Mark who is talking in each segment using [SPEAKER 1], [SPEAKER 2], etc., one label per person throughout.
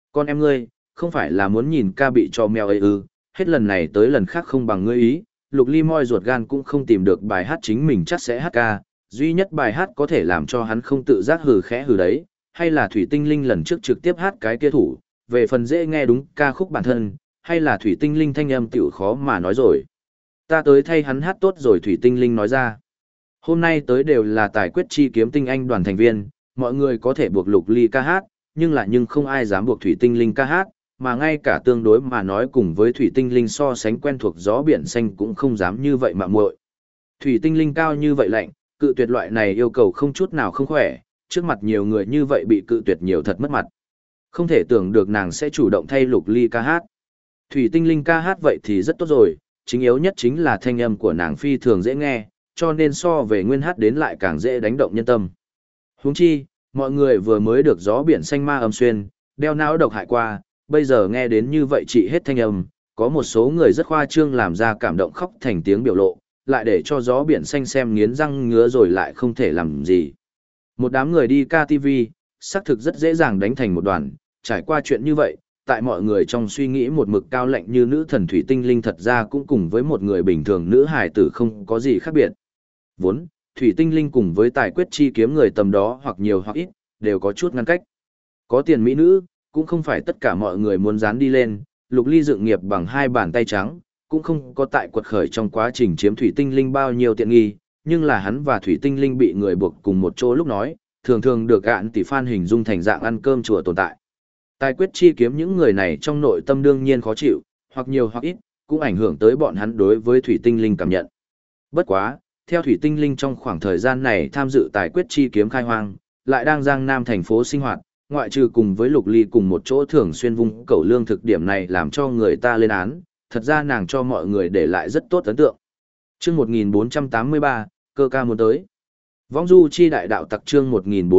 [SPEAKER 1] Con em ngươi, không phải là muốn nhìn ca bị cho mèo ấy ư, hết lần này tới lần khác không bằng ngươi ý, Lục Ly moi ruột gan cũng không tìm được bài hát chính mình chắc sẽ hát ca, duy nhất bài hát có thể làm cho hắn không tự giác hừ khẽ hừ đấy, hay là Thủy Tinh Linh lần trước trực tiếp hát cái kia thủ, về phần dễ nghe đúng ca khúc bản thân, hay là Thủy Tinh Linh thanh âm tiểu khó mà nói rồi. Ta tới thay hắn hát tốt rồi, Thủy Tinh Linh nói ra. Hôm nay tới đều là tài quyết chi kiếm tinh anh đoàn thành viên, mọi người có thể buộc Lục Ly ca hát, nhưng không ai dám buộc Thủy Tinh Linh ca hát, mà ngay cả tương đối mà nói cùng với Thủy Tinh Linh so sánh quen thuộc gió biển xanh cũng không dám như vậy mà muội. Thủy Tinh Linh cao như vậy lạnh, cự tuyệt loại này yêu cầu không chút nào không khỏe, trước mặt nhiều người như vậy bị cự tuyệt nhiều thật mất mặt. Không thể tưởng được nàng sẽ chủ động thay Lục Ly ca hát. Thủy Tinh Linh ca hát vậy thì rất tốt rồi, chính yếu nhất chính là thanh âm của nàng phi thường dễ nghe, cho nên so về nguyên hát đến lại càng dễ đánh động nhân tâm. Huống chi, mọi người vừa mới được gió biển xanh ma âm xuyên, đeo não độc hại qua, bây giờ nghe đến như vậy chị hết thanh âm, có một số người rất khoa trương làm ra cảm động khóc thành tiếng biểu lộ, lại để cho gió biển xanh xem nghiến răng ngứa rồi lại không thể làm gì. Một đám người đi KTV, xác thực rất dễ dàng đánh thành một đoàn, trải qua chuyện như vậy, tại mọi người trong suy nghĩ một mực cao lạnh như nữ thần Thủy Tinh Linh thật ra cũng cùng với một người bình thường nữ hài tử không có gì khác biệt. Vốn, Thủy Tinh Linh cùng với tài quyết chi kiếm người tầm đó hoặc nhiều hoặc ít, đều có chút ngăn cách. Có tiền mỹ nữ, cũng không phải tất cả mọi người muốn dán đi lên, Lục Ly dựng nghiệp bằng hai bàn tay trắng, cũng không có tại quật khởi trong quá trình chiếm Thủy Tinh Linh bao nhiêu tiện nghi, nhưng là hắn và Thủy Tinh Linh bị người buộc cùng một chỗ lúc nói, thường thường được gạn tỷ fan hình dung thành dạng ăn cơm chùa tồn tại. Tài quyết chi kiếm những người này trong nội tâm đương nhiên khó chịu, hoặc nhiều hoặc ít, cũng ảnh hưởng tới bọn hắn đối với Thủy Tinh Linh cảm nhận. Bất quá, theo Thủy Tinh Linh trong khoảng thời gian này tham dự tài quyết chi kiếm khai hoang, lại đang Giang Nam thành phố sinh hoạt, ngoại trừ cùng với Lục Ly cùng một chỗ thường xuyên vung cẩu lương thực điểm này làm cho người ta lên án, thật ra nàng cho mọi người để lại rất tốt ấn tượng. Chương 1483, cơ ca muốn tới. Vong du chi đại đạo tặc chương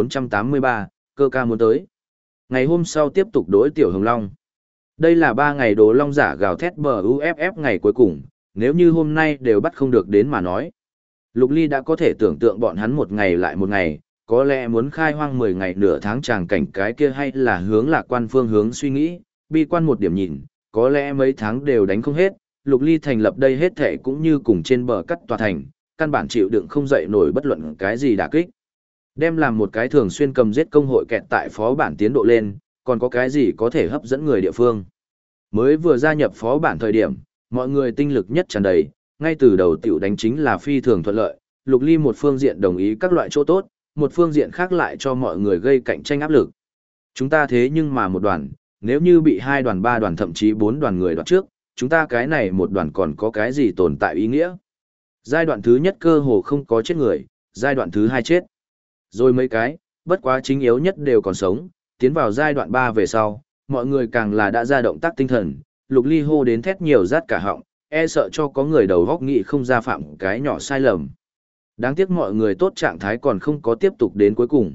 [SPEAKER 1] 1483, cơ ca muốn tới. Ngày hôm sau tiếp tục đối tiểu hồng long. Đây là 3 ngày đồ long giả gào thét bờ UFF ngày cuối cùng, nếu như hôm nay đều bắt không được đến mà nói. Lục Ly đã có thể tưởng tượng bọn hắn một ngày lại một ngày, có lẽ muốn khai hoang 10 ngày nửa tháng tràng cảnh cái kia hay là hướng lạc quan phương hướng suy nghĩ, bi quan một điểm nhìn, có lẽ mấy tháng đều đánh không hết, Lục Ly thành lập đây hết thể cũng như cùng trên bờ cắt tòa thành, căn bản chịu đựng không dậy nổi bất luận cái gì đả kích. Đem làm một cái thường xuyên cầm giết công hội kẹt tại phó bản tiến độ lên, còn có cái gì có thể hấp dẫn người địa phương. Mới vừa gia nhập phó bản thời điểm, mọi người tinh lực nhất tràn đầy, ngay từ đầu tiểu đánh chính là phi thường thuận lợi, Lục Ly một phương diện đồng ý các loại chỗ tốt, một phương diện khác lại cho mọi người gây cạnh tranh áp lực. Chúng ta thế nhưng mà một đoàn, nếu như bị 2 đoàn 3 đoàn thậm chí 4 đoàn người đoạt trước, chúng ta cái này một đoàn còn có cái gì tồn tại ý nghĩa. Giai đoạn thứ nhất cơ hồ không có chết người, giai đoạn thứ 2 chết. Rồi mấy cái, bất quá chính yếu nhất đều còn sống, tiến vào giai đoạn 3 về sau, mọi người càng là đã ra động tác tinh thần, Lục Ly hô đến thét nhiều rát cả họng, e sợ cho có người đầu góc nghị không ra phạm cái nhỏ sai lầm. Đáng tiếc mọi người tốt trạng thái còn không có tiếp tục đến cuối cùng.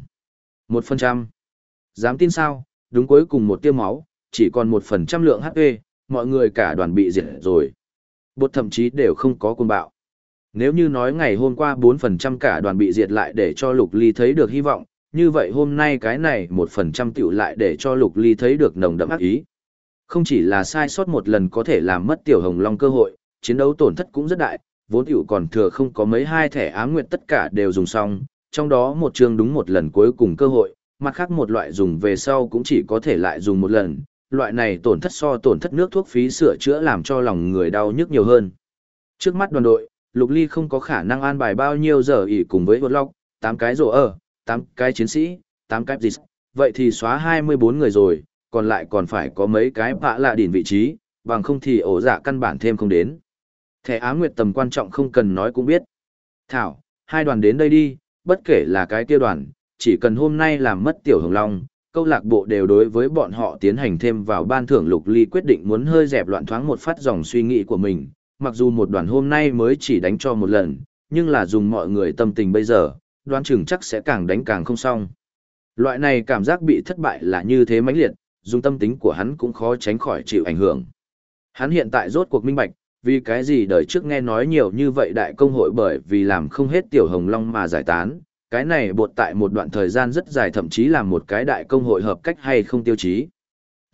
[SPEAKER 1] 1%. Dám tin sao, đúng cuối cùng một tia máu, chỉ còn 1% lượng HP, mọi người cả đoàn bị diệt rồi. Bột thậm chí đều không có côn bạo. Nếu như nói ngày hôm qua 4% cả đoàn bị diệt lại để cho Lục Ly thấy được hy vọng, như vậy hôm nay cái này 1% tiểu lại để cho Lục Ly thấy được nồng đậm ác ý. Không chỉ là sai sót một lần có thể làm mất tiểu hồng long cơ hội, chiến đấu tổn thất cũng rất đại, vốn tiểu còn thừa không có mấy 2 thẻ ám nguyệt tất cả đều dùng xong, trong đó một chương đúng một lần cuối cùng cơ hội, mặt khác một loại dùng về sau cũng chỉ có thể lại dùng một lần, loại này tổn thất so tổn thất nước thuốc phí sửa chữa làm cho lòng người đau nhức nhiều hơn. Trước mắt đoàn đội, Lục Ly không có khả năng an bài bao nhiêu giờ ỉ cùng với Vlog, 8 cái rổ ở, 8 cái chiến sĩ, 8 cái gì, vậy thì xóa 24 người rồi, còn lại còn phải có mấy cái bạ lạ đỉnh vị trí, bằng không thì ổ dạ căn bản thêm không đến. Thẻ Á Nguyệt tầm quan trọng không cần nói cũng biết. Thảo, 2 đoàn đến đây đi, bất kể là cái kia đoàn, chỉ cần hôm nay làm mất tiểu hồng long, câu lạc bộ đều đối với bọn họ tiến hành thêm vào ban thưởng. Lục Ly quyết định muốn hơi dẹp loạn thoáng một phát dòng suy nghĩ của mình, mặc dù một đoàn hôm nay mới chỉ đánh cho một lần, nhưng là dùng mọi người tâm tình bây giờ, đoán chừng chắc sẽ càng đánh càng không xong. Loại này cảm giác bị thất bại là như thế mãnh liệt, dùng tâm tính của hắn cũng khó tránh khỏi chịu ảnh hưởng. Hắn hiện tại rốt cuộc minh bạch, vì cái gì đời trước nghe nói nhiều như vậy đại công hội bởi vì làm không hết tiểu hồng long mà giải tán, cái này bột tại một đoạn thời gian rất dài thậm chí là một cái đại công hội hợp cách hay không tiêu chí.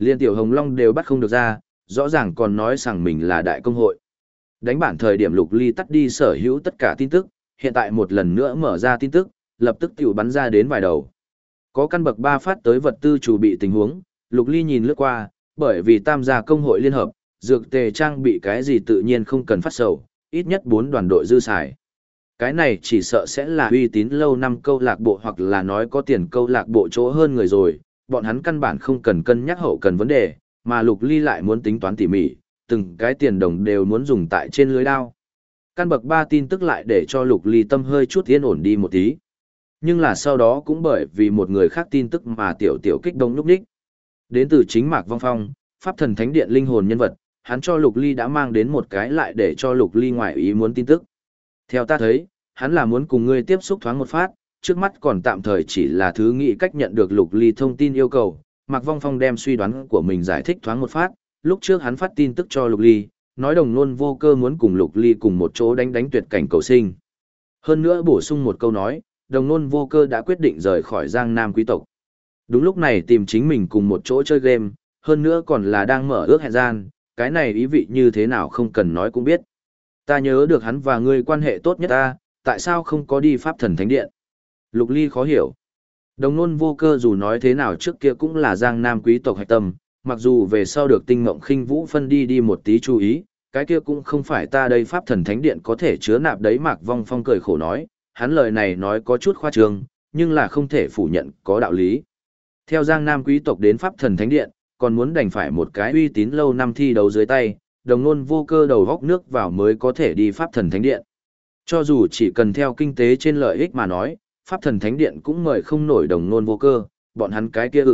[SPEAKER 1] Liên Tiểu Hồng Long đều bắt không được ra, rõ ràng còn nói rằng mình là đại công hội. Đánh bản thời điểm Lục Ly tắt đi sở hữu tất cả tin tức, hiện tại một lần nữa mở ra tin tức, lập tức tiểu bắn ra đến vài đầu. Có căn bậc 3 phát tới vật tư chủ bị tình huống, Lục Ly nhìn lướt qua, bởi vì tam gia công hội liên hợp, dược tề trang bị cái gì tự nhiên không cần phát sầu, ít nhất 4 đoàn đội dư xài. Cái này chỉ sợ sẽ là uy tín lâu năm câu lạc bộ hoặc là nói có tiền câu lạc bộ chỗ hơn người rồi, bọn hắn căn bản không cần cân nhắc hậu cần vấn đề, mà Lục Ly lại muốn tính toán tỉ mỉ, từng cái tiền đồng đều muốn dùng tại trên lưới đao. Căn bậc 3 tin tức lại để cho Lục Ly tâm hơi chút yên ổn đi một tí. Nhưng là sau đó cũng bởi vì một người khác tin tức mà tiểu kích động núp đích. Đến từ chính Mạc Vong Phong, Pháp Thần Thánh Điện linh hồn nhân vật, hắn cho Lục Ly đã mang đến một cái lại để cho Lục Ly ngoại ý muốn tin tức. Theo ta thấy, hắn là muốn cùng ngươi tiếp xúc thoáng một phát, trước mắt còn tạm thời chỉ là thứ nghĩ cách nhận được Lục Ly thông tin yêu cầu. Mạc Vong Phong đem suy đoán của mình giải thích thoáng một phát, lúc trước hắn phát tin tức cho Lục Ly, nói Đồng Nôn Vô Cơ muốn cùng Lục Ly cùng một chỗ đánh tuyệt cảnh cầu sinh. Hơn nữa bổ sung một câu nói, Đồng Nôn Vô Cơ đã quyết định rời khỏi Giang Nam quý tộc. Đúng lúc này tìm chính mình cùng một chỗ chơi game, hơn nữa còn là đang mở ước hẹn gian, cái này ý vị như thế nào không cần nói cũng biết. Ta nhớ được hắn và ngươi quan hệ tốt nhất ta, tại sao không có đi Pháp Thần Thánh Điện? Lục Ly khó hiểu. Đồng Nôn Vô Cơ dù nói thế nào trước kia cũng là Giang Nam quý tộc hạch tâm, mặc dù về sau được Tinh Mộng Khinh Vũ phân đi một tí chú ý, cái kia cũng không phải ta đây Pháp Thần Thánh Điện có thể chứa nạp đấy. Mạc Vong Phong cười khổ nói, hắn lời này nói có chút khoa trương, nhưng là không thể phủ nhận có đạo lý. Theo Giang Nam quý tộc đến Pháp Thần Thánh Điện, còn muốn đành phải một cái uy tín lâu năm thi đấu dưới tay, Đồng Nôn Vô Cơ đầu góc nước vào mới có thể đi Pháp Thần Thánh Điện. Cho dù chỉ cần theo kinh tế trên lợi ích mà nói, Pháp Thần Thánh Điện cũng mời không nổi Đồng Nôn Vô Cơ, bọn hắn cái kia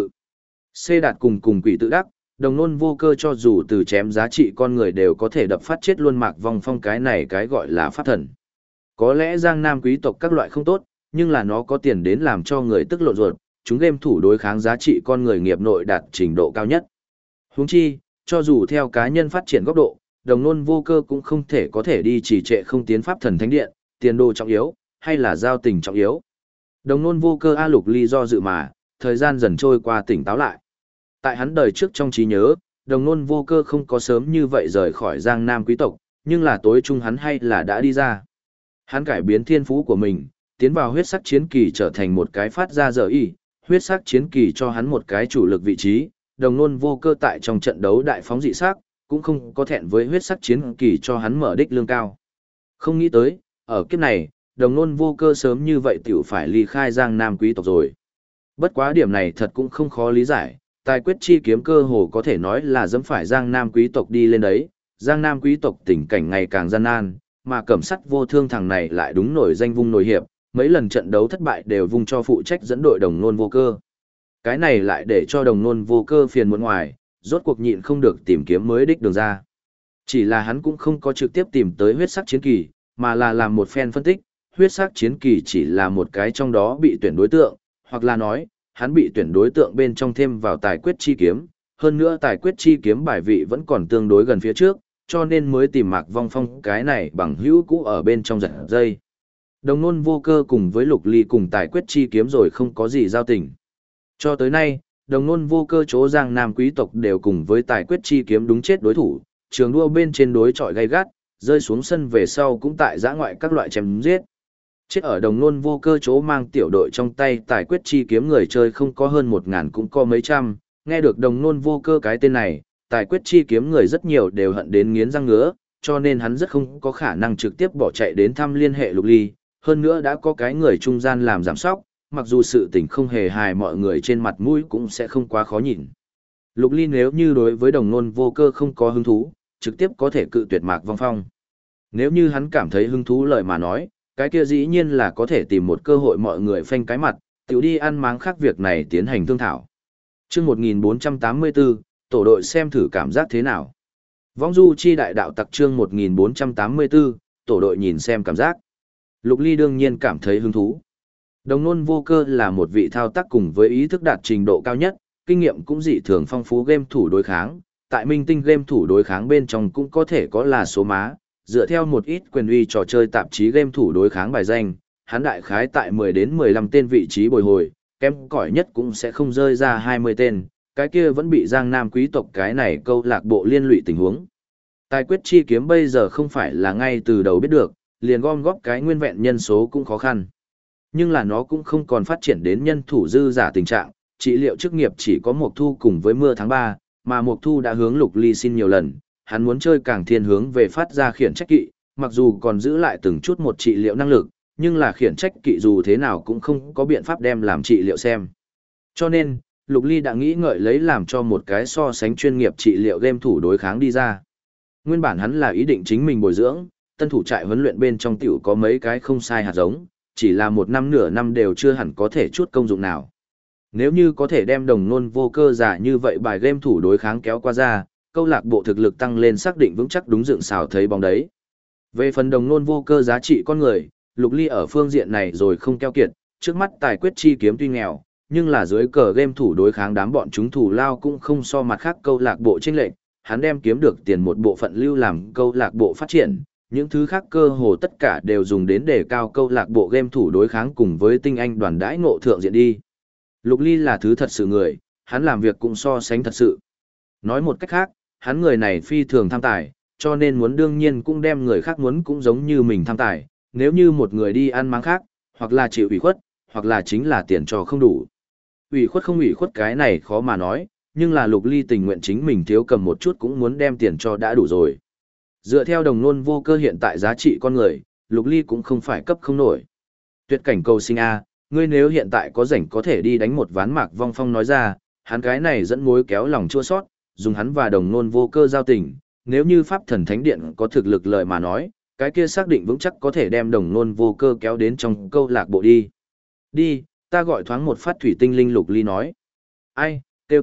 [SPEAKER 1] C đạt cùng quỷ tự đắc, Đồng Nôn Vô Cơ cho dù từ chém giá trị con người đều có thể đập phát chết luôn Mạc Vong Phong cái này cái gọi là pháp thần. Có lẽ Giang Nam quý tộc các loại không tốt, nhưng là nó có tiền đến làm cho người tức lộn ruột, chúng game thủ đối kháng giá trị con người nghiệp nội đạt trình độ cao nhất. Huống chi, cho dù theo cá nhân phát triển góc độ, Đồng Nôn Vô Cơ cũng không thể có thể đi trì trệ không tiến Pháp Thần Thánh Điện, tiền đồ trọng yếu, hay là giao tình trọng yếu. Đồng Nôn Vô Cơ A Lục Ly do dự mà, thời gian dần trôi qua tỉnh táo lại. Tại hắn đời trước trong trí nhớ, Đồng Nôn Vô Cơ không có sớm như vậy rời khỏi Giang Nam quý tộc, nhưng là tối chung hắn hay là đã đi ra. Hắn cải biến thiên phú của mình, tiến vào huyết sắc chiến kỳ trở thành một cái phát ra giờ y, huyết sắc chiến kỳ cho hắn một cái chủ lực vị trí, Đồng Nôn Vô Cơ tại trong trận đấu đại phóng dị sắc, cũng không có thẹn với huyết sắc chiến kỳ cho hắn mở đích lương cao. Không nghĩ tới, ở kiếp này, Đồng Nôn Vô Cơ sớm như vậy tiểu phải ly khai Giang Nam quý tộc rồi. Bất quá điểm này thật cũng không khó lý giải, tài quyết chi kiếm cơ hồ có thể nói là dẫm phải Giang Nam quý tộc đi lên đấy, Giang Nam quý tộc tình cảnh ngày càng gian nan, mà Cẩm Sắt Vô Thương thằng này lại đúng nổi danh vung nổi hiệp, mấy lần trận đấu thất bại đều vung cho phụ trách dẫn đội Đồng Nôn Vô Cơ. Cái này lại để cho Đồng Nôn Vô Cơ phiền muộn ngoài, rốt cuộc nhịn không được tìm kiếm mới đích đường ra. Chỉ là hắn cũng không có trực tiếp tìm tới huyết sắc chiến kỳ, mà là làm một phen phân tích, huyết sắc chiến kỳ chỉ là một cái trong đó bị tuyển đối tượng, hoặc là nói, hắn bị tuyển đối tượng bên trong thêm vào tài quyết chi kiếm, hơn nữa tài quyết chi kiếm bài vị vẫn còn tương đối gần phía trước, cho nên mới tìm Mạc Vong Phong cái này bằng hữu cũ ở bên trong giật dây. Đồng Nôn Vô Cơ cùng với Lục Ly cùng tài quyết chi kiếm rồi không có gì giao tình. Cho tới nay, Đồng Nôn Vô Cơ chỗ Giang Nam quý tộc đều cùng với tài quyết chi kiếm đúng chết đối thủ, trường đua bên trên đối chọi gay gắt, rơi xuống sân về sau cũng tại giã ngoại các loại chém giết. Chết ở Đồng Nôn Vô Cơ chỗ mang tiểu đội trong tay tài quyết chi kiếm người chơi không có hơn 1.000 cũng có mấy trăm, nghe được Đồng Nôn Vô Cơ cái tên này, tài quyết chi kiếm người rất nhiều đều hận đến nghiến răng ngứa, cho nên hắn rất không có khả năng trực tiếp bỏ chạy đến thăm liên hệ Lục Ly, hơn nữa đã có cái người trung gian làm giám sóc, mặc dù sự tình không hề hài mọi người trên mặt mũi cũng sẽ không quá khó nhìn. Lục Ly nếu như đối với Đồng Nôn Vô Cơ không có hứng thú, trực tiếp có thể cự tuyệt Mạc Vong Phong. Nếu như hắn cảm thấy hứng thú lời mà nói, cái kia dĩ nhiên là có thể tìm một cơ hội mọi người phanh cái mặt, tiểu đi ăn máng khác việc này tiến hành thương thảo. Chương 1484, tổ đội xem thử cảm giác thế nào. Vong du chi đại đạo tặc chương 1484, tổ đội nhìn xem cảm giác. Lục Ly đương nhiên cảm thấy hứng thú. Đồng Nôn Vô Cơ là một vị thao tác cùng với ý thức đạt trình độ cao nhất, kinh nghiệm cũng dị thường phong phú game thủ đối kháng, tại minh tinh game thủ đối kháng bên trong cũng có thể có là số má, dựa theo một ít quyền uy trò chơi tạp chí game thủ đối kháng bài danh, hắn đại khái tại 10 đến 15 tên vị trí bồi hồi, kém cỏi nhất cũng sẽ không rơi ra 20 tên, cái kia vẫn bị Giang Nam quý tộc cái này câu lạc bộ liên lụy tình huống. Tài quyết chi kiếm bây giờ không phải là ngay từ đầu biết được, liền gom góp cái nguyên vẹn nhân số cũng khó khăn. Nhưng là nó cũng không còn phát triển đến nhân thủ dư giả tình trạng, trị liệu chức nghiệp chỉ có Mộc Thu cùng với Mưa tháng 3, mà Mộc Thu đã hướng Lục Ly xin nhiều lần, hắn muốn chơi càng thiên hướng về phát ra khiển trách kỵ, mặc dù còn giữ lại từng chút một trị liệu năng lực, nhưng là khiển trách kỵ dù thế nào cũng không có biện pháp đem làm trị liệu xem. Cho nên, Lục Ly đã nghĩ ngợi lấy làm cho một cái so sánh chuyên nghiệp trị liệu game thủ đối kháng đi ra. Nguyên bản hắn là ý định chính mình bồi dưỡng, tân thủ trại huấn luyện bên trong tiểu có mấy cái không sai hạt giống, chỉ là một năm nửa năm đều chưa hẳn có thể chút công dụng nào. Nếu như có thể đem Đồng Nôn Vô Cơ giả như vậy bài game thủ đối kháng kéo qua ra, câu lạc bộ thực lực tăng lên xác định vững chắc đúng dựng xào thấy bóng đấy. Về phần Đồng Nôn Vô Cơ giá trị con người, Lục Ly ở phương diện này rồi không keo kiệt, trước mắt tài quyết chi kiếm tuy nghèo, nhưng là dưới cờ game thủ đối kháng đám bọn chúng thủ lao cũng không so mặt khác câu lạc bộ chênh lệch, hắn đem kiếm được tiền một bộ phận lưu làm câu lạc bộ phát triển, những thứ khác cơ hồ tất cả đều dùng đến để cao câu lạc bộ game thủ đối kháng cùng với tinh anh đoàn đãi ngộ thượng diện đi. Lục Ly là thứ thật sự người, hắn làm việc cũng so sánh thật sự. Nói một cách khác, hắn người này phi thường tham tài, cho nên muốn đương nhiên cũng đem người khác muốn cũng giống như mình tham tài, nếu như một người đi ăn máng khác, hoặc là chịu ủy khuất, hoặc là chính là tiền trò không đủ. Ủy khuất không ủy khuất cái này khó mà nói, nhưng là Lục Ly tình nguyện chính mình thiếu cầm một chút cũng muốn đem tiền cho đã đủ rồi. Dựa theo Đồng Nôn Vô Cơ hiện tại giá trị con người, Lục Ly cũng không phải cấp không nổi. Tuyệt cảnh cầu sinh A, ngươi nếu hiện tại có rảnh có thể đi đánh một ván Mạc Vong Phong nói ra, hắn cái này dẫn mối kéo lòng chua sót, dùng hắn và Đồng Nôn Vô Cơ giao tình, nếu như Pháp Thần Thánh Điện có thực lực lợi mà nói, cái kia xác định vững chắc có thể đem Đồng Nôn Vô Cơ kéo đến trong câu lạc bộ đi. Đi, ta gọi thoáng một phát thủy tinh linh. Lục Ly nói. Ai, kêu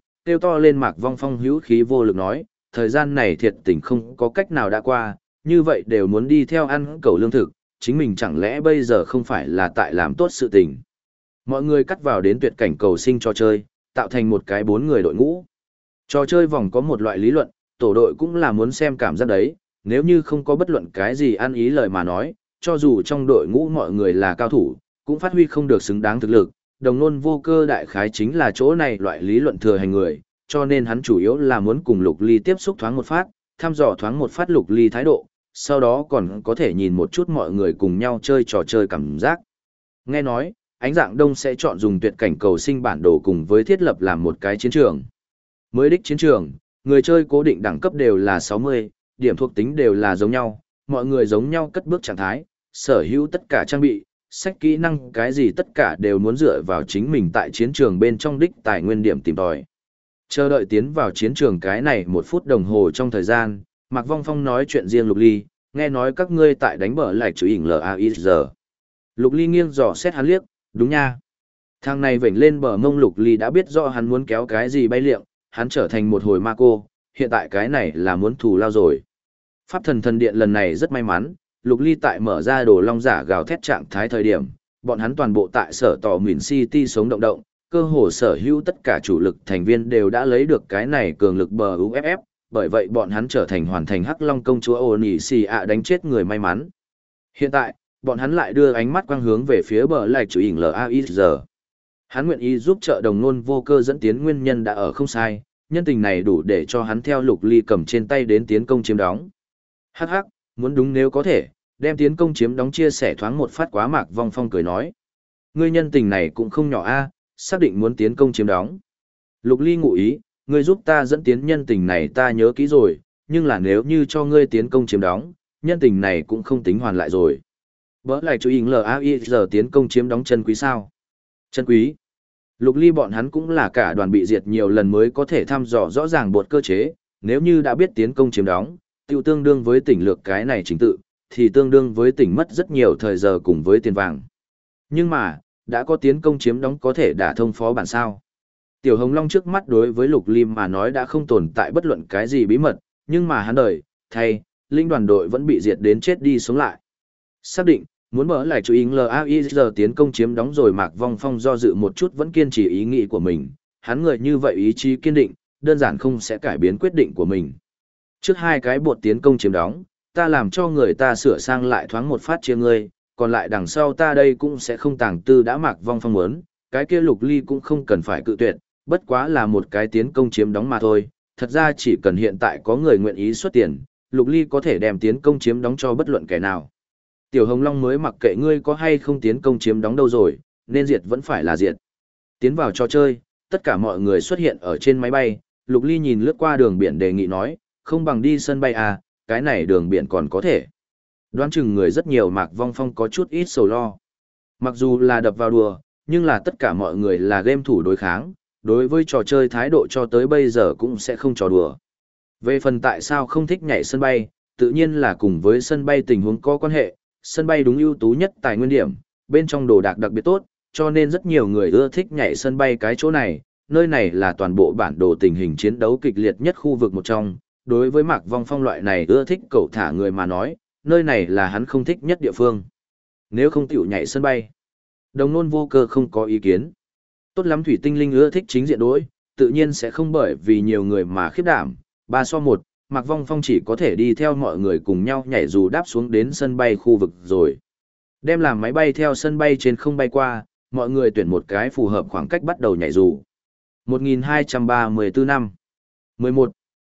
[SPEAKER 1] to lên. Mạc Vong Phong hữu khí vô lực nói, thời gian này thiệt tình không có cách nào đã qua, như vậy đều muốn đi theo ăn cầu lương thực, chính mình chẳng lẽ bây giờ không phải là tại làm tốt sự tình. Mọi người cắt vào đến tuyệt cảnh cầu sinh trò chơi, tạo thành một cái 4 người đội ngũ. Trò chơi vòng có một loại lý luận, tổ đội cũng là muốn xem cảm giác đấy, nếu như không có bất luận cái gì ăn ý lời mà nói, cho dù trong đội ngũ mọi người là cao thủ, cũng phát huy không được xứng đáng thực lực. Đồng Nôn Vô Cơ đại khái chính là chỗ này loại lý luận thừa hành người, cho nên hắn chủ yếu là muốn cùng Lục Ly tiếp xúc thoáng một phát, thăm dò thoáng một phát Lục Ly thái độ, sau đó còn có thể nhìn một chút mọi người cùng nhau chơi trò chơi cảm giác. Nghe nói, Ánh Dạng Đông sẽ chọn dùng tuyệt cảnh cầu sinh bản đồ cùng với thiết lập làm một cái chiến trường. Mới đích chiến trường, người chơi cố định đẳng cấp đều là 60, điểm thuộc tính đều là giống nhau, mọi người giống nhau cất bước trạng thái, sở hữu tất cả trang bị, sách kỹ năng cái gì tất cả đều muốn dựa vào chính mình tại chiến trường bên trong đích tài nguyên điểm tìm tòi. Chờ đợi tiến vào chiến trường cái này 1 phút đồng hồ trong thời gian, Mạc Vong Phong nói chuyện riêng Lục Ly, nghe nói các ngươi tại đánh bờ lạch chú ỉnh LAIZ. Lục Ly nghiêng dò xét hắn liếc, đúng nha. Thằng này vểnh lên bờ mông. Lục Ly đã biết rõ hắn muốn kéo cái gì bay liệng, hắn trở thành một hồi ma cô, hiện tại cái này là muốn thù lao rồi. Pháp Thần Thần Điện lần này rất may mắn, Lục Ly tại mở ra đồ long giả gào thét trạng thái thời điểm, bọn hắn toàn bộ tại sở tỏ Mìn City sống động, cơ hồ sở hữu tất cả chủ lực thành viên đều đã lấy được cái này cường lực bờ UFF, bởi vậy bọn hắn trở thành hoàn thành Hắc Long công chúa Onyxia đánh chết người may mắn. Hiện tại, bọn hắn lại đưa ánh mắt quang hướng về phía bờ lạch chủ ỉnh LAIZ. Hắn nguyện ý giúp trợ Đồng Nôn Vô Cơ dẫn tiến nguyên nhân đã ở không sai, nhân tình này đủ để cho hắn theo Lục Ly cầm trên tay đến tiến công chiếm đóng. Hắc hắc, muốn đúng nếu có thể, đem tiến công chiếm đóng chia sẻ thoáng một phát. Quá Mạc Vong Phong cười nói. Ngươi nhân tình này cũng không nhỏ a, xác định muốn tiến công chiếm đóng. Lục Ly ngụ ý, ngươi giúp ta dẫn tiến nhân tình này ta nhớ kỹ rồi, nhưng là nếu như cho ngươi tiến công chiếm đóng, nhân tình này cũng không tính hoàn lại rồi. Bỡ lại chú ý LAIZ tiến công chiếm đóng chân quý sao? Chân quý. Lục Ly bọn hắn cũng là cả đoàn bị diệt nhiều lần mới có thể thăm dò rõ ràng bột cơ chế, nếu như đã biết tiến công chiếm đóng, tiêu tương đương với tỉnh lược cái này chính tự, thì tương đương với tỉnh mất rất nhiều thời giờ cùng với tiền vàng. Nhưng mà, đã có tiến công chiếm đóng có thể đả thông phó bản sao. Tiểu Hồng Long trước mắt đối với Lục Ly mà nói đã không tồn tại bất luận cái gì bí mật, nhưng mà hắn đời, thay, linh đoàn đội vẫn bị diệt đến chết đi sống lại. Xác định, muốn mở lại chú ý LAIZ tiến công chiếm đóng rồi. Mạc Vong Phong do dự một chút vẫn kiên trì ý nghĩ của mình, hắn người như vậy ý chí kiên định, đơn giản không sẽ cải biến quyết định của mình. Trước 2 cái bột tiến công chiếm đóng, ta làm cho người ta sửa sang lại thoáng một phát chia ngươi, còn lại đằng sau ta đây cũng sẽ không tàng tư. Đã Mạc Vong Phong muốn, cái kia Lục Ly cũng không cần phải cự tuyệt, bất quá là một cái tiến công chiếm đóng mà thôi, thật ra chỉ cần hiện tại có người nguyện ý xuất tiền, Lục Ly có thể đem tiến công chiếm đóng cho bất luận kẻ nào. Tiểu Hồng Long mới mặc kệ ngươi có hay không tiến công chiếm đóng đâu rồi, nên diệt vẫn phải là diệt. Tiến vào trò chơi, tất cả mọi người xuất hiện ở trên máy bay, Lục Ly nhìn lướt qua đường biển đề nghị nói, không bằng đi sân bay à, cái này đường biển còn có thể. Đoán chừng người rất nhiều Mạc Vong Phong có chút ít sầu lo. Mặc dù là đập vào đùa, nhưng là tất cả mọi người là game thủ đối kháng, đối với trò chơi thái độ cho tới bây giờ cũng sẽ không trò đùa. Về phần tại sao không thích nhảy sân bay, tự nhiên là cùng với sân bay tình huống có quan hệ, sân bay đúng ưu tú nhất tài nguyên điểm, bên trong đồ đạc đặc biệt tốt, cho nên rất nhiều người ưa thích nhảy sân bay cái chỗ này, nơi này là toàn bộ bản đồ tình hình chiến đấu kịch liệt nhất khu vực một trong, đối với Mạc Vong Phong loại này ưa thích cậu thả người mà nói, nơi này là hắn không thích nhất địa phương. Nếu không tiểu nhảy sân bay, Đồng Nôn Vô Cơ không có ý kiến. Tốt lắm Thủy Tinh Linh ưa thích chính diện đối, tự nhiên sẽ không bởi vì nhiều người mà khiếp đảm, 3-1, Mạc Vong Phong chỉ có thể đi theo mọi người cùng nhau nhảy dù đáp xuống đến sân bay khu vực rồi. Đem làm máy bay theo sân bay trên không bay qua, mọi người tuyển một cái phù hợp khoảng cách bắt đầu nhảy dù. 1234 năm. 11.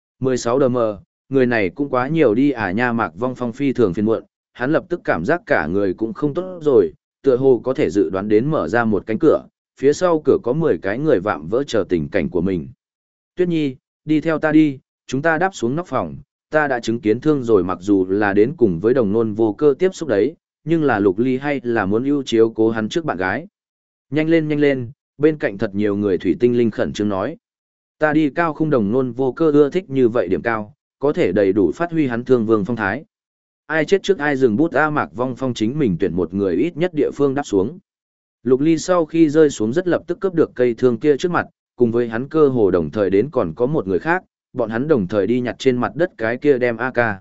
[SPEAKER 1] 16 đm, người này cũng quá nhiều đi à nha. Mạc Vong Phong phi thường phiền muộn, hắn lập tức cảm giác cả người cũng không tốt rồi, tựa hồ có thể dự đoán đến mở ra một cánh cửa, phía sau cửa có 10 cái người vạm vỡ chờ tình cảnh của mình. Tuyết Nhi, đi theo ta đi, chúng ta đáp xuống nóc phòng, ta đã chứng kiến thương rồi. Mặc dù là đến cùng với Đồng Nôn Vô Cơ tiếp xúc đấy, nhưng là Lục Ly hay là muốn ưu chiếu cố hắn trước bạn gái. Nhanh lên, bên cạnh thật nhiều người. Thủy Tinh Linh khẩn trương nói. Ta đi cao không. Đồng Nôn Vô Cơ ưa thích như vậy điểm cao, có thể đầy đủ phát huy hắn thương vương phong thái. Ai chết trước ai dừng bút a. Mạc Vong Phong chính mình tuyển một người ít nhất địa phương đáp xuống. Lục Ly sau khi rơi xuống rất lập tức cướp được cây thương kia trước mặt, cùng với hắn cơ hồ đồng thời đến còn có một người khác, bọn hắn đồng thời đi nhặt trên mặt đất cái kia đem AK.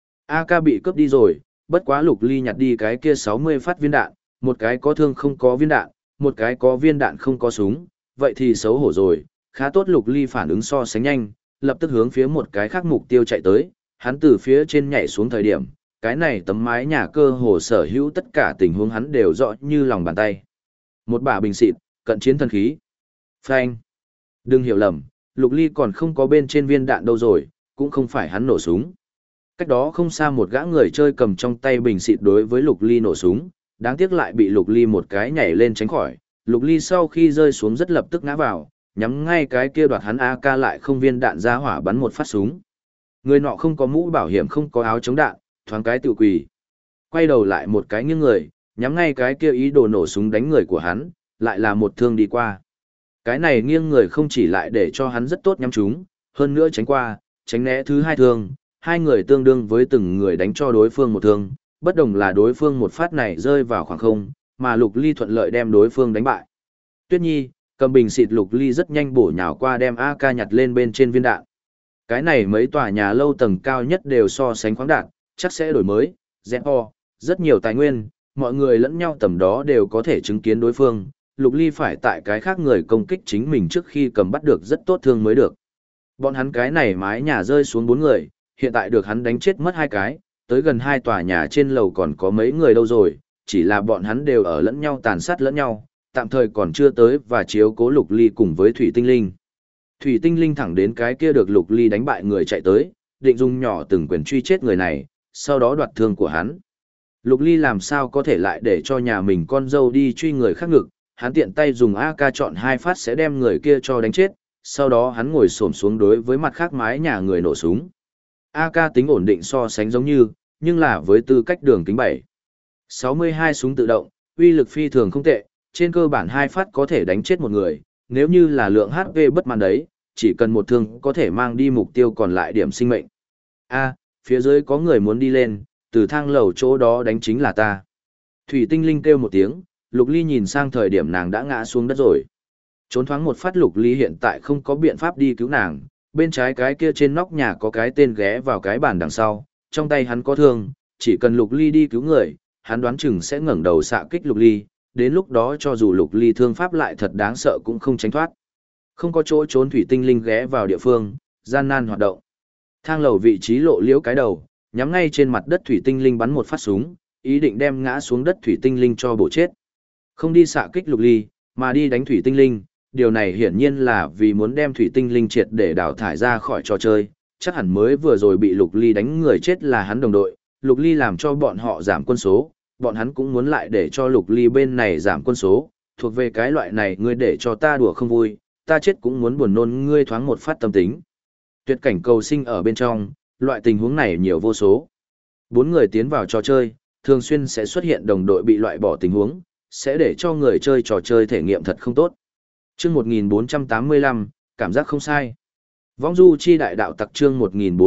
[SPEAKER 1] AK bị cướp đi rồi, bất quá Lục Ly nhặt đi cái kia 60 phát viên đạn, một cái có thương không có viên đạn, một cái có viên đạn không có súng, vậy thì xấu hổ rồi, khá tốt. Lục Ly phản ứng so sánh nhanh, lập tức hướng phía một cái khác mục tiêu chạy tới, hắn từ phía trên nhảy xuống thời điểm, cái này tấm mái nhà cơ hồ sở hữu tất cả tình huống hắn đều rõ như lòng bàn tay. Một bả bình xịt, cận chiến thần khí. Phanh. Đừng hiểu lầm, Lục Ly còn không có bên trên viên đạn đâu rồi, cũng không phải hắn nổ súng. Cách đó không xa một gã người chơi cầm trong tay bình xịt đối với Lục Ly nổ súng, đáng tiếc lại bị Lục Ly một cái nhảy lên tránh khỏi. Lục Ly sau khi rơi xuống rất lập tức ngã vào, nhắm ngay cái kia đoạt hắn AK lại không viên đạn ra hỏa bắn một phát súng. Người nọ không có mũ bảo hiểm không có áo chống đạn, thoáng cái tự quỳ. Quay đầu lại một cái nghiêng người, nhắm ngay cái kia ý đồ nổ súng đánh người của hắn, lại là một thương đi qua. Cái này nghiêng người không chỉ lại để cho hắn rất tốt nhắm trúng, hơn nữa tránh qua, tránh né thứ hai thương, hai người tương đương với từng người đánh cho đối phương một thương, bất đồng là đối phương một phát này rơi vào khoảng không, mà Lục Ly thuận lợi đem đối phương đánh bại. Tuyết Nhi, cầm bình xịt. Lục Ly rất nhanh bổ nhào qua đem AK nhặt lên bên trên viên đạn. Cái này mấy tòa nhà lâu tầng cao nhất đều so sánh khoáng đạn, chắc sẽ đổi mới, ZO, rất nhiều tài nguyên, mọi người lẫn nhau tầm đó đều có thể chứng kiến đối phương. Lục Ly phải tại cái khác người công kích chính mình trước khi cầm bắt được rất tốt thương mới được. Bọn hắn cái này mái nhà rơi xuống 4 người, hiện tại được hắn đánh chết mất 2 cái, tới gần 2 tòa nhà trên lầu còn có mấy người đâu rồi, chỉ là bọn hắn đều ở lẫn nhau tàn sát lẫn nhau, tạm thời còn chưa tới và chiếu cố Lục Ly cùng với Thủy Tinh Linh. Thủy Tinh Linh thẳng đến cái kia được Lục Ly đánh bại người chạy tới, định dùng nhỏ từng quyền truy chết người này, sau đó đoạt thương của hắn. Lục Ly làm sao có thể lại để cho nhà mình con dâu đi truy người khác ngực, hắn tiện tay dùng AK chọn 2 phát sẽ đem người kia cho đánh chết, sau đó hắn ngồi xổm xuống đối với mặt khác mái nhà người nổ súng. AK tính ổn định so sánh giống như, nhưng là với tư cách đường kính 7.62 súng tự động, uy lực phi thường không tệ, trên cơ bản 2 phát có thể đánh chết một người, nếu như là lượng HP bất mãn đấy, chỉ cần một thương có thể mang đi mục tiêu còn lại điểm sinh mệnh. Phía dưới có người muốn đi lên, từ thang lầu chỗ đó đánh chính là ta. Thủy Tinh Linh kêu một tiếng, Lục Ly nhìn sang thời điểm nàng đã ngã xuống đất rồi. Trốn thoáng một phát. Lục Ly hiện tại không có biện pháp đi cứu nàng, bên trái cái kia trên nóc nhà có cái tên ghé vào cái bàn đằng sau, trong tay hắn có thương, chỉ cần Lục Ly đi cứu người, hắn đoán chừng sẽ ngẩng đầu xạ kích Lục Ly, đến lúc đó cho dù Lục Ly thương pháp lại thật đáng sợ cũng không tránh thoát. Không có chỗ trốn. Thủy Tinh Linh ghé vào địa phương, gian nan hoạt động. Thang lầu vị trí lộ liễu cái đầu, nhắm ngay trên mặt đất. Thủy Tinh Linh bắn một phát súng, ý định đem ngã xuống đất Thủy Tinh Linh cho bổ chết. Không đi xạ kích Lục Ly, mà đi đánh Thủy Tinh Linh, điều này hiển nhiên là vì muốn đem thủy tinh linh triệt để đào thải ra khỏi trò chơi, chắc hẳn mới vừa rồi bị Lục Ly đánh người chết là hắn đồng đội, Lục Ly làm cho bọn họ giảm quân số, bọn hắn cũng muốn lại để cho Lục Ly bên này giảm quân số, thuộc về cái loại này ngươi để cho ta đùa không vui, ta chết cũng muốn buồn nôn ngươi thoáng một phát tâm tính. Tuyệt cảnh cầu sinh ở bên trong, loại tình huống này nhiều vô số. 4 người tiến vào trò chơi, thường xuyên sẽ xuất hiện đồng đội bị loại bỏ tình huống, sẽ để cho người chơi trò chơi thể nghiệm thật không tốt. Chương 1485, cảm giác không sai. Vong du chi đại đạo tặc chương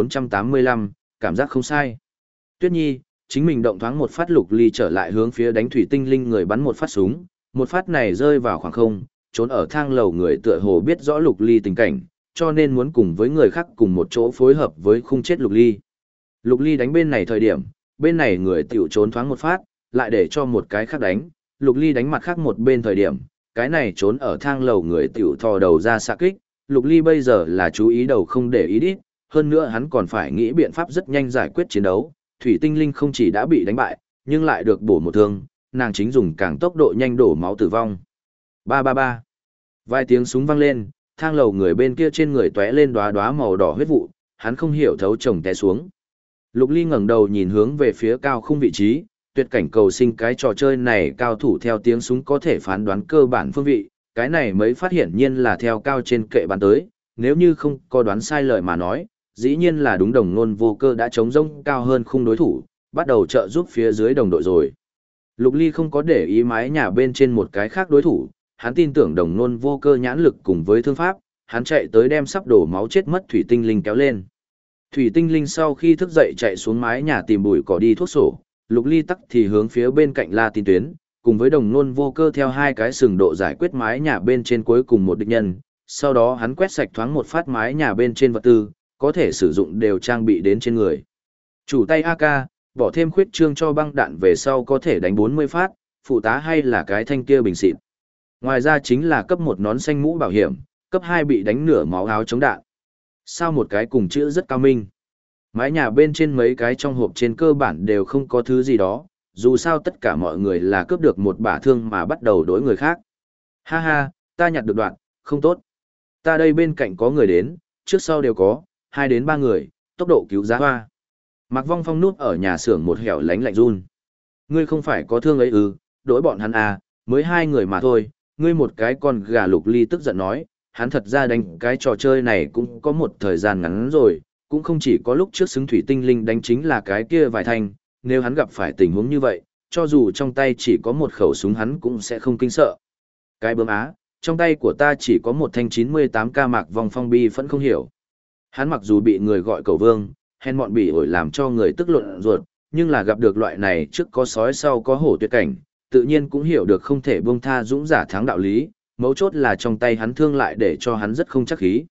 [SPEAKER 1] 1485, cảm giác không sai. Tuyết Nhi, chính mình động thoáng một phát Lục Ly trở lại hướng phía đánh thủy tinh linh người bắn một phát súng, một phát này rơi vào khoảng không, trốn ở thang lầu người tựa hồ biết rõ Lục Ly tình cảnh, cho nên muốn cùng với người khác cùng một chỗ phối hợp với khung chết Lục Ly. Lục Ly đánh bên này thời điểm, bên này người tiểu trốn thoáng một phát, lại để cho một cái khác đánh, Lục Ly đánh mặt khác một bên thời điểm, cái này trốn ở thang lầu người tiểu thò đầu ra xạ kích, Lục Ly bây giờ là chú ý đầu không để ý đít, hơn nữa hắn còn phải nghĩ biện pháp rất nhanh giải quyết chiến đấu, thủy tinh linh không chỉ đã bị đánh bại, nhưng lại được bổ một thương, nàng chính dùng càng tốc độ nhanh đổ máu tử vong. Ba ba ba. Vài tiếng súng vang lên, thang lầu người bên kia trên người tóe lên đóa đóa màu đỏ huyết vụ, hắn không hiểu thấu chồng té xuống. Lục Ly ngẩng đầu nhìn hướng về phía cao khung vị trí, tuyệt cảnh cầu sinh cái trò chơi này cao thủ theo tiếng súng có thể phán đoán cơ bản phương vị, cái này mới phát hiện nhiên là theo cao trên kệ bắn tới, nếu như không có đoán sai lời mà nói, dĩ nhiên là đúng đồng nôn vô cơ đã chống rông cao hơn khung đối thủ, bắt đầu trợ giúp phía dưới đồng đội rồi. Lục Ly không có để ý mái nhà bên trên một cái khác đối thủ, hắn tin tưởng đồng nôn vô cơ nhãn lực cùng với thương pháp, hắn chạy tới đem sắp đổ máu chết mất thủy tinh linh kéo lên. Thủy tinh linh sau khi thức dậy chạy xuống mái nhà tìm bụi cỏ đi thuốc sổ, Lục Ly tắc thì hướng phía bên cạnh La Tin Tuyến, cùng với đồng nôn vô cơ theo hai cái sừng độ giải quyết mái nhà bên trên cuối cùng một địch nhân, sau đó hắn quét sạch thoáng một phát mái nhà bên trên vật tư, có thể sử dụng đều trang bị đến trên người. Chủ tay AK, bỏ thêm khuyết trương cho băng đạn về sau có thể đánh 40 phát, phụ tá hay là cái thanh kia bình xịt. Ngoài ra chính là cấp 1 nón xanh mũ bảo hiểm, cấp 2 bị đánh nửa máu áo chống đạn. Sao một cái cùng chữ rất cao minh. Mái nhà bên trên mấy cái trong hộp trên cơ bản đều không có thứ gì đó, dù sao tất cả mọi người là cướp được một bả thương mà bắt đầu đối người khác. Ha ha, ta nhặt được đoạn, không tốt. Ta đây bên cạnh có người đến, trước sau đều có, 2 đến 3 người, tốc độ cứu giá hoa. Mạc Vong Phong núp ở nhà xưởng một hẻo lánh lạnh run. Ngươi không phải có thương ấy ư, đối bọn hắn à, mới 2 người mà thôi, ngươi một cái con gà. Lục Ly tức giận nói, hắn thật ra đánh cái trò chơi này cũng có một thời gian ngắn rồi, cũng không chỉ có lúc trước xứng thủy tinh linh đánh chính là cái kia vài thanh, nếu hắn gặp phải tình huống như vậy, cho dù trong tay chỉ có một khẩu súng hắn cũng sẽ không kinh sợ. Cái bướm á, trong tay của ta chỉ có một thanh 98K. Mạc Vong Phong bi vẫn không hiểu. Hắn mặc dù bị người gọi cầu vương, hèn mọn bỉ ổi làm cho người tức luận ruột, nhưng là gặp được loại này trước có sói sau có hổ tuyệt cảnh, tự nhiên cũng hiểu được không thể buông tha dũng giả thắng đạo lý, mấu chốt là trong tay hắn thương lại để cho hắn rất không chắc khí.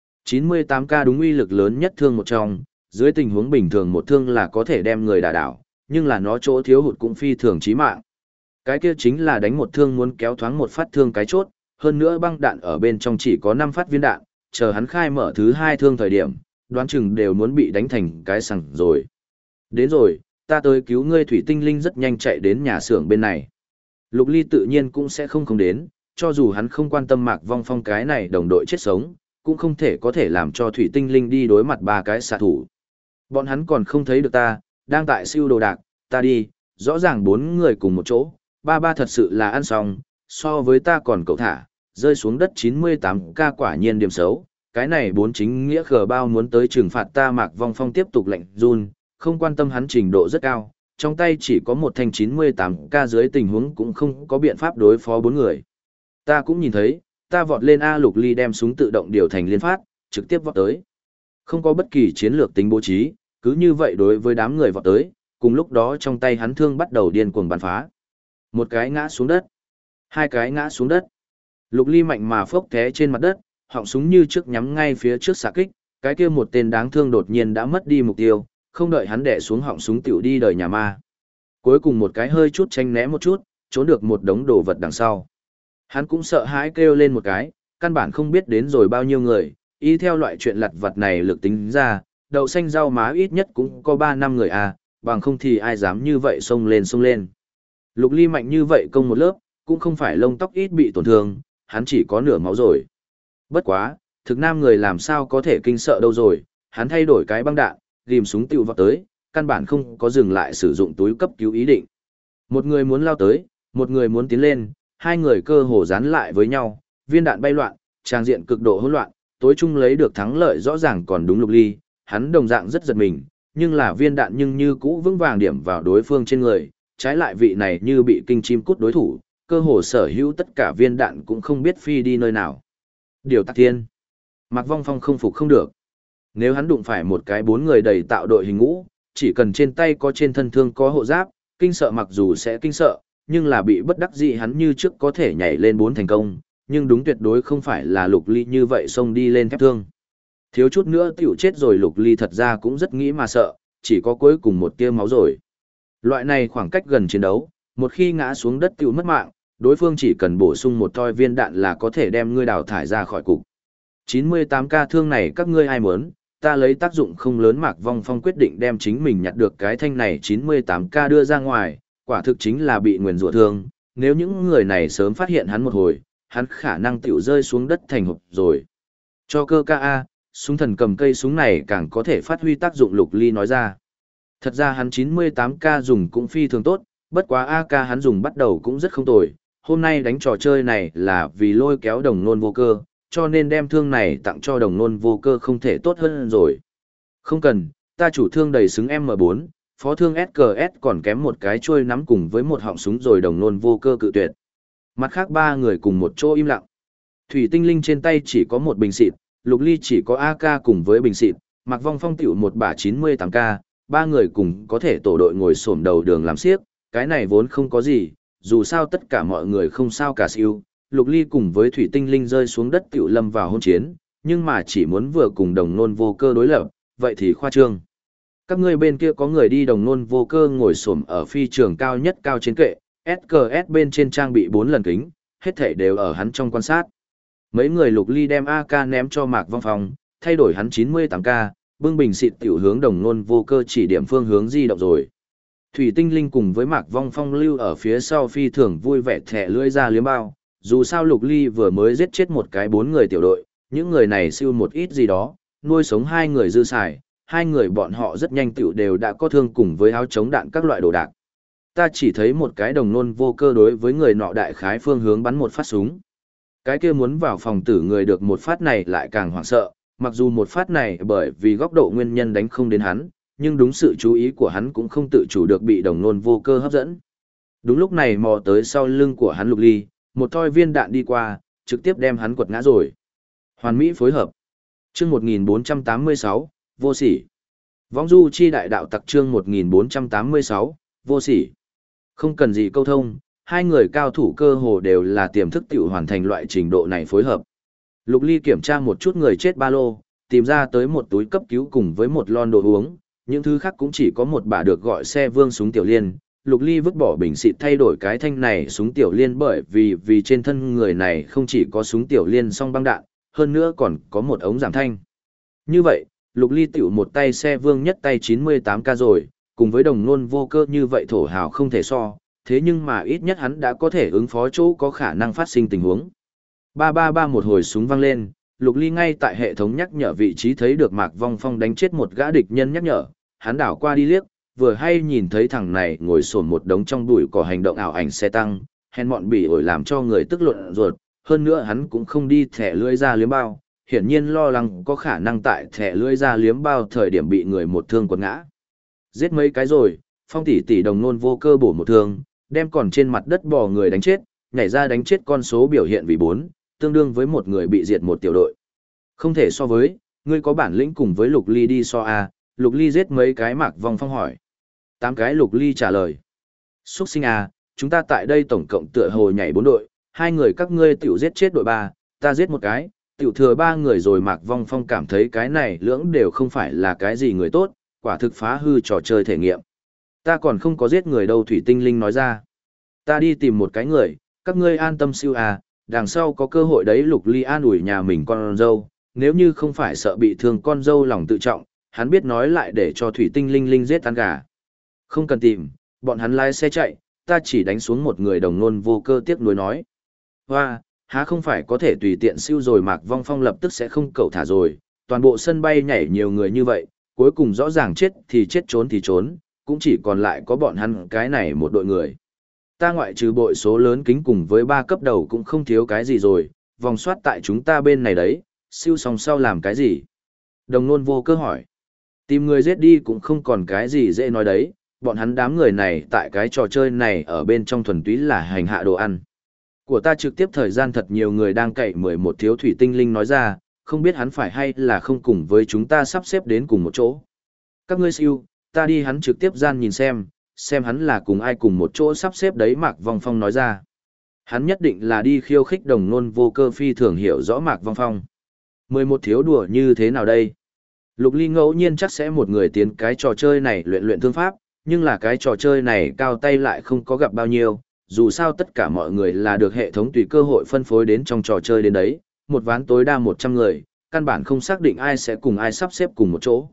[SPEAKER 1] 98K đúng uy lực lớn nhất thương một trong, dưới tình huống bình thường một thương là có thể đem người đả đảo, nhưng là nó chỗ thiếu hụt cũng phi thường chí mạng. Cái kia chính là đánh một thương muốn kéo thoáng một phát thương cái chốt, hơn nữa băng đạn ở bên trong chỉ có 5 phát viên đạn, chờ hắn khai mở thứ 2 thương thời điểm, đoán chừng đều muốn bị đánh thành cái sằng rồi. Đến rồi, ta tới cứu ngươi. Thủy tinh linh rất nhanh chạy đến nhà xưởng bên này. Lục Ly tự nhiên cũng sẽ không đến, cho dù hắn không quan tâm Mạc Vong Phong cái này đồng đội chết sống, cũng không thể có thể làm cho thủy tinh linh đi đối mặt 3 cái xạ thủ. Bọn hắn còn không thấy được ta, đang tại siêu đồ đạc, ta đi, rõ ràng 4 người cùng một chỗ, ba thật sự là ăn xong, so với ta còn cậu thả, rơi xuống đất 98K quả nhiên điểm xấu, cái này 4 chính nghĩa khờ bao muốn tới trừng phạt ta. Mạc Vong Phong tiếp tục lạnh run, không quan tâm hắn trình độ rất cao, trong tay chỉ có một thanh 98K dưới tình huống cũng không có biện pháp đối phó 4 người. Ta cũng nhìn thấy, ta vọt lên A. Lục Ly đem súng tự động điều thành liên phát, trực tiếp vọt tới. Không có bất kỳ chiến lược tính bố trí, cứ như vậy đối với đám người vọt tới, cùng lúc đó trong tay hắn thương bắt đầu điên cuồng bắn phá. Một cái ngã xuống đất, 2 cái ngã xuống đất. Lục Ly mạnh mà phốc té trên mặt đất, họng súng như trước nhắm ngay phía trước xạ kích, cái kia một tên đáng thương đột nhiên đã mất đi mục tiêu, không đợi hắn đè xuống họng súng tiểu đi đời nhà ma. Cuối cùng một cái hơi chút tranh né một chút, trốn được một đống đồ vật đằng sau. Hắn cũng sợ hãi kêu lên một cái, căn bản không biết đến rồi bao nhiêu người, y theo loại chuyện lặt vặt này lực tính ra, đậu xanh rau má ít nhất cũng có 3-5 người à, bằng không thì ai dám như vậy xông lên. Lục Ly mạnh như vậy công một lớp, cũng không phải lông tóc ít bị tổn thương, hắn chỉ có nửa máu rồi. Bất quá, thực nam người làm sao có thể kinh sợ đâu rồi, hắn thay đổi cái băng đạn, ghim súng tiêu vào tới, căn bản không có dừng lại sử dụng túi cấp cứu ý định. Một người muốn lao tới, một người muốn tiến lên, hai người cơ hồ dán lại với nhau, viên đạn bay loạn, trang diện cực độ hỗn loạn, tối chung lấy được thắng lợi rõ ràng còn đúng Lục Ly, hắn đồng dạng rất giật mình, nhưng là viên đạn nhưng như cũ vững vàng điểm vào đối phương trên người, trái lại vị này như bị kinh chim cút đối thủ, cơ hồ sở hữu tất cả viên đạn cũng không biết phi đi nơi nào. Điều Tắc Thiên. Mạc Vong Phong không phục không được. Nếu hắn đụng phải một cái 4 người đầy tạo đội hình ngũ, chỉ cần trên tay có trên thân thương có hộ giáp, kinh sợ mặc dù sẽ kinh sợ, nhưng là bị bất đắc dĩ hắn như trước có thể nhảy lên 4 thành công, nhưng đúng tuyệt đối không phải là Lục Ly như vậy xông đi lên thép thương. Thiếu chút nữa tiểu chết rồi, Lục Ly thật ra cũng rất nghĩ mà sợ, chỉ có cuối cùng một tia máu rồi. Loại này khoảng cách gần chiến đấu, một khi ngã xuống đất tiểu mất mạng, đối phương chỉ cần bổ sung một toi viên đạn là có thể đem ngươi đào thải ra khỏi cục. 98k thương này các ngươi ai muốn, ta lấy tác dụng không lớn. Mạc Vong Phong quyết định đem chính mình nhặt được cái thanh này 98k đưa ra ngoài, quả thực chính là bị nguyền rủa thương, nếu những người này sớm phát hiện hắn một hồi, hắn khả năng tiểu rơi xuống đất thành hộp rồi. Cho cơ ca A, súng thần cầm cây súng này càng có thể phát huy tác dụng, Lục Ly nói ra. Thật ra hắn 98k dùng cũng phi thường tốt, bất quá AK hắn dùng bắt đầu cũng rất không tồi. Hôm nay đánh trò chơi này là vì lôi kéo Đồng Nôn Vô Cơ, cho nên đem thương này tặng cho Đồng Nôn Vô Cơ không thể tốt hơn rồi. Không cần, ta chủ thương đầy xứng M4, phó thương SKS còn kém một cái chuôi nắm cùng với một họng súng rồi. Đồng Nôn Vô Cơ cự tuyệt. Mặt khác ba người cùng một chỗ im lặng. Thủy Tinh Linh trên tay chỉ có một bình xịt, Lục Ly chỉ có AK cùng với bình xịt, Mạc Vong Phong tiểu một bả 98k, ba người cùng có thể tổ đội ngồi xổm đầu đường làm xiếc, cái này vốn không có gì, dù sao tất cả mọi người không sao cả siêu. Lục Ly cùng với Thủy Tinh Linh rơi xuống đất tiểu lâm vào hôn chiến, nhưng mà chỉ muốn vừa cùng Đồng Nôn Vô Cơ đối lập, vậy thì khoa trương. Các ngươi bên kia có người đi. Đồng Nôn Vô Cơ ngồi xổm ở phi trường cao nhất cao trên kệ, SKS bên trên trang bị 4 lần kính, hết thảy đều ở hắn trong quan sát. Mấy người Lục Ly đem AK ném cho Mạc Vong Phong, thay đổi hắn 98k, bưng bình xịt tiểu hướng Đồng Nôn Vô Cơ chỉ điểm phương hướng di động rồi. Thủy Tinh Linh cùng với Mạc Vong Phong lưu ở phía sau phi thường vui vẻ thẻ lưỡi ra liếm bao, dù sao Lục Ly vừa mới giết chết một cái 4 người tiểu đội, những người này siêu một ít gì đó, nuôi sống hai người dư xài, hai người bọn họ rất nhanh tiểu đều đã có thương cùng với áo chống đạn các loại đồ đạc. Ta chỉ thấy một cái Đồng Nôn Vô Cơ đối với người nọ đại khái phương hướng bắn một phát súng. Cái kia muốn vào phòng tử người được một phát này lại càng hoảng sợ, mặc dù một phát này bởi vì góc độ nguyên nhân đánh không đến hắn, nhưng đúng sự chú ý của hắn cũng không tự chủ được bị Đồng Nôn Vô Cơ hấp dẫn. Đúng lúc này mò tới sau lưng của hắn Lục Ly, một toi viên đạn đi qua, trực tiếp đem hắn quật ngã rồi. Hoàn mỹ phối hợp. Chương 1486, vô sỉ. Vong du chi đại đạo tặc chương 1486, vô sỉ. Không cần gì câu thông, hai người cao thủ cơ hồ đều là tiềm thức tiểu hoàn thành loại trình độ này phối hợp. Lục Ly kiểm tra một chút người chết ba lô, tìm ra tới một túi cấp cứu cùng với một lon đồ uống, những thứ khác cũng chỉ có một bả được gọi xe vương súng tiểu liên. Lục Ly vứt bỏ bình xịt thay đổi cái thanh này súng tiểu liên bởi vì trên thân người này không chỉ có súng tiểu liên song băng đạn, hơn nữa còn có một ống giảm thanh. Như vậy, Lục Ly tiểu một tay xe vương nhất tay 98k rồi, cùng với Đồng Nôn Vô Cơ như vậy thổ hào không thể so, thế nhưng mà ít nhất hắn đã có thể ứng phó chỗ có khả năng phát sinh tình huống. 333 một hồi súng vang lên, Lục Ly ngay tại hệ thống nhắc nhở vị trí thấy được Mạc Vong Phong đánh chết một gã địch nhân nhắc nhở, hắn đảo qua đi liếc, vừa hay nhìn thấy thằng này ngồi xổm một đống trong bụi cỏ hành động ảo ảnh xe tăng, hèn mọn bỉ ổi làm cho người tức luận ruột, hơn nữa hắn cũng không đi thẻ lưỡi ra liếm bao, hiển nhiên lo lắng có khả năng tại thẻ lưỡi ra liếm bao thời điểm bị người một thương quật ngã. Giết mấy cái rồi, Phong tỷ tỷ Đồng Nôn Vô Cơ bổ một thương, đem còn trên mặt đất bò người đánh chết, nhảy ra đánh chết con số biểu hiện vì 4, tương đương với một người bị diệt một tiểu đội. Không thể so với, ngươi có bản lĩnh cùng với Lục Ly đi so à? Lục Ly giết mấy cái. Mạc Vong Phong hỏi. 8 cái. Lục Ly trả lời. Xuất sinh à, chúng ta tại đây tổng cộng tựa hồ nhảy 4 đội, 2 người các ngươi tiểu giết chết đội 3, ta giết một cái, tiểu thừa 3 người rồi. Mạc Vong Phong cảm thấy cái này lưỡng đều không phải là cái gì người tốt, quả thực phá hư trò chơi thể nghiệm. Ta còn không có giết người đâu. Thủy Tinh Linh nói ra. Ta đi tìm một cái người, các ngươi an tâm siêu à, đằng sau có cơ hội đấy. Lục Ly an ủi nhà mình con dâu, nếu như không phải sợ bị thương con dâu lòng tự trọng, hắn biết nói lại để cho Thủy Tinh Linh giết ăn gà. Không cần tìm, bọn hắn lái xe chạy, ta chỉ đánh xuống một người. Đồng Nôn Vô Cơ tiếc nuối nói. Hoa, há không phải có thể tùy tiện siêu rồi Mạc Vong Phong lập tức sẽ không cẩu thả rồi, toàn bộ sân bay nhảy nhiều người như vậy, cuối cùng rõ ràng chết thì chết trốn thì trốn, cũng chỉ còn lại có bọn hắn cái này một đội người. Ta ngoại trừ bội số lớn kính cùng với 3 cấp đầu cũng không thiếu cái gì rồi, vòng soát tại chúng ta bên này đấy, siêu xong sau làm cái gì? Đồng Nôn Vô Cơ hỏi. Tìm người giết đi cũng không còn cái gì dễ nói đấy, bọn hắn đám người này tại cái trò chơi này ở bên trong thuần túy là hành hạ đồ ăn. Của ta trực tiếp thời gian thật nhiều người đang cậy 11 thiếu thủy tinh linh nói ra, không biết hắn phải hay là không cùng với chúng ta sắp xếp đến cùng một chỗ. Các ngươi siêu, ta đi hắn trực tiếp gian nhìn xem hắn là cùng ai cùng một chỗ sắp xếp đấy Mạc Vong Phong nói ra. Hắn nhất định là đi khiêu khích Đồng Nôn Vô Cơ phi thường hiểu rõ Mạc Vong Phong. 11 thiếu đùa như thế nào đây? Lục Ly ngẫu nhiên chắc sẽ một người tiến cái trò chơi này luyện luyện thương pháp, nhưng là cái trò chơi này cao tay lại không có gặp bao nhiêu, dù sao tất cả mọi người là được hệ thống tùy cơ hội phân phối đến trong trò chơi đến đấy, một ván tối đa 100 người, căn bản không xác định ai sẽ cùng ai sắp xếp cùng một chỗ.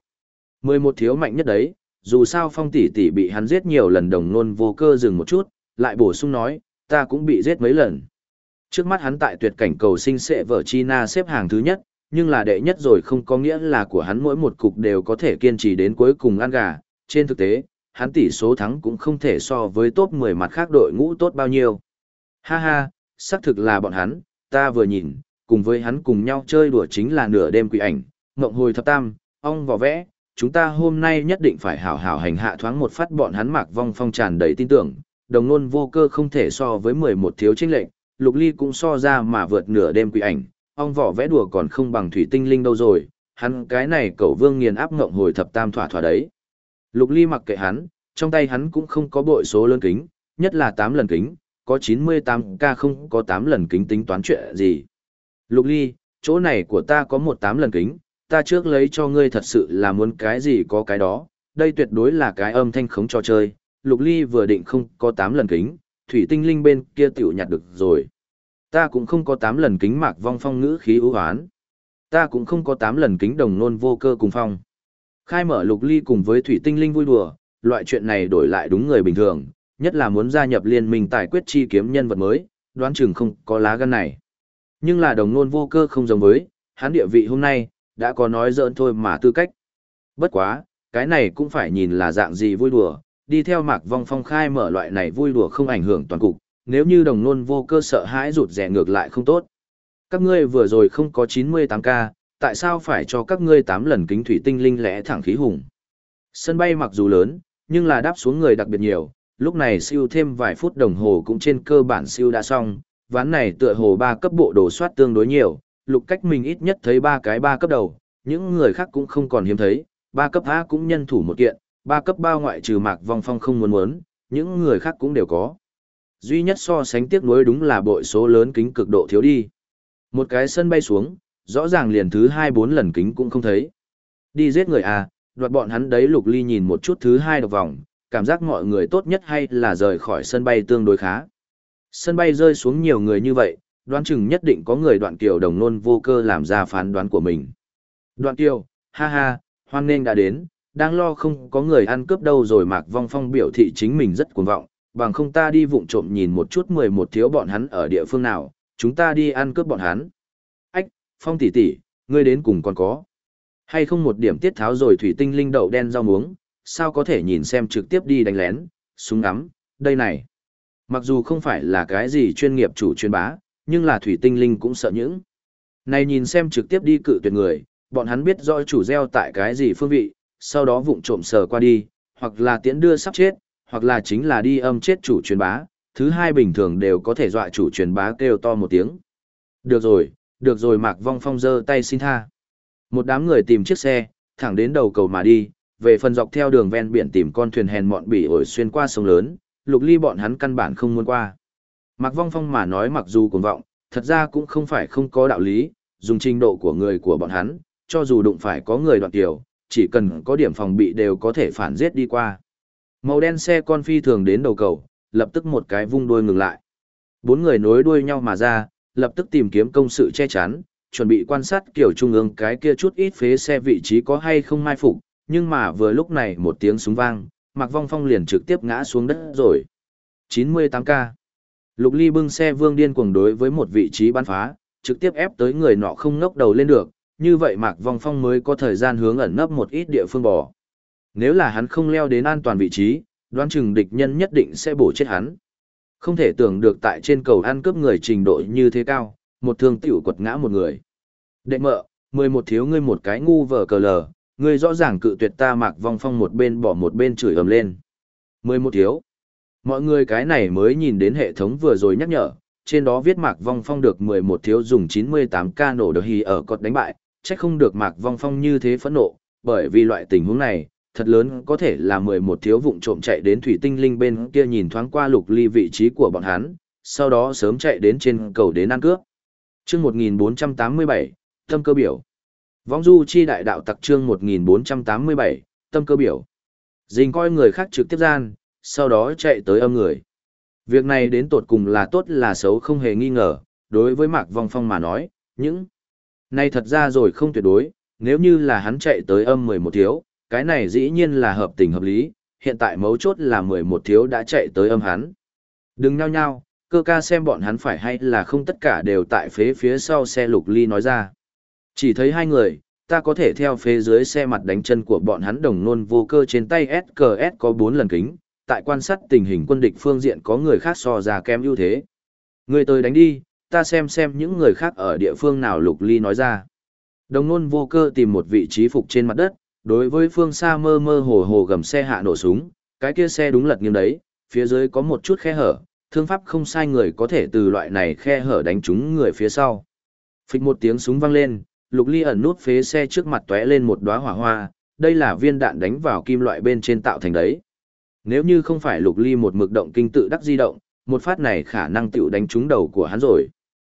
[SPEAKER 1] 11 thiếu mạnh nhất đấy, dù sao Phong tỷ tỷ bị hắn giết nhiều lần. Đồng Nôn Vô Cơ dừng một chút, lại bổ sung nói, ta cũng bị giết mấy lần. Trước mắt hắn tại tuyệt cảnh cầu sinh sẽ vở China xếp hàng thứ nhất, nhưng là đệ nhất rồi không có nghĩa là của hắn mỗi một cục đều có thể kiên trì đến cuối cùng ăn gà. Trên thực tế, hắn tỷ số thắng cũng không thể so với top 10 mặt khác đội ngũ tốt bao nhiêu. Ha ha, xác thực là bọn hắn, ta vừa nhìn, cùng với hắn cùng nhau chơi đùa chính là nửa đêm quỷ ảnh, ngộng hồi thập tam, ong vỏ vẽ, chúng ta hôm nay nhất định phải hảo hảo hành hạ thoáng một phát bọn hắn. Mạc Vong Phong tràn đầy tin tưởng, Đồng Nôn Vô Cơ không thể so với 11 thiếu chênh lệnh, Lục Ly cũng so ra mà vượt nửa đêm quỷ ảnh, ong vỏ vẽ đùa còn không bằng thủy tinh linh đâu rồi, hắn cái này cẩu vương nghiền áp ngộng hồi thập tam thỏa thỏa đấy. Lục Ly mặc kệ hắn, trong tay hắn cũng không có bội số lớn kính, nhất là 8 lần kính, có 98k không có 8 lần kính tính toán chuyện gì. Lục Ly, chỗ này của ta có 18 lần kính, ta trước lấy cho ngươi, thật sự là muốn cái gì có cái đó, đây tuyệt đối là cái âm thanh khống trò chơi. Lục Ly vừa định không có 8 lần kính, thủy tinh linh bên kia tiểu nhặt được rồi. Ta cũng không có 8 lần kính. Mạc Vong Phong ngữ khí ưu hoán. Ta cũng không có 8 lần kính. Đồng Nôn Vô Cơ cùng Phong khai mở. Lục Ly cùng với thủy tinh linh vui đùa, loại chuyện này đổi lại đúng người bình thường, nhất là muốn gia nhập liên minh tài quyết chi kiếm nhân vật mới, đoán chừng không có lá gan này. Nhưng là Đồng Nôn Vô Cơ không giống với, hắn địa vị hôm nay, đã có nói giỡn thôi mà tư cách. Bất quá, cái này cũng phải nhìn là dạng gì vui đùa, đi theo Mạc Vong Phong khai mở loại này vui đùa không ảnh hưởng toàn cục, nếu như Đồng Nôn Vô Cơ sợ hãi rụt rè ngược lại không tốt. Các ngươi vừa rồi không có 98k, tại sao phải cho các ngươi 8 lần kính? Thủy tinh linh lẽ thẳng khí hùng. Sân bay mặc dù lớn, nhưng là đáp xuống người đặc biệt nhiều, lúc này siêu thêm vài phút đồng hồ cũng trên cơ bản siêu đã xong, ván này tựa hồ 3 cấp bộ đồ soát tương đối nhiều, Lục Cách mình ít nhất thấy 3 cái 3 cấp đầu, những người khác cũng không còn hiếm thấy, 3 cấp A cũng nhân thủ một kiện, 3 cấp bao ngoại trừ Mạc Vong Phong không muốn, những người khác cũng đều có. Duy nhất so sánh tiếc nuối đúng là bội số lớn kính cực độ thiếu đi. Một cái sân bay xuống, rõ ràng liền thứ 2-4 lần kính cũng không thấy. Đi giết người à, đoạt bọn hắn đấy. Lục Ly nhìn một chút thứ 2 độc vòng, cảm giác mọi người tốt nhất hay là rời khỏi sân bay tương đối khá. Sân bay rơi xuống nhiều người như vậy, đoán chừng nhất định có người Đoạn Kiều. Đồng Nôn Vô Cơ làm ra phán đoán của mình. Đoạn Kiều, ha ha, hoan nghênh đã đến, đang lo không có người ăn cướp đâu rồi. Mạc Vong Phong biểu thị chính mình rất cuồng vọng, bằng không ta đi vụng trộm nhìn một chút 11 thiếu bọn hắn ở địa phương nào, chúng ta đi ăn cướp bọn hắn. Ách, Phong tỷ tỷ, ngươi đến cùng còn có hay không một điểm tiết tháo rồi? Thủy tinh linh đậu đen rau muống, sao có thể nhìn xem trực tiếp đi đánh lén, súng ngắm, đây này. Mặc dù không phải là cái gì chuyên nghiệp chủ chuyên bá, nhưng là thủy tinh linh cũng sợ những này nhìn xem trực tiếp đi cự tuyệt người, bọn hắn biết rõ chủ gieo tại cái gì phương vị, sau đó vụng trộm sờ qua đi, hoặc là tiễn đưa sắp chết, hoặc là chính là đi âm chết chủ truyền bá, thứ hai bình thường đều có thể dọa chủ truyền bá kêu to một tiếng. Được rồi. Mạc Vong Phong giơ tay xin tha. Một đám người tìm chiếc xe, thẳng đến đầu cầu mà đi, về phần dọc theo đường ven biển tìm con thuyền hèn mọn bỉ ổi xuyên qua sông lớn, Lục Ly bọn hắn căn bản không muốn qua. Mạc Vong Phong mà nói mặc dù cuồng vọng, thật ra cũng không phải không có đạo lý, dùng trình độ của người của bọn hắn, cho dù đụng phải có người Đoạn Kiều, chỉ cần có điểm phòng bị đều có thể phản giết đi qua. Màu đen xe con phi thường đến đầu cầu, lập tức một cái vung đuôi ngừng lại. 4 người nối đuôi nhau mà ra, lập tức tìm kiếm công sự che chắn, chuẩn bị quan sát kiểu trung ương cái kia chút ít phế xe vị trí có hay không mai phục, nhưng mà vừa lúc này một tiếng súng vang, Mạc Vong Phong liền trực tiếp ngã xuống đất rồi. 98k. Lục Ly bưng xe vương điên cuồng đối với một vị trí bắn phá, trực tiếp ép tới người nọ không ngóc đầu lên được, như vậy Mạc Vong Phong mới có thời gian hướng ẩn nấp một ít địa phương bỏ. Nếu là hắn không leo đến an toàn vị trí, đoán chừng địch nhân nhất định sẽ bổ chết hắn. Không thể tưởng được tại trên cầu ăn cướp người trình độ như thế cao, một thương tiểu quật ngã một người. Đệ mợ, 11 thiếu ngươi một cái ngu vờ cờ lờ, ngươi rõ ràng cự tuyệt ta. Mạc Vong Phong một bên bỏ một bên chửi ầm lên. 11 thiếu. Mọi người cái này mới nhìn đến hệ thống vừa rồi nhắc nhở, trên đó viết Mạc Vong Phong được 11 thiếu dùng 98k nổ đờ hì ở cột đánh bại, chắc không được Mạc Vong Phong như thế phẫn nộ, bởi vì loại tình huống này, thật lớn có thể là 11 thiếu vụng trộm chạy đến thủy tinh linh bên kia nhìn thoáng qua Lục Ly vị trí của bọn hắn, sau đó sớm chạy đến trên cầu đến ăn cướp. Chương 1487, tâm cơ biểu. Vong du chi đại đạo tặc chương 1487, tâm cơ biểu. Dình coi người khác trực tiếp gian, sau đó chạy tới âm người. Việc này đến tột cùng là tốt là xấu không hề nghi ngờ, đối với Mạc Vong Phong mà nói, những này thật ra rồi không tuyệt đối, nếu như là hắn chạy tới âm 11 thiếu, cái này dĩ nhiên là hợp tình hợp lý, hiện tại mấu chốt là 11 thiếu đã chạy tới âm hắn. Đừng nhao nhao, cơ ca xem bọn hắn phải hay là không tất cả đều tại phía sau xe. Lục Ly nói ra. Chỉ thấy hai người, ta có thể theo phía dưới xe mặt đánh chân của bọn hắn. Đồng nôn vô cơ trên tay SKS có 4 lần kính, tại quan sát tình hình quân địch phương diện có người khác so ra kém ưu thế. Người tới đánh đi, ta xem những người khác ở địa phương nào. Lục Ly nói ra. Đồng nôn vô cơ tìm một vị trí phục trên mặt đất, đối với phương xa mơ mơ hồ hồ gầm xe hạ nổ súng, cái kia xe đúng lật nghiêng đấy, phía dưới có một chút khe hở, thương pháp không sai người có thể từ loại này khe hở đánh trúng người phía sau. Phịch một tiếng súng vang lên, Lục Ly ẩn nút phế xe trước mặt tóe lên một đóa hỏa hoa, đây là viên đạn đánh vào kim loại bên trên tạo thành đấy. Nếu như không phải Lục Ly một mực động kinh tự đắc di động, một phát này khả năng tiểu đánh trúng đầu của hắn rồi.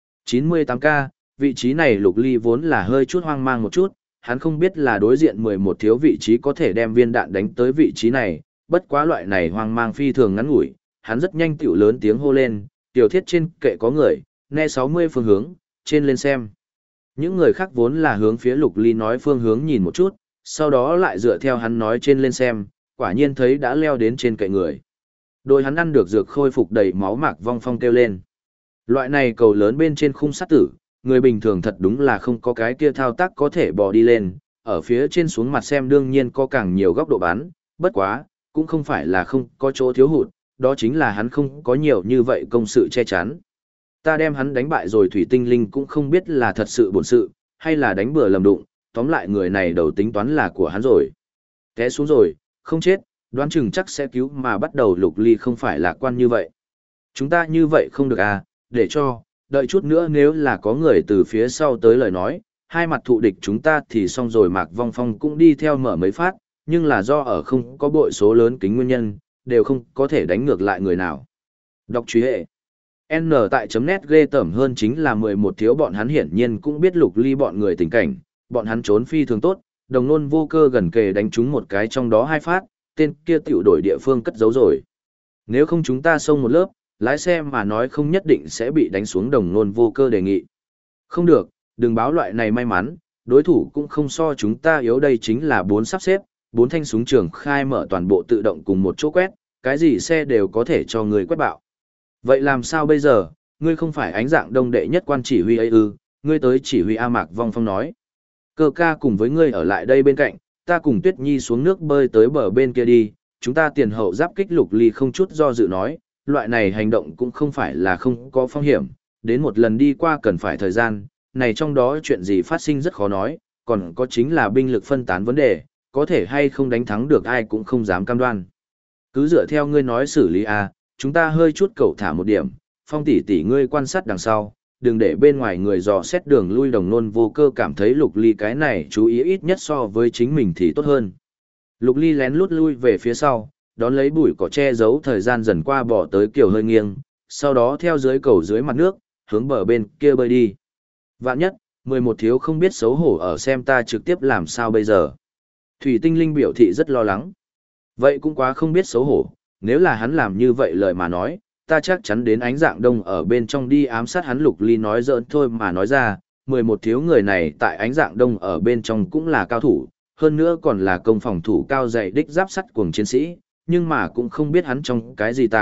[SPEAKER 1] 98k, vị trí này Lục Ly vốn là hơi chút hoang mang một chút, hắn không biết là đối diện 11 thiếu vị trí có thể đem viên đạn đánh tới vị trí này, bất quá loại này hoang mang phi thường ngắn ngủi, hắn rất nhanh tiểu lớn tiếng hô lên, tiểu thiết trên kệ có người, ne 60 phương hướng, trên lên xem. Những người khác vốn là hướng phía Lục Ly nói phương hướng nhìn một chút, sau đó lại dựa theo hắn nói trên lên xem, quả nhiên thấy đã leo đến trên kệ người. Đôi hắn ăn được dược khôi phục đầy máu. Mạc Vong Phong kêu lên. Loại này cầu lớn bên trên khung sắt tử, người bình thường thật đúng là không có cái kia thao tác có thể bò đi lên, ở phía trên xuống mặt xem đương nhiên có càng nhiều góc độ bắn, bất quá, cũng không phải là không có chỗ thiếu hụt, đó chính là hắn không có nhiều như vậy công sự che chắn. Ta đem hắn đánh bại rồi thủy tinh linh cũng không biết là thật sự bổn sự, hay là đánh bừa lầm đụng, tóm lại người này đầu tính toán là của hắn rồi. Té xuống rồi, không chết, đoán chừng chắc sẽ cứu mà bắt đầu. Lục Ly không phải lạc quan như vậy. Chúng ta như vậy không được à, để cho, đợi chút nữa nếu là có người từ phía sau tới lời nói, hai mặt thụ địch chúng ta thì xong rồi. Mạc Vong Phong cũng đi theo mở mấy phát, nhưng là do ở không có bội số lớn kính nguyên nhân, đều không có thể đánh ngược lại người nào. Đọc truy hệ. N tại .net ghê tởm hơn chính là 11 thiếu bọn hắn hiển nhiên cũng biết Lục Ly bọn người tình cảnh, bọn hắn trốn phi thường tốt, đồng nôn vô cơ gần kề đánh trúng một cái trong đó hai phát, tên kia tiểu đổi địa phương cất giấu rồi. Nếu không chúng ta xông một lớp, lái xe mà nói không nhất định sẽ bị đánh xuống. Đồng nôn vô cơ đề nghị. Không được, đừng báo loại này may mắn, đối thủ cũng không so chúng ta yếu. Đây chính là 4 sắp xếp, 4 thanh súng trường khai mở toàn bộ tự động cùng một chỗ quét, cái gì xe đều có thể cho người quét bạo. Vậy làm sao bây giờ, ngươi không phải ánh dạng đông đệ nhất quan chỉ huy ấy ư, ngươi tới chỉ huy. A Mạc Vong Phong nói. Cơ ca cùng với ngươi ở lại đây bên cạnh, ta cùng Tuyết Nhi xuống nước bơi tới bờ bên kia đi, chúng ta tiền hậu giáp kích. Lục Ly không chút do dự nói, loại này hành động cũng không phải là không có phong hiểm, đến một lần đi qua cần phải thời gian, này trong đó chuyện gì phát sinh rất khó nói, còn có chính là binh lực phân tán vấn đề, có thể hay không đánh thắng được ai cũng không dám cam đoan. Cứ dựa theo ngươi nói xử lý à, chúng ta hơi chút cẩu thả một điểm, Phong tỷ tỷ ngươi quan sát đằng sau, đừng để bên ngoài người dò xét đường lui. Đồng nôn vô cơ cảm thấy Lục Ly cái này chú ý ít nhất so với chính mình thì tốt hơn. Lục Ly lén lút lui về phía sau, đón lấy bụi cỏ che giấu thời gian dần qua bỏ tới kiểu hơi nghiêng, sau đó theo dưới cầu dưới mặt nước, hướng bờ bên kia bơi đi. Vạn nhất, 11 thiếu không biết xấu hổ ở xem ta trực tiếp làm sao bây giờ. Thủy tinh linh biểu thị rất lo lắng. Vậy cũng quá không biết xấu hổ, nếu là hắn làm như vậy lời mà nói, ta chắc chắn đến ánh dạng đông ở bên trong đi ám sát hắn. Lục Ly nói giỡn thôi mà nói ra, 11 thiếu người này tại ánh dạng đông ở bên trong cũng là cao thủ, hơn nữa còn là công phòng thủ cao dày đích giáp sắt cuồng chiến sĩ, nhưng mà cũng không biết hắn trong cái gì tà,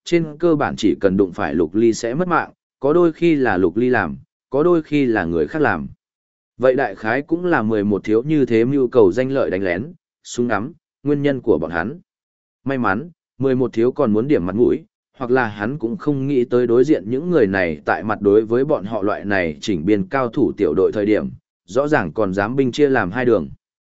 [SPEAKER 1] trên cơ bản chỉ cần đụng phải Lục Ly sẽ mất mạng, có đôi khi là Lục Ly làm, có đôi khi là người khác làm. Vậy đại khái cũng là 11 thiếu như thế mưu cầu danh lợi đánh lén, súng ngắm, nguyên nhân của bọn hắn. May mắn, 11 thiếu còn muốn điểm mặt mũi, hoặc là hắn cũng không nghĩ tới đối diện những người này tại mặt đối với bọn họ loại này chỉnh biên cao thủ tiểu đội thời điểm, rõ ràng còn dám binh chia làm hai đường.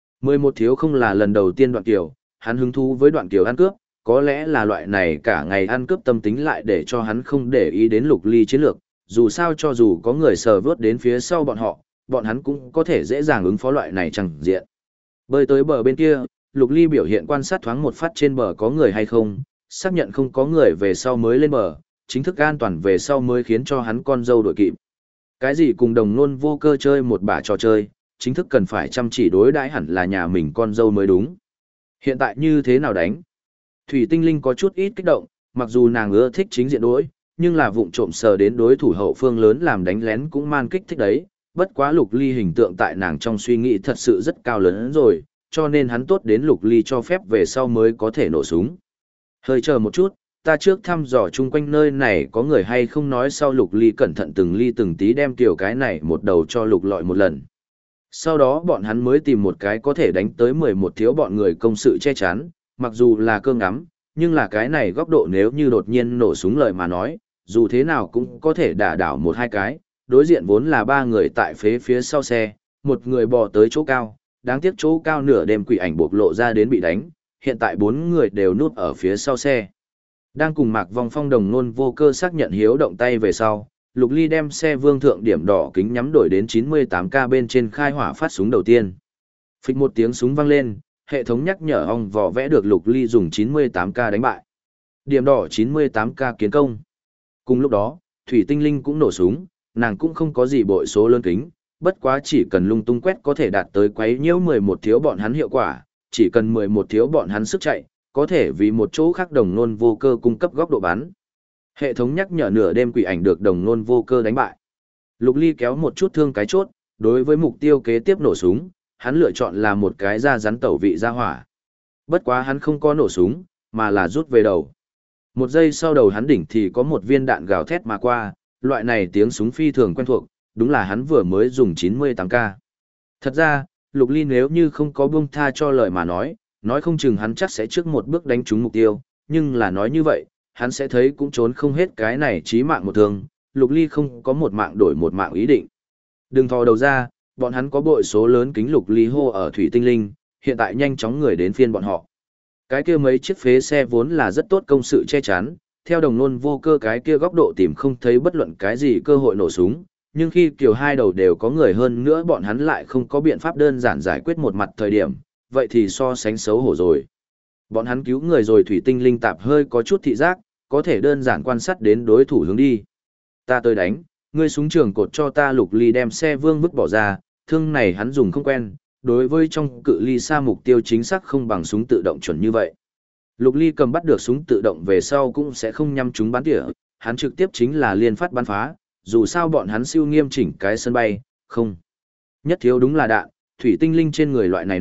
[SPEAKER 1] 11 thiếu không là lần đầu tiên Đoạn Kiều, hắn hứng thú với Đoạn Kiều ăn cướp, có lẽ là loại này cả ngày ăn cướp tâm tính lại để cho hắn không để ý đến Lục Ly chiến lược, dù sao cho dù có người sờ vớt đến phía sau bọn họ, bọn hắn cũng có thể dễ dàng ứng phó loại này chẳng diện. Bơi tới bờ bên kia, Lục Ly biểu hiện quan sát thoáng một phát trên bờ có người hay không, xác nhận không có người về sau mới lên bờ, chính thức an toàn về sau mới khiến cho hắn con dâu đội kịp. Cái gì cùng đồng nôn vô cơ chơi một bả trò chơi, chính thức cần phải chăm chỉ đối đãi hẳn là nhà mình con dâu mới đúng. Hiện tại như thế nào đánh? Thủy Tinh Linh có chút ít kích động, mặc dù nàng ưa thích chính diện đối, nhưng là vụng trộm sờ đến đối thủ hậu phương lớn làm đánh lén cũng man kích thích đấy. Bất quá Lục Ly hình tượng tại nàng trong suy nghĩ thật sự rất cao lớn rồi, cho nên hắn tốt đến Lục Ly cho phép về sau mới có thể nổ súng. Hơi chờ một chút, ta trước thăm dò chung quanh nơi này có người hay không nói sau Lục Ly cẩn thận từng ly từng tí đem tiểu cái này một đầu cho Lục lọi một lần. Sau đó bọn hắn mới tìm một cái có thể đánh tới 11 thiếu bọn người công sự che chắn, mặc dù là cơ ngắm, nhưng là cái này góc độ nếu như đột nhiên nổ súng lời mà nói, dù thế nào cũng có thể đả đảo một hai cái, đối diện vốn là ba người tại phía sau xe, một người bò tới chỗ cao, đáng tiếc chỗ cao nửa đêm quỷ ảnh bộc lộ ra đến bị đánh, hiện tại bốn người đều núp ở phía sau xe. Đang cùng Mạc Vong Phong đồng nôn vô cơ xác nhận hiếu động tay về sau, Lục Ly đem xe vương thượng điểm đỏ kính nhắm đổi đến 98K bên trên khai hỏa phát súng đầu tiên. Phịch một tiếng súng vang lên, hệ thống nhắc nhở ong vỏ vẽ được Lục Ly dùng 98K đánh bại. Điểm đỏ 98K kiến công. Cùng lúc đó, Thủy Tinh Linh cũng nổ súng, nàng cũng không có gì bội số lớn kính, bất quá chỉ cần lung tung quét có thể đạt tới quấy nhiễu 11 thiếu bọn hắn hiệu quả, chỉ cần 11 thiếu bọn hắn sức chạy, có thể vì một chỗ khác đồng nôn vô cơ cung cấp góc độ bắn. Hệ thống nhắc nhở nửa đêm quỷ ảnh được đồng nôn vô cơ đánh bại. Lục Ly kéo một chút thương cái chốt, đối với mục tiêu kế tiếp nổ súng, hắn lựa chọn là một cái da rắn tẩu vị ra hỏa. Bất quá hắn không có nổ súng, mà là rút về đầu. Một giây sau đầu hắn đỉnh thì có một viên đạn gào thét mà qua, loại này tiếng súng phi thường quen thuộc, đúng là hắn vừa mới dùng 98K. Thật ra, Lục Ly nếu như không có buông tha cho lời mà nói không chừng hắn chắc sẽ trước một bước đánh trúng mục tiêu, nhưng là nói như vậy, hắn sẽ thấy cũng trốn không hết cái này chí mạng một thương, Lục Ly không có một mạng đổi một mạng ý định. Đừng thò đầu ra, bọn hắn có bội số lớn kính Lục Ly hô ở Thủy Tinh Linh, hiện tại nhanh chóng người đến phiên bọn họ. Cái kia mấy chiếc phế xe vốn là rất tốt công sự che chắn, theo đồng nôn vô cơ cái kia góc độ tìm không thấy bất luận cái gì cơ hội nổ súng, nhưng khi kiểu hai đầu đều có người hơn nữa bọn hắn lại không có biện pháp đơn giản giải quyết một mặt thời điểm, vậy thì so sánh xấu hổ rồi. Bọn hắn cứu người rồi Thủy Tinh Linh tạp hơi có chút thị giác, có thể đơn giản quan sát đến đối thủ hướng đi. Ta tới đánh, ngươi súng trường cột cho ta. Lục Ly đem xe vương vứt bỏ ra, thương này hắn dùng không quen, đối với trong cự ly xa mục tiêu chính xác không bằng súng tự động chuẩn như vậy. Lục Ly cầm bắt được súng tự động về sau cũng sẽ không nhắm chúng bắn tỉa, hắn trực tiếp chính là liên phát bắn phá, dù sao bọn hắn siêu nghiêm chỉnh cái sân bay, không. Nhất thiếu đúng là đạn, Thủy Tinh Linh trên người loại này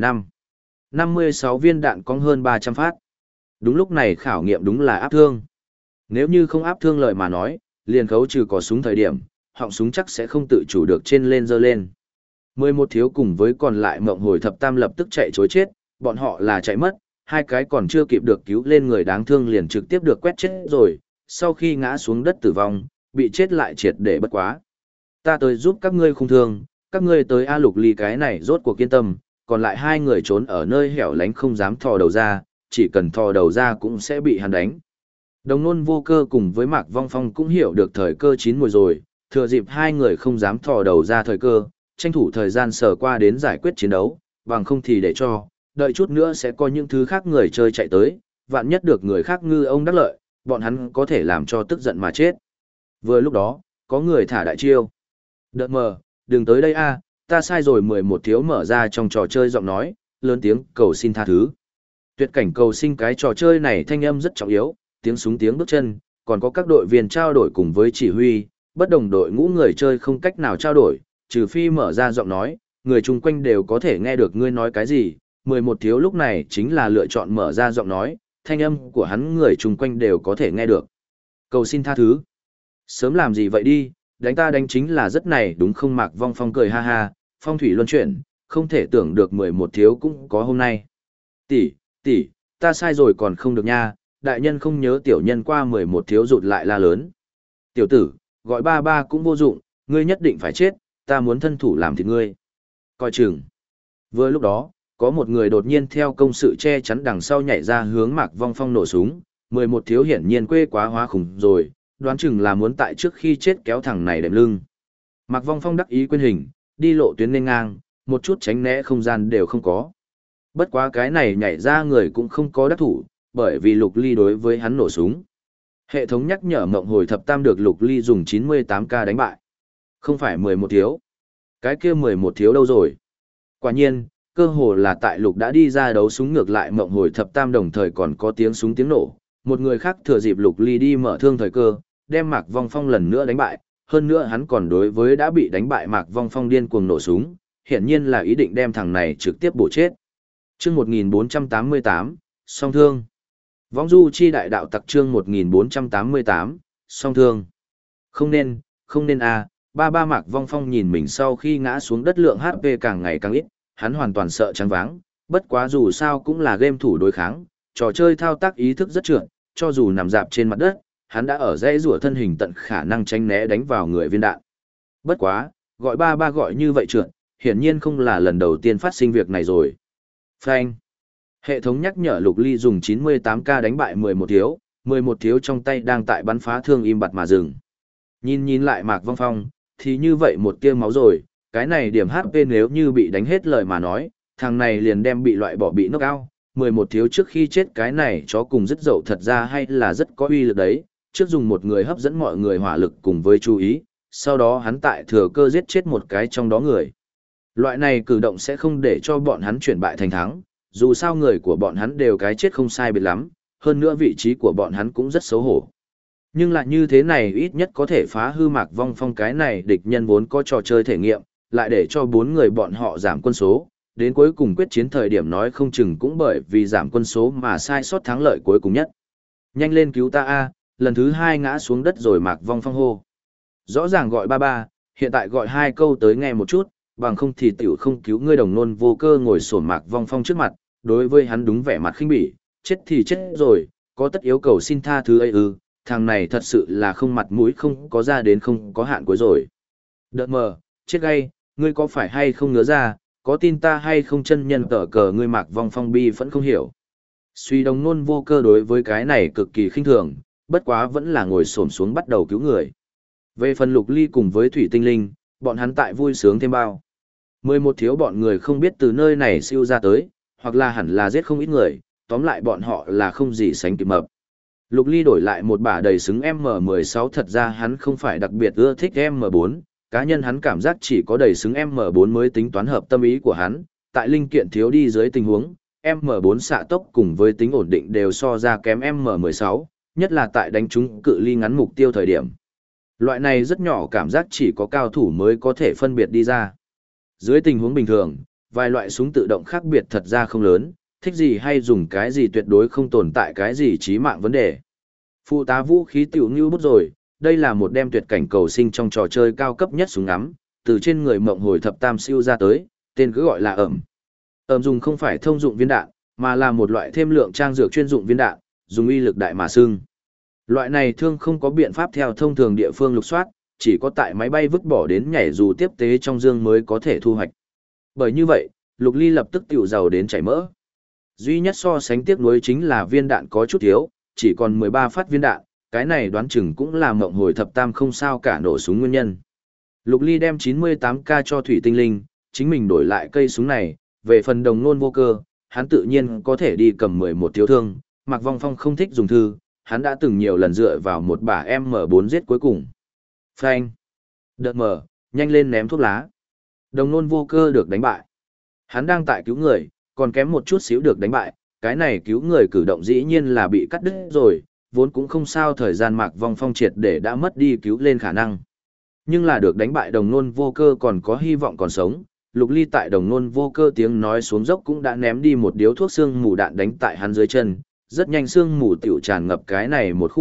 [SPEAKER 1] 56 viên đạn có hơn 300 phát. Đúng lúc này khảo nghiệm đúng là áp thương. Nếu như không áp thương lời mà nói, liền khấu trừ có súng thời điểm, họng súng chắc sẽ không tự chủ được trên lên dơ lên. 11 thiếu cùng với còn lại mộng hồi thập tam lập tức chạy chối chết, bọn họ là chạy mất, hai cái còn chưa kịp được cứu lên người đáng thương liền trực tiếp được quét chết rồi, sau khi ngã xuống đất tử vong, bị chết lại triệt để bất quá. Ta tới giúp các ngươi khung thương, các ngươi tới A. Lục Ly cái này rốt cuộc kiên tâm, còn lại hai người trốn ở nơi hẻo lánh không dám thò đầu ra, chỉ cần thò đầu ra cũng sẽ bị hắn đánh. Đồng nôn vô cơ cùng với Mạc Vong Phong cũng hiểu được thời cơ chín mùi rồi, thừa dịp hai người không dám thò đầu ra thời cơ, tranh thủ thời gian sờ qua đến giải quyết chiến đấu, bằng không thì để cho, đợi chút nữa sẽ có những thứ khác người chơi chạy tới, vạn nhất được người khác ngư ông đắc lợi, bọn hắn có thể làm cho tức giận mà chết. Vừa lúc đó, có người thả đại chiêu. Đợt mờ, đừng tới đây a, ta sai rồi. 11 thiếu mở ra trong trò chơi giọng nói, lớn tiếng cầu xin tha thứ. Tuyệt cảnh cầu sinh cái trò chơi này thanh âm rất trọng yếu, tiếng súng tiếng bước chân, còn có các đội viên trao đổi cùng với chỉ huy, bất đồng đội ngũ người chơi không cách nào trao đổi, trừ phi mở ra giọng nói, người chung quanh đều có thể nghe được ngươi nói cái gì. 11 thiếu lúc này chính là lựa chọn mở ra giọng nói, thanh âm của hắn người chung quanh đều có thể nghe được. Cầu xin tha thứ. Sớm làm gì vậy đi, đánh ta đánh chính là rất này đúng không? Mạc Vong Phong cười ha ha, phong thủy luân chuyển, không thể tưởng được 11 thiếu cũng có hôm nay. Tỷ, ta sai rồi còn không được nha, đại nhân không nhớ tiểu nhân qua 11 thiếu rụt lại la lớn. Tiểu tử, gọi ba ba cũng vô dụng, ngươi nhất định phải chết, ta muốn thân thủ làm thịt ngươi. Coi chừng. Vừa lúc đó, có một người đột nhiên theo công sự che chắn đằng sau nhảy ra hướng Mạc Vong Phong nổ súng, 11 thiếu hiển nhiên quê quá hóa khủng rồi, đoán chừng là muốn tại trước khi chết kéo thằng này đệm lưng. Mạc Vong Phong đắc ý quên hình, đi lộ tuyến nên ngang, một chút tránh né không gian đều không có. Bất quá cái này nhảy ra người cũng không có đắc thủ, bởi vì Lục Ly đối với hắn nổ súng. Hệ thống nhắc nhở mộng hồi thập tam được Lục Ly dùng 98k đánh bại. Không phải 11 thiếu. Cái kia 11 thiếu đâu rồi? Quả nhiên, cơ hồ là tại Lục đã đi ra đấu súng ngược lại mộng hồi thập tam đồng thời còn có tiếng súng tiếng nổ. Một người khác thừa dịp Lục Ly đi mở thương thời cơ, đem Mạc Vong Phong lần nữa đánh bại. Hơn nữa hắn còn đối với đã bị đánh bại Mạc Vong Phong điên cuồng nổ súng, hiển nhiên là ý định đem thằng này trực tiếp bổ chết. Chương 1488, song thương. Võng du chi đại đạo tặc chương 1488, song thương. Không nên a, ba Mạc Vong Phong nhìn mình sau khi ngã xuống đất lượng HP càng ngày càng ít, hắn hoàn toàn sợ choáng váng, bất quá dù sao cũng là game thủ đối kháng, trò chơi thao tác ý thức rất trượt, cho dù nằm dạp trên mặt đất, hắn đã ở dãy rủa thân hình tận khả năng tránh né đánh vào người viên đạn. Bất quá, gọi ba gọi như vậy trượt, hiển nhiên không là lần đầu tiên phát sinh việc này rồi. Phanh. Hệ thống nhắc nhở Lục Ly dùng 98k đánh bại 11 thiếu, 11 thiếu trong tay đang tại bắn phá thương im bặt mà dừng. Nhìn lại Mạc Vong Phong, thì như vậy một tia máu rồi, cái này điểm HP nếu như bị đánh hết lời mà nói, thằng này liền đem bị loại bỏ bị knock out. 11 thiếu trước khi chết cái này chó cùng rất dậu thật ra hay là rất có uy lực đấy, trước dùng một người hấp dẫn mọi người hỏa lực cùng với chú ý, sau đó hắn tại thừa cơ giết chết một cái trong đó người. Loại này cử động sẽ không để cho bọn hắn chuyển bại thành thắng, dù sao người của bọn hắn đều cái chết không sai biệt lắm, hơn nữa vị trí của bọn hắn cũng rất xấu hổ. Nhưng lại như thế này ít nhất có thể phá hư Mạc Vong Phong cái này địch nhân vốn có trò chơi thể nghiệm, lại để cho 4 người bọn họ giảm quân số, đến cuối cùng quyết chiến thời điểm nói không chừng cũng bởi vì giảm quân số mà sai sót thắng lợi cuối cùng nhất. Nhanh lên cứu ta a, lần thứ 2 ngã xuống đất rồi Mạc Vong Phong hô. Rõ ràng gọi ba, hiện tại gọi 2 câu tới nghe một chút, bằng không thì tiểu không cứu ngươi. Đồng nôn vô cơ ngồi xổm Mạc Vong Phong trước mặt, đối với hắn đúng vẻ mặt khinh bỉ, chết thì chết rồi, có tất yếu cầu xin tha thứ ấy ư, thằng này thật sự là không mặt mũi không có ra đến không có hạn cuối rồi. Đợt mờ, chết gay, ngươi có phải hay không ngứa ra, có tin ta hay không chân nhân tở cờ ngươi Mạc Vong Phong bi vẫn không hiểu. Suy đồng nôn vô cơ đối với cái này cực kỳ khinh thường, bất quá vẫn là ngồi xổm xuống bắt đầu cứu người. Về phần Lục Ly cùng với Thủy Tinh Linh, bọn hắn tại vui sướng thêm bao. 11 thiếu bọn người không biết từ nơi này siêu ra tới, hoặc là hẳn là giết không ít người, tóm lại bọn họ là không gì sánh kịp mập. Lục Ly đổi lại một bả đầy xứng M16, thật ra hắn không phải đặc biệt ưa thích M4, cá nhân hắn cảm giác chỉ có đầy xứng M4 mới tính toán hợp tâm ý của hắn, tại linh kiện thiếu đi dưới tình huống, M4 xạ tốc cùng với tính ổn định đều so ra kém M16, nhất là tại đánh trúng cự ly ngắn mục tiêu thời điểm. Loại này rất nhỏ cảm giác chỉ có cao thủ mới có thể phân biệt đi ra. Dưới tình huống bình thường, vài loại súng tự động khác biệt thật ra không lớn, thích gì hay dùng cái gì tuyệt đối không tồn tại cái gì chí mạng vấn đề. Phụ tá vũ khí tiểu như bút rồi, đây là một đem tuyệt cảnh cầu sinh trong trò chơi cao cấp nhất súng ngắm, từ trên người mộng hồi thập tam siêu ra tới, tên cứ gọi là ẩm. Ẩm dùng không phải thông dụng viên đạn, mà là một loại thêm lượng trang dược chuyên dụng viên đạn, dùng uy lực đại mà xưng. Loại này thương không có biện pháp theo thông thường địa phương lục soát, chỉ có tại máy bay vứt bỏ đến nhảy dù tiếp tế trong dương mới có thể thu hoạch. Bởi như vậy, Lục Ly lập tức tiểu giàu đến chảy mỡ. Duy nhất so sánh tiếc nuối chính là viên đạn có chút thiếu, chỉ còn 13 phát viên đạn, cái này đoán chừng cũng là mộng hồi thập tam không sao cả nổ súng nguyên nhân. Lục Ly đem 98k cho Thủy Tinh Linh, chính mình đổi lại cây súng này, về phần đồng nôn vô cơ, hắn tự nhiên có thể đi cầm 11 thiếu thương, Mạc Vong Phong không thích dùng thư, hắn đã từng nhiều lần dựa vào một bả M4 giết cuối cùng. Phanh. Đợt mở, nhanh lên ném thuốc lá. Đồng nôn vô cơ được đánh bại. Hắn đang tại cứu người, còn kém một chút xíu được đánh bại, cái này cứu người cử động dĩ nhiên là bị cắt đứt rồi, vốn cũng không sao thời gian Mạc Vong Phong triệt để đã mất đi cứu lên khả năng. Nhưng là được đánh bại đồng nôn vô cơ còn có hy vọng còn sống, Lục Ly tại đồng nôn vô cơ tiếng nói xuống dốc cũng đã ném đi một điếu thuốc xương mù đạn đánh tại hắn dưới chân, rất nhanh xương mù tiểu tràn ngập cái này một khu vực,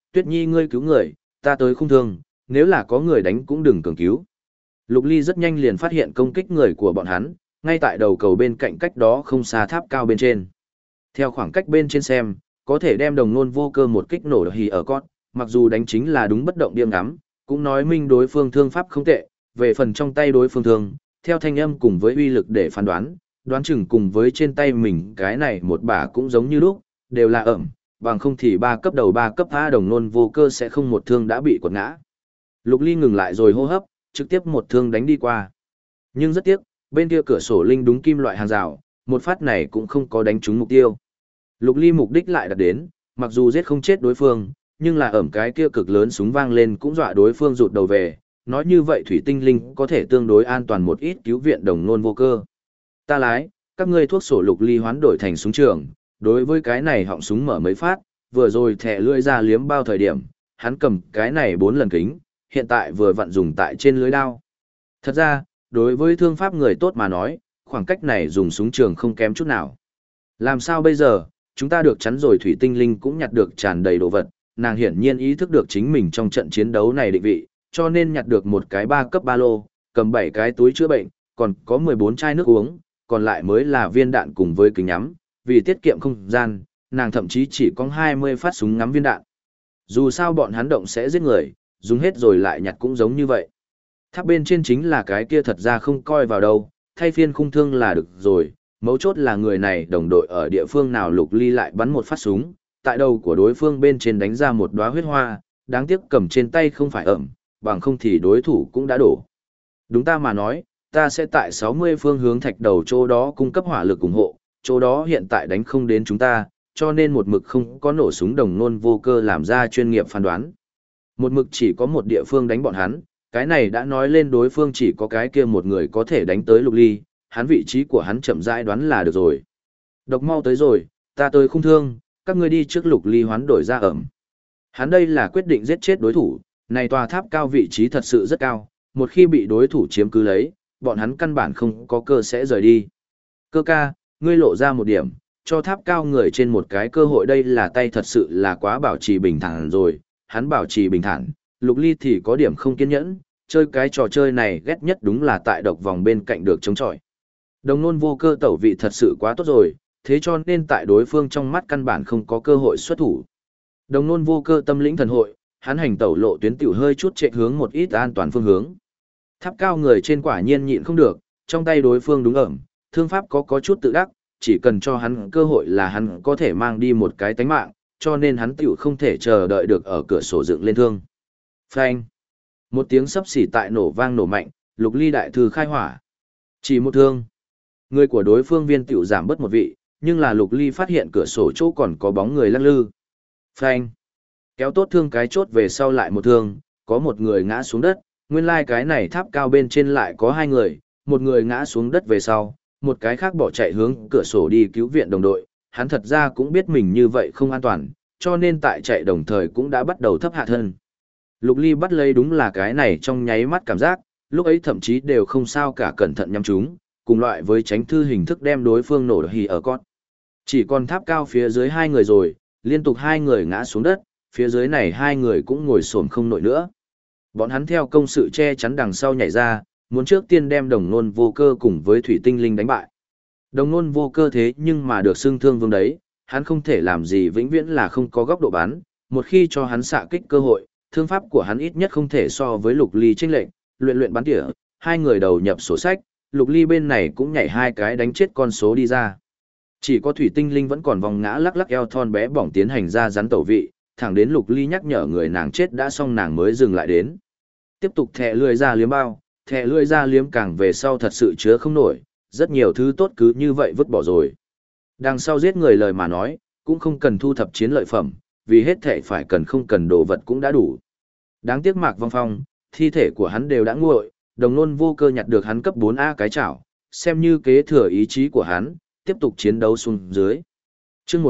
[SPEAKER 1] Tuyết Nhi ngươi cứu người, ta tới khung thương, nếu là có người đánh cũng đừng cường cứu. Lục Ly rất nhanh liền phát hiện công kích người của bọn hắn, ngay tại đầu cầu bên cạnh cách đó không xa tháp cao bên trên. Theo khoảng cách bên trên xem, có thể đem Đồng Nôn Vô Cơ một kích nổ hì ở cốt, mặc dù đánh chính là đúng bất động điềm ngắm, cũng nói minh đối phương thương pháp không tệ, về phần trong tay đối phương thương, theo thanh âm cùng với uy lực để phán đoán, đoán chừng cùng với trên tay mình cái này một bả cũng giống như lúc, đều là ẩm, bằng không thì ba cấp đầu ba cấp A Đồng Nôn Vô Cơ sẽ không một thương đã bị quật ngã. Lục Ly ngừng lại rồi hô hấp, trực tiếp một thương đánh đi qua. Nhưng rất tiếc, bên kia cửa sổ linh đúng kim loại hàng rào, một phát này cũng không có đánh trúng mục tiêu. Lục Ly mục đích lại đạt đến, mặc dù giết không chết đối phương, nhưng là ẩm cái kia cực lớn súng vang lên cũng dọa đối phương rụt đầu về, nói như vậy thủy tinh linh có thể tương đối an toàn một ít cứu viện Đồng Nôn Vô Cơ. Ta lái, các ngươi thuốc sổ. Lục Ly hoán đổi thành súng trường, đối với cái này họng súng mở mấy phát, vừa rồi thẻ lưỡi ra liếm bao thời điểm, hắn cầm cái này 4 lần kính, hiện tại vừa vặn dùng tại trên lưới đao. Thật ra, đối với thương pháp người tốt mà nói, khoảng cách này dùng súng trường không kém chút nào. Làm sao bây giờ, chúng ta được chắn rồi thủy tinh linh cũng nhặt được tràn đầy đồ vật, nàng hiển nhiên ý thức được chính mình trong trận chiến đấu này định vị, cho nên nhặt được một cái 3 cấp ba lô, cầm 7 cái túi chữa bệnh, còn có 14 chai nước uống, còn lại mới là viên đạn cùng với kính nhắm, vì tiết kiệm không gian, nàng thậm chí chỉ có 20 phát súng ngắm viên đạn. Dù sao bọn hắn động sẽ giết người, dùng hết rồi lại nhặt cũng giống như vậy. Tháp bên trên chính là cái kia thật ra không coi vào đâu, thay phiên khung thương là được rồi, mấu chốt là người này đồng đội ở địa phương nào. Lục Ly lại bắn một phát súng, tại đầu của đối phương bên trên đánh ra một đóa huyết hoa, đáng tiếc cầm trên tay không phải ẩm, bằng không thì đối thủ cũng đã đổ. Đúng ta mà nói, ta sẽ tại 60 phương hướng thạch đầu chỗ đó cung cấp hỏa lực ủng hộ, chỗ đó hiện tại đánh không đến chúng ta, cho nên một mực không có nổ súng. Đồng Nôn Vô Cơ làm ra chuyên nghiệp phán đoán. Một mực chỉ có một địa phương đánh bọn hắn, cái này đã nói lên đối phương chỉ có cái kia một người có thể đánh tới Lục Ly, hắn vị trí của hắn chậm rãi đoán là được rồi. Độc mau tới rồi, ta tới khung thương, các ngươi đi trước. Lục Ly hoán đổi ra ẩm. Hắn đây là quyết định giết chết đối thủ, này tòa tháp cao vị trí thật sự rất cao, một khi bị đối thủ chiếm cứ lấy, bọn hắn căn bản không có cơ sẽ rời đi. Cơ ca, ngươi lộ ra một điểm, cho tháp cao người trên một cái cơ hội. Đây là tay thật sự là quá bảo trì bình thản rồi, hắn bảo trì bình thản, Lục Ly thì có điểm không kiên nhẫn, chơi cái trò chơi này ghét nhất đúng là tại độc vòng bên cạnh được chống chọi. Đồng Nôn Vô Cơ tẩu vị thật sự quá tốt rồi, thế cho nên tại đối phương trong mắt căn bản không có cơ hội xuất thủ. Đồng Nôn Vô Cơ tâm lĩnh thần hội, hắn hành tẩu lộ tuyến tiểu hơi chút chạy hướng một ít an toàn phương hướng. Tháp cao người trên quả nhiên nhịn không được, trong tay đối phương đúng ẩm, thương pháp có chút tự đắc, chỉ cần cho hắn cơ hội là hắn có thể mang đi một cái tánh mạng, cho nên hắn tiểu không thể chờ đợi được ở cửa sổ dựng lên thương. Phanh! Một tiếng sấp xỉ tại nổ vang nổ mạnh, Lục Ly đại thư khai hỏa. Chỉ một thương. Người của đối phương viên tiểu giảm bớt một vị, nhưng là Lục Ly phát hiện cửa sổ chỗ còn có bóng người lắc lư. Phanh! Kéo tốt thương cái chốt về sau lại một thương, có một người ngã xuống đất, nguyên lai cái này tháp cao bên trên lại có 2 người, một người ngã xuống đất về sau, một cái khác bỏ chạy hướng cửa sổ đi cứu viện đồng đội. Hắn thật ra cũng biết mình như vậy không an toàn, cho nên tại chạy đồng thời cũng đã bắt đầu thấp hạ thân. Lục Ly bắt lấy đúng là cái này trong nháy mắt cảm giác, lúc ấy thậm chí đều không sao cả, cẩn thận nhắm chúng, cùng loại với tránh thư hình thức đem đối phương nổ hì ở cốt. Chỉ còn tháp cao phía dưới 2 người rồi, liên tục 2 người ngã xuống đất, phía dưới này 2 người cũng ngồi xổm không nổi nữa. Bọn hắn theo công sự che chắn đằng sau nhảy ra, muốn trước tiên đem Đồng Nôn Vô Cơ cùng với thủy tinh linh đánh bại. Đồng Nôn Vô Cơ thế nhưng mà được xưng thương vương đấy, hắn không thể làm gì vĩnh viễn là không có góc độ bắn, một khi cho hắn xạ kích cơ hội, thương pháp của hắn ít nhất không thể so với Lục Ly chênh lệch, luyện bắn tỉa, 2 người đầu nhập sổ sách, Lục Ly bên này cũng nhảy 2 cái đánh chết con số đi ra. Chỉ có thủy tinh linh vẫn còn vòng ngã lắc lắc eo thon bé bỏng tiến hành ra rắn tẩu vị, thẳng đến Lục Ly nhắc nhở người nàng chết đã xong nàng mới dừng lại đến. Tiếp tục thẻ lưỡi ra liếm bao, thẻ lưỡi ra liếm càng về sau thật sự chứa không nổi, rất nhiều thứ tốt cứ như vậy vứt bỏ rồi. Đằng sau giết người lời mà nói, cũng không cần thu thập chiến lợi phẩm, vì hết thể phải cần không cần đồ vật cũng đã đủ. Đáng tiếc Mạc Vong Phong, thi thể của hắn đều đã nguội, Đồng Nôn Vô Cơ nhặt được hắn cấp 4A cái chảo, xem như kế thừa ý chí của hắn, tiếp tục chiến đấu xuống dưới. Chương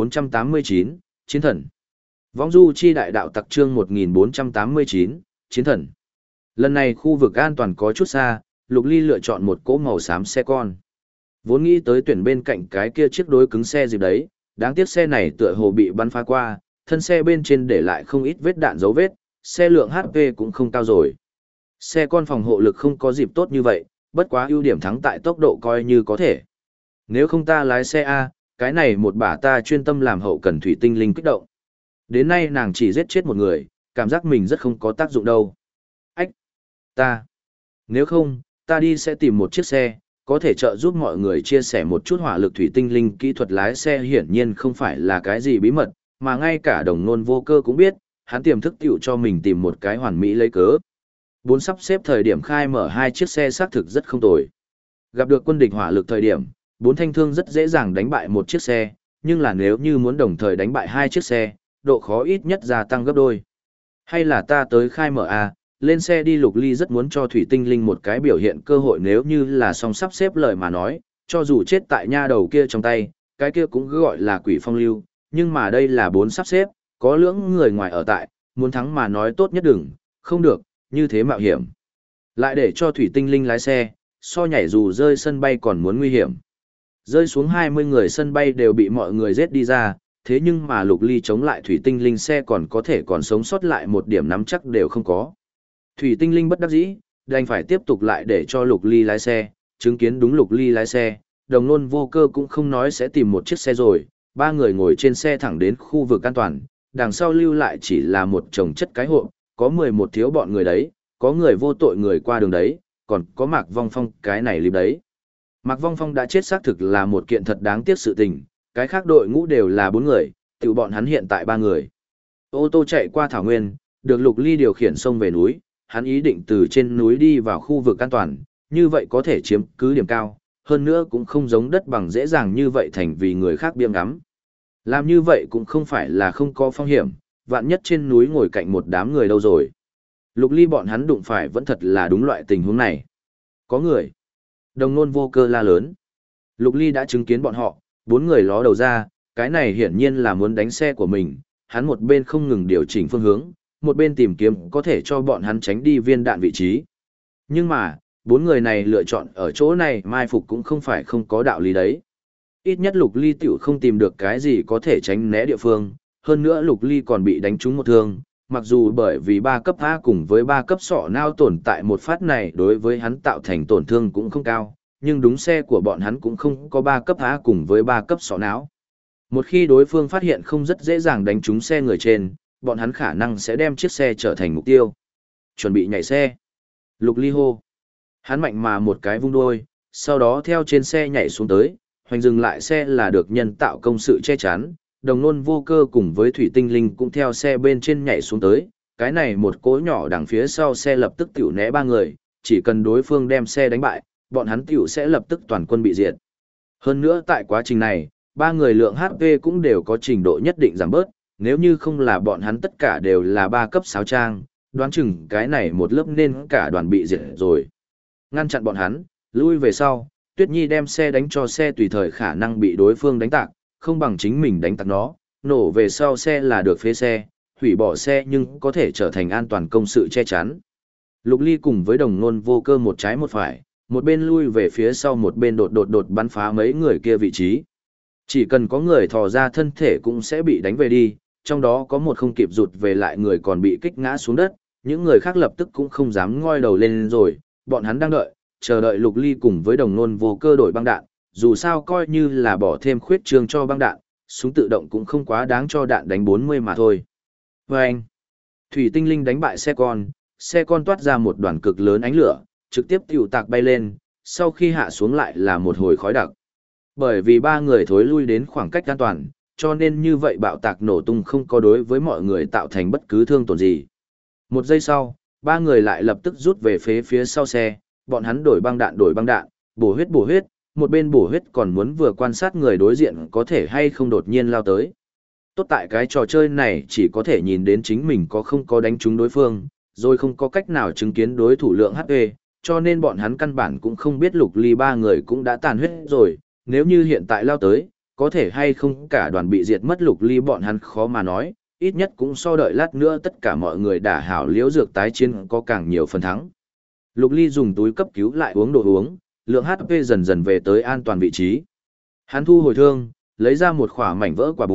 [SPEAKER 1] 1489, Chiến thần. Vong Du chi đại đạo tặc chương 1489, Chiến thần. Lần này khu vực an toàn có chút xa, Lục Ly lựa chọn một cỗ màu xám xe con. Vốn nghĩ tới tuyển bên cạnh cái kia chiếc đối cứng xe gì đấy, đáng tiếc xe này tựa hồ bị bắn phá qua, thân xe bên trên để lại không ít vết đạn dấu vết, xe lượng HP cũng không cao rồi. Xe con phòng hộ lực không có dịp tốt như vậy, bất quá ưu điểm thắng tại tốc độ coi như có thể. Nếu không ta lái xe A, cái này một bả ta chuyên tâm làm hậu cần thủy tinh linh kích động. Đến nay nàng chỉ giết chết một người, cảm giác mình rất không có tác dụng đâu. Ách! Nếu không, ta đi sẽ tìm một chiếc xe, có thể trợ giúp mọi người chia sẻ một chút hỏa lực thủy tinh linh kỹ thuật lái xe hiển nhiên không phải là cái gì bí mật, mà ngay cả đồng nôn vô cơ cũng biết, hắn tiềm thức tiểu cho mình tìm một cái hoàn mỹ lấy cớ. Bốn sắp xếp thời điểm khai mở hai chiếc xe xác thực rất không tồi. Gặp được quân địch hỏa lực thời điểm, bốn thanh thương rất dễ dàng đánh bại một chiếc xe, nhưng là nếu như muốn đồng thời đánh bại hai chiếc xe, độ khó ít nhất gia tăng gấp đôi. Hay là ta tới khai mở A, lên xe đi. Lục Ly rất muốn cho thủy tinh linh một cái biểu hiện cơ hội, nếu như là song sắp xếp lời mà nói, cho dù chết tại nha đầu kia trong tay, cái kia cũng cứ gọi là quỷ phong lưu, nhưng mà đây là bốn sắp xếp, có lưỡng người ngoài ở tại, muốn thắng mà nói tốt nhất đừng, không được, như thế mạo hiểm. Lại để cho thủy tinh linh lái xe, so nhảy dù rơi sân bay còn muốn nguy hiểm. Rơi xuống 20 người sân bay đều bị mọi người giết đi ra, thế nhưng mà Lục Ly chống lại thủy tinh linh xe còn có thể còn sống sót lại một điểm nắm chắc đều không có. Thủy tinh linh bất đắc dĩ, đành phải tiếp tục lại để cho Lục Ly lái xe, chứng kiến đúng Lục Ly lái xe, đồng nôn vô cơ cũng không nói sẽ tìm một chiếc xe rồi, ba người ngồi trên xe thẳng đến khu vực an toàn, đằng sau lưu lại chỉ là một chồng chất cái hộp, có 11 thiếu bọn người đấy, có người vô tội người qua đường đấy, còn có Mạc Vong Phong cái này líp đấy. Mạc Vong Phong đã chết xác thực là một kiện thật đáng tiếc sự tình, cái khác đội ngũ đều là 4 người, tự bọn hắn hiện tại 3 người. Ô tô chạy qua thảo nguyên, được Lục Ly điều khiển xông về núi, hắn ý định từ trên núi đi vào khu vực an toàn, như vậy có thể chiếm cứ điểm cao, hơn nữa cũng không giống đất bằng dễ dàng như vậy thành vì người khác biếng ngắm. Làm như vậy cũng không phải là không có phong hiểm, vạn nhất trên núi ngồi cạnh một đám người đâu rồi. Lục Ly bọn hắn đụng phải vẫn thật là đúng loại tình huống này. Có người. Đồng nôn vô cơ la lớn. Lục Ly đã chứng kiến bọn họ, 4 người ló đầu ra, cái này hiển nhiên là muốn đánh xe của mình, hắn một bên không ngừng điều chỉnh phương hướng, một bên tìm kiếm có thể cho bọn hắn tránh đi viên đạn vị trí. Nhưng mà, 4 người này lựa chọn ở chỗ này mai phục cũng không phải không có đạo lý đấy. Ít nhất Lục Ly tiểu không tìm được cái gì có thể tránh né địa phương, hơn nữa Lục Ly còn bị đánh trúng một thương, mặc dù bởi vì 3 cấp A cùng với 3 cấp sọ não tồn tại một phát này đối với hắn tạo thành tổn thương cũng không cao, nhưng đúng xe của bọn hắn cũng không có 3 cấp A cùng với 3 cấp sọ não. Một khi đối phương phát hiện không rất dễ dàng đánh trúng xe người trên, bọn hắn khả năng sẽ đem chiếc xe trở thành mục tiêu. Chuẩn bị nhảy xe. Lục Ly hô. Hắn mạnh mà một cái vung đuôi, sau đó theo trên xe nhảy xuống tới, hoành dừng lại xe là được nhân tạo công sự che chắn, đồng nôn vô cơ cùng với thủy tinh linh cũng theo xe bên trên nhảy xuống tới, cái này một cỗ nhỏ đằng phía sau xe lập tức tiểu né 3 người, chỉ cần đối phương đem xe đánh bại, bọn hắn tiểu sẽ lập tức toàn quân bị diệt. Hơn nữa tại quá trình này, 3 người lượng HP cũng đều có trình độ nhất định giảm bớt, nếu như không là bọn hắn tất cả đều là 3 cấp sáo trang, đoán chừng cái này một lớp nên cả đoàn bị diệt rồi. Ngăn chặn bọn hắn, lui về sau, Tuyết Nhi đem xe đánh cho xe tùy thời khả năng bị đối phương đánh tạc, không bằng chính mình đánh tạc nó, nổ về sau xe là được phế xe, hủy bỏ xe nhưng có thể trở thành an toàn công sự che chắn. Lục Ly cùng với đồng nôn vô cơ một trái một phải, một bên lui về phía sau một bên đột bắn phá mấy người kia vị trí. Chỉ cần có người thò ra thân thể cũng sẽ bị đánh về đi, trong đó có một không kịp rụt về lại người còn bị kích ngã xuống đất, những người khác lập tức cũng không dám ngoi đầu lên rồi, bọn hắn đang đợi, chờ đợi Lục Ly cùng với đồng nôn vô cơ đổi băng đạn, dù sao coi như là bỏ thêm khuyết trương cho băng đạn, súng tự động cũng không quá đáng cho đạn đánh 40 mà thôi. Và anh, thủy tinh linh đánh bại xe con toát ra một đoàn cực lớn ánh lửa, trực tiếp tiểu tạc bay lên, sau khi hạ xuống lại là một hồi khói đặc. Bởi vì 3 người thối lui đến khoảng cách an toàn, cho nên như vậy bạo tạc nổ tung không có đối với mọi người tạo thành bất cứ thương tổn gì. Một giây sau, 3 người lại lập tức rút về phía sau xe, bọn hắn đổi băng đạn, bổ huyết, một bên bổ huyết còn muốn vừa quan sát người đối diện có thể hay không đột nhiên lao tới. Tốt tại cái trò chơi này chỉ có thể nhìn đến chính mình có không có đánh trúng đối phương, rồi không có cách nào chứng kiến đối thủ lượng HP, cho nên bọn hắn căn bản cũng không biết Lục Ly 3 người cũng đã tàn huyết rồi, nếu như hiện tại lao tới, có thể hay không cả đoàn bị diệt mất Lục Ly bọn hắn khó mà nói, ít nhất cũng so đợi lát nữa tất cả mọi người đả hảo liễu dược tái chiến có càng nhiều phần thắng. Lục Ly dùng túi cấp cứu lại uống đồ uống, lượng HP dần dần về tới an toàn vị trí. Hắn thu hồi thương, lấy ra một khỏa mảnh vỡ quả bùm,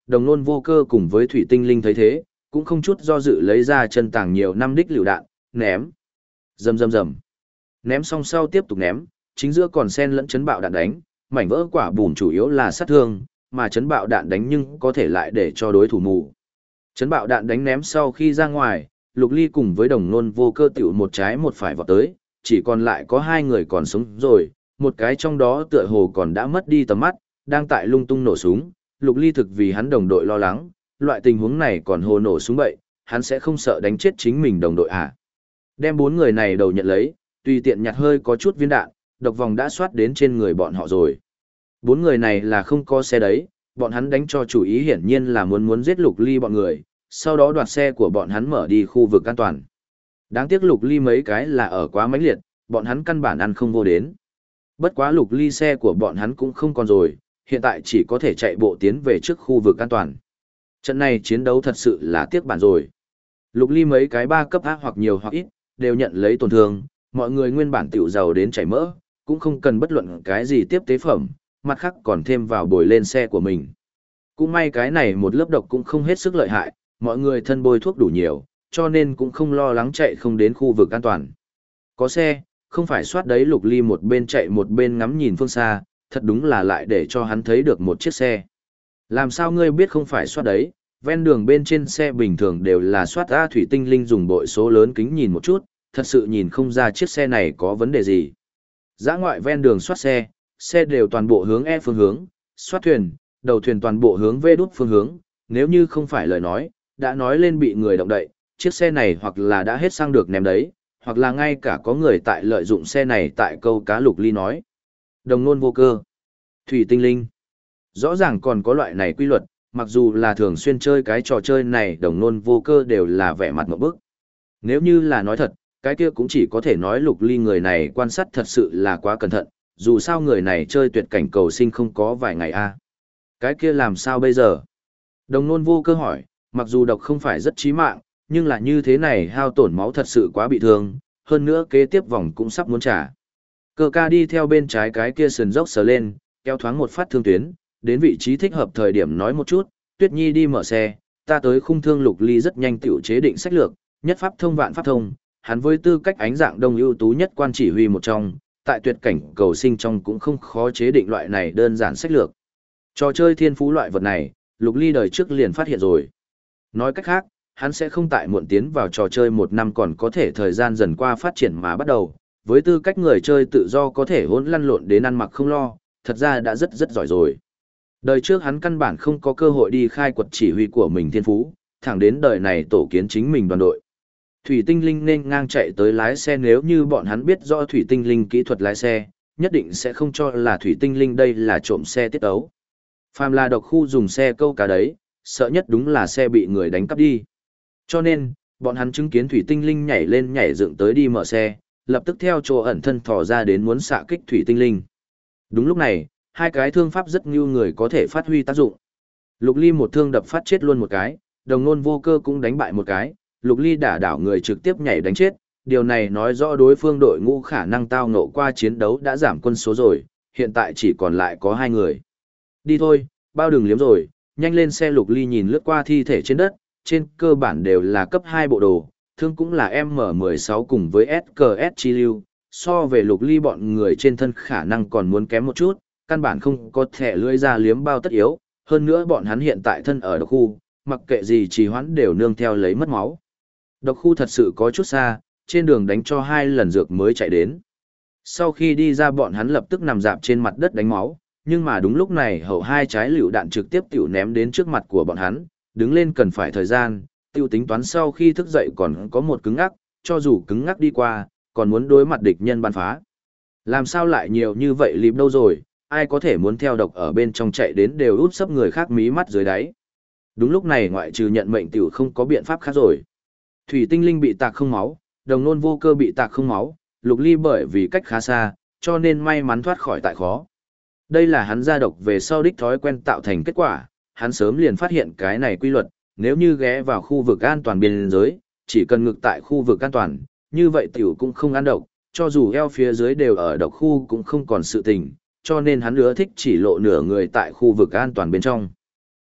[SPEAKER 1] Đồng Nôn Vô Cơ cùng với Thủy Tinh Linh thấy thế, cũng không chút do dự lấy ra chân tàng nhiều năm đích lựu đạn, ném. Rầm rầm rầm. Ném xong sau tiếp tục ném, chính giữa còn xen lẫn chấn bạo đạn đánh, mảnh vỡ quả bùm chủ yếu là sát thương, mà chấn bạo đạn đánh nhưng có thể lại để cho đối thủ mù. Chấn bạo đạn đánh ném sau khi ra ngoài, Lục Ly cùng với Đồng Nôn Vô Cơ tiểu một trái một phải vọt tới, chỉ còn lại có hai người còn sống rồi, một cái trong đó tựa hồ còn đã mất đi tầm mắt, đang tại lung tung nổ súng. Lục Ly thực vì hắn đồng đội lo lắng, loại tình huống này còn hồ nổ súng bậy, hắn sẽ không sợ đánh chết chính mình đồng đội à. Đem bốn người này đầu nhận lấy, tùy tiện nhặt hơi có chút viên đạn, độc vòng đã soát đến trên người bọn họ rồi. Bốn người này là không có xe đấy, bọn hắn đánh cho chủ ý hiển nhiên là muốn giết Lục Ly bọn người, sau đó đoạt xe của bọn hắn mở đi khu vực an toàn. Đáng tiếc Lục Ly mấy cái là ở quá mãnh liệt, bọn hắn căn bản ăn không vô đến. Bất quá Lục Ly xe của bọn hắn cũng không còn rồi, hiện tại chỉ có thể chạy bộ tiến về trước khu vực an toàn. Trận này chiến đấu thật sự là tiếc bản rồi. Lục Ly mấy cái 3 cấp A hoặc nhiều hoặc ít, đều nhận lấy tổn thương, mọi người nguyên bản tiểu giàu đến chảy mỡ, cũng không cần bất luận cái gì tiếp tế phẩm, mặt khác còn thêm vào bồi lên xe của mình. Cũng may cái này một lớp độc cũng không hết sức lợi hại, mọi người thân bôi thuốc đủ nhiều, cho nên cũng không lo lắng chạy không đến khu vực an toàn. Có xe, không phải soát đấy. Lục Ly một bên chạy một bên ngắm nhìn phương xa, thật đúng là lại để cho hắn thấy được một chiếc xe. Làm sao ngươi biết không phải soát đấy, ven đường bên trên xe bình thường đều là soát. A Thủy Tinh Linh dùng bội số lớn kính nhìn một chút, thật sự nhìn không ra chiếc xe này có vấn đề gì. Dã ngoại ven đường soát xe, xe đều toàn bộ hướng E phương hướng, soát thuyền, đầu thuyền toàn bộ hướng V đút phương hướng, nếu như không phải lời nói, đã nói lên bị người động đậy, chiếc xe này hoặc là đã hết xăng được ném đấy, hoặc là ngay cả có người tại lợi dụng xe này tại câu cá. Lục Ly nói. Đồng Nôn Vô Cơ, Thủy Tinh Linh. Rõ ràng còn có loại này quy luật, mặc dù là thường xuyên chơi cái trò chơi này Đồng Nôn Vô Cơ đều là vẻ mặt ngộp bức. Nếu như là nói thật, cái kia cũng chỉ có thể nói Lục Ly người này quan sát thật sự là quá cẩn thận, dù sao người này chơi tuyệt cảnh cầu sinh không có vài ngày a. Cái kia làm sao bây giờ? Đồng Nôn Vô Cơ hỏi, mặc dù độc không phải rất chí mạng, nhưng là như thế này hao tổn máu thật sự quá bị thương, hơn nữa kế tiếp vòng cũng sắp muốn trả. Cơ ca đi theo bên trái cái kia sườn dốc sờ lên, kéo thoáng một phát thương tuyến, đến vị trí thích hợp thời điểm nói một chút, Tuyết Nhi đi mở xe, ta tới khung thương. Lục Ly rất nhanh tiểu chế định sách lược, nhất pháp thông vạn pháp thông, hắn với tư cách ánh dạng đông ưu tú nhất quan chỉ huy một trong, tại tuyệt cảnh cầu sinh trong cũng không khó chế định loại này đơn giản sách lược. Trò chơi thiên phú loại vật này, Lục Ly đời trước liền phát hiện rồi. Nói cách khác, hắn sẽ không tại muộn tiến vào trò chơi 1 năm còn có thể thời gian dần qua phát triển mà bắt đầu, với tư cách người chơi tự do có thể hỗn lăn lộn đến ăn mặc không lo, thật ra đã rất giỏi rồi. Đời trước hắn căn bản không có cơ hội đi khai quật chỉ huy của mình thiên phú, thẳng đến đời này tổ kiến chính mình đoàn đội. Thủy Tinh Linh nên ngang chạy tới lái xe, nếu như bọn hắn biết rõ Thủy Tinh Linh kỹ thuật lái xe, nhất định sẽ không cho là Thủy Tinh Linh đây là trộm xe tiết ấu. Phàm là độc khu dùng xe câu cá đấy, sợ nhất đúng là xe bị người đánh cắp đi. Cho nên, bọn hắn chứng kiến Thủy Tinh Linh nhảy lên nhảy dựng tới đi mở xe, lập tức theo chỗ ẩn thân thò ra đến muốn xạ kích Thủy Tinh Linh. Đúng lúc này, hai cái thương pháp rất như người có thể phát huy tác dụng. Lục Ly một thương đập phát chết luôn một cái, Đồng Nôn Vô Cơ cũng đánh bại một cái, Lục Ly đả đảo người trực tiếp nhảy đánh chết, điều này nói rõ đối phương đội ngũ khả năng tao ngộ qua chiến đấu đã giảm quân số rồi, hiện tại chỉ còn lại có 2 người. Đi thôi, bao đừng liếm rồi, nhanh lên xe. Lục Ly nhìn lướt qua thi thể trên đất, trên cơ bản đều là cấp 2 bộ đồ, thương cũng là M16 cùng với SKS chi lưu, so về Lục Ly bọn người trên thân khả năng còn muốn kém một chút, căn bản không có thẻ lưỡi ra liếm bao tất yếu, hơn nữa bọn hắn hiện tại thân ở độc khu, mặc kệ gì trì hoãn đều nương theo lấy mất máu. Độc khu thật sự có chút xa, trên đường đánh cho 2 lần dược mới chạy đến. Sau khi đi ra bọn hắn lập tức nằm dạp trên mặt đất đánh máu, nhưng mà đúng lúc này hậu 2 trái lựu đạn trực tiếp tiểu ném đến trước mặt của bọn hắn, đứng lên cần phải thời gian, tiêu tính toán sau khi thức dậy còn có một cứng ngắc, cho dù cứng ngắc đi qua, còn muốn đối mặt địch nhân bắn phá. Làm sao lại nhiều như vậy lìm đâu rồi, ai có thể muốn theo độc ở bên trong chạy đến đều út sấp người khác mí mắt dưới đáy. Đúng lúc này ngoại trừ nhận mệnh tiểu không có biện pháp khác rồi. Thủy Tinh Linh bị tạc không máu, Đồng Nôn Vô Cơ bị tạc không máu, Lục Ly bởi vì cách khá xa, cho nên may mắn thoát khỏi tại khó. Đây là hắn ra độc về sau đích thói quen tạo thành kết quả, hắn sớm liền phát hiện cái này quy luật, nếu như ghé vào khu vực an toàn biên giới, chỉ cần ngực tại khu vực an toàn, như vậy tiểu cũng không ăn độc, cho dù eo phía dưới đều ở độc khu cũng không còn sự tình, cho nên hắn ưa thích chỉ lộ nửa người tại khu vực an toàn bên trong.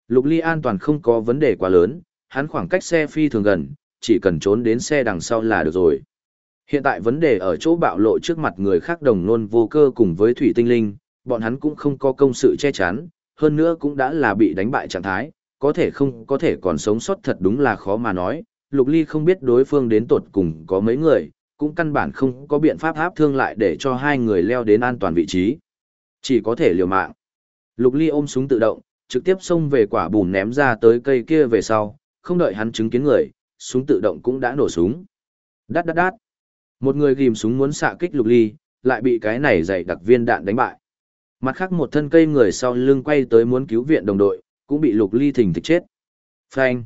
[SPEAKER 1] Lục Ly an toàn không có vấn đề quá lớn, hắn khoảng cách xe phi thường gần, chỉ cần trốn đến xe đằng sau là được rồi. Hiện tại vấn đề ở chỗ bạo lộ trước mặt người khác Đồng Nôn Vô Cơ cùng với Thủy Tinh Linh, bọn hắn cũng không có công sự che chắn, hơn nữa cũng đã là bị đánh bại trạng thái, có thể không có thể còn sống sót thật đúng là khó mà nói. Lục Ly không biết đối phương đến tột cùng có mấy người, cũng căn bản không có biện pháp áp thương lại để cho hai người leo đến an toàn vị trí. Chỉ có thể liều mạng. Lục Ly ôm súng tự động, trực tiếp xông về quả bùn ném ra tới cây kia về sau, không đợi hắn chứng kiến người, súng tự động cũng đã nổ súng. Đát đát đát. Một người ghim súng muốn xạ kích Lục Ly, lại bị cái này dày đặc viên đạn đánh bại. Mặt khác một thân cây người sau lưng quay tới muốn cứu viện đồng đội, cũng bị Lục Ly thình thịch chết. Phanh.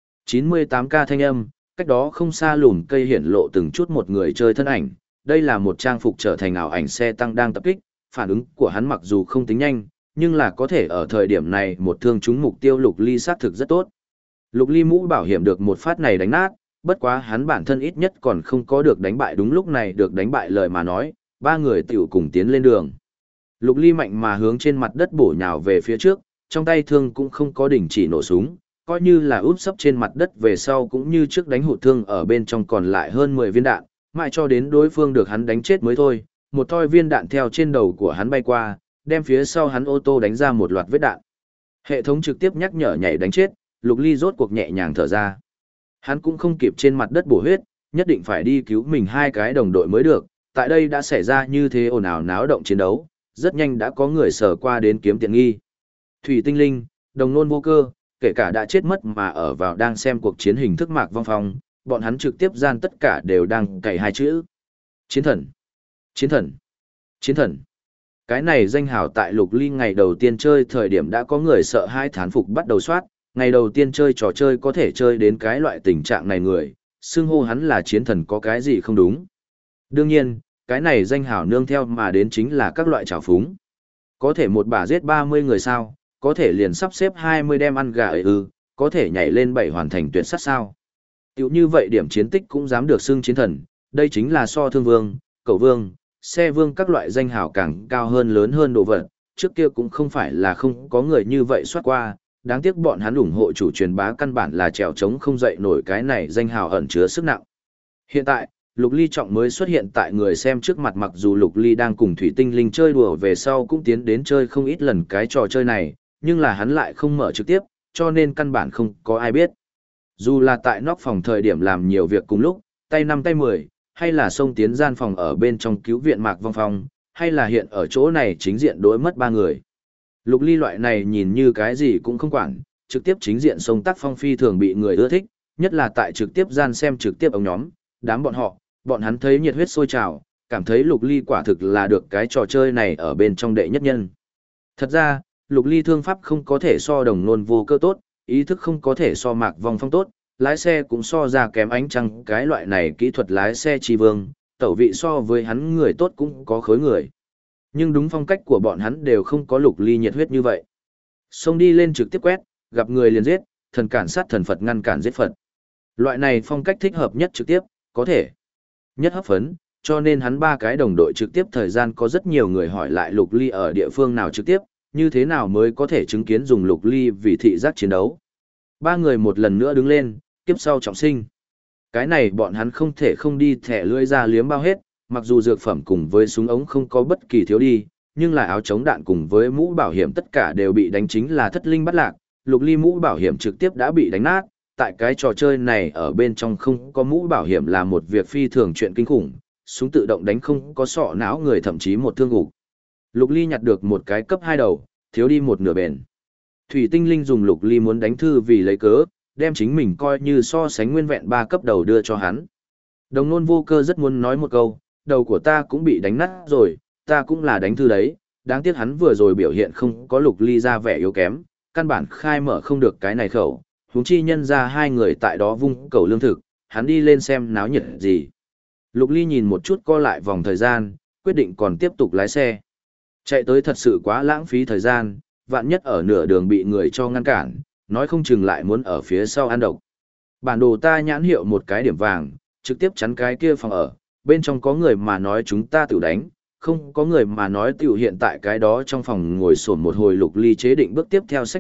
[SPEAKER 1] 98K thanh âm, cách đó không xa lùn cây hiển lộ từng chút một người chơi thân ảnh. Đây là một trang phục trở thành ảo ảnh xe tăng đang tập kích, phản ứng của hắn mặc dù không tính nhanh, nhưng là có thể ở thời điểm này một thương trúng mục tiêu Lục Ly xác thực rất tốt. Lục Ly mũ bảo hiểm được một phát này đánh nát, bất quá hắn bản thân ít nhất còn không có được đánh bại đúng lúc này được đánh bại lời mà nói, ba người tiểu cùng tiến lên đường. Lục Ly mạnh mà hướng trên mặt đất bổ nhào về phía trước, trong tay thương cũng không có đình chỉ nổ súng, coi như là úp sấp trên mặt đất về sau cũng như trước đánh hụt thương ở bên trong còn lại hơn 10 viên đạn, mãi cho đến đối phương được hắn đánh chết mới thôi, một thoi viên đạn theo trên đầu của hắn bay qua, đem phía sau hắn ô tô đánh ra một loạt vết đạn. Hệ thống trực tiếp nhắc nhở nhảy đánh chết, Lục Ly rốt cuộc nhẹ nhàng thở ra. Hắn cũng không kịp trên mặt đất bổ huyết, nhất định phải đi cứu mình hai cái đồng đội mới được, tại đây đã xảy ra như thế ồn ào náo động chiến đấu, rất nhanh đã có người sở qua đến kiếm tiện nghi. Thủy Tinh Linh, Đồng Nôn Vô Cơ, kể cả đã chết mất mà ở vào đang xem cuộc chiến hình thức Mạc Vong Phong, bọn hắn trực tiếp gian tất cả đều đang cày hai chữ. Chiến thần! Chiến thần! Chiến thần! Cái này danh hào tại Lục Ly ngày đầu tiên chơi thời điểm đã có người sợ hai thán phục bắt đầu soát, ngày đầu tiên chơi trò chơi có thể chơi đến cái loại tình trạng này người, xưng hô hắn là chiến thần có cái gì không đúng. Đương nhiên, cái này danh hào nương theo mà đến chính là các loại trào phúng. Có thể một bà giết 30 người sao, có thể liền sắp xếp 20 đem ăn gà ấy có thể nhảy lên 7 hoàn thành tuyệt sát sao. Tiểu như vậy điểm chiến tích cũng dám được xưng chiến thần, đây chính là so thương vương, cẩu vương, xe vương các loại danh hào càng cao hơn lớn hơn đồ vật, trước kia cũng không phải là không có người như vậy soát qua, đáng tiếc bọn hắn ủng hộ chủ truyền bá căn bản là trèo trống không dậy nổi cái này danh hào ẩn chứa sức nặng. Hiện tại, Lục Ly trọng mới xuất hiện tại người xem trước mặt mặc dù Lục Ly đang cùng Thủy Tinh Linh chơi đùa về sau cũng tiến đến chơi không ít lần cái trò chơi này, nhưng là hắn lại không mở trực tiếp, cho nên căn bản không có ai biết. Dù là tại nóc phòng thời điểm làm nhiều việc cùng lúc, tay 5 tay 10, hay là xông tiến gian phòng ở bên trong cứu viện Mạc Vong Phong, hay là hiện ở chỗ này chính diện đối mất 3 người. Lục Ly loại này nhìn như cái gì cũng không quản, trực tiếp chính diện xông tác phong phi thường bị người ưa thích, nhất là tại trực tiếp gian xem trực tiếp ống nhóm, đám bọn hắn thấy nhiệt huyết sôi trào, cảm thấy Lục Ly quả thực là được cái trò chơi này ở bên trong đệ nhất nhân. Thật ra, Lục Ly thương pháp không có thể so Đồng Nôn Vô Cơ tốt, ý thức không có thể so Mạc Vong Phong tốt, lái xe cũng so ra kém ánh trăng cái loại này kỹ thuật lái xe chi vương, tẩu vị so với hắn người tốt cũng có khối người. Nhưng đúng phong cách của bọn hắn đều không có Lục Ly nhiệt huyết như vậy. Xông đi lên trực tiếp quét, gặp người liền giết, thần cản sát thần Phật ngăn cản giết Phật. Loại này phong cách thích hợp nhất trực tiếp, có thể nhất hấp phấn, cho nên hắn ba cái đồng đội trực tiếp thời gian có rất nhiều người hỏi lại Lục Ly ở địa phương nào trực tiếp, như thế nào mới có thể chứng kiến dùng Lục Ly vì thị giác chiến đấu. Ba người một lần nữa đứng lên, kiếp sau trọng sinh. Cái này bọn hắn không thể không đi thẻ lưỡi ra liếm bao hết, mặc dù dược phẩm cùng với súng ống không có bất kỳ thiếu đi, nhưng là áo chống đạn cùng với mũ bảo hiểm tất cả đều bị đánh chính là thất linh bắt lạc, Lục Ly mũ bảo hiểm trực tiếp đã bị đánh nát, tại cái trò chơi này ở bên trong không có mũ bảo hiểm là một việc phi thường chuyện kinh khủng, súng tự động đánh không có sọ não người thậm chí một thương gục. Lục Ly nhặt được một cái cấp 2 đầu, thiếu đi một nửa bền. Thủy Tinh Linh dùng Lục Ly muốn đánh thư vì lấy cớ, đem chính mình coi như so sánh nguyên vẹn 3 cấp đầu đưa cho hắn. Đồng Nôn Vô Cơ rất muốn nói một câu, đầu của ta cũng bị đánh nát rồi, ta cũng là đánh thư đấy, đáng tiếc hắn vừa rồi biểu hiện không có Lục Ly ra vẻ yếu kém, căn bản khai mở không được cái này khẩu, huống chi nhân ra hai người tại đó vung cầu lương thực, hắn đi lên xem náo nhiệt gì. Lục Ly nhìn một chút co lại vòng thời gian, quyết định còn tiếp tục lái xe. Chạy tới thật sự quá lãng phí thời gian, vạn nhất ở nửa đường bị người cho ngăn cản, nói không chừng lại muốn ở phía sau ăn độc. Bản đồ ta nhãn hiệu một cái điểm vàng, trực tiếp chắn cái kia phòng ở, bên trong có người mà nói chúng ta tự đánh, không có người mà nói tiểu hiện tại cái đó trong phòng ngồi sổn một hồi. Lục Ly chế định bước tiếp theo sách lược,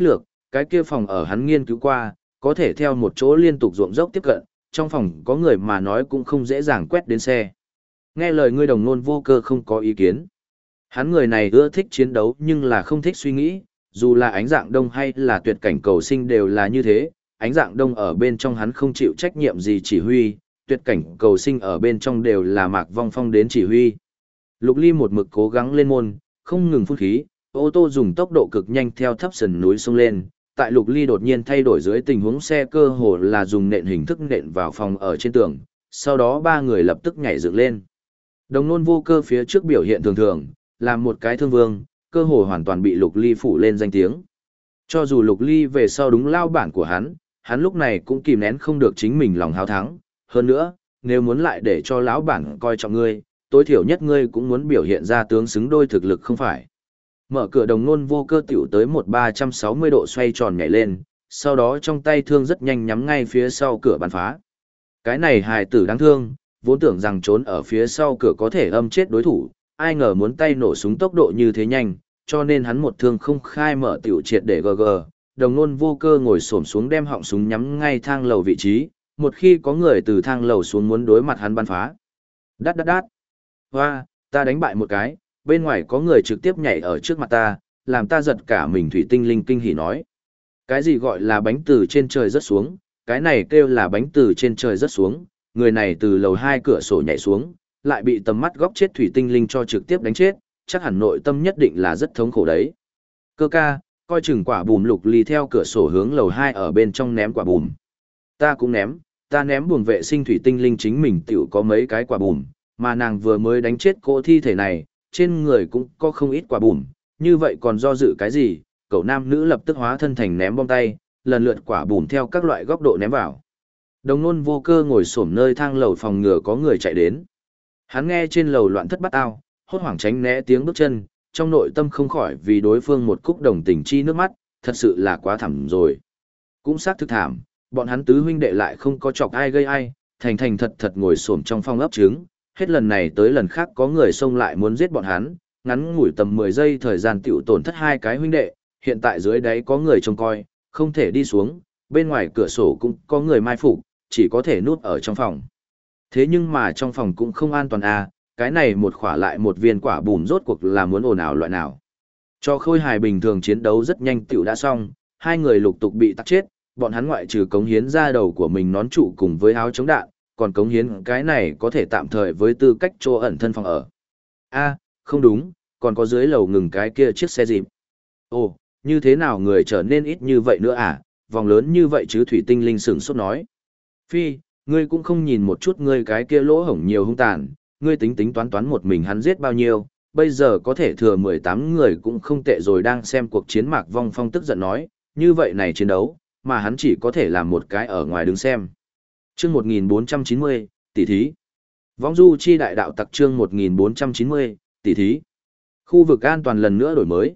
[SPEAKER 1] cái kia phòng ở hắn nghiên cứu qua, có thể theo một chỗ liên tục ruộng dốc tiếp cận, trong phòng có người mà nói cũng không dễ dàng quét đến xe. Nghe lời ngươi Đồng Nôn Vô Cơ không có ý kiến. Hắn người này ưa thích chiến đấu nhưng là không thích suy nghĩ, dù là Ánh Dạng Đông hay là Tuyệt Cảnh Cầu Sinh đều là như thế, Ánh Dạng Đông ở bên trong hắn không chịu trách nhiệm gì chỉ huy, Tuyệt Cảnh Cầu Sinh ở bên trong đều là Mạc Vong Phong đến chỉ huy. Lục Ly một mực cố gắng lên môn, không ngừng phun khí, ô tô dùng tốc độ cực nhanh theo thấp sườn núi xông lên. Tại Lục Ly đột nhiên thay đổi dưới tình huống xe cơ hồ là dùng nện hình thức nện vào phòng ở trên tường, sau đó ba người lập tức nhảy dựng lên. Đồng Nôn Vô Cơ phía trước biểu hiện thường thường, làm một cái thương vương, cơ hồ hoàn toàn bị Lục Ly phủ lên danh tiếng. Cho dù Lục Ly về sau đúng lao bản của hắn lúc này cũng kìm nén không được chính mình lòng háo thắng. Hơn nữa, nếu muốn lại để cho lão bản coi trọng ngươi, tối thiểu nhất ngươi cũng muốn biểu hiện ra tướng xứng đôi thực lực không phải. Mở cửa Đồng Nôn Vô Cơ tiểu tới một 360 độ xoay tròn nhảy lên, sau đó trong tay thương rất nhanh nhắm ngay phía sau cửa bắn phá. Cái này hài tử đáng thương, vốn tưởng rằng trốn ở phía sau cửa có thể âm chết đối thủ, ai ngờ muốn tay nổ súng tốc độ như thế nhanh, cho nên hắn một thương không khai mở tiểu triệt để GG. Đồng Nôn Vô Cơ ngồi xổm xuống đem họng súng nhắm ngay thang lầu vị trí, một khi có người từ thang lầu xuống muốn đối mặt hắn bắn phá. Đát đát đát. Hoa, ta đánh bại một cái, bên ngoài có người trực tiếp nhảy ở trước mặt ta, làm ta giật cả mình. Thủy Tinh Linh kinh hỉ nói. Cái gì gọi là bánh từ trên trời rớt xuống, cái này kêu là bánh từ trên trời rớt xuống, người này từ lầu 2 cửa sổ nhảy xuống, lại bị tầm mắt góc chết Thủy Tinh Linh cho trực tiếp đánh chết, chắc hẳn nội tâm nhất định là rất thống khổ đấy. Cơ ca, coi chừng quả bùm. Lục Ly theo cửa sổ hướng lầu 2 ở bên trong ném quả bùm. Ta cũng ném, ta ném buồng vệ sinh. Thủy Tinh Linh chính mình tiểu có mấy cái quả bùm, mà nàng vừa mới đánh chết cỗ thi thể này, trên người cũng có không ít quả bùm, như vậy còn do dự cái gì? Cậu nam nữ lập tức hóa thân thành ném bom tay, lần lượt quả bùm theo các loại góc độ ném vào. Đồng Nôn Vô Cơ ngồi xổm nơi thang lầu phòng ngừa có người chạy đến. Hắn nghe trên lầu loạn thất bát ao, hốt hoảng tránh né tiếng bước chân, trong nội tâm không khỏi vì đối phương một cúc đồng tình chi nước mắt, thật sự là quá thảm rồi. Cũng xác thực thảm, bọn hắn tứ huynh đệ lại không có chọc ai gây ai, thành thành thật thật ngồi xổm trong phòng ấp trứng, hết lần này tới lần khác có người xông lại muốn giết bọn hắn, ngắn ngủi tầm 10 giây thời gian tiểu tổn thất hai cái huynh đệ, hiện tại dưới đáy có người trông coi, không thể đi xuống, bên ngoài cửa sổ cũng có người mai phục, chỉ có thể núp ở trong phòng. Thế nhưng mà trong phòng cũng không an toàn à, cái này một khỏa lại một viên quả bùm rốt cuộc là muốn ồn ào loại nào. Cho khôi hài bình thường chiến đấu rất nhanh tiểu đã xong, hai người lục tục bị tắc chết, bọn hắn ngoại trừ cống hiến ra đầu của mình nón trụ cùng với áo chống đạn, còn cống hiến cái này có thể tạm thời với tư cách chỗ ẩn thân phòng ở. A, không đúng, còn có dưới lầu ngừng cái kia chiếc xe dịp. Ồ, như thế nào người trở nên ít như vậy nữa à, vòng lớn như vậy chứ. Thủy Tinh Linh sửng sốt nói. Phi, ngươi cũng không nhìn một chút ngươi cái kia lỗ hổng nhiều hung tàn, ngươi tính tính toán toán một mình hắn giết bao nhiêu, bây giờ có thể thừa 18 người cũng không tệ rồi. Đang xem cuộc chiến Mạc Vong Phong tức giận nói, như vậy này chiến đấu, mà hắn chỉ có thể làm một cái ở ngoài đứng xem. Chương 1490, tỷ thí. Vong du chi đại đạo tặc chương 1490, tỷ thí. Khu vực an toàn lần nữa đổi mới,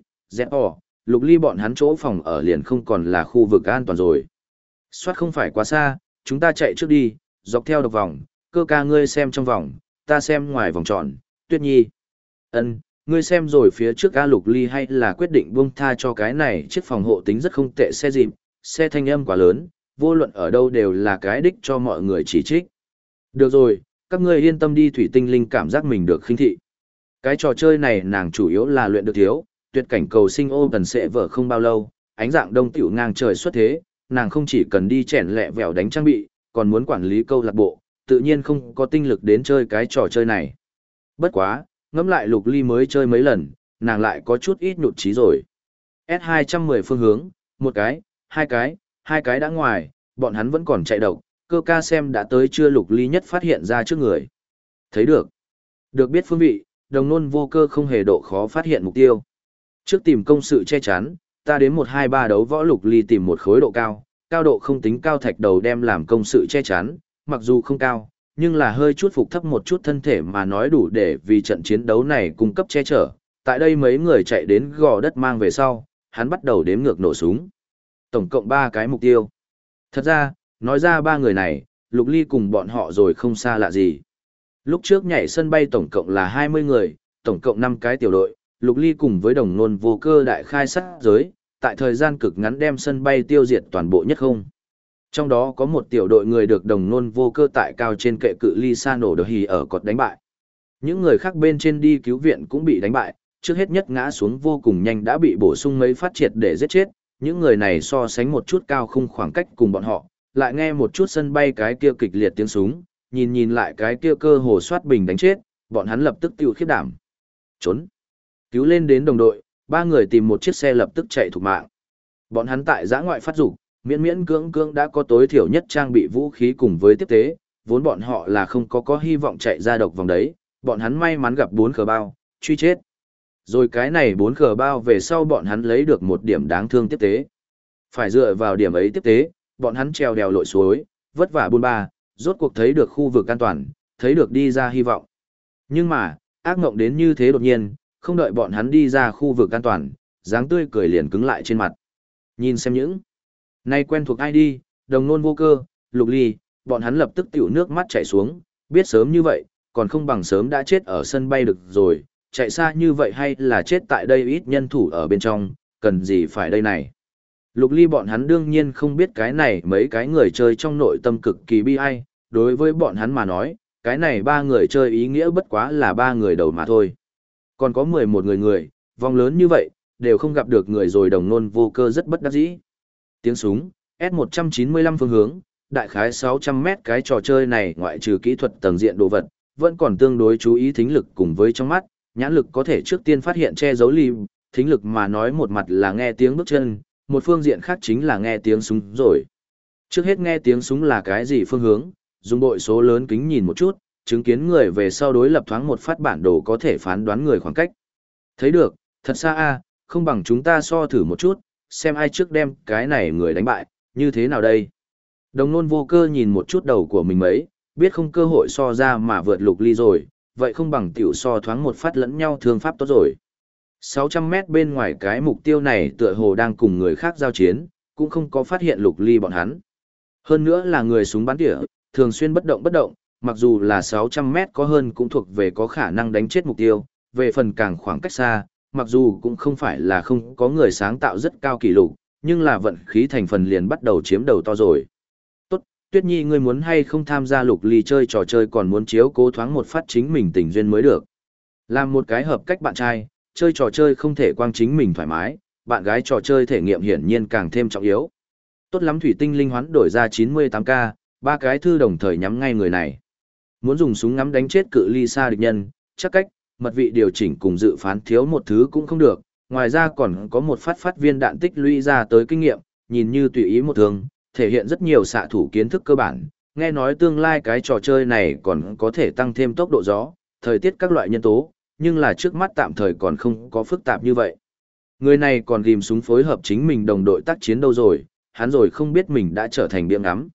[SPEAKER 1] Lục Ly bọn hắn chỗ phòng ở liền không còn là khu vực an toàn rồi. Soát không phải quá xa, chúng ta chạy trước đi, dọc theo độc vòng, Cơ ca ngươi xem trong vòng, ta xem ngoài vòng tròn. Tuyết Nhi. Ngươi xem rồi phía trước A. Lục Ly hay là quyết định buông tha cho cái này chiếc phòng hộ tính rất không tệ xe dịp, xe thanh âm quá lớn, vô luận ở đâu đều là cái đích cho mọi người chỉ trích. Được rồi, các ngươi yên tâm đi. Thủy Tinh Linh cảm giác mình được khinh thị. Cái trò chơi này nàng chủ yếu là luyện được thiếu, Tuyệt Cảnh Cầu Sinh ô tần sẽ vở không bao lâu, Ánh Dạng Đông tiểu ngang trời xuất thế, nàng không chỉ cần đi chèn lẹ vẻo đánh trang bị, còn muốn quản lý câu lạc bộ, tự nhiên không có tinh lực đến chơi cái trò chơi này. Bất quá, ngẫm lại Lục Ly mới chơi mấy lần, nàng lại có chút ít nhụt chí rồi. S210 phương hướng, một cái, hai cái đã ngoài, bọn hắn vẫn còn chạy độc, Cơ ca xem đã tới chưa. Lục Ly nhất phát hiện ra trước người. Thấy được. Được biết phương vị, Đồng Nôn Vô Cơ không hề độ khó phát hiện mục tiêu. Trước tìm công sự che chắn, ta đến 1 2 3 đấu võ. Lục Ly tìm một khối độ cao, cao độ không tính cao thạch đầu đem làm công sự che chắn, mặc dù không cao, nhưng là hơi chút phục thấp một chút thân thể mà nói đủ để vì trận chiến đấu này cung cấp che chở. Tại đây mấy người chạy đến gò đất mang về sau, hắn bắt đầu đếm ngược nổ súng. Tổng cộng 3 cái mục tiêu. Thật ra, nói ra 3 người này, Lục Ly cùng bọn họ rồi không xa lạ gì. Lúc trước nhảy sân bay tổng cộng là 20 người, tổng cộng 5 cái tiểu đội, Lục Ly cùng với Đồng Nôn Vô Cơ đại khai sát giới, tại thời gian cực ngắn đem sân bay tiêu diệt toàn bộ nhất không. Trong đó có một tiểu đội người được đồng nôn vô cơ tại cao trên kệ cự ly xa nổ đờ hì ở cột đánh bại. Những người khác bên trên đi cứu viện cũng bị đánh bại, trước hết nhất ngã xuống vô cùng nhanh đã bị bổ sung mấy phát triệt để giết chết. Những người này so sánh một chút cao khung khoảng cách cùng bọn họ, lại nghe một chút sân bay cái kia kịch liệt tiếng súng, nhìn lại cái kia cơ hồ soát bình đánh chết, bọn hắn lập tức tiêu khiếp đảm. Trốn. Cứu lên đến đồng đội, ba người tìm một chiếc xe lập tức chạy thục mạng. Bọn hắn tại giã ngoại phát dục, miễn cưỡng đã có tối thiểu nhất trang bị vũ khí cùng với tiếp tế, vốn bọn họ là không có hy vọng chạy ra độc vòng đấy, bọn hắn may mắn gặp 4 khờ bao, truy chết. Rồi cái này 4 khờ bao về sau bọn hắn lấy được một điểm đáng thương tiếp tế. Phải dựa vào điểm ấy tiếp tế, bọn hắn trèo đèo lội suối, vất vả buôn ba, rốt cuộc thấy được khu vực an toàn, thấy được đi ra hy vọng. Nhưng mà, ác mộng đến như thế đột nhiên, không đợi bọn hắn đi ra khu vực an toàn, dáng tươi cười liền cứng lại trên mặt. Nhìn xem những nay quen thuộc ai đi, đồng nôn vô cơ, Lục Ly, bọn hắn lập tức tiểu nước mắt chảy xuống, biết sớm như vậy, còn không bằng sớm đã chết ở sân bay được rồi, chạy xa như vậy hay là chết tại đây ít nhân thủ ở bên trong, cần gì phải đây này. Lục Ly bọn hắn đương nhiên không biết cái này mấy cái người chơi trong nội tâm cực kỳ bi ai, đối với bọn hắn mà nói, cái này ba người chơi ý nghĩa bất quá là ba người đầu mà thôi. Còn có 11 người, vòng lớn như vậy, đều không gặp được người rồi đồng nôn vô cơ rất bất đắc dĩ. Tiếng súng, S195 phương hướng, đại khái 600 mét cái trò chơi này ngoại trừ kỹ thuật tầng diện đồ vật, vẫn còn tương đối chú ý thính lực cùng với trong mắt, nhãn lực có thể trước tiên phát hiện che giấu lim, thính lực mà nói một mặt là nghe tiếng bước chân, một phương diện khác chính là nghe tiếng súng rồi. Trước hết nghe tiếng súng là cái gì phương hướng, dùng bội số lớn kính nhìn một chút, chứng kiến người về sau đối lập thoáng một phát bản đồ có thể phán đoán người khoảng cách. Thấy được, thật xa a, không bằng chúng ta so thử một chút, xem ai trước đem cái này người đánh bại, như thế nào đây. Đồng nôn vô cơ nhìn một chút đầu của mình mấy, biết không cơ hội so ra mà vượt Lục Ly rồi, vậy không bằng tiểu so thoáng một phát lẫn nhau thương pháp tốt rồi. 600 mét bên ngoài cái mục tiêu này tựa hồ đang cùng người khác giao chiến, cũng không có phát hiện Lục Ly bọn hắn. Hơn nữa là người súng bắn tỉa, thường xuyên bất động, mặc dù là 600 mét có hơn cũng thuộc về có khả năng đánh chết mục tiêu, về phần càng khoảng cách xa, mặc dù cũng không phải là không có người sáng tạo rất cao kỷ lục, nhưng là vận khí thành phần liền bắt đầu chiếm đầu to rồi. Tốt, Tuyết Nhi ngươi muốn hay không tham gia Lục Ly chơi trò chơi còn muốn chiếu cố thoáng một phát chính mình tình duyên mới được. Làm một cái hợp cách bạn trai, chơi trò chơi không thể quang chính mình thoải mái, bạn gái trò chơi thể nghiệm hiển nhiên càng thêm trọng yếu. Tốt lắm thủy tinh linh hoán đổi ra 98k, ba cái thư đồng thời nhắm ngay người này. Muốn dùng súng ngắm đánh chết cự ly xa địch nhân, chắc cách, mật vị điều chỉnh cùng dự phán thiếu một thứ cũng không được, ngoài ra còn có một phát viên đạn tích lũy ra tới kinh nghiệm, nhìn như tùy ý một thường, thể hiện rất nhiều xạ thủ kiến thức cơ bản, nghe nói tương lai cái trò chơi này còn có thể tăng thêm tốc độ gió, thời tiết các loại nhân tố, nhưng là trước mắt tạm thời còn không có phức tạp như vậy. Người này còn ghim súng phối hợp chính mình đồng đội tác chiến đâu rồi, hắn rồi không biết mình đã trở thành biếng ngắm.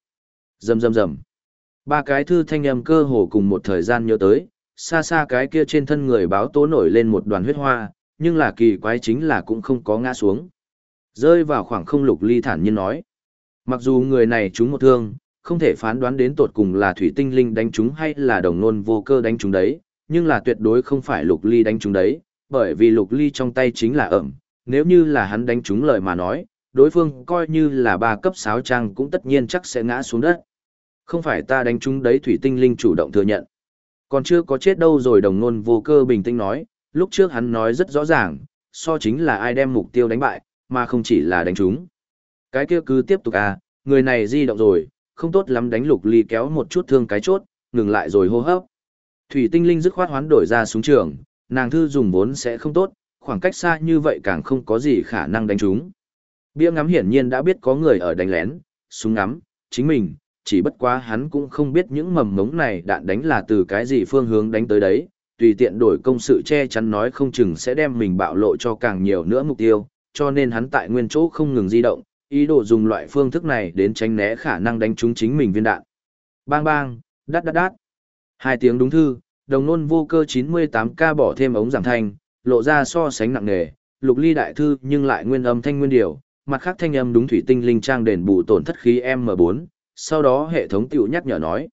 [SPEAKER 1] Rầm. Ba cái thư thanh âm cơ hồ cùng một thời gian nhớ tới, xa xa cái kia trên thân người báo tố nổi lên một đoàn huyết hoa, nhưng là kỳ quái chính là cũng không có ngã xuống. Rơi vào khoảng không, Lục Ly thản nhiên nói. Mặc dù người này trúng một thương, không thể phán đoán đến tột cùng là thủy tinh linh đánh trúng hay là đồng nôn vô cơ đánh trúng đấy, nhưng là tuyệt đối không phải Lục Ly đánh trúng đấy, bởi vì Lục Ly trong tay chính là ẩm, nếu như là hắn đánh trúng lời mà nói, đối phương coi như là 3 cấp 6 trang cũng tất nhiên chắc sẽ ngã xuống đất. Không phải ta đánh trúng đấy, thủy tinh linh chủ động thừa nhận. Còn chưa có chết đâu rồi, đồng nôn vô cơ bình tĩnh nói, lúc trước hắn nói rất rõ ràng, so chính là ai đem mục tiêu đánh bại, mà không chỉ là đánh trúng. Cái kia cứ tiếp tục à, người này di động rồi, không tốt lắm đánh. Lục Ly kéo một chút thương cái chốt, ngừng lại rồi hô hấp. Thủy tinh linh dứt khoát hoán đổi ra súng trường, nàng thư dùng vốn sẽ không tốt, khoảng cách xa như vậy càng không có gì khả năng đánh trúng. Bia ngắm hiển nhiên đã biết có người ở đánh lén, súng ngắm, chính mình, chỉ bất quá hắn cũng không biết những mầm mống này đạn đánh là từ cái gì phương hướng đánh tới đấy, tùy tiện đổi công sự che chắn nói không chừng sẽ đem mình bạo lộ cho càng nhiều nữa mục tiêu, cho nên hắn tại nguyên chỗ không ngừng di động, ý đồ dùng loại phương thức này đến tránh né khả năng đánh trúng chính mình viên đạn. Bang bang, đát. 2 tiếng đúng thư, đồng nôn vô cơ 98k bỏ thêm ống giảm thanh, lộ ra so sánh nặng nề, Lục Ly đại thư nhưng lại nguyên âm thanh nguyên điều, mặt khác thanh âm đúng thủy tinh linh trang đền bù tổn thất khí M4, sau đó hệ thống tiểu nhắc nhở nói.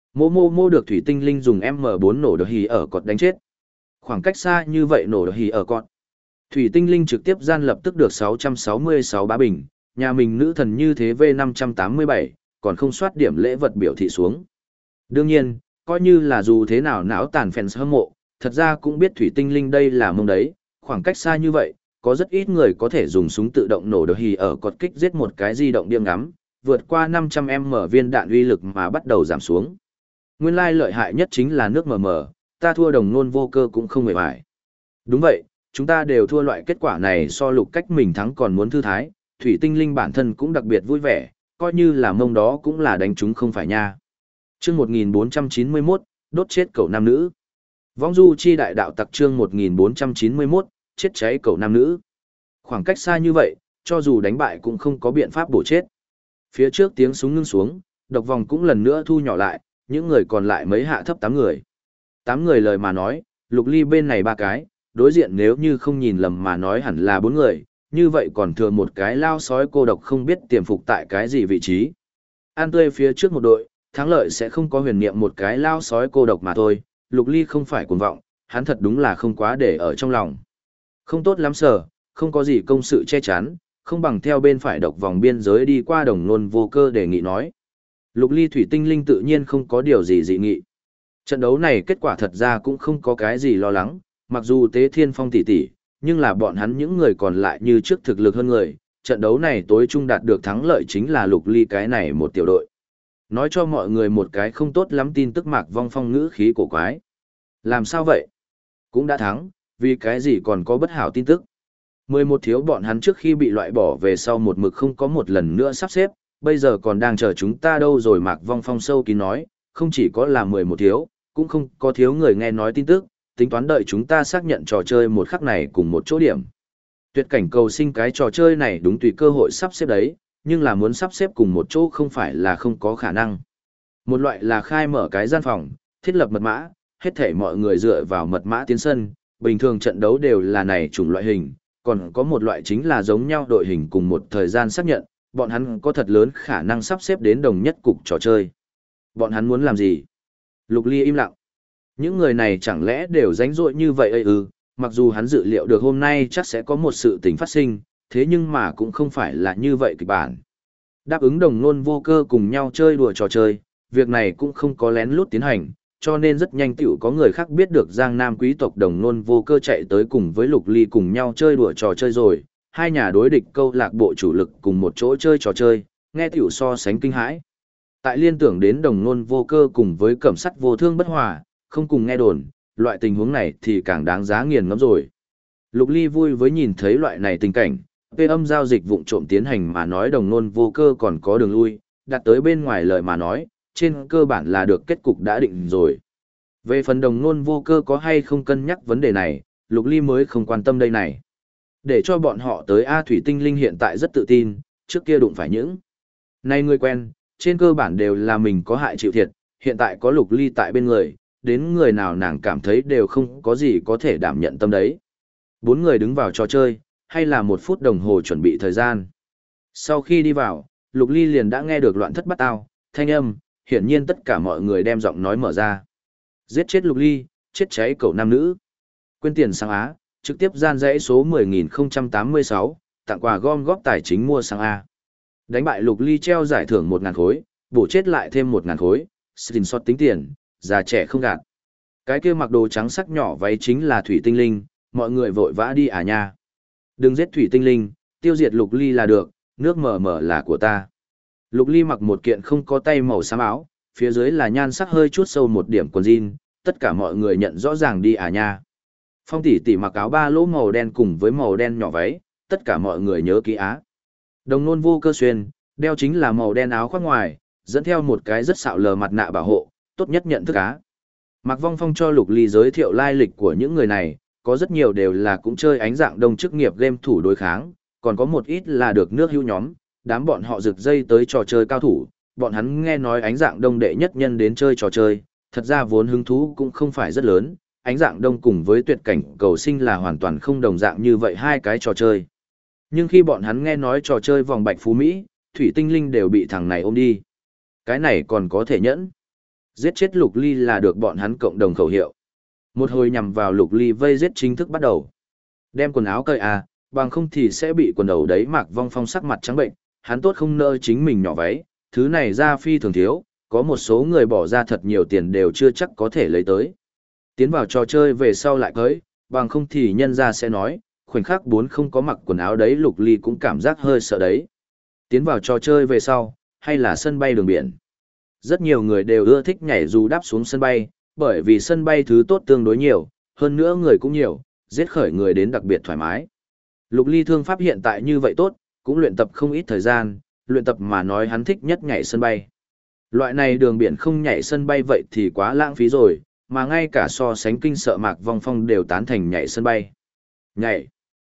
[SPEAKER 1] Mô được thủy tinh linh dùng M4 nổ đờ hì ở cọt đánh chết. Khoảng cách xa như vậy nổ đờ hì ở cọt. Thủy tinh linh trực tiếp gian lập tức được 666 bá bình, nhà mình nữ thần như thế V587, còn không soát điểm lễ vật biểu thị xuống. Đương nhiên, coi như là dù thế nào não tàn fans hâm mộ, thật ra cũng biết thủy tinh linh đây là mông đấy, khoảng cách xa như vậy, có rất ít người có thể dùng súng tự động nổ được hì ở cột kích giết một cái di động điểm ngắm, vượt qua 500m viên đạn uy lực mà bắt đầu giảm xuống. Nguyên lai lợi hại nhất chính là nước mờ mờ, ta thua đồng nôn vô cơ cũng không hề bại. Đúng vậy, chúng ta đều thua loại kết quả này so lục cách mình thắng còn muốn thư thái, thủy tinh linh bản thân cũng đặc biệt vui vẻ, coi như là mông đó cũng là đánh chúng không phải nha. Chương 1491, đốt chết cậu nam nữ. Vong du chi đại đạo tặc chương 1491, chết cháy cậu nam nữ. Khoảng cách xa như vậy, cho dù đánh bại cũng không có biện pháp bổ chết. Phía trước tiếng súng ngưng xuống, độc vòng cũng lần nữa thu nhỏ lại, những người còn lại mấy hạ thấp 8 người. 8 người lời mà nói, lục ly bên này 3 cái, đối diện nếu như không nhìn lầm mà nói hẳn là 4 người, như vậy còn thừa một cái lao sói cô độc không biết tiềm phục tại cái gì vị trí. An tươi phía trước một đội, thắng lợi sẽ không có huyền niệm một cái lao sói cô độc mà thôi, lục ly không phải cuồng vọng, hắn thật đúng là không quá để ở trong lòng. Không tốt lắm sở, không có gì công sự che chắn, không bằng theo bên phải độc vòng biên giới đi qua đồng nôn vô cơ đề nghị nói. Lục ly thủy tinh linh tự nhiên không có điều gì dị nghị. Trận đấu này kết quả thật ra cũng không có cái gì lo lắng, mặc dù tế thiên phong tỷ tỷ, nhưng là bọn hắn những người còn lại như trước thực lực hơn người, trận đấu này tối trung đạt được thắng lợi chính là lục ly cái này một tiểu đội. Nói cho mọi người một cái không tốt lắm tin tức Mạc Vong Phong ngữ khí cổ quái. Làm sao vậy? Cũng đã thắng, vì cái gì còn có bất hảo tin tức. 11 thiếu bọn hắn trước khi bị loại bỏ về sau một mực không có một lần nữa sắp xếp, bây giờ còn đang chờ chúng ta đâu rồi Mạc Vong Phong sâu kín nói, không chỉ có là 11 thiếu, cũng không có thiếu người nghe nói tin tức, tính toán đợi chúng ta xác nhận trò chơi một khắc này cùng một chỗ điểm. Tuyệt cảnh cầu sinh cái trò chơi này đúng tùy cơ hội sắp xếp đấy, nhưng là muốn sắp xếp cùng một chỗ không phải là không có khả năng. Một loại là khai mở cái gian phòng, thiết lập mật mã, hết thảy mọi người dựa vào mật mã tiến sân, bình thường trận đấu đều là này chủng loại hình, còn có một loại chính là giống nhau đội hình cùng một thời gian xác nhận, bọn hắn có thật lớn khả năng sắp xếp đến đồng nhất cục trò chơi. Bọn hắn muốn làm gì? Lục Ly im lặng. Những người này chẳng lẽ đều rảnh rỗi như vậy ư? Mặc dù hắn dự liệu được hôm nay chắc sẽ có một sự tình phát sinh, thế nhưng mà cũng không phải là như vậy kịch bản. Đáp ứng đồng nôn vô cơ cùng nhau chơi đùa trò chơi, việc này cũng không có lén lút tiến hành, cho nên rất nhanh tiểu có người khác biết được Giang Nam quý tộc đồng nôn vô cơ chạy tới cùng với Lục Ly cùng nhau chơi đùa trò chơi rồi, hai nhà đối địch câu lạc bộ chủ lực cùng một chỗ chơi trò chơi, nghe tiểu so sánh kinh hãi. Tại liên tưởng đến đồng nôn vô cơ cùng với cẩm sắt vô thương bất hòa, không cùng nghe đồn, loại tình huống này thì càng đáng giá nghiền ngẫm rồi. Lục Ly vui với nhìn thấy loại này tình cảnh, về âm giao dịch vụng trộm tiến hành mà nói đồng nôn vô cơ còn có đường lui, đặt tới bên ngoài lời mà nói, trên cơ bản là được kết cục đã định rồi. Về phần đồng nôn vô cơ có hay không cân nhắc vấn đề này, Lục Ly mới không quan tâm đây này. Để cho bọn họ tới A Thủy Tinh Linh hiện tại rất tự tin, trước kia đụng phải những nay người quen, trên cơ bản đều là mình có hại chịu thiệt, hiện tại có Lục Ly tại bên người, đến người nào nàng cảm thấy đều không có gì có thể đảm nhận tâm đấy. 4 người đứng vào trò chơi, hay là 1 phút đồng hồ chuẩn bị thời gian. Sau khi đi vào, Lục Ly liền đã nghe được loạn thất bát ao, thanh âm, hiển nhiên tất cả mọi người đem giọng nói mở ra. Giết chết Lục Ly, chết cháy cậu nam nữ. Quên tiền sang Á, trực tiếp gian dãy số 10.086, tặng quà gom góp tài chính mua sang A. Đánh bại Lục Ly treo giải thưởng 1.000 khối, bổ chết lại thêm 1.000 khối, screenshot tính tiền, già trẻ không gạt. Cái kia mặc đồ trắng sắc nhỏ váy chính là Thủy Tinh Linh, mọi người vội vã đi à nha. Đừng giết Thủy Tinh Linh, tiêu diệt Lục Ly là được, nước mờ mờ là của ta. Lục Ly mặc một kiện không có tay màu xám áo, phía dưới là nhan sắc hơi chút sâu một điểm quần jean, tất cả mọi người nhận rõ ràng đi à nha. Phong tỷ tỷ mặc áo ba lỗ màu đen cùng với màu đen nhỏ váy, tất cả mọi người nhớ kỹ á. Đồng nôn vô cơ xuyên, đeo chính là màu đen áo khoác ngoài, dẫn theo một cái rất xạo lờ mặt nạ bảo hộ, tốt nhất nhận thức á. Mạc Vong Phong cho Lục Ly giới thiệu lai lịch của những người này, có rất nhiều đều là cũng chơi ánh dạng đông chức nghiệp game thủ đối kháng, còn có một ít là được nước hữu nhóm, đám bọn họ rực dây tới trò chơi cao thủ, bọn hắn nghe nói ánh dạng đông đệ nhất nhân đến chơi trò chơi, thật ra vốn hứng thú cũng không phải rất lớn, ánh dạng đông cùng với tuyệt cảnh cầu sinh là hoàn toàn không đồng dạng như vậy hai cái trò chơi. Nhưng khi bọn hắn nghe nói trò chơi vòng bạch phú Mỹ, Thủy Tinh Linh đều bị thằng này ôm đi. Cái này còn có thể nhẫn. Giết chết Lục Ly là được bọn hắn cộng đồng khẩu hiệu. Một hồi nhằm vào Lục Ly vây giết chính thức bắt đầu. Đem quần áo cởi à, bằng không thì sẽ bị quần đầu đấy Mạc Vong Phong sắc mặt trắng bệnh, hắn tốt không nỡ chính mình nhỏ váy, thứ này ra phi thường thiếu, có một số người bỏ ra thật nhiều tiền đều chưa chắc có thể lấy tới. Tiến vào trò chơi về sau lại cởi, bằng không thì nhân ra sẽ nói, khoảnh khắc 4 không có mặc quần áo đấy Lục Ly cũng cảm giác hơi sợ đấy. Tiến vào trò chơi về sau, hay là sân bay đường biển. Rất nhiều người đều ưa thích nhảy dù đáp xuống sân bay, bởi vì sân bay thứ tốt tương đối nhiều, hơn nữa người cũng nhiều, giết khởi người đến đặc biệt thoải mái. Lục Ly thương pháp hiện tại như vậy tốt, cũng luyện tập không ít thời gian, luyện tập mà nói hắn thích nhất nhảy sân bay. Loại này đường biển không nhảy sân bay vậy thì quá lãng phí rồi, mà ngay cả so sánh kinh sợ Mạc Vong Phong đều tán thành nhảy sân bay. Nhảy.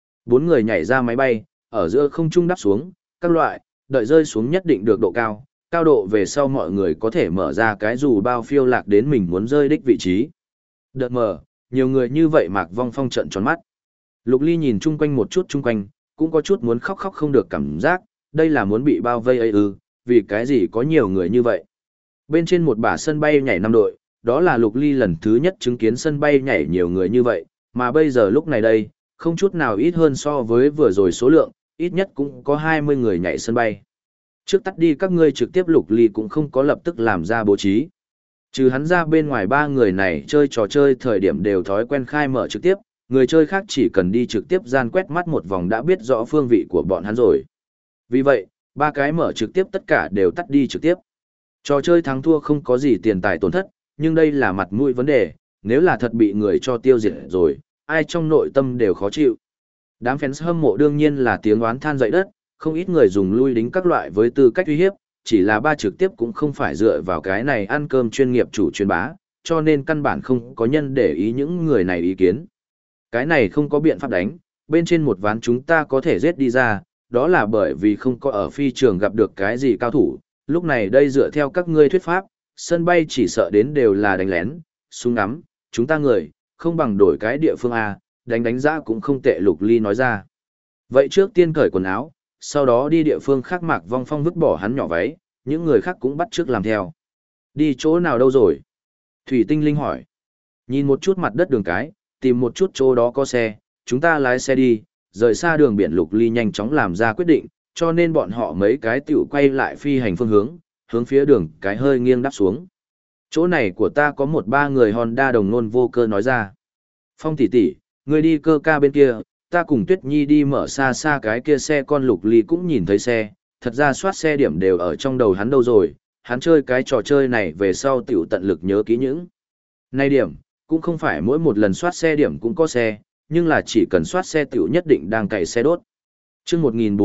[SPEAKER 1] 4 người nhảy ra máy bay, ở giữa không trung đáp xuống, các loại, đợi rơi xuống nhất định được độ cao, cao độ về sau mọi người có thể mở ra cái dù bao phiêu lạc đến mình muốn rơi đích vị trí. Đợt mở, nhiều người như vậy Mạc Vong Phong trợn tròn mắt. Lục Ly nhìn chung quanh một chút chung quanh, cũng có chút muốn khóc khóc không được cảm giác, đây là muốn bị bao vây ấy ư, vì cái gì có nhiều người như vậy. Bên trên một bả sân bay nhảy 5 đội, đó là Lục Ly lần thứ nhất chứng kiến sân bay nhảy nhiều người như vậy, mà bây giờ lúc này đây, không chút nào ít hơn so với vừa rồi số lượng, ít nhất cũng có 20 người nhảy sân bay. Trước tắt đi các ngươi trực tiếp Lục Ly cũng không có lập tức làm ra bố trí. Trừ hắn ra bên ngoài 3 người này chơi trò chơi thời điểm đều thói quen khai mở trực tiếp, người chơi khác chỉ cần đi trực tiếp gian quét mắt một vòng đã biết rõ phương vị của bọn hắn rồi. Vì vậy, 3 cái mở trực tiếp tất cả đều tắt đi trực tiếp. Trò chơi thắng thua không có gì tiền tài tổn thất, nhưng đây là mặt mũi vấn đề, nếu là thật bị người cho tiêu diệt rồi, ai trong nội tâm đều khó chịu. Đám fans hâm mộ đương nhiên là tiếng oán than dậy đất, không ít người dùng lui đính các loại với tư cách uy hiếp, chỉ là 3 trực tiếp cũng không phải dựa vào cái này ăn cơm chuyên nghiệp chủ chuyên bá, cho nên căn bản không có nhân để ý những người này ý kiến. Cái này không có biện pháp đánh, bên trên một ván chúng ta có thể giết đi ra, đó là bởi vì không có ở phi trường gặp được cái gì cao thủ, lúc này đây dựa theo các ngươi thuyết pháp, sân bay chỉ sợ đến đều là đánh lén, súng ngắm, chúng ta người, không bằng đổi cái địa phương A, đánh giá cũng không tệ Lục Ly nói ra. Vậy trước tiên cởi quần áo, sau đó đi địa phương khác Mạc Vong Phong vứt bỏ hắn nhỏ váy, những người khác cũng bắt trước làm theo. Đi chỗ nào đâu rồi? Thủy Tinh Linh hỏi. Nhìn một chút mặt đất đường cái, tìm một chút chỗ đó có xe, chúng ta lái xe đi, rời xa đường biển. Lục Ly nhanh chóng làm ra quyết định, cho nên bọn họ mấy cái tiểu quay lại phi hành phương hướng, hướng phía đường cái hơi nghiêng đáp xuống. Chỗ này của ta có 1-3 người Honda đồng nôn vô cơ nói ra. Phong tỷ tỷ, người đi cơ ca bên kia, ta cùng Tuyết Nhi đi mở xa xa cái kia xe con. Lục Ly cũng nhìn thấy xe, thật ra soát xe điểm đều ở trong đầu hắn đâu rồi, hắn chơi cái trò chơi này về sau tiểu tận lực nhớ kỹ những này điểm, cũng không phải mỗi một lần soát xe điểm cũng có xe, nhưng là chỉ cần soát xe tiểu nhất định đang cày xe đốt. Chương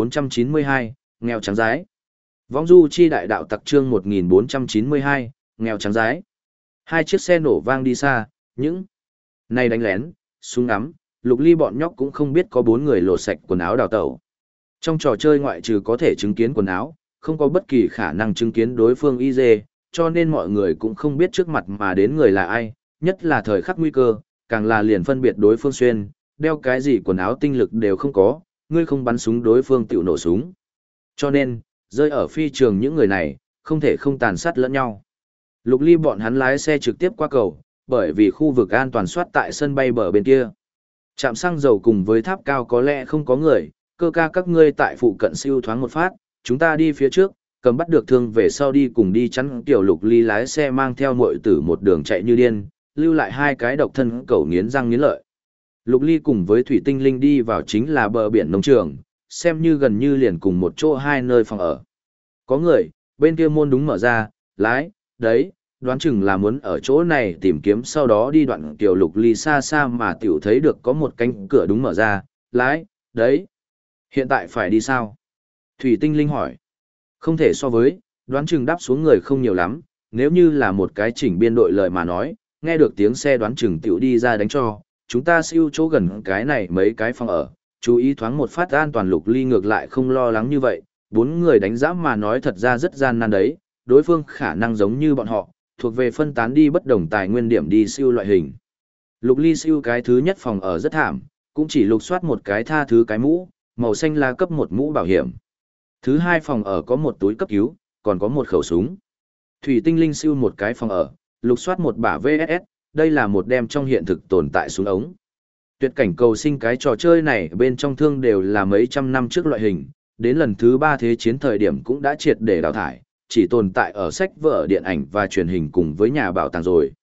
[SPEAKER 1] 1492, nghèo trắng rái. Vong du chi đại đạo tặc chương 1492, nghèo trắng rái. 2 chiếc xe nổ vang đi xa, những này đánh lén, súng ngắm, Lục Ly bọn nhóc cũng không biết có 4 người lột sạch quần áo đào tẩu. Trong trò chơi ngoại trừ có thể chứng kiến quần áo, không có bất kỳ khả năng chứng kiến đối phương y dê, cho nên mọi người cũng không biết trước mặt mà đến người là ai, nhất là thời khắc nguy cơ, càng là liền phân biệt đối phương xuyên, đeo cái gì quần áo tinh lực đều không có, ngươi không bắn súng đối phương tiểu nổ súng. Cho nên, rơi ở phi trường những người này, không thể không tàn sát lẫn nhau. Lục Ly bọn hắn lái xe trực tiếp qua cầu, bởi vì khu vực an toàn soát tại sân bay bờ bên kia. Trạm xăng dầu cùng với tháp cao có lẽ không có người, cơ ca các ngươi tại phụ cận siêu thoáng một phát, chúng ta đi phía trước, cầm bắt được thương về sau đi cùng đi chắn. Tiểu Lục Ly lái xe mang theo muội tử một đường chạy như điên, lưu lại 2 cái độc thân cẩu nghiến răng nghiến lợi. Lục Ly cùng với Thủy Tinh Linh đi vào chính là bờ biển nông trường, xem như gần như liền cùng một chỗ 2 nơi phòng ở. Có người, bên kia môn đúng mở ra, lái, đấy, đoán chừng là muốn ở chỗ này tìm kiếm sau đó đi đoạn. Tiểu Lục Ly xa xa mà tiểu thấy được có một cánh cửa đúng mở ra, lái, đấy. Hiện tại phải đi sao? Thủy Tinh Linh hỏi. Không thể so với, đoán chừng đáp xuống người không nhiều lắm, nếu như là một cái chỉnh biên đội lời mà nói, nghe được tiếng xe đoán chừng tiểu đi ra đánh cho, chúng ta siêu chỗ gần cái này mấy cái phòng ở, chú ý thoáng một phát an toàn. Lục Ly ngược lại không lo lắng như vậy, 4 người đánh giáp mà nói thật ra rất gian nan đấy, đối phương khả năng giống như bọn họ, thuộc về phân tán đi bất đồng tài nguyên điểm đi siêu loại hình. Lục Ly siêu cái thứ nhất phòng ở rất thảm, cũng chỉ lục soát một cái tha thứ cái mũ, màu xanh lá cấp 1 mũ bảo hiểm. Thứ 2 phòng ở có một túi cấp cứu, còn có một khẩu súng. Thủy Tinh Linh siêu một cái phòng ở, lục soát một bả VSS, đây là một đem trong hiện thực tồn tại súng ống. Tuyệt cảnh cầu sinh cái trò chơi này bên trong thương đều là mấy trăm năm trước loại hình, đến lần thứ 3 thế chiến thời điểm cũng đã triệt để đào thải, chỉ tồn tại ở sách vở điện ảnh và truyền hình cùng với nhà bảo tàng rồi.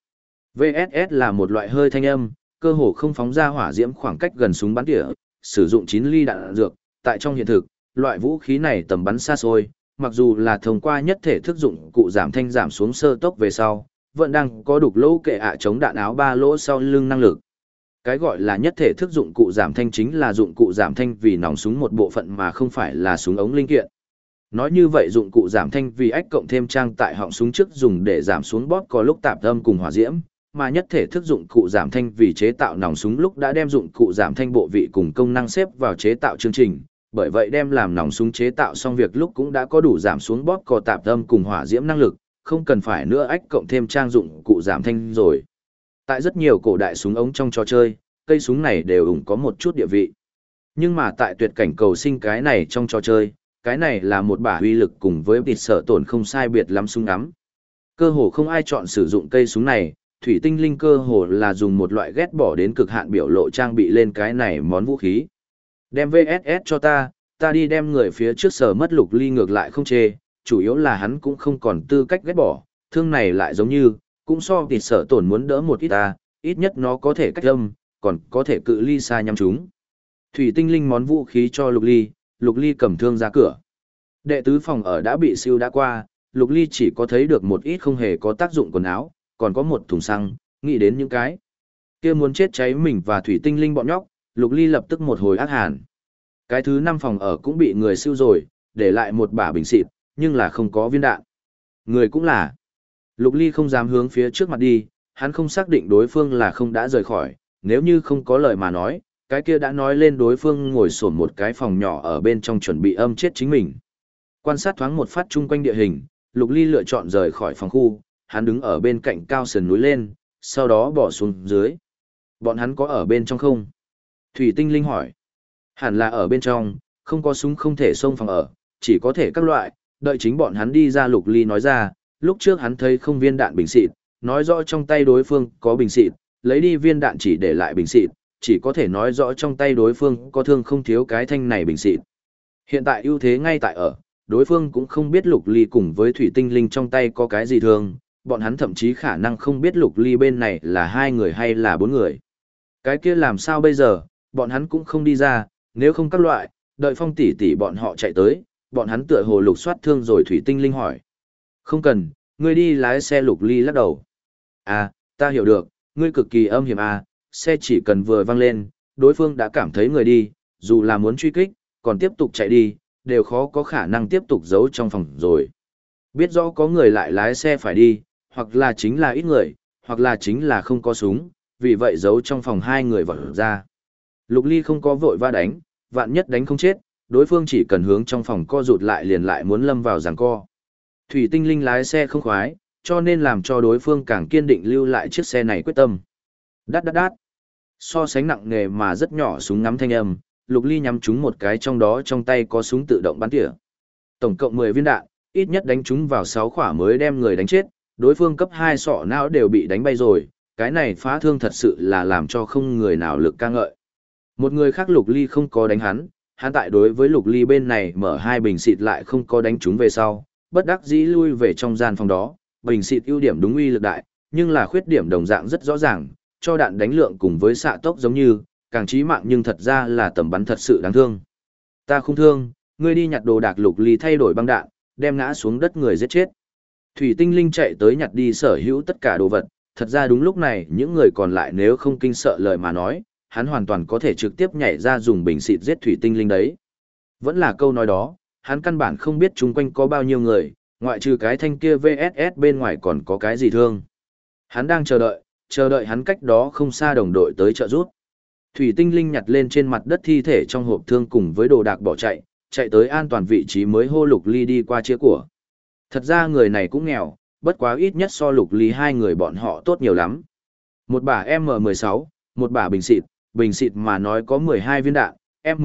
[SPEAKER 1] VSS là một loại hơi thanh âm, cơ hồ không phóng ra hỏa diễm khoảng cách gần súng bắn tỉa, sử dụng 9 ly đạn dược, tại trong hiện thực, loại vũ khí này tầm bắn xa xôi, mặc dù là thông qua nhất thể thức dụng cụ giảm thanh giảm xuống sơ tốc về sau, vẫn đang có đục lỗ kệ ạ chống đạn áo 3 lỗ sau lưng năng lực. Cái gọi là nhất thể thức dụng cụ giảm thanh chính là dụng cụ giảm thanh vì nòng súng một bộ phận mà không phải là súng ống linh kiện. Nói như vậy dụng cụ giảm thanh vì ách cộng thêm trang tại họng súng trước dùng để giảm xuống bóp có lúc tạp âm cùng hỏa diễm, mà nhất thể thức dụng cụ giảm thanh vì chế tạo nòng súng lúc đã đem dụng cụ giảm thanh bộ vị cùng công năng xếp vào chế tạo chương trình, bởi vậy đem làm nòng súng chế tạo xong việc lúc cũng đã có đủ giảm xuống bóp có tạp âm cùng hỏa diễm năng lực, không cần phải nữa ách cộng thêm trang dụng cụ giảm thanh rồi. Tại rất nhiều cổ đại súng ống trong trò chơi, cây súng này đều ủng có một chút địa vị. Nhưng mà tại tuyệt cảnh cầu sinh cái này trong trò chơi, cái này là một bả uy lực cùng với tịt sở tổn không sai biệt lắm súng ngắm. Cơ hồ không ai chọn sử dụng cây súng này, thủy tinh linh cơ hồ là dùng một loại ghét bỏ đến cực hạn biểu lộ trang bị lên cái này món vũ khí. Đem VSS cho ta đi đem người phía trước sở mất Lục Ly ngược lại không chê, chủ yếu là hắn cũng không còn tư cách ghét bỏ, thương này lại giống như, cũng so tịt sở tổn muốn đỡ một ít ta, ít nhất nó có thể cách âm, còn có thể cự ly xa nhắm chúng. Thủy tinh linh món vũ khí cho Lục Ly cầm thương ra cửa. Đệ tứ phòng ở đã bị siêu đã qua, Lục Ly chỉ có thấy được một ít không hề có tác dụng quần áo, còn có một thùng xăng, nghĩ đến những cái kia muốn chết cháy mình và thủy tinh linh bọn nhóc, Lục Ly lập tức một hồi ác hàn. Cái thứ 5 phòng ở cũng bị người siêu rồi, để lại một bả bình xịt, nhưng là không có viên đạn. Người cũng là. Lục Ly không dám hướng phía trước mặt đi, hắn không xác định đối phương là không đã rời khỏi, nếu như không có lời mà nói, cái kia đã nói lên đối phương ngồi sổn một cái phòng nhỏ ở bên trong chuẩn bị âm chết chính mình. Quan sát thoáng một phát chung quanh địa hình, Lục Ly lựa chọn rời khỏi phòng khu, hắn đứng ở bên cạnh cao sườn núi lên, sau đó bỏ xuống dưới. Bọn hắn có ở bên trong không? Thủy tinh linh hỏi. Hẳn là ở bên trong, không có súng không thể xông phòng ở, chỉ có thể các loại, đợi chính bọn hắn đi ra. Lục Ly nói ra, lúc trước hắn thấy không viên đạn bình xịt, nói rõ trong tay đối phương có bình xịt, lấy đi viên đạn chỉ để lại bình xịt, chỉ có thể nói rõ trong tay đối phương có thương không thiếu cái thanh này bình xịt. Hiện tại ưu thế ngay tại ở, đối phương cũng không biết Lục Ly cùng với thủy tinh linh trong tay có cái gì thương, bọn hắn thậm chí khả năng không biết Lục Ly bên này là 2 người hay là 4 người. Cái kia làm sao bây giờ, bọn hắn cũng không đi ra, nếu không các loại, đợi Phong tỷ tỷ bọn họ chạy tới, bọn hắn tựa hồ lục soát thương rồi. Thủy tinh linh hỏi. Không cần, ngươi đi lái xe. Lục Ly lắc đầu. À, ta hiểu được, ngươi cực kỳ âm hiểm à, xe chỉ cần vừa văng lên, đối phương đã cảm thấy người đi, dù là muốn truy kích, còn tiếp tục chạy đi, đều khó có khả năng tiếp tục giấu trong phòng rồi. Biết rõ có người lại lái xe phải đi, hoặc là chính là ít người, hoặc là chính là không có súng, vì vậy giấu trong phòng 2 người vọt ra. Lục Ly không có vội va đánh, vạn nhất đánh không chết, đối phương chỉ cần hướng trong phòng co rụt lại liền lại muốn lâm vào giằng co. Thủy tinh linh lái xe không khoái, cho nên làm cho đối phương càng kiên định lưu lại chiếc xe này quyết tâm. Đát đát đát. So sánh nặng nề mà rất nhỏ súng ngắm thanh âm, Lục Ly nhắm trúng một cái trong đó trong tay có súng tự động bắn tỉa. Tổng cộng 10 viên đạn, ít nhất đánh trúng vào 6 khỏa mới đem người đánh chết, đối phương cấp 2 sọ não đều bị đánh bay rồi, cái này phá thương thật sự là làm cho không người nào lực ca ngợi. Một người khác Lục Ly không có đánh hắn tại đối với Lục Ly bên này mở 2 bình xịt lại không có đánh trúng về sau, bất đắc dĩ lui về trong gian phòng đó, bình xịt ưu điểm đúng uy lực đại, nhưng là khuyết điểm đồng dạng rất rõ ràng, cho đạn đánh lượng cùng với xạ tốc giống như, càng chí mạng nhưng thật ra là tầm bắn thật sự đáng thương. Ta không thương, ngươi đi nhặt đồ đạc. Lục Ly thay đổi băng đạn, đem ngã xuống đất người giết chết. Thủy tinh linh chạy tới nhặt đi sở hữu tất cả đồ vật, thật ra đúng lúc này những người còn lại nếu không kinh sợ lời mà nói, hắn hoàn toàn có thể trực tiếp nhảy ra dùng bình xịt giết thủy tinh linh đấy. Vẫn là câu nói đó, hắn căn bản không biết chung quanh có bao nhiêu người, ngoại trừ cái thanh kia VSS bên ngoài còn có cái gì thương. Hắn đang chờ đợi hắn cách đó không xa đồng đội tới trợ giúp. Thủy tinh linh nhặt lên trên mặt đất thi thể trong hộp thương cùng với đồ đạc bỏ chạy tới an toàn vị trí mới hô Lục Ly đi qua chia của. Thật ra người này cũng nghèo, bất quá ít nhất so Lục Ly 2 người bọn họ tốt nhiều lắm. Một bả M16, một bả bình xịt mà nói có 12 viên đạn,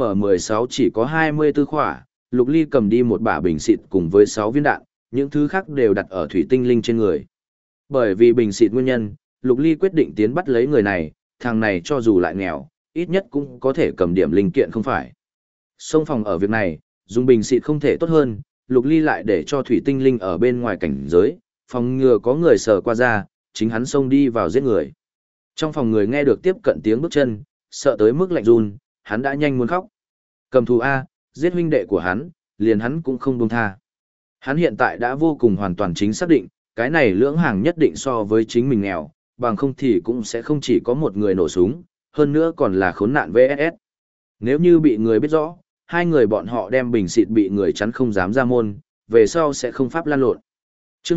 [SPEAKER 1] M16 chỉ có 24 khỏa, Lục Ly cầm đi một bả bình xịt cùng với 6 viên đạn, những thứ khác đều đặt ở thủy tinh linh trên người. Bởi vì bình xịt nguyên nhân, Lục Ly quyết định tiến bắt lấy người này, thằng này cho dù lại nghèo, ít nhất cũng có thể cầm điểm linh kiện không phải. Xông phòng ở việc này, dùng bình xịt không thể tốt hơn, Lục Ly lại để cho thủy tinh linh ở bên ngoài cảnh giới, phòng ngừa có người sờ qua ra, chính hắn xông đi vào giết người. Trong phòng người nghe được tiếp cận tiếng bước chân, sợ tới mức lạnh run, hắn đã nhanh muốn khóc. Cầm thù A, giết huynh đệ của hắn, liền hắn cũng không buông tha. Hắn hiện tại đã vô cùng hoàn toàn chính xác định, cái này lưỡng hàng nhất định so với chính mình nghèo, bằng không thì cũng sẽ không chỉ có một người nổ súng, hơn nữa còn là khốn nạn VSS. Nếu như bị người biết rõ, hai người bọn họ đem bình xịt bị người chắn không dám ra môn, về sau sẽ không pháp lan lộn. Chương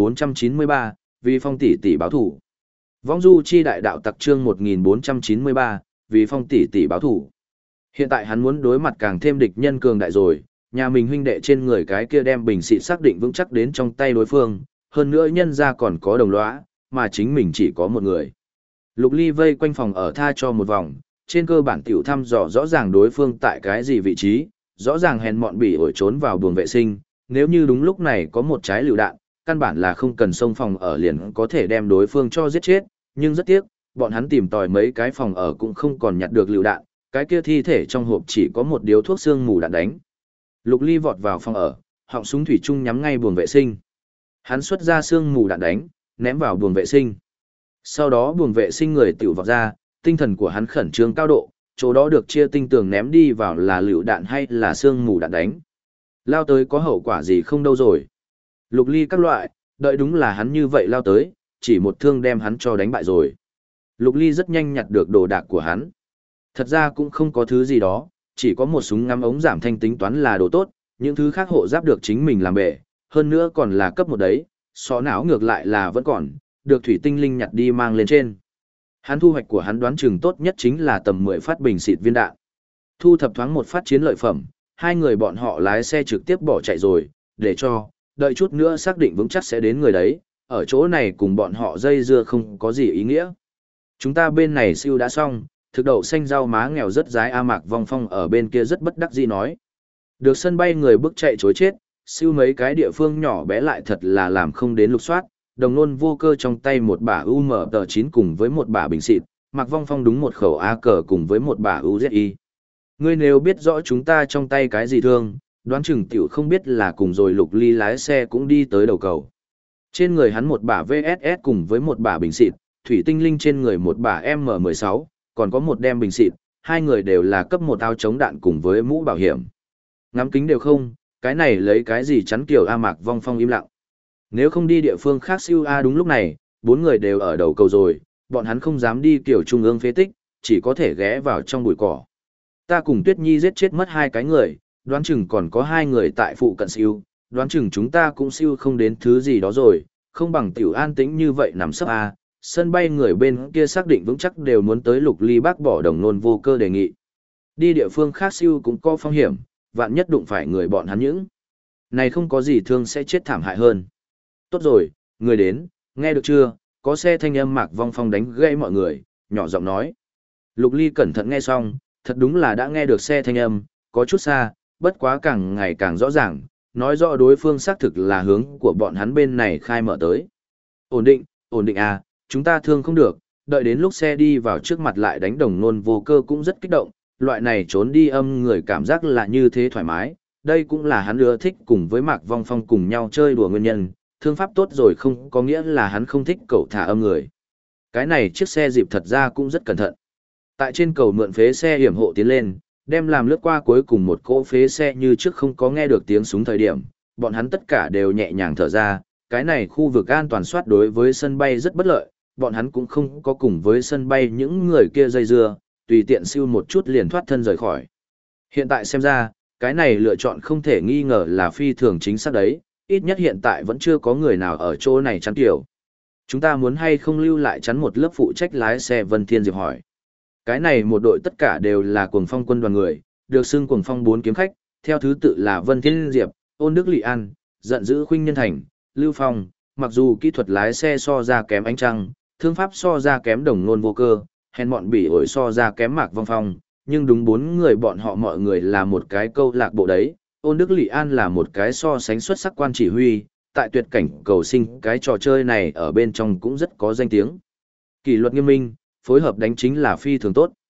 [SPEAKER 1] 1493, vì Phong tỷ tỷ báo thủ. Vong du chi đại đạo tặc chương 1493, vì Phong tỷ tỷ báo thủ. Hiện tại hắn muốn đối mặt càng thêm địch nhân cường đại rồi, nhà mình huynh đệ trên người cái kia đem bình xịt xác định vững chắc đến trong tay đối phương, hơn nữa nhân ra còn có đồng lõa, mà chính mình chỉ có một người. Lục Ly vây quanh phòng ở tha cho một vòng, trên cơ bản tiểu thăm dò rõ ràng đối phương tại cái gì vị trí, rõ ràng hèn mọn bỉ ổi trốn vào buồng vệ sinh, nếu như đúng lúc này có một trái lựu đạn, căn bản là không cần xông phòng ở liền có thể đem đối phương cho giết chết, nhưng rất tiếc, bọn hắn tìm tòi mấy cái phòng ở cũng không còn nhặt được lựu đạn, cái kia thi thể trong hộp chỉ có một điếu thuốc xương mù đạn đánh. Lục Ly vọt vào phòng ở, họng súng thủy chung nhắm ngay buồng vệ sinh. Hắn xuất ra xương mù đạn đánh, ném vào buồng vệ sinh. Sau đó buồng vệ sinh người tiểu vọt ra, tinh thần của hắn khẩn trương cao độ, chỗ đó được chia tinh tường ném đi vào là lựu đạn hay là xương mù đạn đánh. Lao tới có hậu quả gì không đâu rồi. Lục Ly các loại, đợi đúng là hắn như vậy lao tới, chỉ một thương đem hắn cho đánh bại rồi. Lục Ly rất nhanh nhặt được đồ đạc của hắn. Thật ra cũng không có thứ gì đó, chỉ có một súng ngắm ống giảm thanh tính toán là đồ tốt, những thứ khác hộ giáp được chính mình làm bể, hơn nữa còn là cấp một đấy, xó não ngược lại là vẫn còn, được thủy tinh linh nhặt đi mang lên trên. Hắn thu hoạch của hắn đoán chừng tốt nhất chính là tầm 10 phát bình xịt viên đạn. Thu thập thoáng một phát chiến lợi phẩm, hai người bọn họ lái xe trực tiếp bỏ chạy rồi, để cho, đợi chút nữa xác định vững chắc sẽ đến người đấy, ở chỗ này cùng bọn họ dây dưa không có gì ý nghĩa. Chúng ta bên này siêu đã xong, thực đậu xanh rau má nghèo rất dái A Mạc Vong Phong ở bên kia rất bất đắc dĩ nói. Được sân bay người bước chạy chối chết, siêu mấy cái địa phương nhỏ bé lại thật là làm không đến lục soát, đồng nôn vô cơ trong tay một bả UM-9 cùng với một bả bình xịt, Mạc Vong Phong đúng một khẩu AK cùng với một bả UZI. Ngươi nếu biết rõ chúng ta trong tay cái gì thương, đoán chừng tiểu không biết là cùng rồi Lục Ly lái xe cũng đi tới đầu cầu. Trên người hắn một bả VSS cùng với một bả bình xịt, thủy tinh linh trên người một bả M16, còn có một đem bình xịt, hai người đều là cấp một áo chống đạn cùng với mũ bảo hiểm. Ngắm kính đều không, cái này lấy cái gì chắn kiểu A Mạc Vong Phong im lặng. Nếu không đi địa phương khác siêu A đúng lúc này, bốn người đều ở đầu cầu rồi, bọn hắn không dám đi kiểu trung ương phế tích, chỉ có thể ghé vào trong bụi cỏ. Ta cùng Tuyết Nhi giết chết mất hai cái người, đoán chừng còn có hai người tại phụ cận siêu, đoán chừng chúng ta cũng siêu không đến thứ gì đó rồi, không bằng tiểu an tĩnh như vậy nằm sấp A. Sân bay người bên kia xác định vững chắc đều muốn tới Lục Ly bác bỏ đồng nôn vô cơ đề nghị. Đi địa phương khác siêu cũng có phong hiểm, vạn nhất đụng phải người bọn hắn những. Này không có gì thương sẽ chết thảm hại hơn. Tốt rồi, người đến, nghe được chưa, có xe thanh âm Mạc Vong Phong đánh gây mọi người, nhỏ giọng nói. Lục Ly cẩn thận nghe xong, thật đúng là đã nghe được xe thanh âm, có chút xa, bất quá càng ngày càng rõ ràng, nói rõ đối phương xác thực là hướng của bọn hắn bên này khai mở tới. Ổn định à, chúng ta thương không được, đợi đến lúc xe đi vào trước mặt lại đánh đồng nôn vô cơ cũng rất kích động, loại này trốn đi âm người cảm giác là như thế thoải mái, đây cũng là hắn ưa thích cùng với Mạc Vong Phong cùng nhau chơi đùa nguyên nhân, thương pháp tốt rồi không có nghĩa là hắn không thích cậu thả âm người. Cái này chiếc xe dịp thật ra cũng rất cẩn thận. Tại trên cầu mượn phế xe hiểm hộ tiến lên, đem làm lướt qua cuối cùng một cỗ phế xe như trước không có nghe được tiếng súng thời điểm, bọn hắn tất cả đều nhẹ nhàng thở ra, cái này khu vực an toàn soát đối với sân bay rất bất lợi, bọn hắn cũng không có cùng với sân bay những người kia dây dưa, tùy tiện siêu một chút liền thoát thân rời khỏi. Hiện tại xem ra, cái này lựa chọn không thể nghi ngờ là phi thường chính xác đấy, ít nhất hiện tại vẫn chưa có người nào ở chỗ này chắn kiểu. Chúng ta muốn hay không lưu lại chắn một lớp phụ trách lái xe Vân Thiên Diệp hỏi. Cái này một đội tất cả đều là Cuồng Phong quân đoàn người, được xưng Cuồng Phong 4 kiếm khách, theo thứ tự là Vân Thiên Diệp, Ôn Đức Lị An, Giận Dữ Khuynh Nhân Thành, Lưu Phong, mặc dù kỹ thuật lái xe so ra kém Ánh Trăng, thương pháp so ra kém Đồng Nôn vô cơ, hèn mọn bỉ ổi so ra kém Mạc Vong Phong, nhưng đúng bốn người bọn họ mọi người là một cái câu lạc bộ đấy. Ôn Đức Lị An là một cái so sánh xuất sắc quan chỉ huy, tại tuyệt cảnh cầu sinh cái trò chơi này ở bên trong cũng rất có danh tiếng. Kỷ luật nghiêm minh, phối hợp đánh chính là phi thường tốt.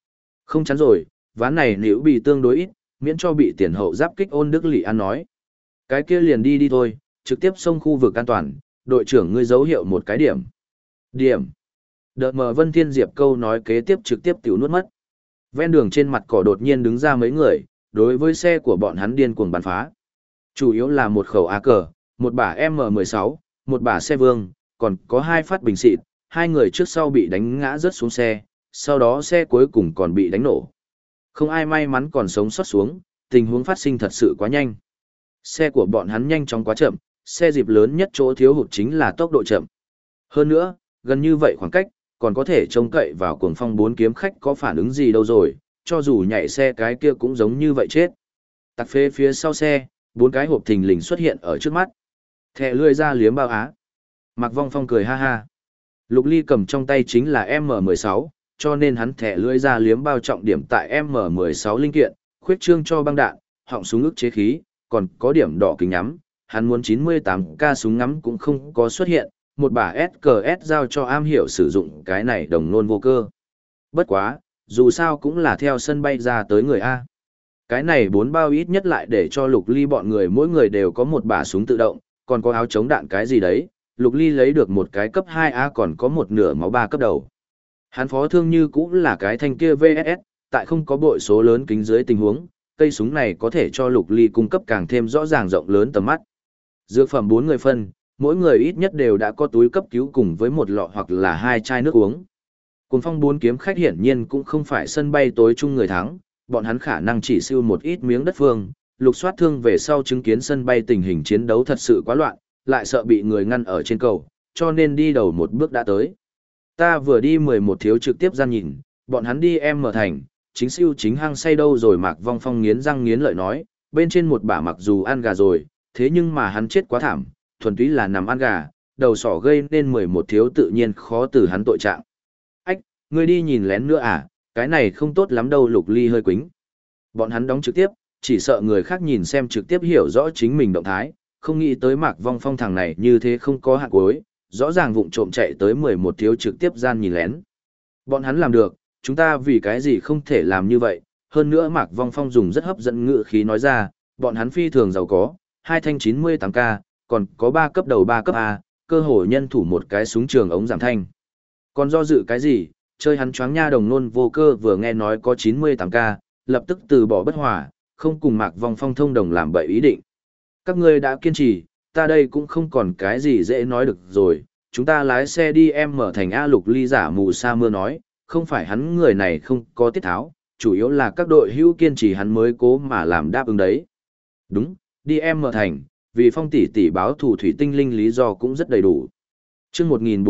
[SPEAKER 1] Không chắn rồi, ván này nếu bị tương đối ít, miễn cho bị tiền hậu giáp kích Ôn Đức Lị An nói. Cái kia liền đi đi thôi, trực tiếp xông khu vực an toàn, đội trưởng ngươi dấu hiệu một cái điểm. Điểm. Đợt mờ Vân Thiên Diệp câu nói kế tiếp trực tiếp tiểu nuốt mất. Ven đường trên mặt cỏ đột nhiên đứng ra mấy người, đối với xe của bọn hắn điên cuồng bắn phá. Chủ yếu là một khẩu AK, một bả M16, một bả xe vương, còn có 2 phát bình xịt, 2 người trước sau bị đánh ngã rớt xuống xe, sau đó xe cuối cùng còn bị đánh nổ. Không ai may mắn còn sống sót xuống, tình huống phát sinh thật sự quá nhanh. Xe của bọn hắn nhanh chóng quá chậm, xe dịp lớn nhất chỗ thiếu hụt chính là tốc độ chậm. Hơn nữa, gần như vậy khoảng cách, còn có thể trông cậy vào cuồng phong 4 kiếm khách có phản ứng gì đâu rồi, cho dù nhảy xe cái kia cũng giống như vậy chết. Tặc phê phía sau xe, 4 cái hộp thình lình xuất hiện ở trước mắt. Thẻ lươi ra liếm bao á. Mạc Vong Phong cười ha ha. Lục Ly cầm trong tay chính là M16, cho nên hắn thẻ lưỡi ra liếm bao trọng điểm tại M16 linh kiện, khuyết trương cho băng đạn, họng súng ức chế khí, còn có điểm đỏ kính ngắm. Hắn muốn 98K súng ngắm cũng không có xuất hiện, một bả SKS giao cho am hiểu sử dụng cái này đồng nôn vô cơ. Bất quá, dù sao cũng là theo sân bay ra tới người A. Cái này 4 bao ít nhất lại để cho Lục Ly bọn người mỗi người đều có một bả súng tự động, còn có áo chống đạn cái gì đấy. Lục Ly lấy được một cái cấp 2A còn có một nửa máu 3 cấp đầu. Hắn phó thương như cũng là cái thanh kia VSS, tại không có bội số lớn kính dưới tình huống, cây súng này có thể cho Lục Ly cung cấp càng thêm rõ ràng rộng lớn tầm mắt. Dược phẩm 4 người phân, mỗi người ít nhất đều đã có túi cấp cứu cùng với một lọ hoặc là 2 chai nước uống. Cuồng phong 4 kiếm khách hiển nhiên cũng không phải sân bay tối chung người thắng, bọn hắn khả năng chỉ siêu một ít miếng đất phương, lục soát thương về sau chứng kiến sân bay tình hình chiến đấu thật sự quá loạn, lại sợ bị người ngăn ở trên cầu, cho nên đi đầu một bước đã tới. Ta vừa đi 11 thiếu trực tiếp gian nhìn, bọn hắn đi em mở thành, chính siêu chính hăng say đâu rồi. Mạc Vong Phong nghiến răng nghiến lợi nói, bên trên một bả mặc dù ăn gà rồi, thế nhưng mà hắn chết quá thảm, thuần túy là nằm ăn gà, đầu sỏ gây nên 11 thiếu tự nhiên khó từ hắn tội trạng. Ách, ngươi đi nhìn lén nữa à, cái này không tốt lắm đâu. Lục Ly hơi quính. Bọn hắn đóng trực tiếp, chỉ sợ người khác nhìn xem trực tiếp hiểu rõ chính mình động thái, không nghĩ tới Mạc Vong Phong thằng này như thế không có hạn cuối, rõ ràng vụng trộm chạy tới 11 thiếu trực tiếp gian nhìn lén. Bọn hắn làm được, chúng ta vì cái gì không thể làm như vậy. Hơn nữa Mạc Vong Phong dùng rất hấp dẫn ngữ khí nói ra, bọn hắn phi thường giàu có, 2 thanh 98K, còn có 3 cấp đầu 3 cấp A, cơ hội nhân thủ một cái súng trường ống giảm thanh. Còn do dự cái gì, chơi hắn choáng nha. Đồng nôn vô cơ vừa nghe nói có 98K, lập tức từ bỏ bất hòa, không cùng Mạc Vong Phong thông đồng làm bậy ý định. Các ngươi đã kiên trì, ta đây cũng không còn cái gì dễ nói được rồi, chúng ta lái xe đi em mở thành A. Lục Ly giả mù sa mưa nói, không phải hắn người này không có tiết tháo, chủ yếu là các đội hữu kiên trì hắn mới cố mà làm đáp ứng đấy. Đúng, đi em mở thành, vì Phong tỷ tỷ báo thù thủy tinh linh lý do cũng rất đầy đủ. Chương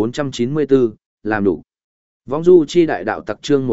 [SPEAKER 1] 1494, làm đủ. Võng du chi đại đạo tặc chương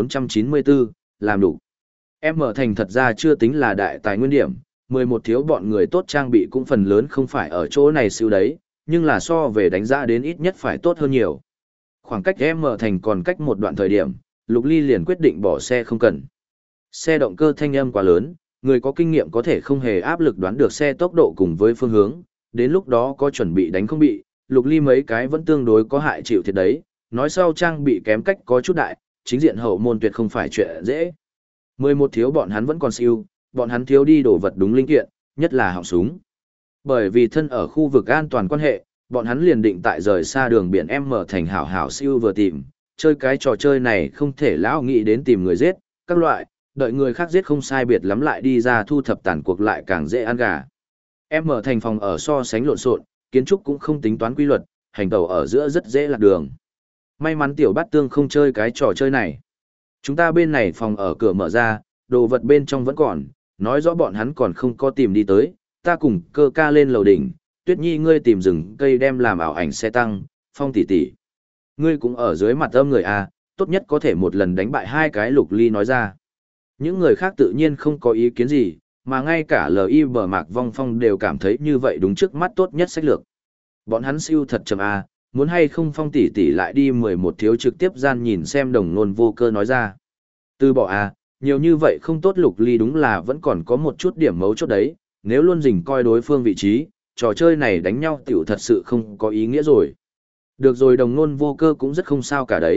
[SPEAKER 1] 1494, làm đủ. Em mở thành thật ra chưa tính là đại tài nguyên điểm, 11 thiếu bọn người tốt trang bị cũng phần lớn không phải ở chỗ này siêu đấy, nhưng là so về đánh giá đến ít nhất phải tốt hơn nhiều. Khoảng cách em mở thành còn cách một đoạn thời điểm, Lục Ly liền quyết định bỏ xe không cần. Xe động cơ thanh âm quá lớn, người có kinh nghiệm có thể không hề áp lực đoán được xe tốc độ cùng với phương hướng, đến lúc đó có chuẩn bị đánh không bị, Lục Ly mấy cái vẫn tương đối có hại chịu thiệt đấy, nói sau trang bị kém cách có chút đại, chính diện hậu môn tuyệt không phải chuyện dễ. 11 thiếu bọn hắn vẫn còn siêu, bọn hắn thiếu đi đồ vật đúng linh kiện, nhất là họng súng. Bởi vì thân ở khu vực an toàn quan hệ, bọn hắn liền định tại rời xa đường biển M thành hảo hảo siêu vừa tìm, chơi cái trò chơi này không thể lão nghĩ đến tìm người giết, các loại, đợi người khác giết không sai biệt lắm lại đi ra thu thập tàn cuộc lại càng dễ ăn gà. M thành phòng ở so sánh lộn xộn, kiến trúc cũng không tính toán quy luật, hành tẩu ở giữa rất dễ lạc đường. May mắn tiểu bát tương không chơi cái trò chơi này. Chúng ta bên này phòng ở cửa mở ra, đồ vật bên trong vẫn còn, nói rõ bọn hắn còn không có tìm đi tới, ta cùng Cơ ca lên lầu đỉnh, Tuyết Nhi ngươi tìm rừng cây đem làm ảo ảnh xe tăng, Phong tỷ tỷ, ngươi cũng ở dưới mặt âm người a, tốt nhất có thể một lần đánh bại 2 cái. Lục Ly nói ra. Những người khác tự nhiên không có ý kiến gì, mà ngay cả L.I. bờ Mạc Vong Phong đều cảm thấy như vậy đúng trước mắt tốt nhất sách lược. Bọn hắn siêu thật chậm a, muốn hay không Phong tỷ tỷ lại đi 11 thiếu trực tiếp gian nhìn xem. Đồng nôn vô cơ nói ra. Từ bỏ a, nhiều như vậy không tốt. Lục Ly đúng là vẫn còn có một chút điểm mấu chốt đấy, nếu luôn rình coi đối phương vị trí, trò chơi này đánh nhau tiểu thật sự không có ý nghĩa rồi. Được rồi, đồng nôn vô cơ cũng rất không sao cả đấy,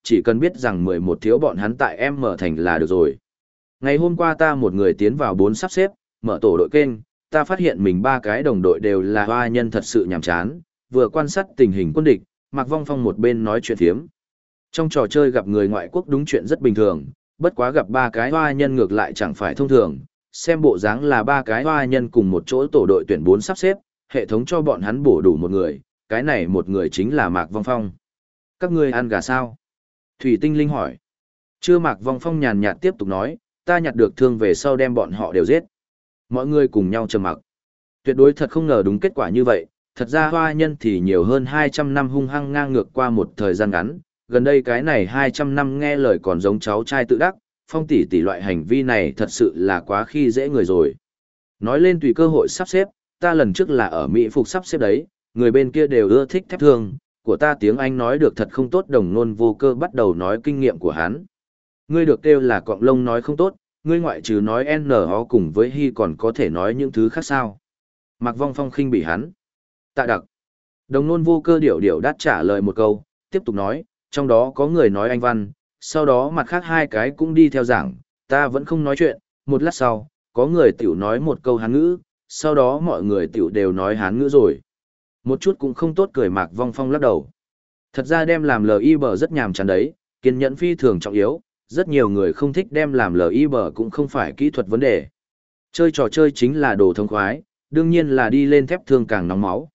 [SPEAKER 1] chỉ cần biết rằng 11 thiếu bọn hắn tại em mở thành là được rồi. Ngày hôm qua ta một người tiến vào 4 sắp xếp, mở tổ đội kênh, ta phát hiện mình 3 cái đồng đội đều là hoa nhân thật sự nhàm chán, vừa quan sát tình hình quân địch, Mạc Vong Phong một bên nói chuyện phiếm. Trong trò chơi gặp người ngoại quốc đúng chuyện rất bình thường, bất quá gặp 3 cái hoa nhân ngược lại chẳng phải thông thường, xem bộ dáng là 3 cái hoa nhân cùng một chỗ tổ đội tuyển 4 sắp xếp, hệ thống cho bọn hắn bổ đủ một người, cái này một người chính là Mạc Vong Phong. Các ngươi ăn gà sao? Thủy Tinh Linh hỏi. Chưa. Mạc Vong Phong nhàn nhạt tiếp tục nói, ta nhặt được thương về sau đem bọn họ đều giết. Mọi người cùng nhau trầm mặc. Tuyệt đối thật không ngờ đúng kết quả như vậy, thật ra hoa nhân thì nhiều hơn 200 năm hung hăng ngang ngược qua một thời gian ngắn, gần đây cái này 200 năm nghe lời còn giống cháu trai tự đắc, Phong tỷ tỷ loại hành vi này thật sự là quá khi dễ người rồi. Nói lên tùy cơ hội sắp xếp, ta lần trước là ở Mỹ Phục sắp xếp đấy, người bên kia đều ưa thích thép thương, của ta tiếng Anh nói được thật không tốt, Đồng Nôn Vô Cơ bắt đầu nói kinh nghiệm của hắn. Ngươi được kêu là cọng lông nói không tốt, ngươi ngoại trừ nói NO cùng với Hi còn có thể nói những thứ khác sao. Mạc Vong Phong khinh bỉ hắn. Tạ đặc. Đồng Nôn Vô Cơ điểu đáp trả lời một câu, tiếp tục nói, trong đó có người nói Anh văn, sau đó mặt khác 2 cái cũng đi theo giảng, ta vẫn không nói chuyện, một lát sau, có người tiểu nói một câu Hán ngữ, sau đó mọi người tiểu đều nói Hán ngữ rồi. Một chút cũng không tốt, cười. Mạc Vong Phong lắc đầu. Thật ra đem làm LIB rất nhàm chán đấy, kiên nhẫn phi thường trọng yếu, rất nhiều người không thích đem làm LIB cũng không phải kỹ thuật vấn đề. Chơi trò chơi chính là đồ thông khoái, đương nhiên là đi lên thép thương càng nóng máu.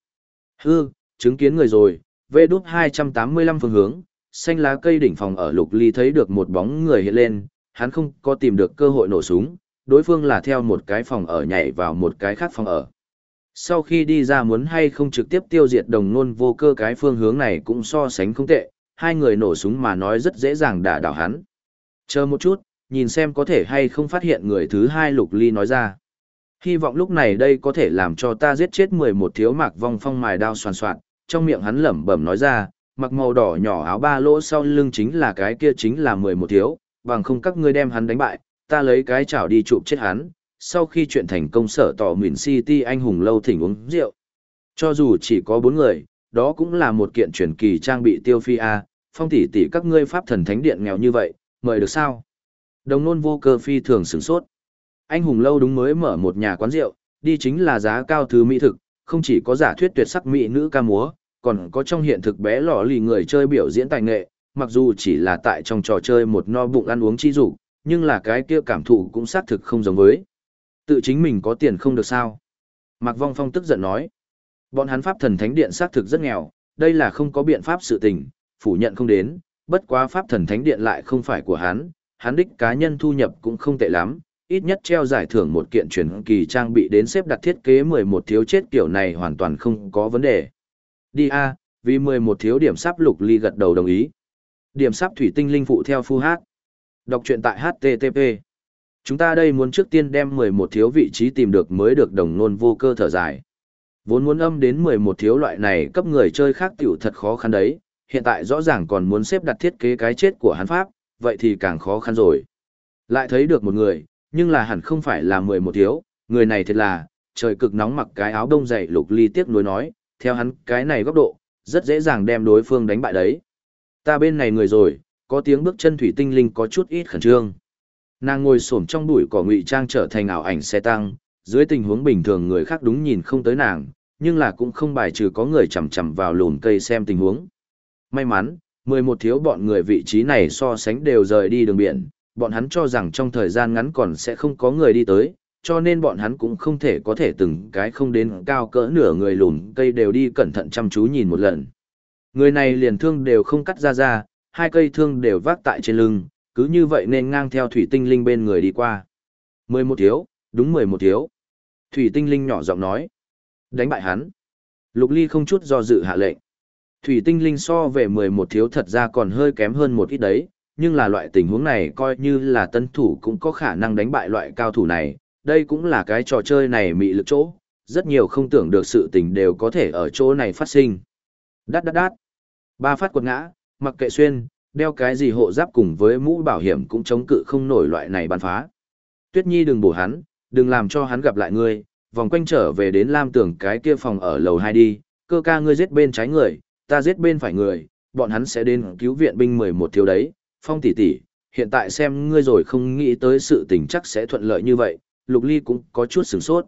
[SPEAKER 1] Chứng kiến người rồi, V-đúp 285 phương hướng, xanh lá cây đỉnh phòng ở Lục Ly thấy được một bóng người hiện lên, hắn không có tìm được cơ hội nổ súng, đối phương là theo một cái phòng ở nhảy vào một cái khác phòng ở. Sau khi đi ra muốn hay không trực tiếp tiêu diệt Đồng Nôn Vô Cơ, cái phương hướng này cũng so sánh không tệ, 2 người nổ súng mà nói rất dễ dàng đả đảo hắn. Chờ một chút, nhìn xem có thể hay không phát hiện người thứ 2, Lục Ly nói ra. Hy vọng lúc này đây có thể làm cho ta giết chết 11 thiếu. Mạc Vong Phong mài đao xoàn xoạt, trong miệng hắn lẩm bẩm nói ra, mặc màu đỏ nhỏ áo ba lỗ sau lưng chính là cái kia chính là 11 thiếu, bằng không các ngươi đem hắn đánh bại, ta lấy cái chảo đi chụp chết hắn. Sau khi chuyện thành công, sở tỏ Mìn City anh hùng lâu thỉnh uống rượu. Cho dù chỉ có 4 người, đó cũng là một kiện truyền kỳ trang bị tiêu phi a. Phong tỷ tỷ các ngươi pháp thần thánh điện nghèo như vậy, mời được sao? Đồng Nôn Vô Cơ phi thường sửng sốt. Anh hùng lâu đúng mới mở một nhà quán rượu, đi chính là giá cao thứ mỹ thực, không chỉ có giả thuyết tuyệt sắc mỹ nữ ca múa, còn có trong hiện thực bé lò lì người chơi biểu diễn tài nghệ, mặc dù chỉ là tại trong trò chơi một no bụng ăn uống chi dục, nhưng là cái kia cảm thụ cũng xác thực không giống với. Tự chính mình có tiền không được sao? Mạc Vong Phong tức giận nói. Bọn hắn pháp thần thánh điện xác thực rất nghèo, đây là không có biện pháp sự tình, phủ nhận không đến, bất quá pháp thần thánh điện lại không phải của hắn đích cá nhân thu nhập cũng không tệ lắm, ít nhất treo giải thưởng một kiện truyền kỳ trang bị đến xếp đặt thiết kế 11 thiếu chết kiểu này hoàn toàn không có vấn đề. Đi a, vì 11 thiếu điểm sắp. Lục Ly gật đầu đồng ý. Điểm sắp thủy tinh linh phụ theo phu hát. Đọc truyện tại HTTP. Chúng ta đây muốn trước tiên đem 11 thiếu vị trí tìm được mới được. Đồng Nôn Vô Cơ thở dài. Vốn muốn âm đến 11 thiếu loại này cấp người chơi khác tiểu thật khó khăn đấy, hiện tại rõ ràng còn muốn xếp đặt thiết kế cái chết của hắn pháp, vậy thì càng khó khăn rồi. Lại thấy được một người, nhưng là hẳn không phải là 11 thiếu, người này thật là, trời cực nóng mặc cái áo đông dày. Lục Ly tiếc nuối nói, theo hắn cái này góc độ, rất dễ dàng đem đối phương đánh bại đấy. Ta bên này người rồi, có tiếng bước chân. Thủy tinh linh có chút ít khẩn trương. Nàng ngồi xổm trong bụi cỏ ngụy trang trở thành ảo ảnh xe tăng, dưới tình huống bình thường người khác đúng nhìn không tới nàng, nhưng là cũng không bài trừ có người chằm chằm vào lùn cây xem tình huống. May mắn, 11 thiếu bọn người vị trí này so sánh đều rời đi đường biển, bọn hắn cho rằng trong thời gian ngắn còn sẽ không có người đi tới, cho nên bọn hắn cũng không thể có thể từng cái không đến cao cỡ nửa người lùn cây đều đi cẩn thận chăm chú nhìn một lần. Người này liền thương đều không cắt ra, 2 cây thương đều vác tại trên lưng, cứ như vậy nên ngang theo thủy tinh linh bên người đi qua. 11 thiếu, đúng 11 thiếu. Thủy tinh linh nhỏ giọng nói. Đánh bại hắn. Lục Ly không chút do dự hạ lệnh. Thủy tinh linh so về 11 thiếu thật ra còn hơi kém hơn một ít đấy, nhưng là loại tình huống này coi như là tân thủ cũng có khả năng đánh bại loại cao thủ này. Đây cũng là cái trò chơi này mị lực chỗ, rất nhiều không tưởng được sự tình đều có thể ở chỗ này phát sinh. Đát đát đát. 3 phát quật ngã, mặc kệ xuyên, đeo cái gì hộ giáp cùng với mũ bảo hiểm cũng chống cự không nổi loại này bắn phá. Tuyết Nhi đừng bổ hắn, đừng làm cho hắn gặp lại ngươi, vòng quanh trở về đến Lam Tưởng cái kia phòng ở lầu 2 đi, Cơ ca ngươi giết bên trái người, ta giết bên phải người, bọn hắn sẽ đến cứu viện binh 11 thiếu đấy, Phong tỷ tỷ, hiện tại xem ngươi rồi không nghĩ tới sự tình chắc sẽ thuận lợi như vậy, Lục Ly cũng có chút sửng sốt.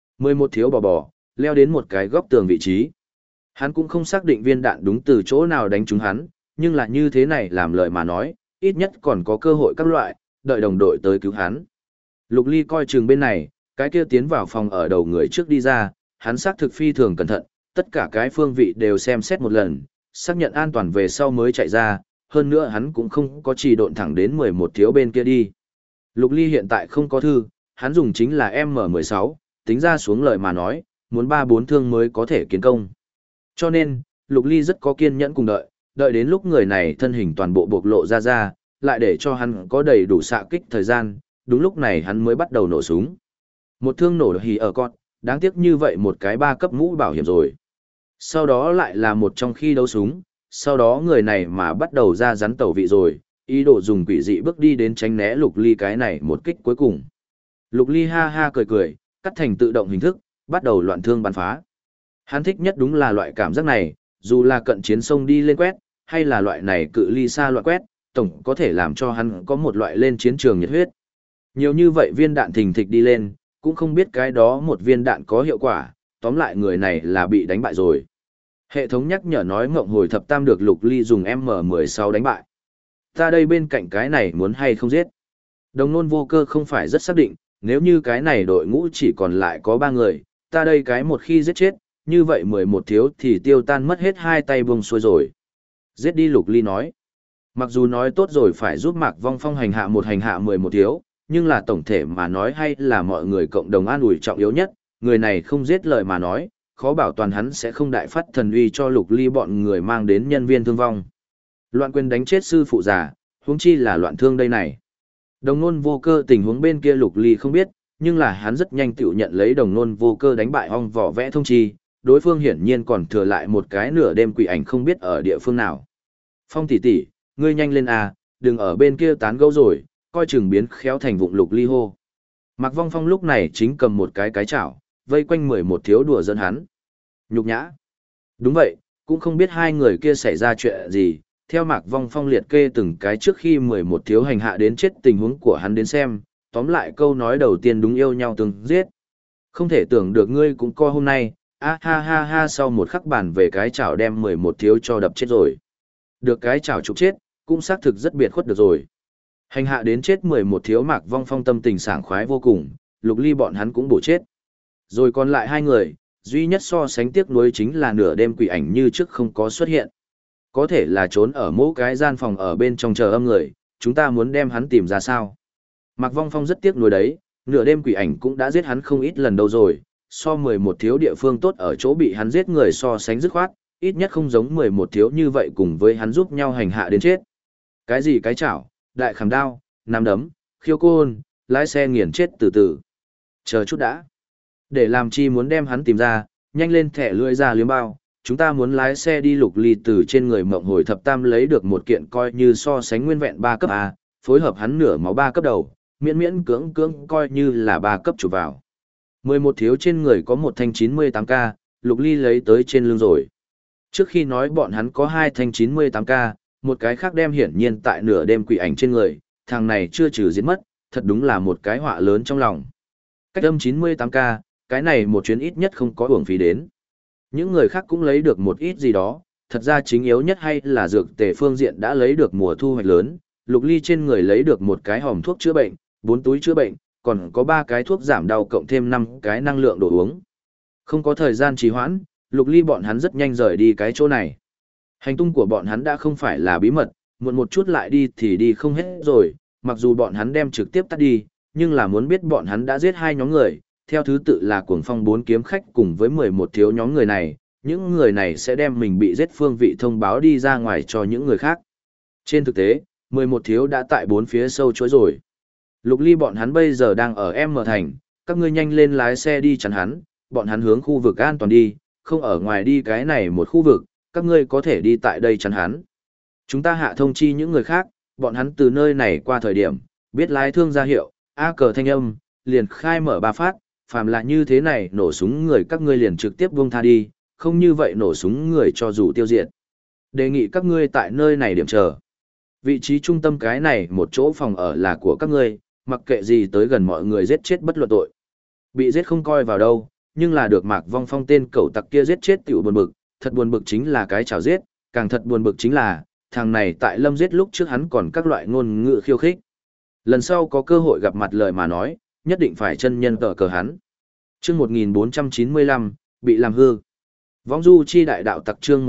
[SPEAKER 1] 11 thiếu bò bò, leo đến một cái góc tường vị trí. Hắn cũng không xác định viên đạn đúng từ chỗ nào đánh trúng hắn, nhưng là như thế này làm lời mà nói, ít nhất còn có cơ hội các loại, đợi đồng đội tới cứu hắn. Lục Ly coi chừng bên này, cái kia tiến vào phòng ở đầu người trước đi ra, hắn xác thực phi thường cẩn thận, tất cả cái phương vị đều xem xét một lần, xác nhận an toàn về sau mới chạy ra, hơn nữa hắn cũng không có chỉ độn thẳng đến 11 thiếu bên kia đi. Lục Ly hiện tại không có thư, hắn dùng chính là M16, tính ra xuống lời mà nói, muốn 3-4 thương mới có thể kiến công. Cho nên, Lục Ly rất có kiên nhẫn cùng đợi đến lúc người này thân hình toàn bộ bộc lộ ra, lại để cho hắn có đầy đủ xạ kích thời gian, đúng lúc này hắn mới bắt đầu nổ súng. Một thương nổ hì ở con, đáng tiếc như vậy một cái 3 cấp mũ bảo hiểm rồi. Sau đó lại là một trong khi đấu súng, sau đó người này mà bắt đầu ra rắn tẩu vị rồi, ý đồ dùng quỷ dị bước đi đến tránh né Lục Ly cái này một kích cuối cùng. Lục Ly ha ha cười, cắt thành tự động hình thức, bắt đầu loạn thương bắn phá. Hắn thích nhất đúng là loại cảm giác này, dù là cận chiến sông đi lên quét, hay là loại này cự ly xa loại quét, tổng có thể làm cho hắn có một loại lên chiến trường nhiệt huyết. Nhiều như vậy viên đạn thình thịch đi lên, cũng không biết cái đó một viên đạn có hiệu quả, tóm lại người này là bị đánh bại rồi. Hệ thống nhắc nhở nói ngộng hồi thập tam được Lục Ly dùng M16 đánh bại. Ta đây bên cạnh cái này muốn hay không giết. Đồng nôn vô cơ không phải rất xác định, nếu như cái này đội ngũ chỉ còn lại có 3 người, ta đây cái một khi giết chết, như vậy 11 thiếu thì tiêu tan mất hết 2 tay buông xuôi rồi. Giết đi, Lục Ly nói. Mặc dù nói tốt rồi phải giúp Mạc Vong Phong hành hạ 11 thiếu, nhưng là tổng thể mà nói hay là mọi người cộng đồng an ủi trọng yếu nhất, người này không giết lời mà nói, khó bảo toàn hắn sẽ không đại phát thần uy cho Lục Ly bọn người mang đến nhân viên thương vong. Loạn quyền đánh chết sư phụ già, huống chi là loạn thương đây này. Đồng nôn vô cơ tình huống bên kia Lục Ly không biết, nhưng là hắn rất nhanh tự nhận lấy đồng nôn vô cơ đánh bại ong vỏ vẽ thông chi, đối phương hiển nhiên còn thừa lại một cái nửa đêm quỷ ảnh không biết ở địa phương nào. Phong tỷ tỷ, ngươi nhanh lên à, đừng ở bên kia tán gẫu rồi, coi chừng biến khéo thành vụng Lục Ly hô. Mạc Vong Phong lúc này chính cầm một cái chảo, vây quanh 11 thiếu đùa dẫn hắn. Nhục nhã. Đúng vậy, cũng không biết hai người kia xảy ra chuyện gì, theo Mạc Vong Phong liệt kê từng cái trước khi 11 thiếu hành hạ đến chết tình huống của hắn đến xem, tóm lại câu nói đầu tiên đúng yêu nhau từng giết. Không thể tưởng được ngươi cũng co hôm nay, ha ha ha sau một khắc bản về cái chảo đem 11 thiếu cho đập chết rồi. Được cái chảo trục chết, cũng xác thực rất biệt khuất được rồi. Hành hạ đến chết 11 thiếu Mạc Vong Phong tâm tình sảng khoái vô cùng, Lục Ly bọn hắn cũng bổ chết. Rồi còn lại 2 người, duy nhất so sánh tiếc nuối chính là nửa đêm quỷ ảnh như trước không có xuất hiện. Có thể là trốn ở mỗi cái gian phòng ở bên trong chờ âm người, chúng ta muốn đem hắn tìm ra sao. Mạc Vong Phong rất tiếc nuối đấy, nửa đêm quỷ ảnh cũng đã giết hắn không ít lần đâu rồi, so 11 thiếu địa phương tốt ở chỗ bị hắn giết người so sánh dứt khoát, ít nhất không giống 11 thiếu như vậy cùng với hắn giúp nhau hành hạ đến chết. Cái gì cái chảo, đại khảm đao, nắm đấm, khiêu côn, lái xe nghiền chết từ từ. Chờ chút đã. Để làm chi muốn đem hắn tìm ra, nhanh lên thẻ lưỡi ra liếm bao, chúng ta muốn lái xe đi Lục Ly từ trên người mộng hồi thập tam lấy được một kiện coi như so sánh nguyên vẹn 3 cấp A, phối hợp hắn nửa máu 3 cấp đầu, miễn cưỡng coi như là 3 cấp chụp vào. 11 thiếu trên người có một thanh 98K, Lục Ly lấy tới trên lưng rồi. Trước khi nói bọn hắn có 2 thanh 98K, một cái khác đem hiển nhiên tại nửa đêm quỷ ảnh trên người, thằng này chưa trừ giết mất, thật đúng là một cái họa lớn trong lòng. Cách âm 98K, cái này một chuyến ít nhất không có uổng phí đến. Những người khác cũng lấy được một ít gì đó, thật ra chính yếu nhất hay là dược tề phương diện đã lấy được mùa thu hoạch lớn, Lục Ly trên người lấy được một cái hòm thuốc chữa bệnh, 4 túi chữa bệnh, còn có 3 cái thuốc giảm đau cộng thêm 5 cái năng lượng đồ uống. Không có thời gian trì hoãn, Lục Ly bọn hắn rất nhanh rời đi cái chỗ này. Hành tung của bọn hắn đã không phải là bí mật, muộn một chút lại đi thì đi không hết rồi, mặc dù bọn hắn đem trực tiếp tắt đi, nhưng là muốn biết bọn hắn đã giết 2 nhóm người, theo thứ tự là Cuồng Phong 4 kiếm khách cùng với 11 thiếu nhóm người này, những người này sẽ đem mình bị giết phương vị thông báo đi ra ngoài cho những người khác. Trên thực tế, 11 thiếu đã tại 4 phía sâu chuỗi rồi. Lục Ly bọn hắn bây giờ đang ở M thành, các ngươi nhanh lên lái xe đi chắn hắn, bọn hắn hướng khu vực an toàn đi, không ở ngoài đi cái này một khu vực, các ngươi có thể đi tại đây chắn hắn. Chúng ta hạ thông chi những người khác, bọn hắn từ nơi này qua thời điểm, biết lái thương ra hiệu, A cờ thanh âm, liền khai mở 3 phát, phàm là như thế này nổ súng người các ngươi liền trực tiếp buông tha đi, không như vậy nổ súng người cho dù tiêu diệt. Đề nghị các ngươi tại nơi này điểm chờ. Vị trí trung tâm cái này một chỗ phòng ở là của các ngươi, mặc kệ gì tới gần mọi người giết chết bất luận tội. Bị giết không coi vào đâu, nhưng là được Mạc Vong Phong tên cẩu tặc kia giết chết tiểu buồn bực, thật buồn bực chính là cái chảo giết, càng thật buồn bực chính là, thằng này tại Lâm giết lúc trước hắn còn các loại ngôn ngữ khiêu khích. Lần sau có cơ hội gặp mặt lời mà nói, nhất định phải chân nhân tờ cờ hắn. Chương 1495, bị làm hư. Vong du chi đại đạo tặc chương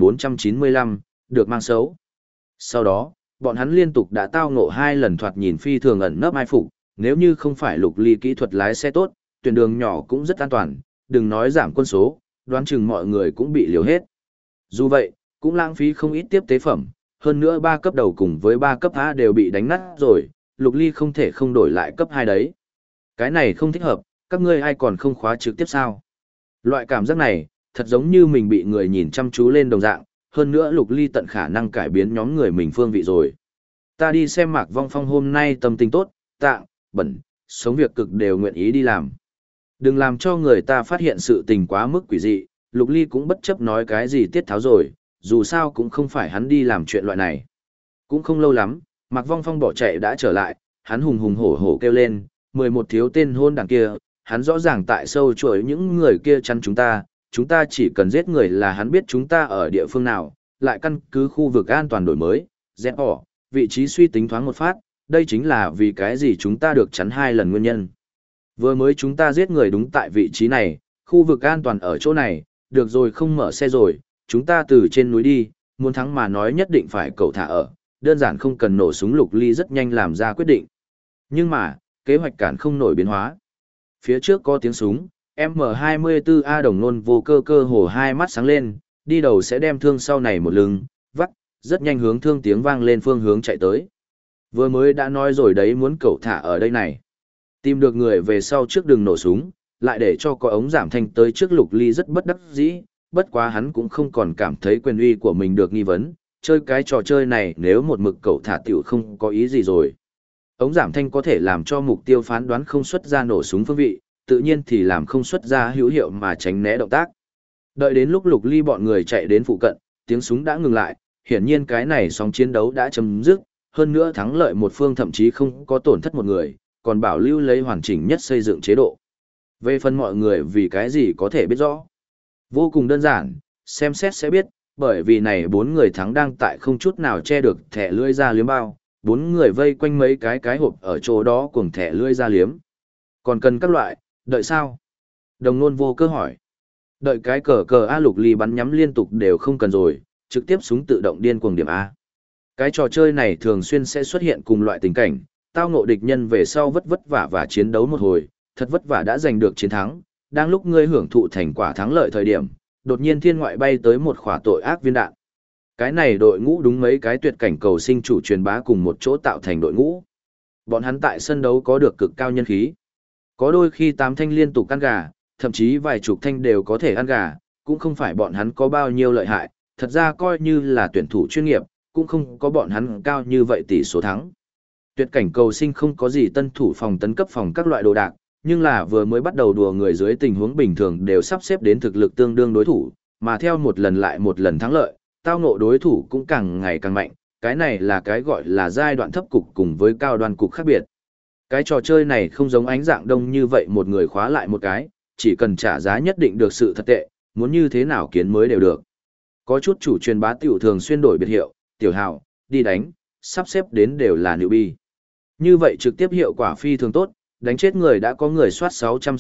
[SPEAKER 1] 1495, được mang xấu. Sau đó, bọn hắn liên tục đã tao ngộ 2 lần thoạt nhìn phi thường ẩn nấp ai phục, nếu như không phải Lục Ly kỹ thuật lái xe tốt, tuyển đường nhỏ cũng rất an toàn, đừng nói giảm quân số, đoán chừng mọi người cũng bị liều hết. Dù vậy, cũng lãng phí không ít tiếp tế phẩm, hơn nữa 3 cấp đầu cùng với 3 cấp A đều bị đánh nát rồi, Lục Ly không thể không đổi lại cấp 2 đấy. Cái này không thích hợp, các ngươi ai còn không khóa trực tiếp sao? Loại cảm giác này, thật giống như mình bị người nhìn chăm chú lên đồng dạng, hơn nữa Lục Ly tận khả năng cải biến nhóm người mình phương vị rồi. Ta đi xem Mạc Vong Phong hôm nay tâm tình tốt, tạng, bẩn, sống việc cực đều nguyện ý đi làm. Đừng làm cho người ta phát hiện sự tình quá mức quỷ dị, Lục Ly cũng bất chấp nói cái gì tiết tháo rồi, dù sao cũng không phải hắn đi làm chuyện loại này. Cũng không lâu lắm, Mạc Vong Phong bỏ chạy đã trở lại, hắn hùng hùng hổ hổ kêu lên, 11 thiếu tên hôn đảng kia, hắn rõ ràng tại sâu chuỗi những người kia chăn chúng ta chỉ cần giết người là hắn biết chúng ta ở địa phương nào, lại căn cứ khu vực an toàn đổi mới, dẹp bỏ, vị trí suy tính thoáng một phát, đây chính là vì cái gì chúng ta được chắn 2 lần nguyên nhân. Vừa mới chúng ta giết người đúng tại vị trí này, khu vực an toàn ở chỗ này, được rồi không mở xe rồi, chúng ta từ trên núi đi, muốn thắng mà nói nhất định phải cậu thả ở, đơn giản không cần nổ súng. Lục Ly rất nhanh làm ra quyết định. Nhưng mà, kế hoạch cản không nổi biến hóa. Phía trước có tiếng súng, M24A Đồng Nôn vô cơ hồ 2 mắt sáng lên, đi đầu sẽ đem thương sau này một lưng, vắt, rất nhanh hướng thương tiếng vang lên phương hướng chạy tới. Vừa mới đã nói rồi đấy muốn cậu thả ở đây này. Tìm được người về sau trước đừng nổ súng, lại để cho có ống giảm thanh tới trước. Lục Ly rất bất đắc dĩ, bất quá hắn cũng không còn cảm thấy quyền uy của mình được nghi vấn, chơi cái trò chơi này nếu một mực cậu thả tiểu không có ý gì rồi. Ống giảm thanh có thể làm cho mục tiêu phán đoán không xuất ra nổ súng phương vị, tự nhiên thì làm không xuất ra hữu hiệu mà tránh né động tác. Đợi đến lúc Lục Ly bọn người chạy đến phụ cận, tiếng súng đã ngừng lại, hiển nhiên cái này sóng chiến đấu đã chấm dứt, hơn nữa thắng lợi một phương thậm chí không có tổn thất một người, còn bảo lưu lấy hoàn chỉnh nhất xây dựng chế độ. Về phần mọi người vì cái gì có thể biết rõ. Vô cùng đơn giản, xem xét sẽ biết, bởi vì này 4 người thắng đang tại không chút nào che được thẻ lưỡi ra liếm bao, 4 người vây quanh mấy cái hộp ở chỗ đó cùng thẻ lưỡi ra liếm. Còn cần các loại, đợi sao? Đồng Nôn vô cơ hỏi. Đợi cái cờ A. Lục Ly bắn nhắm liên tục đều không cần rồi, trực tiếp súng tự động điên cuồng điểm A. Cái trò chơi này thường xuyên sẽ xuất hiện cùng loại tình cảnh, tao ngộ địch nhân về sau vất vả và chiến đấu một hồi, thật vất vả đã giành được chiến thắng, đang lúc ngươi hưởng thụ thành quả thắng lợi thời điểm, đột nhiên thiên ngoại bay tới một khỏa tội ác viên đạn. Cái này đội ngũ đúng mấy cái tuyệt cảnh cầu sinh chủ truyền bá cùng một chỗ tạo thành đội ngũ. Bọn hắn tại sân đấu có được cực cao nhân khí. Có đôi khi 8 thanh liên tục ăn gà, thậm chí vài chục thanh đều có thể ăn gà, cũng không phải bọn hắn có bao nhiêu lợi hại, thật ra coi như là tuyển thủ chuyên nghiệp, cũng không có bọn hắn cao như vậy tỷ số thắng. Tuyệt cảnh cầu sinh không có gì tân thủ phòng tấn cấp phòng các loại đồ đạc, nhưng là vừa mới bắt đầu đùa người dưới tình huống bình thường đều sắp xếp đến thực lực tương đương đối thủ, mà theo một lần lại một lần thắng lợi, tao ngộ đối thủ cũng càng ngày càng mạnh, cái này là cái gọi là giai đoạn thấp cục cùng với cao đoan cục khác biệt. Cái trò chơi này không giống ánh dạng đông như vậy một người khóa lại một cái, chỉ cần trả giá nhất định được sự thật tệ, muốn như thế nào kiến mới đều được. Có chút chủ truyền bá tiểu thường xuyên đổi biệt hiệu, tiểu hào, đi đánh, sắp xếp đến đều là newbie. Như vậy trực tiếp hiệu quả phi thường tốt, đánh chết người đã có người soát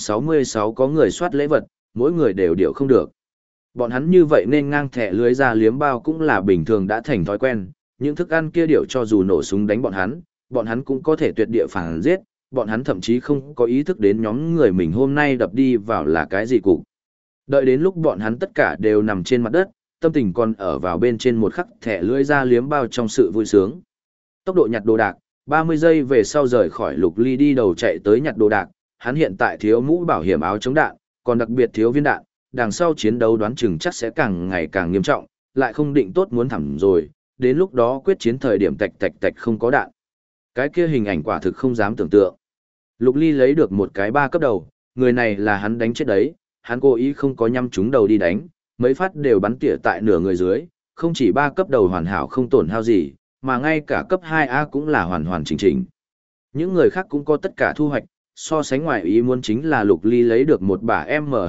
[SPEAKER 1] 666 có người soát lễ vật, mỗi người đều điều không được. Bọn hắn như vậy nên ngang thẻ lưới ra liếm bao cũng là bình thường đã thành thói quen, những thức ăn kia điều cho dù nổ súng đánh bọn hắn cũng có thể tuyệt địa phản giết, bọn hắn thậm chí không có ý thức đến nhóm người mình hôm nay đập đi vào là cái gì cục. Đợi đến lúc bọn hắn tất cả đều nằm trên mặt đất, tâm tình còn ở vào bên trên một khắc thẻ lưỡi ra liếm bao trong sự vui sướng. Tốc độ nhặt đồ đạc, 30 giây về sau rời khỏi Lục Ly đi đầu chạy tới nhặt đồ đạc, hắn hiện tại thiếu mũ bảo hiểm áo chống đạn, còn đặc biệt thiếu viên đạn, đằng sau chiến đấu đoán chừng chắc sẽ càng ngày càng nghiêm trọng, lại không định tốt muốn thẳng rồi, đến lúc đó quyết chiến thời điểm tạch tạch tạch không có đạn. Cái kia hình ảnh quả thực không dám tưởng tượng. Lục Ly lấy được một cái 3 cấp đầu, người này là hắn đánh chết đấy, hắn cố ý không có nhắm trúng đầu đi đánh, mấy phát đều bắn tỉa tại nửa người dưới, không chỉ 3 cấp đầu hoàn hảo không tổn hao gì, mà ngay cả cấp 2A cũng là hoàn hoàn chỉnh chỉnh. Những người khác cũng có tất cả thu hoạch, so sánh ngoài ý muốn chính là Lục Ly lấy được một bả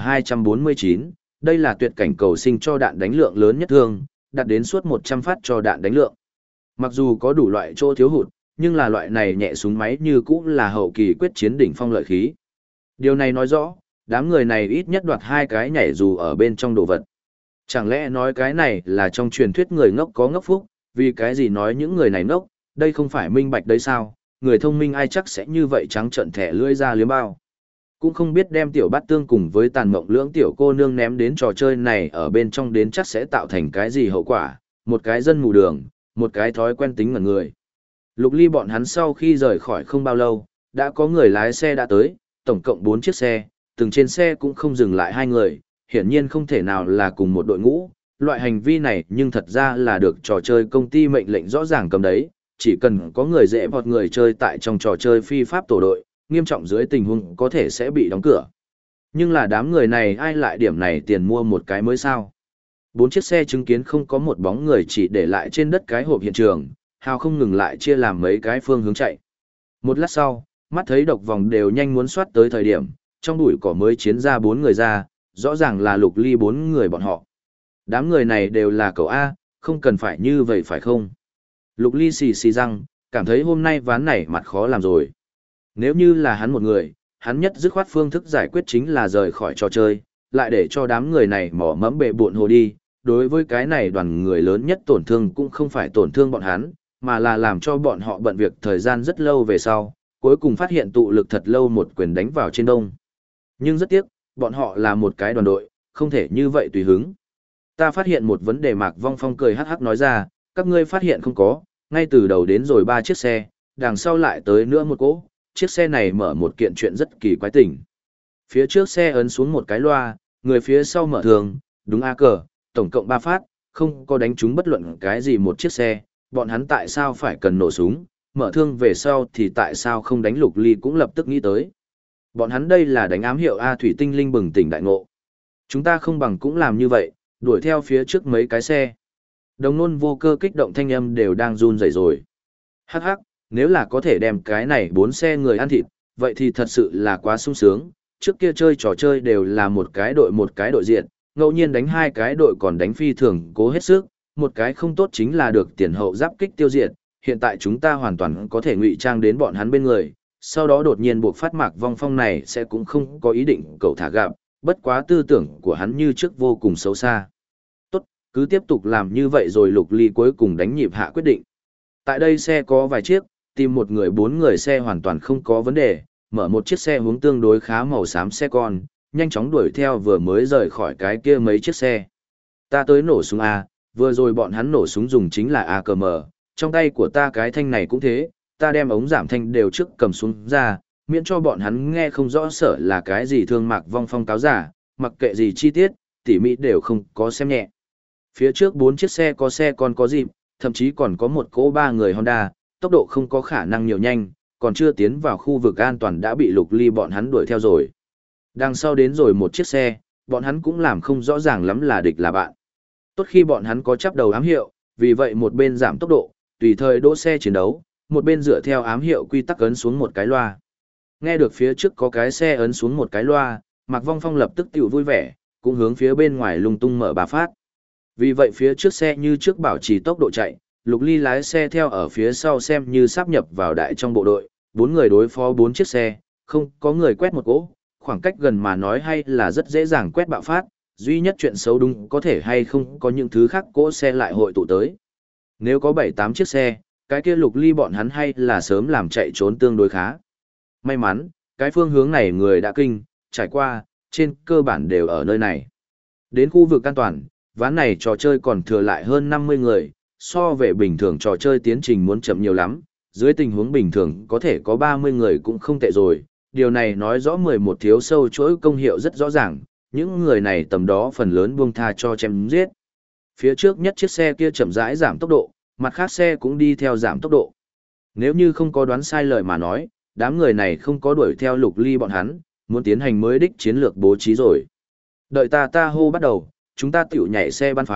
[SPEAKER 1] M249, đây là tuyệt cảnh cầu sinh cho đạn đánh lượng lớn nhất thương, đạt đến suốt 100 phát cho đạn đánh lượng. Mặc dù có đủ loại chỗ thiếu hụt, nhưng là loại này nhẹ súng máy như cũ là hậu kỳ quyết chiến đỉnh phong lợi khí. Điều này nói rõ, đám người này ít nhất đoạt 2 cái nhảy dù ở bên trong đồ vật. Chẳng lẽ nói cái này là trong truyền thuyết người ngốc có ngốc phúc, vì cái gì nói những người này ngốc, đây không phải minh bạch đấy sao, người thông minh ai chắc sẽ như vậy trắng trợn thẻ lưỡi ra liếm bao. Cũng không biết đem tiểu bát tương cùng với tàn mộng lưỡng tiểu cô nương ném đến trò chơi này ở bên trong đến chắc sẽ tạo thành cái gì hậu quả, một cái dân mù đường, một cái thói quen tính ngẩn người. Lục Ly bọn hắn sau khi rời khỏi không bao lâu, đã có người lái xe đã tới, tổng cộng 4 chiếc xe, từng trên xe cũng không dừng lại 2 người, hiển nhiên không thể nào là cùng một đội ngũ. Loại hành vi này nhưng thật ra là được trò chơi công ty mệnh lệnh rõ ràng cầm đấy, chỉ cần có người dễ bọt người chơi tại trong trò chơi phi pháp tổ đội, nghiêm trọng dưới tình huống có thể sẽ bị đóng cửa. Nhưng là đám người này ai lại điểm này tiền mua một cái mới sao? 4 chiếc xe chứng kiến không có một bóng người chỉ để lại trên đất cái hộp hiện trường, hào không ngừng lại chia làm mấy cái phương hướng chạy. Một lát sau, mắt thấy độc vòng đều nhanh muốn soát tới thời điểm, trong bụi cỏ mới chiến ra 4 người ra, rõ ràng là Lục Ly 4 người bọn họ. Đám người này đều là cậu A, không cần phải như vậy phải không? Lục Ly xì xì răng, cảm thấy hôm nay ván này mặt khó làm rồi. Nếu như là hắn một người, hắn nhất dứt khoát phương thức giải quyết chính là rời khỏi trò chơi, lại để cho đám người này mỏ mẫm bệ buộn hồ đi. Đối với cái này đoàn người lớn nhất tổn thương cũng không phải tổn thương bọn hắn, mà là làm cho bọn họ bận việc thời gian rất lâu về sau, cuối cùng phát hiện tụ lực thật lâu một quyền đánh vào trên đông. Nhưng rất tiếc, bọn họ là một cái đoàn đội, không thể như vậy tùy hứng. Ta phát hiện một vấn đề. Mạc Vong Phong cười hắc hắc nói ra, các ngươi phát hiện không có, ngay từ đầu đến rồi 3 chiếc xe, đằng sau lại tới nữa một cỗ, chiếc xe này mở một kiện chuyện rất kỳ quái tình. Phía trước xe ấn xuống một cái loa, người phía sau mở thường, đúng A cờ, tổng cộng 3 phát, không có đánh trúng bất luận cái gì một chiếc xe, bọn hắn tại sao phải cần nổ súng, mở thương về sau thì tại sao không đánh Lục Ly cũng lập tức nghĩ tới. Bọn hắn đây là đánh ám hiệu A thủy tinh linh bừng tỉnh đại ngộ. Chúng ta không bằng cũng làm như vậy, đuổi theo phía trước mấy cái xe. Đồng nôn vô cơ kích động thanh âm đều đang run rẩy rồi. Hắc hắc, nếu là có thể đem cái này 4 xe người ăn thịt, vậy thì thật sự là quá sung sướng. Trước kia chơi trò chơi đều là một cái đội diện, ngẫu nhiên đánh 2 cái đội còn đánh phi thường cố hết sức, một cái không tốt chính là được tiền hậu giáp kích tiêu diệt. Hiện tại chúng ta hoàn toàn có thể ngụy trang đến bọn hắn bên người, sau đó đột nhiên buộc phát Mạc Vong Phong này sẽ cũng không có ý định cậu thả gặp, bất quá tư tưởng của hắn như trước vô cùng xấu xa. Tốt, cứ tiếp tục làm như vậy rồi. Lục Ly cuối cùng đánh nhịp hạ quyết định. Tại đây xe có vài chiếc, tìm một người 4 người xe hoàn toàn không có vấn đề, mở một chiếc xe hướng tương đối khá màu xám xe con, nhanh chóng đuổi theo vừa mới rời khỏi cái kia mấy chiếc xe. Ta tới nổ súng A, vừa rồi bọn hắn nổ súng dùng chính là AKM, trong tay của ta cái thanh này cũng thế, ta đem ống giảm thanh đều trước cầm xuống ra, miễn cho bọn hắn nghe không rõ sở là cái gì thương. Mạc Vong Phong cáo giả, mặc kệ gì chi tiết, tỉ mỉ đều không có xem nhẹ. Phía trước 4 chiếc xe có xe còn có dịp, thậm chí còn có một cỗ 3 người Honda, tốc độ không có khả năng nhiều nhanh, còn chưa tiến vào khu vực an toàn đã bị Lục Ly bọn hắn đuổi theo rồi. Đằng sau đến rồi một chiếc xe, bọn hắn cũng làm không rõ ràng lắm là địch là bạn. Tốt khi bọn hắn có chắp đầu ám hiệu, vì vậy một bên giảm tốc độ, tùy thời đỗ xe chiến đấu, một bên dựa theo ám hiệu quy tắc ấn xuống một cái loa. Nghe được phía trước có cái xe ấn xuống một cái loa, Mạc Vong Phong lập tức tiểu vui vẻ, cũng hướng phía bên ngoài lung tung mở 3 phát. Vì vậy phía trước xe như trước bảo trì tốc độ chạy, Lục Ly lái xe theo ở phía sau xem như sáp nhập vào đại trong bộ đội, 4 người đối phó 4 chiếc xe, không có người quét một cỗ, khoảng cách gần mà nói hay là rất dễ dàng quét bạo phát, duy nhất chuyện xấu đúng có thể hay không có những thứ khác cỗ xe lại hội tụ tới. Nếu có 7-8 chiếc xe, cái kia Lục Ly bọn hắn hay là sớm làm chạy trốn tương đối khá. May mắn, cái phương hướng này người đã kinh, trải qua, trên cơ bản đều ở nơi này. Đến khu vực an toàn, ván này trò chơi còn thừa lại hơn 50 người, so về bình thường trò chơi tiến trình muốn chậm nhiều lắm, dưới tình huống bình thường có thể có 30 người cũng không tệ rồi, điều này nói rõ 11 thiếu sâu chuỗi công hiệu rất rõ ràng, những người này tầm đó phần lớn buông tha cho chém giết. Phía trước nhất chiếc xe kia chậm rãi giảm tốc độ, mặt khác xe cũng đi theo giảm tốc độ. Nếu như không có đoán sai lời mà nói, đám người này không có đuổi theo Lục Ly bọn hắn, muốn tiến hành mới đích chiến lược bố trí rồi. Đợi ta hô bắt đầu, chúng ta tiểu nhảy xe bắn phá,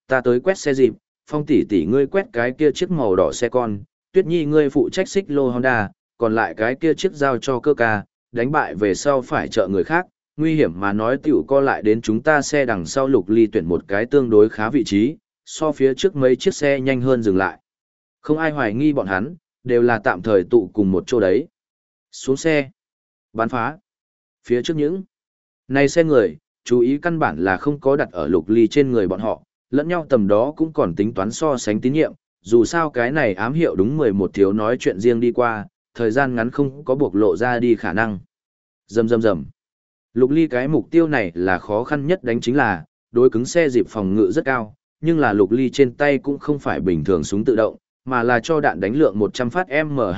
[SPEAKER 1] ta tới quét xe dịp, Phong tỷ tỷ ngươi quét cái kia chiếc màu đỏ xe con, Tuyết Nhi ngươi phụ trách xích lô Honda, còn lại cái kia chiếc giao cho cơ ca, đánh bại về sau phải trợ người khác, nguy hiểm mà nói tiểu co lại đến chúng ta xe đằng sau Lục Ly tuyển một cái tương đối khá vị trí, so phía trước mấy chiếc xe nhanh hơn dừng lại. Không ai hoài nghi bọn hắn, đều là tạm thời tụ cùng một chỗ đấy. Xuống xe. Bắn phá. Phía trước những này xe người, chú ý căn bản là không có đặt ở Lục Ly trên người bọn họ, lẫn nhau tầm đó cũng còn tính toán so sánh tín nhiệm, dù sao cái này ám hiệu đúng 11 thiếu nói chuyện riêng đi qua, thời gian ngắn không có buộc lộ ra đi khả năng. Rầm rầm rầm. Lục Ly cái mục tiêu này là khó khăn nhất đánh chính là, đối cứng xe dịp phòng ngự rất cao, nhưng là Lục Ly trên tay cũng không phải bình thường súng tự động, mà là cho đạn đánh lượng 100 phát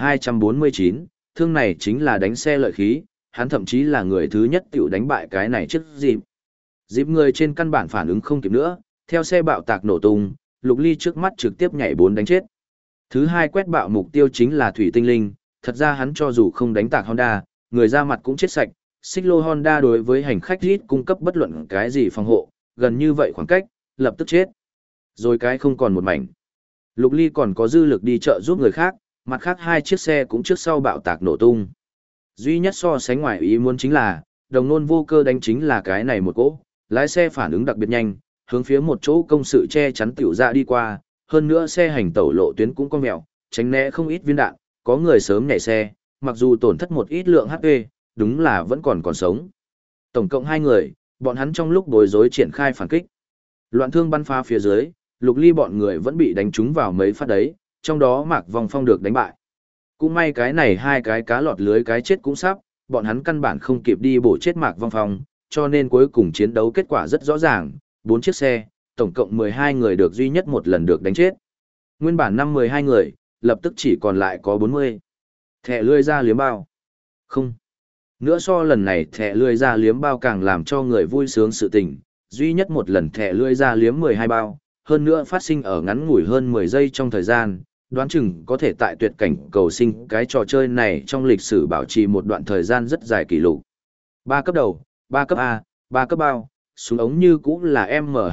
[SPEAKER 1] M249, thương này chính là đánh xe lợi khí, hắn thậm chí là người thứ nhất tiểu đánh bại cái này trước dịp. Dịp người trên căn bản phản ứng không kịp nữa, theo xe bạo tạc nổ tung, Lục Ly trước mắt trực tiếp nhảy 4 đánh chết. Thứ hai quét bạo mục tiêu chính là Thủy Tinh Linh, thật ra hắn cho dù không đánh tạc Honda, người ra mặt cũng chết sạch, xích lô Honda đối với hành khách ít cung cấp bất luận cái gì phòng hộ, gần như vậy khoảng cách, lập tức chết. Rồi cái không còn một mảnh. Lục Ly còn có dư lực đi chợ giúp người khác, mặt khác hai chiếc xe cũng trước sau bạo tạc nổ tung. Duy nhất so sánh ngoài ý muốn chính là, đồng nôn vô cơ đánh chính là cái này một cỗ, lái xe phản ứng đặc biệt nhanh, hướng phía một chỗ công sự che chắn tiểu ra đi qua, hơn nữa xe hành tẩu lộ tuyến cũng cong mèo, tránh né không ít viên đạn, có người sớm nhảy xe, mặc dù tổn thất một ít lượng HP, đúng là vẫn còn sống. Tổng cộng 2 người, bọn hắn trong lúc bối rối triển khai phản kích. Loạn thương bắn phá phía dưới, Lục Ly bọn người vẫn bị đánh trúng vào mấy phát đấy, trong đó Mạc Vong Phong được đánh bại. Cũng may cái này 2 cái cá lọt lưới cái chết cũng sắp, bọn hắn căn bản không kịp đi bổ chết Mạc Vong Phong, cho nên cuối cùng chiến đấu kết quả rất rõ ràng, 4 chiếc xe, tổng cộng 12 người được duy nhất một lần được đánh chết. Nguyên bản 12 người, lập tức chỉ còn lại có 40. Thẻ lươi ra liếm bao. Không. Nữa so lần này thẻ lươi ra liếm bao càng làm cho người vui sướng sự tình, duy nhất một lần thẻ lươi ra liếm 12 bao, hơn nữa phát sinh ở ngắn ngủi hơn 10 giây trong thời gian, đoán chừng có thể tại tuyệt cảnh cầu sinh cái trò chơi này trong lịch sử bảo trì một đoạn thời gian rất dài kỷ lục. 3 cấp đầu, 3 cấp A, 3 cấp bao, súng ống như cũng là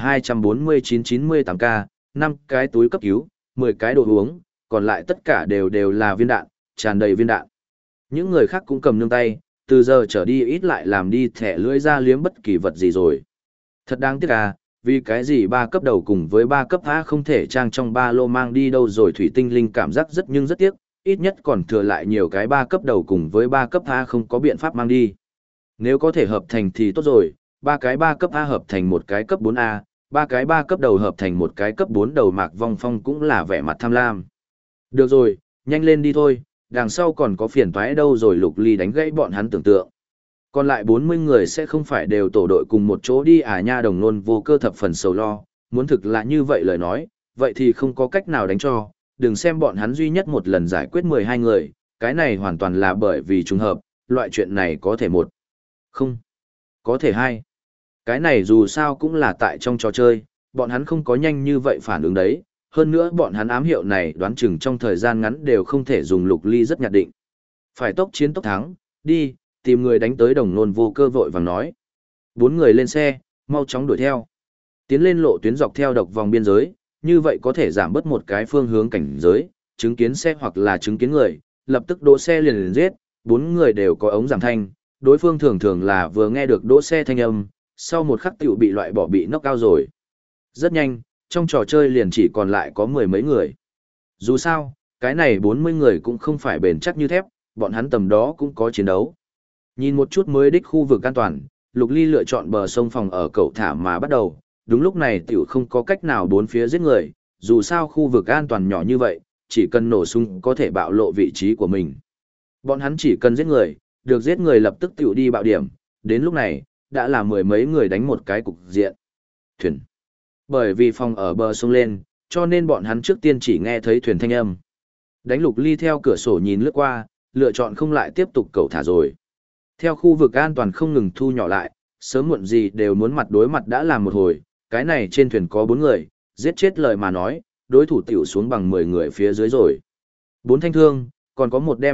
[SPEAKER 1] M249-98K, 5 cái túi cấp cứu, 10 cái đồ uống, còn lại tất cả đều là viên đạn, tràn đầy viên đạn. Những người khác cũng cầm nương tay, từ giờ trở đi ít lại làm đi thẻ lưỡi ra liếm bất kỳ vật gì rồi. Thật đáng tiếc à, vì cái gì 3 cấp đầu cùng với 3 cấp A không thể trang trong ba lô mang đi đâu rồi. Thủy Tinh Linh cảm giác rất tiếc, ít nhất còn thừa lại nhiều cái 3 cấp đầu cùng với 3 cấp A không có biện pháp mang đi. Nếu có thể hợp thành thì tốt rồi, 3 cái 3 cấp A hợp thành một cái cấp 4A, 3 cái 3 cấp đầu hợp thành một cái cấp 4 đầu. Mạc Vong Phong cũng là vẻ mặt tham lam. Được rồi, nhanh lên đi thôi, đằng sau còn có phiền toái đâu rồi. Lục Ly đánh gãy bọn hắn tưởng tượng. Còn lại 40 người sẽ không phải đều tổ đội cùng một chỗ đi à nha. Đồng nôn vô cơ thập phần sầu lo, muốn thực là như vậy lời nói, vậy thì không có cách nào đánh cho, đừng xem bọn hắn duy nhất một lần giải quyết 12 người, cái này hoàn toàn là bởi vì trùng hợp, loại chuyện này có thể một, không, có thể hai. Cái này dù sao cũng là tại trong trò chơi, bọn hắn không có nhanh như vậy phản ứng đấy, hơn nữa bọn hắn ám hiệu này đoán chừng trong thời gian ngắn đều không thể dùng. Lục Ly rất nhạt định. Phải tốc chiến tốc thắng, đi, tìm người đánh tới. Đồng nôn vô cơ vội vàng nói. 4 người lên xe, mau chóng đuổi theo. Tiến lên lộ tuyến dọc theo độc vòng biên giới, như vậy có thể giảm bớt một cái phương hướng cảnh giới, chứng kiến xe hoặc là chứng kiến người, lập tức đỗ xe liền giết. 4 người đều có ống giảm thanh, đối phương thường thường là vừa nghe được đỗ xe thanh âm, sau một khắc tiểu bị loại bỏ bị knock out rồi. Rất nhanh, trong trò chơi liền chỉ còn lại có 10 mấy người. Dù sao, cái này 40 người cũng không phải bền chắc như thép, bọn hắn tầm đó cũng có chiến đấu. Nhìn một chút mới đích khu vực an toàn, Lục Ly lựa chọn bờ sông phòng ở cậu thả mà bắt đầu, đúng lúc này tiểu không có cách nào bốn phía giết người, dù sao khu vực an toàn nhỏ như vậy, chỉ cần nổ súng có thể bạo lộ vị trí của mình. Bọn hắn chỉ cần giết người, được giết người lập tức tiểu đi bạo điểm, đến lúc này, đã là 10 mấy người đánh một cái cục diện. Thuyền. Bởi vì phòng ở bờ sông lên, cho nên bọn hắn trước tiên chỉ nghe thấy thuyền thanh âm. Đánh Lục Ly theo cửa sổ nhìn lướt qua, lựa chọn không lại tiếp tục cậu thả rồi. Theo khu vực an toàn không ngừng thu nhỏ lại, sớm muộn gì đều muốn mặt đối mặt đã làm một hồi, cái này trên thuyền có 4 người, giết chết lời mà nói, đối thủ tiểu xuống bằng 10 người phía dưới rồi. 4 thanh thương, còn có một đem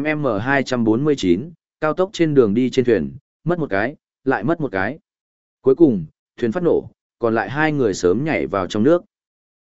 [SPEAKER 1] M249, cao tốc trên đường đi trên thuyền, mất một cái, lại mất một cái. Cuối cùng, thuyền phát nổ, còn lại 2 người sớm nhảy vào trong nước.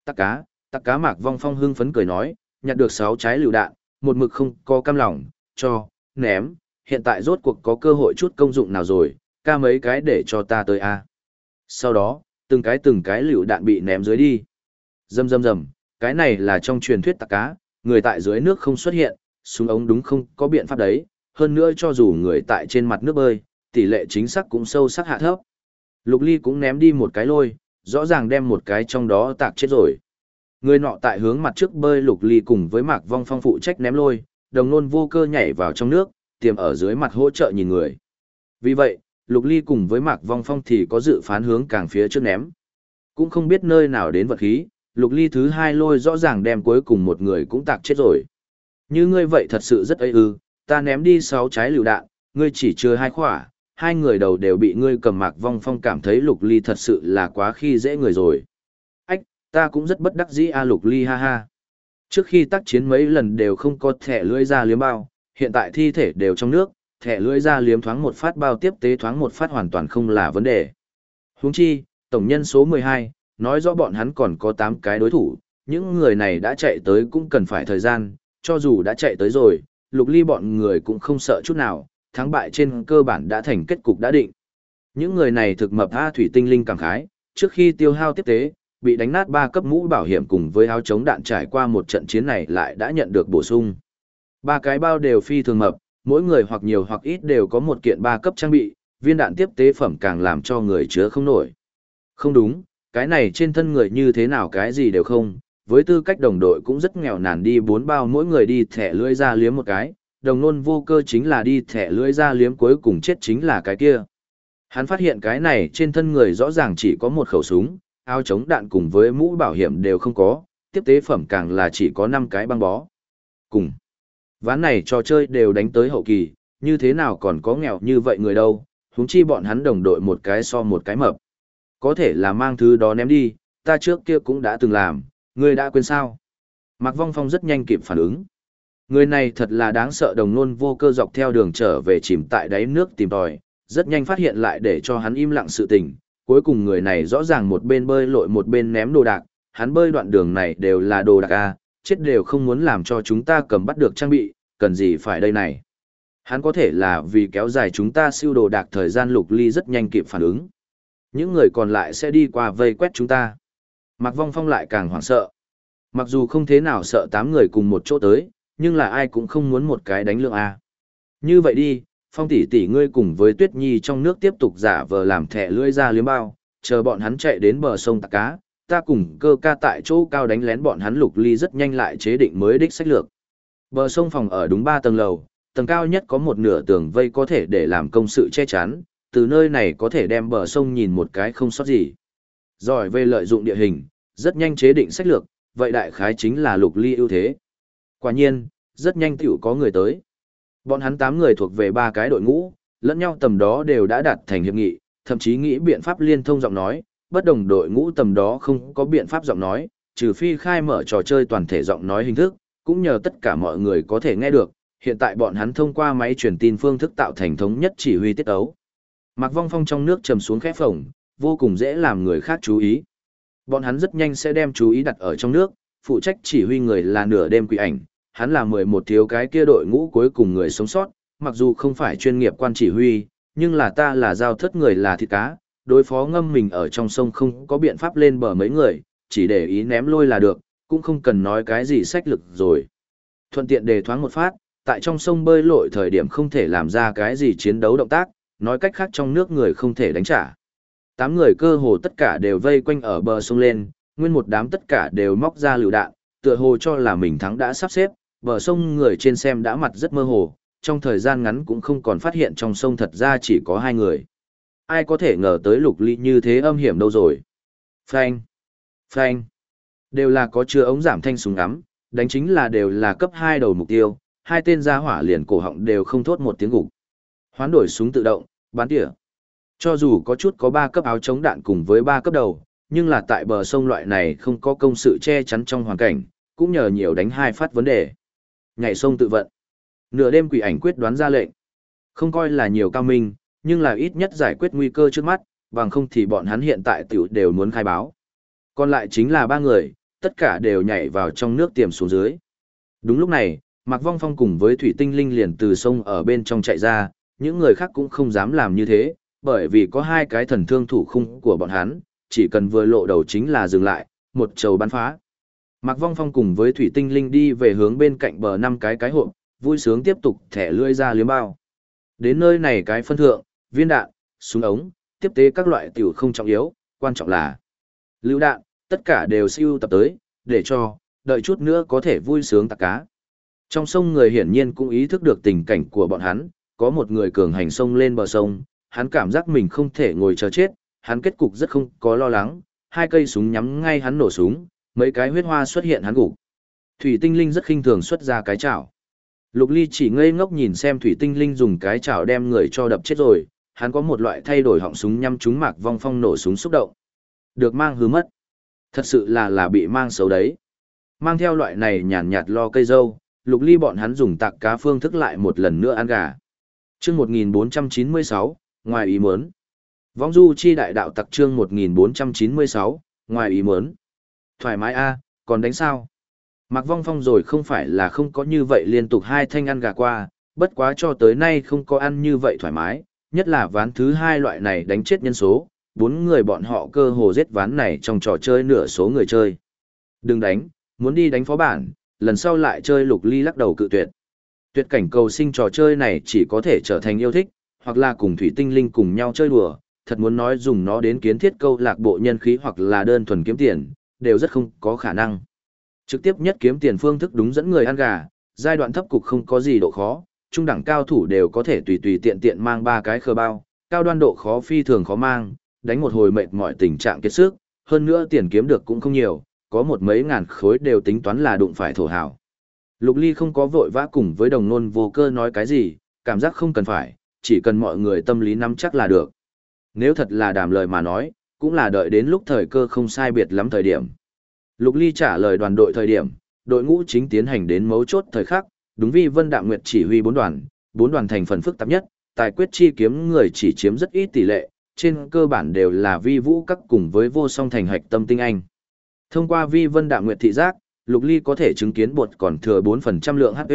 [SPEAKER 1] Tắc cá Mạc Vong Phong hưng phấn cười nói, nhặt được 6 trái lựu đạn, một mực không có cam lòng, cho, ném, hiện tại rốt cuộc có cơ hội chút công dụng nào rồi, ca mấy cái để cho ta tới a. Sau đó, từng cái lựu đạn bị ném dưới đi. Rầm rầm rầm, cái này là trong truyền thuyết tắc cá, người tại dưới nước không xuất hiện, súng ống đúng không có biện pháp đấy, hơn nữa cho dù người tại trên mặt nước bơi, tỷ lệ chính xác cũng sâu sắc hạ thấp. Lục Ly cũng ném đi một cái lôi, rõ ràng đem một cái trong đó tạc chết rồi. Người nọ tại hướng mặt trước bơi Lục Ly cùng với Mạc Vong Phong phụ trách ném lôi, Đồng Nôn vô cơ nhảy vào trong nước, tiềm ở dưới mặt hỗ trợ nhìn người. Vì vậy, Lục Ly cùng với Mạc Vong Phong thì có dự phán hướng càng phía trước ném. Cũng không biết nơi nào đến vật khí, Lục Ly thứ 2 lôi rõ ràng đem cuối cùng một người cũng tạc chết rồi. Như ngươi vậy thật sự rất ấy ư, ta ném đi 6 trái lựu đạn, ngươi chỉ chưa 2 khỏa, 2 người đầu đều bị ngươi cầm. Mạc Vong Phong cảm thấy Lục Ly thật sự là quá khi dễ người rồi. Ách, ta cũng rất bất đắc dĩ a. Lục Ly ha ha. Trước khi tác chiến mấy lần đều không có thẻ lưỡi ra liếm bao, hiện tại thi thể đều trong nước, thẻ lưỡi ra liếm thoáng một phát bao tiếp tế thoáng một phát hoàn toàn không là vấn đề. Huống chi, tổng nhân số 12, nói rõ bọn hắn còn có 8 cái đối thủ, những người này đã chạy tới cũng cần phải thời gian, cho dù đã chạy tới rồi, Lục Ly bọn người cũng không sợ chút nào, thắng bại trên cơ bản đã thành kết cục đã định. Những người này thực mập A. Thủy Tinh Linh cảm khái, trước khi tiêu hao tiếp tế, bị đánh nát 3 cấp mũ bảo hiểm cùng với áo chống đạn trải qua một trận chiến này lại đã nhận được bổ sung. 3 cái bao đều phi thường mập, mỗi người hoặc nhiều hoặc ít đều có một kiện 3 cấp trang bị, viên đạn tiếp tế phẩm càng làm cho người chứa không nổi. Không đúng, cái này trên thân người như thế nào cái gì đều không, với tư cách đồng đội cũng rất nghèo nàn đi 4 bao mỗi người đi thẻ lưỡi ra liếm một cái, Đồng Nôn vô cơ chính là đi thẻ lưỡi ra liếm cuối cùng chết chính là cái kia. Hắn phát hiện cái này trên thân người rõ ràng chỉ có một khẩu súng, áo chống đạn cùng với mũ bảo hiểm đều không có, tiếp tế phẩm càng là chỉ có 5 cái băng bó. Cùng ván này trò chơi đều đánh tới hậu kỳ, như thế nào còn có nghèo như vậy người đâu, huống chi bọn hắn đồng đội một cái so một cái mập. Có thể là mang thứ đó ném đi, ta trước kia cũng đã từng làm, ngươi đã quên sao? Mạc Vong Phong rất nhanh kịp phản ứng. Người này thật là đáng sợ. Đồng Nôn vô cơ dọc theo đường trở về chìm tại đáy nước tìm tòi, rất nhanh phát hiện lại để cho hắn im lặng sự tình. Cuối cùng người này rõ ràng một bên bơi lội một bên ném đồ đạc, hắn bơi đoạn đường này đều là đồ đạc a, chết đều không muốn làm cho chúng ta cầm bắt được trang bị, cần gì phải đây này. Hắn có thể là vì kéo dài chúng ta siêu đồ đạc thời gian. Lục Ly rất nhanh kịp phản ứng. Những người còn lại sẽ đi qua vây quét chúng ta. Mạc Vong Phong lại càng hoảng sợ. Mặc dù không thế nào sợ 8 người cùng một chỗ tới, nhưng là ai cũng không muốn một cái đánh lượng A. Như vậy đi, Phong tỷ tỷ ngươi cùng với Tuyết Nhi trong nước tiếp tục giả vờ làm thẻ lưỡi ra liếm bao, chờ bọn hắn chạy đến bờ sông tạc cá, ta cùng Cơ ca tại chỗ cao đánh lén bọn hắn. Lục Ly rất nhanh lại chế định mới đích sách lược. Bờ sông phòng ở đúng 3 tầng lầu, tầng cao nhất có một nửa tường vây có thể để làm công sự che chắn, từ nơi này có thể đem bờ sông nhìn một cái không sót gì. Giỏi về lợi dụng địa hình, rất nhanh chế định sách lược, vậy đại khái chính là Lục Ly ưu thế. Quả nhiên, rất nhanh tiểu có người tới. Bọn hắn 8 người thuộc về 3 cái đội ngũ, lẫn nhau tầm đó đều đã đạt thành hiệp nghị, thậm chí nghĩ biện pháp liên thông giọng nói, bất đồng đội ngũ tầm đó không có biện pháp giọng nói, trừ phi khai mở trò chơi toàn thể giọng nói hình thức, cũng nhờ tất cả mọi người có thể nghe được, hiện tại bọn hắn thông qua máy truyền tin phương thức tạo thành thống nhất chỉ huy tiết ấu. Mạc Vong Phong trong nước trầm xuống khẽ phồng, vô cùng dễ làm người khác chú ý. Bọn hắn rất nhanh sẽ đem chú ý đặt ở trong nước, phụ trách chỉ huy người là Nửa Đêm Quỷ Ảnh, hắn là 11 thiếu cái kia đội ngũ cuối cùng người sống sót, mặc dù không phải chuyên nghiệp quan chỉ huy, nhưng là ta là giao thất người là thịt cá, đối phó ngâm mình ở trong sông không có biện pháp lên bờ mấy người, chỉ để ý ném lôi là được, cũng không cần nói cái gì sách lực rồi. Thuận tiện đề thoáng một phát, tại trong sông bơi lội thời điểm không thể làm ra cái gì chiến đấu động tác, nói cách khác trong nước người không thể đánh trả. 8 người cơ hồ tất cả đều vây quanh ở bờ sông lên, nguyên một đám tất cả đều móc ra lựu đạn, tựa hồ cho là mình thắng đã sắp xếp, bờ sông người trên xem đã mặt rất mơ hồ, trong thời gian ngắn cũng không còn phát hiện trong sông thật ra chỉ có 2 người. Ai có thể ngờ tới Lục Ly như thế âm hiểm đâu rồi. Phanh, phanh, đều là có chứa ống giảm thanh súng ngắm, đánh chính là đều là cấp 2 đầu mục tiêu, 2 tên gia hỏa liền cổ họng đều không thốt một tiếng gục. Hoán đổi súng tự động, bắn tỉa. Cho dù có chút có 3 cấp áo chống đạn cùng với 3 cấp đầu, nhưng là tại bờ sông loại này không có công sự che chắn trong hoàn cảnh, cũng nhờ nhiều đánh 2 phát vấn đề. Nhảy sông tự vận. Nửa Đêm Quỷ Ảnh quyết đoán ra lệnh. Không coi là nhiều cao minh, nhưng là ít nhất giải quyết nguy cơ trước mắt, bằng không thì bọn hắn hiện tại tiểu đều muốn khai báo. Còn lại chính là 3 người, tất cả đều nhảy vào trong nước tiềm xuống dưới. Đúng lúc này, Mạc Vong Phong cùng với Thủy Tinh Linh liền từ sông ở bên trong chạy ra, những người khác cũng không dám làm như thế, bởi vì có hai cái thần thương thủ khung của bọn hắn, chỉ cần vừa lộ đầu chính là dừng lại, một trầu bắn phá. Mạc Vong Phong cùng với Thủy Tinh Linh đi về hướng bên cạnh bờ 5 cái hộp, vui sướng tiếp tục thẻ lưỡi ra liếm bao. Đến nơi này cái phân thượng, viên đạn, súng ống, tiếp tế các loại tiểu không trọng yếu, quan trọng là lựu đạn, tất cả đều siêu tập tới, để cho, đợi chút nữa có thể vui sướng tạc cá. Trong sông người hiển nhiên cũng ý thức được tình cảnh của bọn hắn, có một người cường hành sông lên bờ sông, hắn cảm giác mình không thể ngồi chờ chết, hắn kết cục rất không có lo lắng, hai cây súng nhắm ngay hắn nổ súng, mấy cái huyết hoa xuất hiện hắn gục. Thủy Tinh Linh rất khinh thường xuất ra cái chảo. Lục Ly chỉ ngây ngốc nhìn xem Thủy Tinh Linh dùng cái chảo đem người cho đập chết rồi, hắn có một loại thay đổi họng súng nhắm trúng Mạc Vong Phong nổ súng xúc động. Được mang hư mất. Thật sự là bị mang xấu đấy. Mang theo loại này nhàn nhạt lo cây dâu, Lục Ly bọn hắn dùng tạc cá phương thức lại một lần nữa ăn gà. Chương 1496, ngoài ý muốn. Vong du chi đại đạo tặc chương 1496, ngoài ý muốn. Thoải mái a, còn đánh sao? Mạc Vong Phong rồi không phải là không có như vậy liên tục hai thanh ăn gà qua, bất quá cho tới nay không có ăn như vậy thoải mái, nhất là ván thứ hai loại này đánh chết nhân số, 4 người bọn họ cơ hồ giết ván này trong trò chơi nửa số người chơi. Đừng đánh, muốn đi đánh phó bản, lần sau lại chơi. Lục Ly lắc đầu cự tuyệt. Tuyệt cảnh cầu sinh trò chơi này chỉ có thể trở thành yêu thích, hoặc là cùng Thủy Tinh Linh cùng nhau chơi đùa, thật muốn nói dùng nó đến kiến thiết câu lạc bộ nhân khí hoặc là đơn thuần kiếm tiền, đều rất không có khả năng. Trực tiếp nhất kiếm tiền phương thức đúng dẫn người ăn gà, giai đoạn thấp cục không có gì độ khó, trung đẳng cao thủ đều có thể tùy tùy tiện tiện mang 3 cái khờ bao, cao đoan độ khó phi thường khó mang, đánh một hồi mệt mỏi tình trạng kiệt sức, hơn nữa tiền kiếm được cũng không nhiều, có một mấy ngàn khối đều tính toán là đụng phải thổ hào. Lục Ly không có vội vã cùng với đồng nôn vô cơ nói cái gì, cảm giác không cần phải, chỉ cần mọi người tâm lý nắm chắc là được. Nếu thật là đàm lời mà nói, cũng là đợi đến lúc thời cơ không sai biệt lắm thời điểm. Lục Ly trả lời đoàn đội thời điểm, đội ngũ chính tiến hành đến mấu chốt thời khắc, đúng Vi Vân Đạm Nguyệt chỉ huy 4 đoàn thành phần phức tạp nhất, tài quyết chi kiếm người chỉ chiếm rất ít tỷ lệ, trên cơ bản đều là Vi Vũ các cùng với Vô Song thành hạch tâm tinh anh. Thông qua Vi Vân Đạm Nguyệt thị giác, Lục Ly có thể chứng kiến bột còn thừa 4% lượng HP.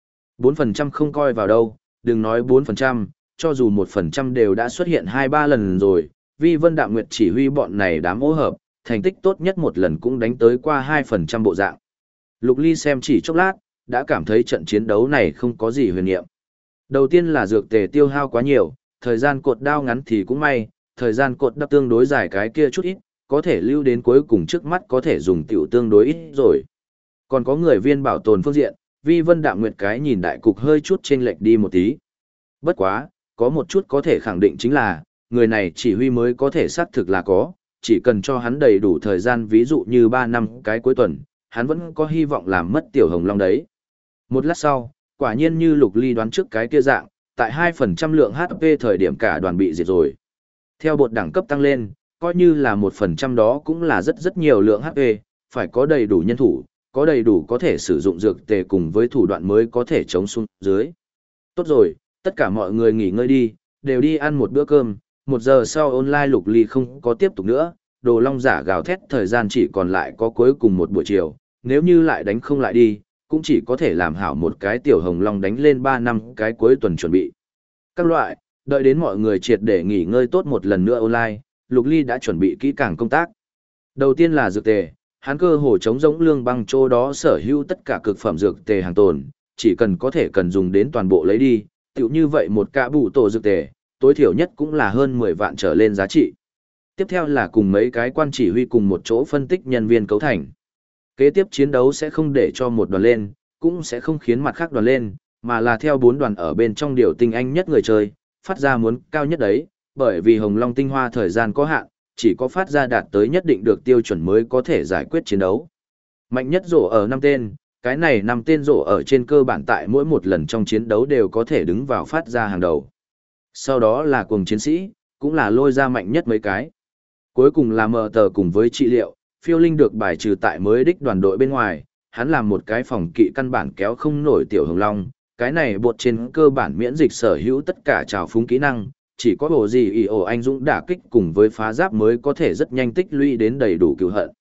[SPEAKER 1] 4% không coi vào đâu, đừng nói 4%, cho dù 1% đều đã xuất hiện 2-3 lần rồi, Vi Vân Đạm Nguyệt chỉ huy bọn này đám ô hợp, thành tích tốt nhất một lần cũng đánh tới qua 2% bộ dạng. Lục Ly xem chỉ chốc lát, đã cảm thấy trận chiến đấu này không có gì huyền nhiệm. Đầu tiên là dược tề tiêu hao quá nhiều, thời gian cột đao ngắn thì cũng may, thời gian cột đao tương đối dài cái kia chút ít, có thể lưu đến cuối cùng trước mắt có thể dùng tiểu tương đối ít rồi. Còn có người viên bảo tồn phương diện, Vi Vân Đạm Nguyệt cái nhìn đại cục hơi chút chênh lệch đi một tí. Bất quá, có một chút có thể khẳng định chính là, người này chỉ huy mới có thể xác thực là có, chỉ cần cho hắn đầy đủ thời gian ví dụ như 3 năm cái cuối tuần, hắn vẫn có hy vọng làm mất Tiểu Hồng Long đấy. Một lát sau, quả nhiên như Lục Ly đoán trước cái kia dạng, tại 2% lượng HP thời điểm cả đoàn bị diệt rồi. Theo bột đẳng cấp tăng lên, coi như là 1% đó cũng là rất nhiều lượng HP, phải có đầy đủ nhân thủ, có đầy đủ có thể sử dụng dược tề cùng với thủ đoạn mới có thể chống xuống dưới. Tốt rồi, tất cả mọi người nghỉ ngơi đi, đều đi ăn một bữa cơm, 1 giờ sau online Lục Ly không có tiếp tục nữa, Đồ Long giả gào thét thời gian chỉ còn lại có cuối cùng một buổi chiều, nếu như lại đánh không lại đi, cũng chỉ có thể làm hảo một cái Tiểu Hồng Long đánh lên 3 năm cái cuối tuần chuẩn bị. Các loại, đợi đến mọi người triệt để nghỉ ngơi tốt một lần nữa online, Lục Ly đã chuẩn bị kỹ càng công tác. Đầu tiên là dược tề, hắn cơ hồ chống rỗng lương băng chỗ đó sở hữu tất cả cực phẩm dược tề hàng tồn, chỉ cần có thể cần dùng đến toàn bộ lấy đi, tựu như vậy một cả bù tổ dược tề, tối thiểu nhất cũng là hơn 10 vạn trở lên giá trị. Tiếp theo là cùng mấy cái quan chỉ huy cùng một chỗ phân tích nhân viên cấu thành. Kế tiếp chiến đấu sẽ không để cho một đoàn lên, cũng sẽ không khiến mặt khác đoàn lên, mà là theo 4 đoàn ở bên trong điều tinh anh nhất người chơi, phát ra muốn cao nhất đấy, bởi vì Hồng Long tinh hoa thời gian có hạn, chỉ có phát ra đạt tới nhất định được tiêu chuẩn mới có thể giải quyết chiến đấu. Mạnh nhất rổ ở 5 tên, cái này 5 tên rổ ở trên cơ bản tại mỗi một lần trong chiến đấu đều có thể đứng vào phát ra hàng đầu. Sau đó là cuồng chiến sĩ, cũng là lôi ra mạnh nhất mấy cái. Cuối cùng là mờ tờ cùng với trị liệu, phiêu linh được bài trừ tại mới đích đoàn đội bên ngoài, hắn làm một cái phòng kỵ căn bản kéo không nổi Tiểu Hồng Long, cái này bột trên cơ bản miễn dịch sở hữu tất cả trào phúng kỹ năng, chỉ có bộ gì ý ổ anh dũng đả kích cùng với phá giáp mới có thể rất nhanh tích lũy đến đầy đủ cựu hận.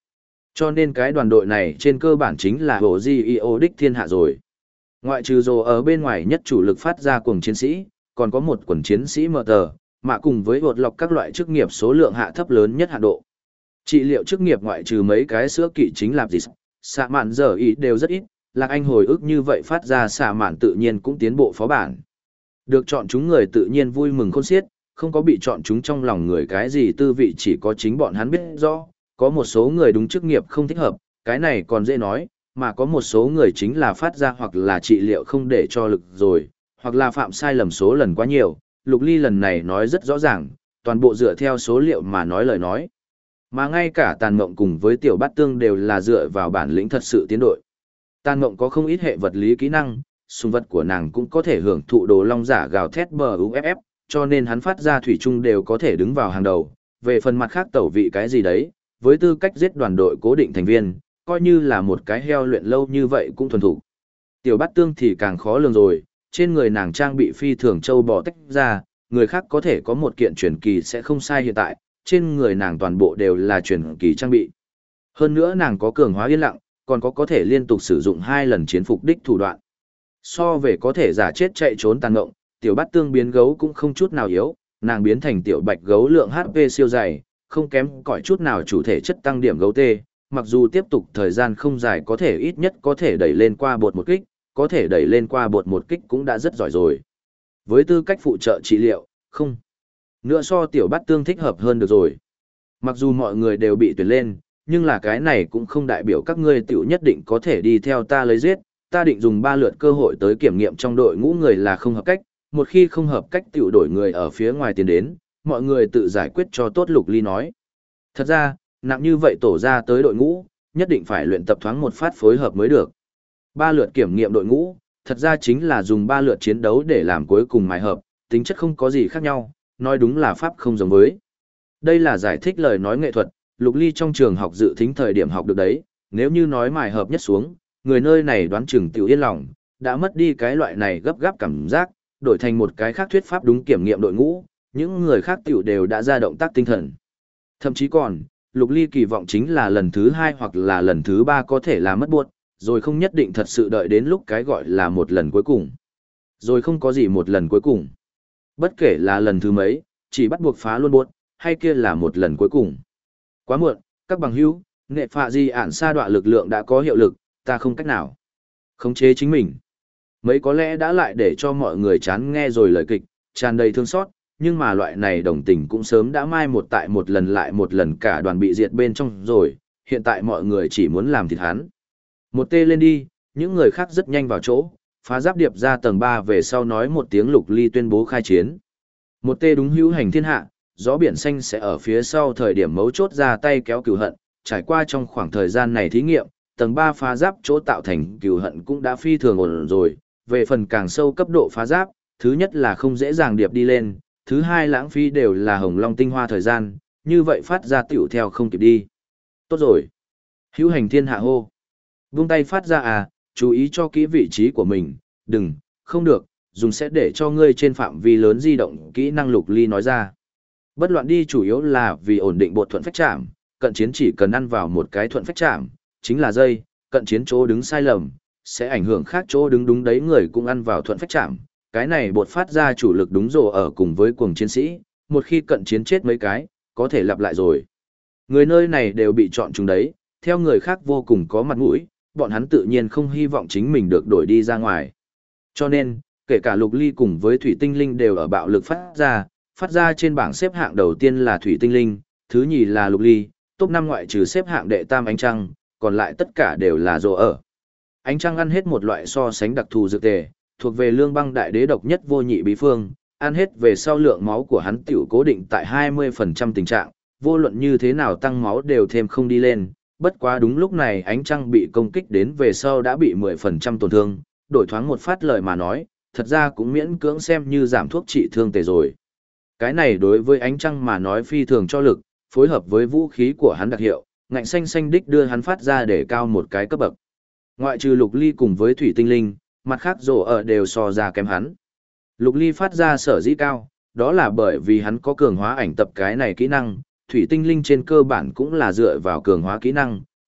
[SPEAKER 1] Cho nên cái đoàn đội này trên cơ bản chính là bộ GEO đích thiên hạ rồi. Ngoại trừ rồ ở bên ngoài nhất chủ lực phát ra cuồng chiến sĩ, còn có một quần chiến sĩ mở tờ, mà cùng với bột lọc các loại chức nghiệp số lượng hạ thấp lớn nhất hạ độ. Trị liệu chức nghiệp ngoại trừ mấy cái sữa kỵ chính là gì, xạ mạn giờ ý đều rất ít, Lạc Anh hồi ức như vậy phát ra xạ mạn tự nhiên cũng tiến bộ phó bản. Được chọn chúng người tự nhiên vui mừng khôn xiết, không có bị chọn chúng trong lòng người cái gì tư vị chỉ có chính bọn hắn biết rõ, có một số người đúng chức nghiệp không thích hợp, cái này còn dễ nói, mà có một số người chính là phát ra hoặc là trị liệu không để cho lực rồi, hoặc là phạm sai lầm số lần quá nhiều. Lục Ly lần này nói rất rõ ràng, toàn bộ dựa theo số liệu mà nói lời nói. Mà ngay cả Tàn Mộng cùng với Tiểu Bát Tương đều là dựa vào bản lĩnh thật sự tiến đội. Tàn Mộng có không ít hệ vật lý kỹ năng, sùng vật của nàng cũng có thể hưởng thụ đồ long giả gào thét bờ UFF, cho nên hắn phát ra thủy chung đều có thể đứng vào hàng đầu. Về phần mặt khác tẩu vị cái gì đấy, với tư cách giết đoàn đội cố định thành viên, coi như là một cái heo luyện lâu như vậy cũng thuần thủ. Tiểu Bát Tương thì càng khó lường rồi, trên người nàng trang bị phi thường châu bò tách ra, người khác có thể có một kiện truyền kỳ sẽ không sai hiện tại, trên người nàng toàn bộ đều là truyền kỳ trang bị. Hơn nữa nàng có cường hóa yên lặng, còn có thể liên tục sử dụng 2 lần chiến phục đích thủ đoạn. So về có thể giả chết chạy trốn Tàn Mộng, Tiểu Bát Tương biến gấu cũng không chút nào yếu, nàng biến thành tiểu bạch gấu lượng HP siêu dày, không kém cỏi chút nào chủ thể chất tăng điểm gấu tê, mặc dù tiếp tục thời gian không dài có thể ít nhất có thể đẩy lên qua bột một kích, có thể đẩy lên qua bột một kích cũng đã rất giỏi rồi. Với tư cách phụ trợ trị liệu, không. Nữa so Tiểu Bát Tương thích hợp hơn được rồi. Mặc dù mọi người đều bị tuyển lên, nhưng là cái này cũng không đại biểu các ngươi tiểu nhất định có thể đi theo ta lấy giết, ta định dùng 3 lượt cơ hội tới kiểm nghiệm trong đội ngũ người là không hợp cách, một khi không hợp cách tiểu đổi người ở phía ngoài tiến đến, mọi người tự giải quyết cho tốt. Lục Ly nói. Thật ra, nặng như vậy tổ ra tới đội ngũ, nhất định phải luyện tập thoáng một phát phối hợp mới được. 3 lượt kiểm nghiệm đội ngũ, thật ra chính là dùng 3 lượt chiến đấu để làm cuối cùng mài hợp, tính chất không có gì khác nhau, nói đúng là pháp không giống với. Đây là giải thích lời nói nghệ thuật, Lục Ly trong trường học dự thính thời điểm học được đấy, nếu như nói mài hợp nhất xuống, người nơi này đoán chừng tiểu yên lòng, đã mất đi cái loại này gấp gáp cảm giác, đổi thành một cái khác thuyết pháp đúng kiểm nghiệm đội ngũ, những người khác tiểu đều đã ra động tác tinh thần. Thậm chí còn, Lục Ly kỳ vọng chính là lần thứ 2 hoặc là lần thứ 3 có thể là mất buộc, rồi không nhất định thật sự đợi đến lúc cái gọi là một lần cuối cùng. Rồi không có gì một lần cuối cùng. Bất kể là lần thứ mấy, chỉ bắt buộc phá luôn buộc, hay kia là một lần cuối cùng. Quá muộn, các bằng hữu, nghệ phạ di ản sa đọa lực lượng đã có hiệu lực, ta không cách nào khống chế chính mình. Mấy có lẽ đã lại để cho mọi người chán nghe rồi lời kịch, tràn đầy thương xót, nhưng mà loại này đồng tình cũng sớm đã mai một tại một lần lại một lần cả đoàn bị diệt bên trong rồi, hiện tại mọi người chỉ muốn làm thịt hắn. Một tê lên đi, những người khác rất nhanh vào chỗ, phá giáp điệp ra tầng 3 về sau nói một tiếng. Lục Ly tuyên bố khai chiến. Một tê đúng hữu hành thiên hạ, gió biển xanh sẽ ở phía sau thời điểm mấu chốt ra tay kéo cừu hận, trải qua trong khoảng thời gian này thí nghiệm, tầng 3 phá giáp chỗ tạo thành cừu hận cũng đã phi thường ổn rồi, về phần càng sâu cấp độ phá giáp, thứ nhất là không dễ dàng điệp đi lên, thứ hai lãng phí đều là hồng long tinh hoa thời gian, như vậy phát ra tiểu theo không kịp đi. Tốt rồi. Hữu hành thiên hạ hô. Vung tay phát ra à, chú ý cho kỹ vị trí của mình, đừng, không được, dùng sẽ để cho ngươi trên phạm vi lớn di động kỹ năng. Lục Ly nói ra. Bất loạn đi chủ yếu là vì ổn định bột thuận phách chạm, cận chiến chỉ cần ăn vào một cái thuận phách chạm, chính là dây, cận chiến chỗ đứng sai lầm, sẽ ảnh hưởng khác chỗ đứng đúng đấy người cũng ăn vào thuận phách chạm. Cái này bột phát ra chủ lực đúng rồ ở cùng với cuồng chiến sĩ, một khi cận chiến chết mấy cái, có thể lặp lại rồi. Người nơi này đều bị chọn chúng đấy, theo người khác vô cùng có mặt mũi, bọn hắn tự nhiên không hy vọng chính mình được đổi đi ra ngoài. Cho nên, kể cả Lục Ly cùng với Thủy Tinh Linh đều ở bạo lực phát ra trên bảng xếp hạng đầu tiên là Thủy Tinh Linh, thứ nhì là Lục Ly, top 5 ngoại trừ xếp hạng đệ tam Ánh Trăng, còn lại tất cả đều là rồ ở. Ánh Trăng ăn hết một loại so sánh đặc thù dược tề, thuộc về Lương Băng đại đế độc nhất vô nhị bí phương, ăn hết về sau lượng máu của hắn tiểu cố định tại 20% tình trạng, vô luận như thế nào tăng máu đều thêm không đi lên, bất quá đúng lúc này Ánh Trăng bị công kích đến về sau đã bị 10% tổn thương, đổi thoáng một phát lời mà nói, thật ra cũng miễn cưỡng xem như giảm thuốc trị thương tề rồi. Cái này đối với Ánh Trăng mà nói phi thường cho lực, phối hợp với vũ khí của hắn đặc hiệu, ngạnh xanh xanh đích đưa hắn phát ra để cao một cái cấp bậc. Ngoại trừ Lục Ly cùng với Thủy Tinh Linh, mặt khác rồ ở đều so ra kém hắn. Lục Ly phát ra sở dĩ cao, đó là bởi vì hắn có cường hóa ảnh tập cái này kỹ năng, Thủy Tinh Linh trên cơ bản cũng là dựa vào cường hóa kỹ năng,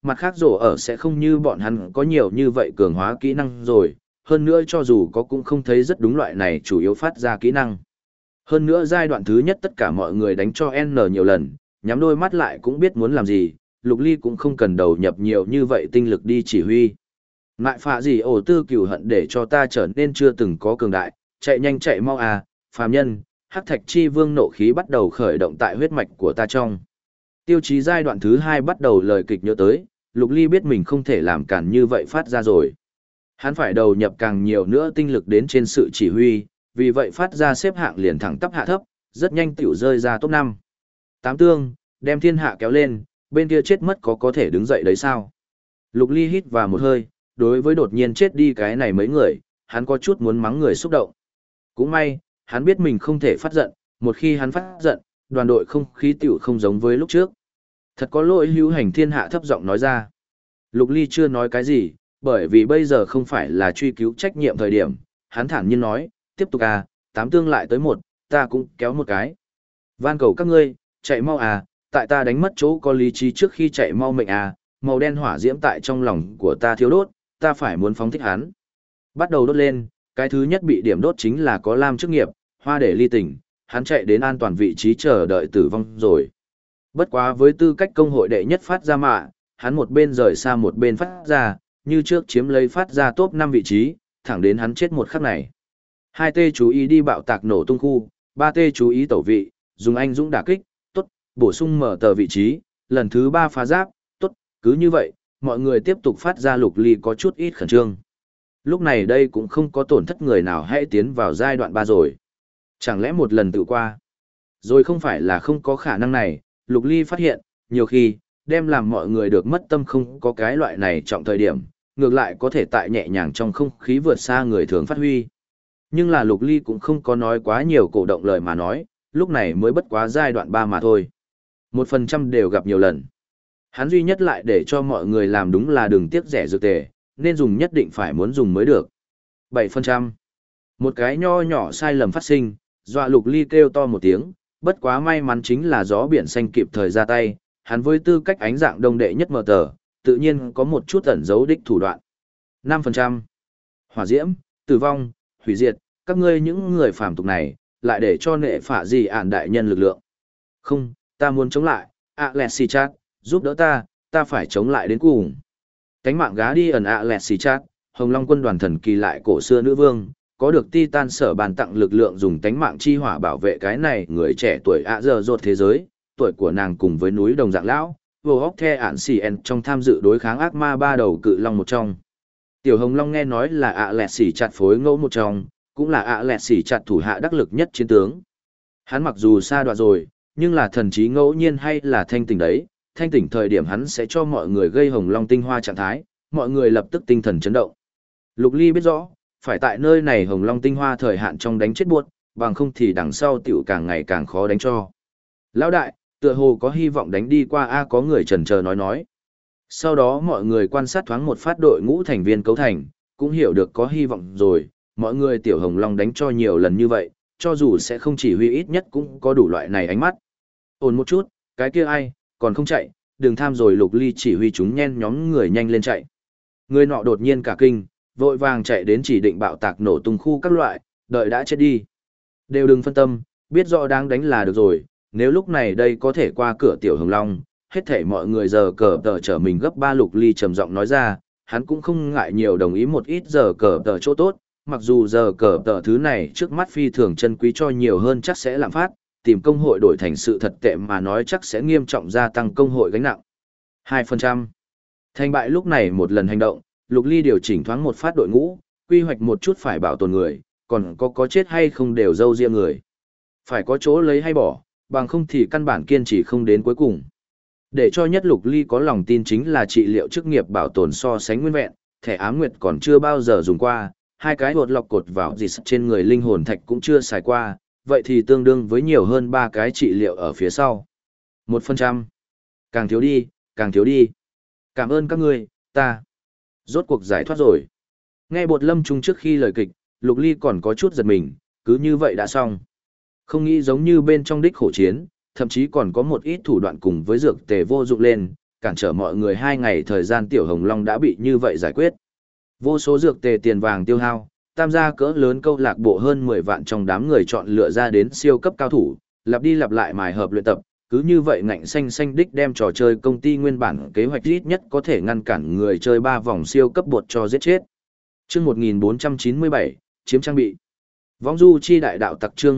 [SPEAKER 1] mặt khác rổ ở sẽ không như bọn hắn có nhiều như vậy cường hóa kỹ năng rồi, hơn nữa cho dù có cũng không thấy rất đúng loại này chủ yếu phát ra kỹ năng. Hơn nữa giai đoạn thứ nhất tất cả mọi người đánh cho N nhiều lần, nhắm đôi mắt lại cũng biết muốn làm gì, Lục Ly cũng không cần đầu nhập nhiều như vậy tinh lực đi chỉ huy. Ngại phạ gì ổ tư cửu hận để cho ta trở nên chưa từng có cường đại, chạy nhanh chạy mau à, phàm nhân, hắc thạch chi vương nộ khí bắt đầu khởi động tại huyết mạch của ta trong. Tiêu chí giai đoạn thứ 2 bắt đầu lời kịch nhớ tới, Lục Ly biết mình không thể làm cản như vậy phát ra rồi. Hắn phải đầu nhập càng nhiều nữa tinh lực đến trên sự chỉ huy, vì vậy phát ra xếp hạng liền thẳng tắp hạ thấp, rất nhanh tiểu rơi ra top 5. 8 tương, đem thiên hạ kéo lên, bên kia chết mất có thể đứng dậy đấy sao? Lục Ly hít vào một hơi, đối với đột nhiên chết đi cái này mấy người, hắn có chút muốn mắng người xúc động. Cũng may, hắn biết mình không thể phát giận, một khi hắn phát giận, đoàn đội không khí tiểu không giống với lúc trước. Thật có lỗi hữu hành thiên hạ thấp giọng nói ra. Lục Ly chưa nói cái gì, bởi vì bây giờ không phải là truy cứu trách nhiệm thời điểm, hắn thản nhiên nói, tiếp tục à, 8 tương lại tới 1, ta cũng kéo một cái. Van cầu các ngươi, chạy mau à, tại ta đánh mất chỗ có lý trí trước khi chạy mau mệnh à, màu đen hỏa diễm tại trong lòng của ta thiếu đốt, ta phải muốn phóng thích hắn. Bắt đầu đốt lên, cái thứ nhất bị điểm đốt chính là có lam chức nghiệp, hoa để ly tỉnh, hắn chạy đến an toàn vị trí chờ đợi tử vong rồi. Bất quá với tư cách công hội đệ nhất phát ra mạ, hắn một bên rời xa một bên phát ra, như trước chiếm lấy phát ra top 5 vị trí, thẳng đến hắn chết một khắc này. 2T chú ý đi bạo tạc nổ tung khu, 3T chú ý tẩu vị, dùng anh dũng đả kích, tốt, bổ sung mở tờ vị trí, lần thứ 3 phá giáp, tốt, cứ như vậy, mọi người tiếp tục phát ra. Lục Ly có chút ít khẩn trương. Lúc này đây cũng không có tổn thất người nào hãy tiến vào giai đoạn 3 rồi. Chẳng lẽ một lần tự qua? Rồi không phải là không có khả năng này, Lục Ly phát hiện, nhiều khi, đem làm mọi người được mất tâm không có cái loại này trọng thời điểm, ngược lại có thể tại nhẹ nhàng trong không khí vượt xa người thường phát huy. Nhưng là Lục Ly cũng không có nói quá nhiều cổ động lời mà nói, lúc này mới bất quá giai đoạn 3 mà thôi. 1% đều gặp nhiều lần. Hắn duy nhất lại để cho mọi người làm đúng là đừng tiếc rẻ dược tề, nên dùng nhất định phải muốn dùng mới được. 7%. Một cái nho nhỏ sai lầm phát sinh, dọa Lục Ly kêu to một tiếng, bất quá may mắn chính là gió biển xanh kịp thời ra tay, hắn với tư cách ánh dạng đông đệ nhất mở tờ, tự nhiên có một chút ẩn dấu đích thủ đoạn. 5%. Hỏa diễm, tử vong, hủy diệt, các ngươi những người phàm tục này, lại để cho nệ phả gì ản đại nhân lực lượng. Không, ta muốn chống lại, Alexi Chat, giúp đỡ ta phải chống lại đến cùng. Cánh mạng gá đi ẩn Alexi Chat, Hồng Long quân đoàn thần kỳ lại cổ xưa nữ vương, có được Titan sở bàn tặng lực lượng dùng tánh mạng chi hỏa bảo vệ cái này người trẻ tuổi giờ rột thế giới, tuổi của nàng cùng với núi đồng dạng lão, vô hóc the ản xì en trong tham dự đối kháng ác ma ba đầu cự long một trong. Tiểu Hồng Long nghe nói là Alexi Chat phối ngẫu một trong, cũng là Alexi Chat thủ hạ đắc lực nhất chiến tướng. Hắn mặc dù xa đoạn rồi, nhưng là thần trí ngẫu nhiên hay là thanh tỉnh đấy, thanh tỉnh thời điểm hắn sẽ cho mọi người gây Hồng Long tinh hoa trạng thái, mọi người lập tức tinh thần chấn động. Lục Ly biết rõ, phải tại nơi này Hồng Long tinh hoa thời hạn trong đánh chết buốt, bằng không thì đằng sau tiểu càng ngày càng khó đánh cho. Lão đại, tựa hồ có hy vọng đánh đi qua A, có người chần chờ nói. Sau đó mọi người quan sát thoáng một phát đội ngũ thành viên cấu thành, cũng hiểu được có hy vọng rồi, mọi người tiểu Hồng Long đánh cho nhiều lần như vậy, cho dù sẽ không chỉ huy ít nhất cũng có đủ loại này ánh mắt. Ổn một chút, cái kia ai, còn không chạy, đừng tham rồi. Lục Ly chỉ huy chúng nhen nhóm người nhanh lên chạy. Người nọ đột nhiên cả kinh, vội vàng chạy đến chỉ định bạo tạc nổ tung khu các loại, đợi đã chết đi. Đều đừng phân tâm, biết rõ đang đánh là được rồi, nếu lúc này đây có thể qua cửa tiểu Hồng Long, hết thảy mọi người giờ cờ tờ trở mình gấp 3. Lục Ly trầm giọng nói ra, hắn cũng không ngại nhiều đồng ý một ít giờ cờ tờ chỗ tốt, mặc dù giờ cờ tờ thứ này trước mắt phi thường chân quý cho nhiều hơn chắc sẽ lạm phát, tìm công hội đổi thành sự thật tệ mà nói chắc sẽ nghiêm trọng gia tăng công hội gánh nặng. 2%. Thành bại lúc này một lần hành động, Lục Ly điều chỉnh thoáng một phát đội ngũ, quy hoạch một chút phải bảo tồn người, còn có chết hay không đều dâu riêng người. Phải có chỗ lấy hay bỏ, bằng không thì căn bản kiên trì không đến cuối cùng. Để cho nhất Lục Ly có lòng tin chính là trị liệu chức nghiệp bảo tồn so sánh nguyên vẹn, thẻ ám nguyệt còn chưa bao giờ dùng qua, 2 cái hột lọc cột vào gì trên người linh hồn thạch cũng chưa xài qua, vậy thì tương đương với nhiều hơn 3 cái trị liệu ở phía sau. 1%. Càng thiếu đi, càng thiếu đi. Cảm ơn các ngươi, ta rốt cuộc giải thoát rồi. Nghe Bột Lâm Trung trước khi lời kịch, Lục Ly còn có chút giật mình, cứ như vậy đã xong. Không nghĩ giống như bên trong đích khổ chiến, thậm chí còn có một ít thủ đoạn cùng với dược tề vô dụng lên, cản trở mọi người 2 ngày thời gian Tiểu Hồng Long đã bị như vậy giải quyết. Vô số dược tề tiền vàng tiêu hao, tam gia cỡ lớn câu lạc bộ hơn 10 vạn trong đám người chọn lựa ra đến siêu cấp cao thủ, lặp đi lặp lại mài hợp luyện tập, cứ như vậy ngạnh xanh xanh đích đem trò chơi công ty nguyên bản kế hoạch ít nhất có thể ngăn cản người chơi 3 vòng siêu cấp bột cho giết chết. Chương 1497, chiếm trang bị. Vong du chi đại đạo tặc chương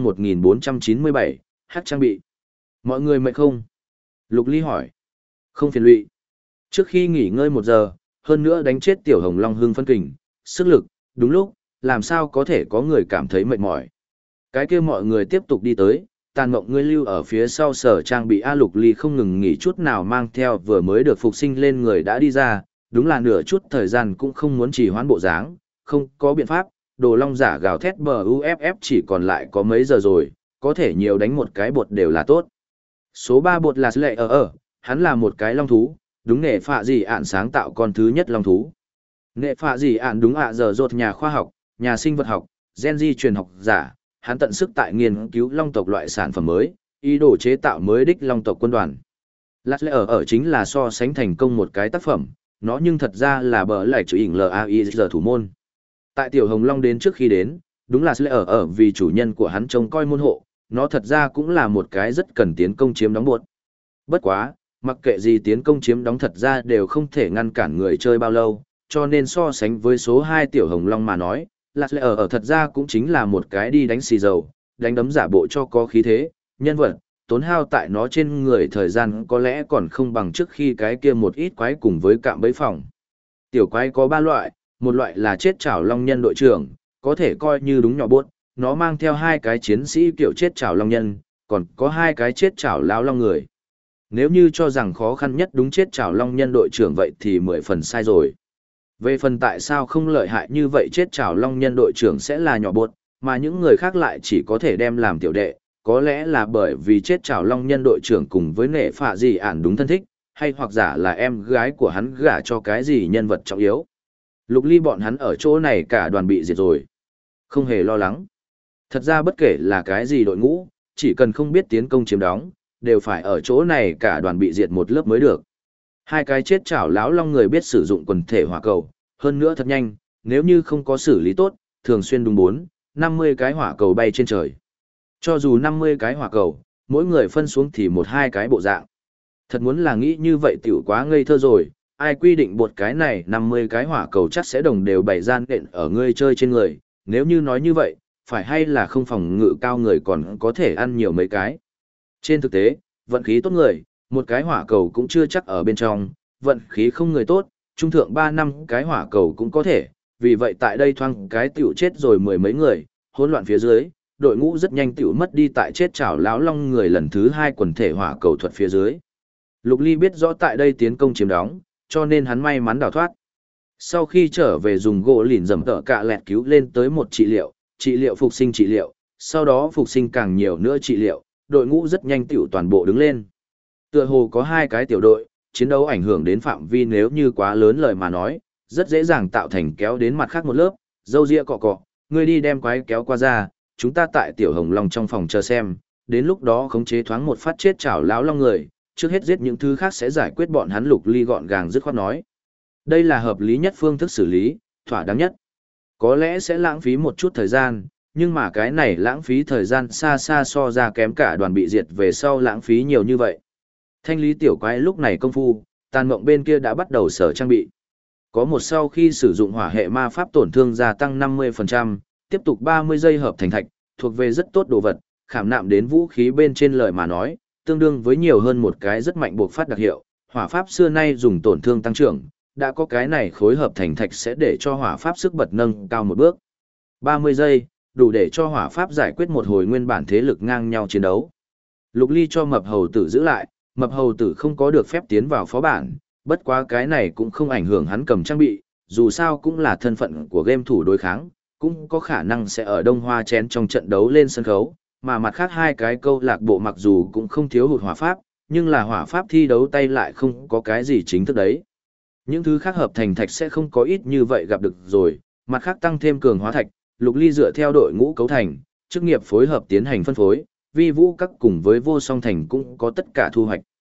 [SPEAKER 1] 1497, hát trang bị. Mọi người mệt không? Lục Ly hỏi. Không phiền lụy. Trước khi nghỉ ngơi 1 giờ, hơn nữa đánh chết Tiểu Hồng Long hưng phân kình, sức lực, đúng lúc, làm sao có thể có người cảm thấy mệt mỏi. Cái kia mọi người tiếp tục đi tới, Tàn Mộng ngươi lưu ở phía sau sở trang bị A. Lục Ly không ngừng nghỉ chút nào mang theo vừa mới được phục sinh lên người đã đi ra, đúng là nửa chút thời gian cũng không muốn trì hoãn bộ dáng, không có biện pháp, Đồ Long giả gào thét bờ UFF chỉ còn lại có mấy giờ rồi, có thể nhiều đánh một cái bột đều là tốt. Số 3 bột là Lệ hắn là một cái long thú, đúng nghệ phạ gì ạn sáng tạo con thứ nhất long thú. Nghệ phạ gì ạn đúng giờ rột nhà khoa học, nhà sinh vật học, gen di truyền học giả, hắn tận sức tại nghiên cứu long tộc loại sản phẩm mới, ý đồ chế tạo mới đích long tộc quân đoàn. Lạt Lệ chính là so sánh thành công một cái tác phẩm, nó nhưng thật ra là bờ lại chữ ỉn LAIZ thủ môn. Tại Tiểu Hồng Long đến trước khi đến, đúng là Lệ vì chủ nhân của hắn trông coi môn hộ, nó thật ra cũng là một cái rất cần tiến công chiếm đóng buộc. Bất quá, mặc kệ gì tiến công chiếm đóng thật ra đều không thể ngăn cản người chơi bao lâu, cho nên so sánh với số 2 Tiểu Hồng Long mà nói, Lạt Lệ thật ra cũng chính là một cái đi đánh xì dầu, đánh đấm giả bộ cho có khí thế, nhân vật, tốn hao tại nó trên người thời gian có lẽ còn không bằng trước khi cái kia một ít quái cùng với cạm bẫy phòng. Tiểu quái có 3 loại, một loại là chết chảo long nhân đội trưởng, có thể coi như đúng nhỏ bốt, nó mang theo 2 cái chiến sĩ kiểu chết chảo long nhân, còn có 2 cái chết chảo lão long người. Nếu như cho rằng khó khăn nhất đúng chết chảo long nhân đội trưởng vậy thì 10 phần sai rồi. Về phần tại sao không lợi hại như vậy chết chảo long nhân đội trưởng sẽ là nhỏ bột, mà những người khác lại chỉ có thể đem làm tiểu đệ, có lẽ là bởi vì chết chảo long nhân đội trưởng cùng với nệ phạ gì ản đúng thân thích, hay hoặc giả là em gái của hắn gả cho cái gì nhân vật trọng yếu. Lục Ly bọn hắn ở chỗ này cả đoàn bị diệt rồi. Không hề lo lắng. Thật ra bất kể là cái gì đội ngũ, chỉ cần không biết tiến công chiếm đóng, đều phải ở chỗ này cả đoàn bị diệt một lớp mới được. 2 cái chết chảo lão long người biết sử dụng quần thể hỏa cầu, hơn nữa thật nhanh, nếu như không có xử lý tốt, thường xuyên đúng 4-50 cái hỏa cầu bay trên trời. Cho dù 50 cái hỏa cầu, mỗi người phân xuống thì 1-2 cái bộ dạng. Thật muốn là nghĩ như vậy tiểu quá ngây thơ rồi, ai quy định bột cái này 50 cái hỏa cầu chắc sẽ đồng đều bày gian đện ở ngươi chơi trên người, nếu như nói như vậy, phải hay là không phòng ngự cao người còn có thể ăn nhiều mấy cái. Trên thực tế, vận khí tốt người, một cái hỏa cầu cũng chưa chắc ở bên trong, vận khí không người tốt, trung thượng 3 năm cái hỏa cầu cũng có thể, vì vậy tại đây thoang cái tiểu chết rồi 10 mấy người, hỗn loạn phía dưới, đội ngũ rất nhanh tiểu mất đi tại chết chảo lão long người lần thứ 2 quần thể hỏa cầu thuật phía dưới. Lục Ly biết rõ tại đây tiến công chiếm đóng, cho nên hắn may mắn đào thoát. Sau khi trở về dùng gỗ lìn dầm tợ cạ lẹt cứu lên tới một trị liệu phục sinh trị liệu, sau đó phục sinh càng nhiều nữa trị liệu, đội ngũ rất nhanh tiểu toàn bộ đứng lên. Tựa hồ có 2 cái tiểu đội, chiến đấu ảnh hưởng đến phạm vi nếu như quá lớn lời mà nói, rất dễ dàng tạo thành kéo đến mặt khác một lớp, dâu ria cọ cọ, ngươi đi đem quái kéo qua ra, chúng ta tại Tiểu Hồng Long trong phòng chờ xem, đến lúc đó khống chế thoáng một phát chết chảo lão long người, trước hết giết những thứ khác sẽ giải quyết bọn hắn. Lục Ly gọn gàng dứt khoát nói. Đây là hợp lý nhất phương thức xử lý, thỏa đáng nhất. Có lẽ sẽ lãng phí một chút thời gian, nhưng mà cái này lãng phí thời gian xa xa so ra kém cả đoàn bị diệt về sau lãng phí nhiều như vậy. Thanh lý tiểu quái lúc này công phu, Tàn Mộng bên kia đã bắt đầu sở trang bị. Có một sau khi sử dụng hỏa hệ ma pháp tổn thương gia tăng 50%, tiếp tục 30 giây hợp thành thạch, thuộc về rất tốt đồ vật, khảm nạm đến vũ khí bên trên lời mà nói, tương đương với nhiều hơn một cái rất mạnh buộc phát đặc hiệu. Hỏa pháp xưa nay dùng tổn thương tăng trưởng, đã có cái này khối hợp thành thạch sẽ để cho hỏa pháp sức bật nâng cao một bước. 30 giây, đủ để cho hỏa pháp giải quyết một hồi nguyên bản thế lực ngang nhau chiến đấu. Lục Ly cho mập hầu tử giữ lại, mập hầu tử không có được phép tiến vào phó bản, bất quá cái này cũng không ảnh hưởng hắn cầm trang bị, dù sao cũng là thân phận của game thủ đối kháng, cũng có khả năng sẽ ở Đông Hoa chén trong trận đấu lên sân khấu, mà mặt khác 2 cái câu lạc bộ mặc dù cũng không thiếu hụt hỏa pháp, nhưng là hỏa pháp thi đấu tay lại không có cái gì chính thức đấy. Những thứ khác hợp thành thạch sẽ không có ít như vậy gặp được rồi, mặt khác tăng thêm cường hóa thạch, Lục Ly dựa theo đội ngũ cấu thành, chức nghiệp phối hợp tiến hành phân phối, vi vũ các cùng với vô song thành cũng có tất cả thu hoạch.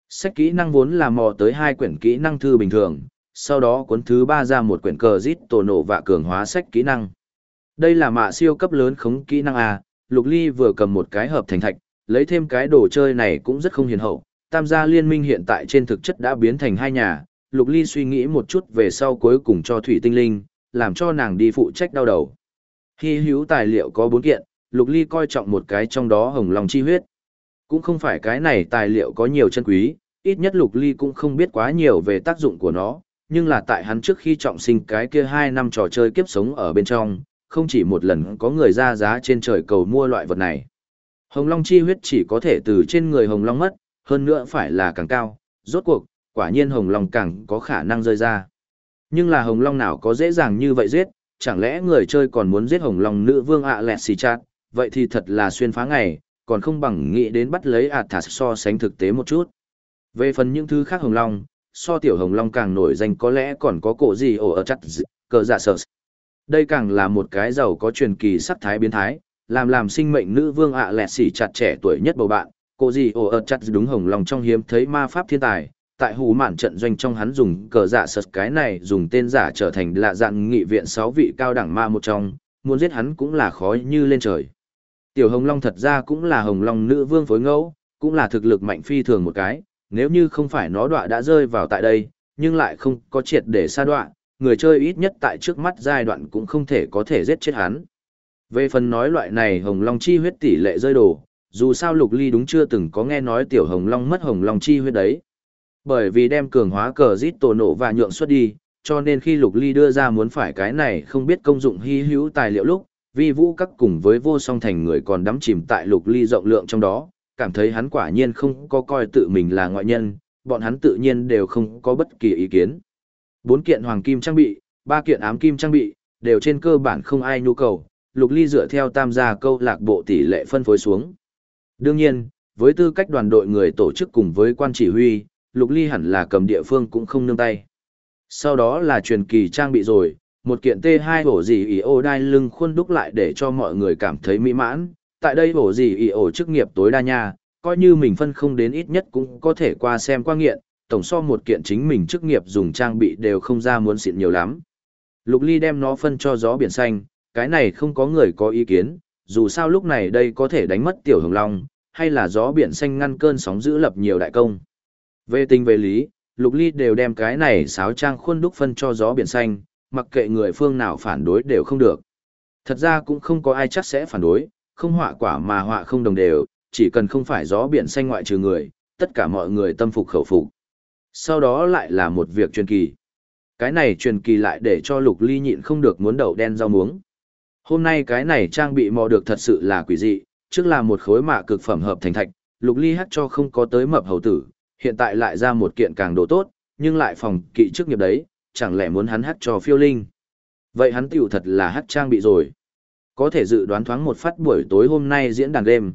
[SPEAKER 1] Sách kỹ năng vốn là mò tới 2 quyển kỹ năng thư bình thường, sau đó cuốn thứ 3 ra một quyển cờ rít tổ nổ và cường hóa sách kỹ năng. Đây là mạ siêu cấp lớn khống kỹ năng A, Lục Ly vừa cầm một cái hợp thành thạch, lấy thêm cái đồ chơi này cũng rất không hiền hậu. Tam gia liên minh hiện tại trên thực chất đã biến thành 2 nhà, Lục Ly suy nghĩ một chút về sau cuối cùng cho Thủy Tinh Linh, làm cho nàng đi phụ trách đau đầu. Hy hữu tài liệu có 4 kiện, Lục Ly coi trọng một cái trong đó hồng long chi huyết. Cũng không phải cái này tài liệu có nhiều chân quý, ít nhất Lục Ly cũng không biết quá nhiều về tác dụng của nó, nhưng là tại hắn trước khi trọng sinh cái kia 2 năm trò chơi kiếp sống ở bên trong, không chỉ một lần có người ra giá trên trời cầu mua loại vật này. Hồng long chi huyết chỉ có thể từ trên người hồng long mất, hơn nữa phải là càng cao, rốt cuộc, quả nhiên hồng long càng có khả năng rơi ra. Nhưng là hồng long nào có dễ dàng như vậy giết, chẳng lẽ người chơi còn muốn giết hồng long nữ vương ạ lẹt xì chát, vậy thì thật là xuyên phá ngày, còn không bằng nghĩ đến bắt lấy Athas so sánh thực tế một chút. Về phần những thứ khác hồng long, so tiểu hồng long càng nổi danh có lẽ còn có cổ gì ở chặt cờ dạ sờ. Đây càng là một cái giàu có truyền kỳ sắc thái biến thái, làm sinh mệnh nữ vương ạ lẹt xỉ chặt trẻ tuổi nhất bầu bạn, cổ gì ở chặt đúng hồng long trong hiếm thấy ma pháp thiên tài. Tại hủ mạn trận doanh trong hắn dùng cờ dạ sật cái này dùng tên giả trở thành lạ dặn nghị viện 6 vị cao đẳng ma một trong, muốn giết hắn cũng là khó như lên trời. Tiểu hồng long thật ra cũng là hồng long nữ vương phối ngẫu, cũng là thực lực mạnh phi thường một cái, nếu như không phải nó đọa đã rơi vào tại đây, nhưng lại không có triệt để sa đọa, người chơi ít nhất tại trước mắt giai đoạn cũng không thể có thể giết chết hắn. Về phần nói loại này hồng long chi huyết tỷ lệ rơi đồ, dù sao Lục Ly đúng chưa từng có nghe nói tiểu hồng long mất hồng long chi huyết đấy. Bởi vì đem cường hóa cờ rít tổ nổ và nhượng xuất đi, cho nên khi Lục Ly đưa ra muốn phải cái này không biết công dụng hy hữu tài liệu lúc, Vi Vũ các cùng với Vô Song Thành người còn đắm chìm tại Lục Ly rộng lượng trong đó, cảm thấy hắn quả nhiên không có coi tự mình là ngoại nhân, bọn hắn tự nhiên đều không có bất kỳ ý kiến. 4 kiện hoàng kim trang bị, 3 kiện ám kim trang bị, đều trên cơ bản không ai nhu cầu, Lục Ly dựa theo tam gia câu lạc bộ tỷ lệ phân phối xuống. Đương nhiên, với tư cách đoàn đội người tổ chức cùng với quan chỉ huy, Lục Ly hẳn là cầm địa phương cũng không nương tay. Sau đó là truyền kỳ trang bị rồi, một kiện T2 bổ gì ý ô đai lưng khuôn đúc lại để cho mọi người cảm thấy mỹ mãn. Tại đây bổ gì ý ô chức nghiệp tối đa nha, coi như mình phân không đến ít nhất cũng có thể qua xem qua nghiện, tổng so một kiện chính mình chức nghiệp dùng trang bị đều không ra muốn xịn nhiều lắm. Lục Ly đem nó phân cho gió biển xanh, cái này không có người có ý kiến, dù sao lúc này đây có thể đánh mất tiểu hồng long, hay là gió biển xanh ngăn cơn sóng dữ lập nhiều đại công. Về tình về lý, Lục Ly đều đem cái này sáo trang khuôn đúc phân cho gió biển xanh, mặc kệ người phương nào phản đối đều không được. Thật ra cũng không có ai chắc sẽ phản đối, không họa quả mà họa không đồng đều, chỉ cần không phải gió biển xanh ngoại trừ người, tất cả mọi người tâm phục khẩu phục. Sau đó lại là một việc truyền kỳ. Cái này truyền kỳ lại để cho Lục Ly nhịn không được muốn đậu đen rau muống. Hôm nay cái này trang bị mò được thật sự là quỷ dị, trước là một khối mạ cực phẩm hợp thành thạch, Lục Ly hắc cho không có tới mập hầu tử, hiện tại lại ra một kiện càng đồ tốt, nhưng lại phòng kỵ chức nghiệp đấy, chẳng lẽ muốn hắn hắc cho phiêu linh. Vậy hắn tiểu thật là hắc trang bị rồi. Có thể dự đoán thoáng một phát buổi tối hôm nay diễn đàn đêm,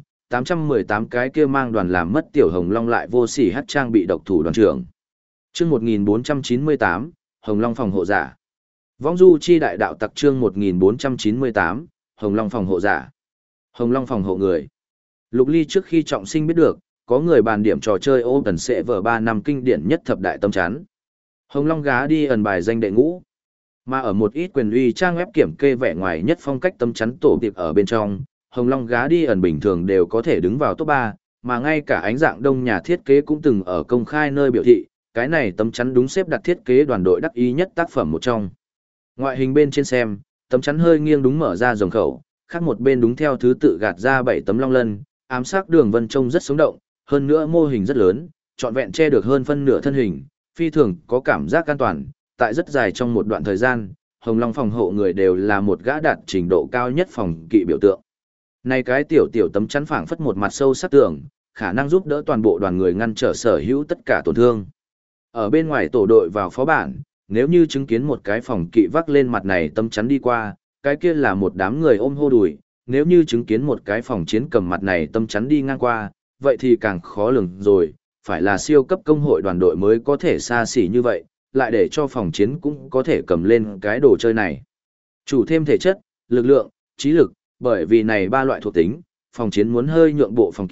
[SPEAKER 1] 818 cái kia mang đoàn làm mất tiểu hồng long lại vô sỉ hắc trang bị độc thủ đoàn trưởng. Chương 1498, Hồng Long phòng hộ giả. Vong du chi đại đạo tặc chương 1498, Hồng Long phòng hộ giả. Hồng Long phòng hộ người. Lục Ly trước khi trọng sinh biết được, có người bàn điểm trò chơi Open Server 3 năm kinh điển nhất thập đại tâm chắn. Hồng Long gá đi ẩn bài danh đệ ngũ. Mà ở một ít quyền uy trang web kiểm kê vẻ ngoài nhất phong cách tâm chắn tổ tiệp ở bên trong, Hồng Long gá đi ẩn bình thường đều có thể đứng vào top 3, mà ngay cả ánh dạng đông nhà thiết kế cũng từng ở công khai nơi biểu thị, cái này tấm chắn đúng xếp đặt thiết kế đoàn đội đắc ý nhất tác phẩm một trong. Ngoại hình bên trên xem, tấm chắn hơi nghiêng đúng mở ra rồng khẩu, khác một bên đúng theo thứ tự gạt ra 7 tấm long lân, ám sát đường vân trông rất sống động, hơn nữa mô hình rất lớn, trọn vẹn che được hơn phân nửa thân hình, phi thường có cảm giác an toàn, tại rất dài trong một đoạn thời gian, Hồng Long phòng hộ người đều là một gã đạt trình độ cao nhất phòng kỵ biểu tượng. Này cái tiểu tiểu tấm chắn phảng phất một mặt sâu sắc tưởng, khả năng giúp đỡ toàn bộ đoàn người ngăn trở sở hữu tất cả tổn thương. Ở bên ngoài tổ đội vào phó bản, nếu như chứng kiến một cái phòng kỵ vác lên mặt này tấm chắn đi qua, cái kia là một đám người ôm hô đùi, nếu như chứng kiến một cái phòng chiến cầm mặt này tấm chắn đi ngang qua, vậy thì càng khó lường rồi, phải là siêu cấp công hội đoàn đội mới có thể xa xỉ như vậy, lại để cho phòng chiến cũng có thể cầm lên cái đồ chơi này. Chủ thêm thể chất, lực lượng, trí lực, bởi vì này ba loại thuộc tính, phòng chiến muốn hơi nhượng bộ phòng kỵ,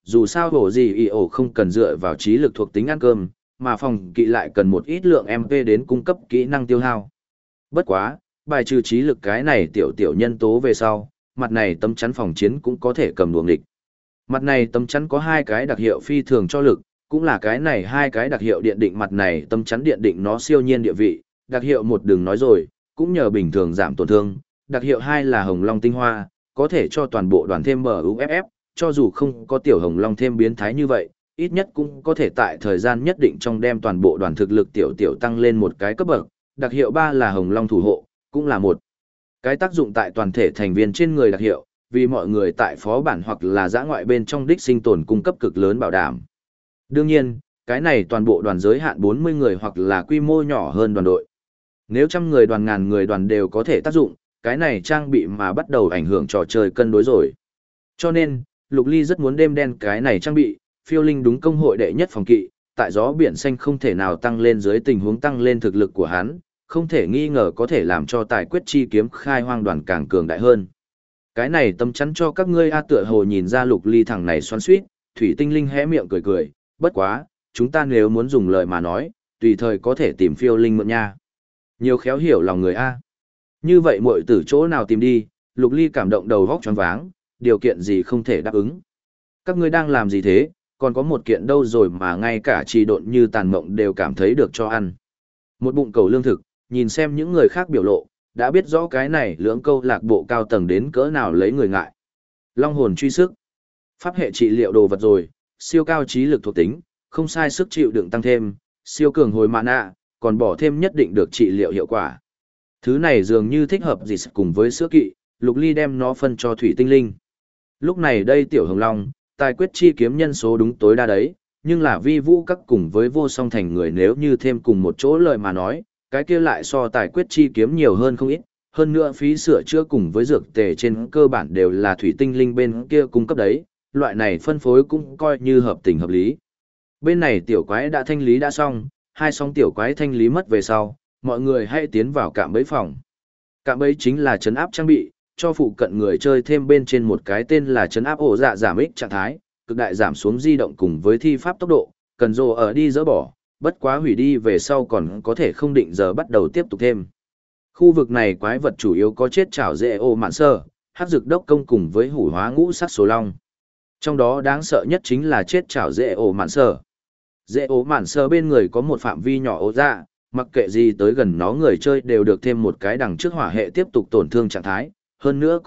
[SPEAKER 1] dù sao hổ gì y ổ không cần dựa vào trí lực thuộc tính ăn cơm, mà phòng kỵ lại cần một ít lượng MP đến cung cấp kỹ năng tiêu hao. Bất quá, bài trừ trí lực cái này tiểu tiểu nhân tố về sau, mặt này tấm chắn phòng chiến cũng có thể cầm đuồng địch. Mặt này tấm chắn có hai cái đặc hiệu phi thường cho lực, cũng là cái này hai cái đặc hiệu điện định mặt này tấm chắn điện định nó siêu nhiên địa vị, đặc hiệu một đừng nói rồi, cũng nhờ bình thường giảm tổn thương, đặc hiệu hai là hồng long tinh hoa, có thể cho toàn bộ đoàn thêm MUFF, cho dù không có tiểu hồng long thêm biến thái như vậy, ít nhất cũng có thể tại thời gian nhất định trong đem toàn bộ đoàn thực lực tiểu tiểu tăng lên một cái cấp bậc, đặc hiệu ba là hồng long thủ hộ, cũng là một cái tác dụng tại toàn thể thành viên trên người đặc hiệu, vì mọi người tại phó bản hoặc là dã ngoại bên trong đích sinh tồn cung cấp cực lớn bảo đảm. Đương nhiên, cái này toàn bộ đoàn giới hạn 40 người hoặc là quy mô nhỏ hơn đoàn đội. Nếu trăm người đoàn ngàn người đoàn đều có thể tác dụng, cái này trang bị mà bắt đầu ảnh hưởng trò chơi cân đối rồi. Cho nên, Lục Ly rất muốn đêm đen cái này trang bị, phiêu linh đúng công hội đệ nhất phòng kỵ, tại gió biển xanh không thể nào tăng lên dưới tình huống tăng lên thực lực của hắn, không thể nghi ngờ có thể làm cho tài quyết chi kiếm khai hoang đoàn càng cường đại hơn. Cái này tấm chắn cho các ngươi a tựa hồ nhìn ra Lục Ly thằng này xoắn xuýt, Thủy Tinh Linh hé miệng cười cười, bất quá, chúng ta nếu muốn dùng lời mà nói, tùy thời có thể tìm phiêu linh mượn nha. Nhiều khéo hiểu lòng người a. Như vậy muội tử chỗ nào tìm đi, Lục Ly cảm động đầu vóc choáng váng, điều kiện gì không thể đáp ứng. Các ngươi đang làm gì thế, còn có một kiện đâu rồi mà ngay cả trì độn như tàn mộng đều cảm thấy được cho ăn. Một bụng cầu lương thực, nhìn xem những người khác biểu lộ, đã biết rõ cái này lưỡng câu lạc bộ cao tầng đến cỡ nào lấy người ngại. Long hồn truy sức. Pháp hệ trị liệu đồ vật rồi, siêu cao trí lực thuộc tính, không sai sức chịu đựng tăng thêm, siêu cường hồi mana, còn bỏ thêm nhất định được trị liệu hiệu quả. Thứ này dường như thích hợp gì cùng với sữa kỵ, Lục Ly đem nó phân cho Thủy Tinh Linh. Lúc này đây tiểu hồng long, tài quyết chi kiếm nhân số đúng tối đa đấy, nhưng là vi vũ các cùng với vô song thành người nếu như thêm cùng một chỗ lời mà nói, cái kia lại so tài quyết chi kiếm nhiều hơn không ít, hơn nữa phí sửa chữa cùng với dược tề trên cơ bản đều là Thủy Tinh Linh bên kia cung cấp đấy, loại này phân phối cũng coi như hợp tình hợp lý. Bên này tiểu quái đã thanh lý đã xong, hai song tiểu quái thanh lý mất về sau, mọi người hãy tiến vào cạm bẫy phòng. Cạm bẫy chính là trấn áp trang bị, cho phụ cận người chơi thêm bên trên một cái tên là trấn áp ổ dạ giảm ích trạng thái, cực đại giảm xuống di động cùng với thi pháp tốc độ, cần rồ ở đi dỡ bỏ, bất quá hủy đi về sau còn có thể không định giờ bắt đầu tiếp tục thêm. Khu vực này quái vật chủ yếu có chết chảo dễ ô mạn sơ, hắc dược đốc công cùng với hủ hóa ngũ sắc số long. Trong đó đáng sợ nhất chính là chết chảo dễ ổ mạn sơ. Dễ ổ mạn sơ bên người có một phạm vi nhỏ ổ dạ, mặc kệ gì tới gần nó người chơi đều được thêm một cái đằng trước hỏa hệ tiếp tục tổn thương trạng thái, hơn nữa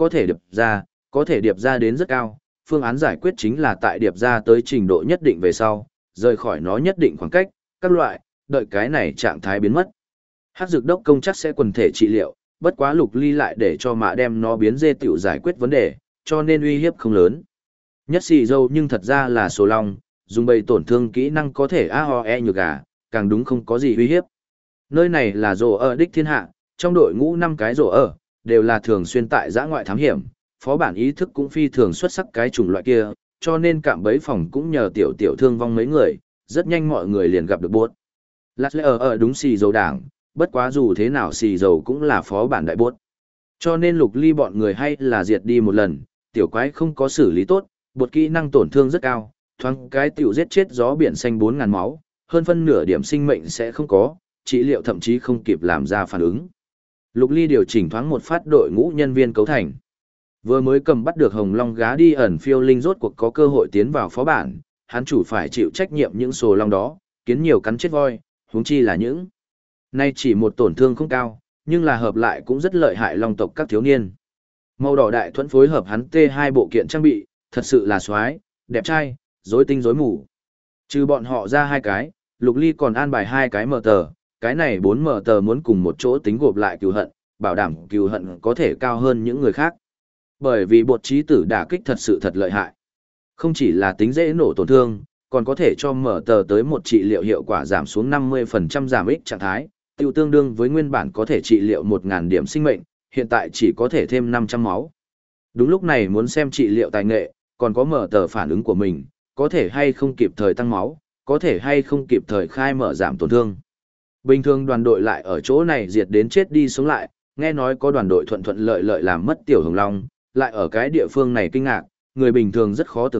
[SPEAKER 1] có thể điệp ra đến rất cao. Phương án giải quyết chính là tại điệp ra tới trình độ nhất định về sau, rời khỏi nó nhất định khoảng cách, các loại, đợi cái này trạng thái biến mất. Hắc dược đốc công chắc sẽ quần thể trị liệu, bất quá Lục Ly lại để cho mạ đem nó biến dê tiểu giải quyết vấn đề, cho nên uy hiếp không lớn. Nhất xì dâu nhưng thật ra là số long, dùng bầy tổn thương kỹ năng có thể AOE nhược gà, càng đúng không có gì uy hiếp. Nơi này là rổ ở đích thiên hạ, trong đội ngũ 5 cái rổ ở, đều là thường xuyên tại giã ngoại thám hiểm, phó bản ý thức cũng phi thường xuất sắc cái chủng loại kia, cho nên cạm bẫy phòng cũng nhờ tiểu tiểu thương vong mấy người, rất nhanh mọi người liền gặp được bốt. Lát lẽ ở đúng xì dầu đảng, bất quá dù thế nào xì dầu cũng là phó bản đại bốt. Cho nên Lục Ly bọn người hay là diệt đi một lần, tiểu quái không có xử lý tốt, bột kỹ năng tổn thương rất cao, thoáng cái tiểu giết chết gió biển xanh 4.000 máu, hơn phân nửa điểm sinh mệnh sẽ không có, trị liệu thậm chí không kịp làm ra phản ứng. Lục Ly điều chỉnh thoáng một phát đội ngũ nhân viên cấu thành. Vừa mới cầm bắt được Hồng Long gá đi ẩn phiêu linh rốt cuộc có cơ hội tiến vào phó bản, hắn chủ phải chịu trách nhiệm những sồ long đó, kiến nhiều cắn chết voi, huống chi là những. Nay chỉ một tổn thương không cao, nhưng là hợp lại cũng rất lợi hại long tộc các thiếu niên. Màu đỏ đại thuẫn phối hợp hắn T2 bộ kiện trang bị, thật sự là xoái, đẹp trai, rối tinh rối mù. Trừ bọn họ ra hai cái, Lục Ly còn an bài hai cái mở tờ, cái này 4 mở tờ muốn cùng một chỗ tính gộp lại cừu hận, bảo đảm cừu hận có thể cao hơn những người khác. Bởi vì bột trí tử đả kích thật sự thật lợi hại. Không chỉ là tính dễ nổ tổn thương, còn có thể cho mở tờ tới một trị liệu hiệu quả giảm xuống 50% giảm ích trạng thái, tiêu tương đương với nguyên bản có thể trị liệu 1.000 điểm sinh mệnh, hiện tại chỉ có thể thêm 500 máu. Đúng lúc này muốn xem trị liệu tài nghệ, còn có mở tờ phản ứng của mình, có thể hay không kịp thời tăng máu, có thể hay không kịp thời khai mở giảm tổn thương. Bình thường đoàn đội lại ở chỗ này diệt đến chết đi sống lại, nghe nói có đoàn đội thuận thuận lợi lợi làm mất tiểu hồng long, lại ở cái địa phương này kinh ngạc, người bình thường rất khó tưởng tượng,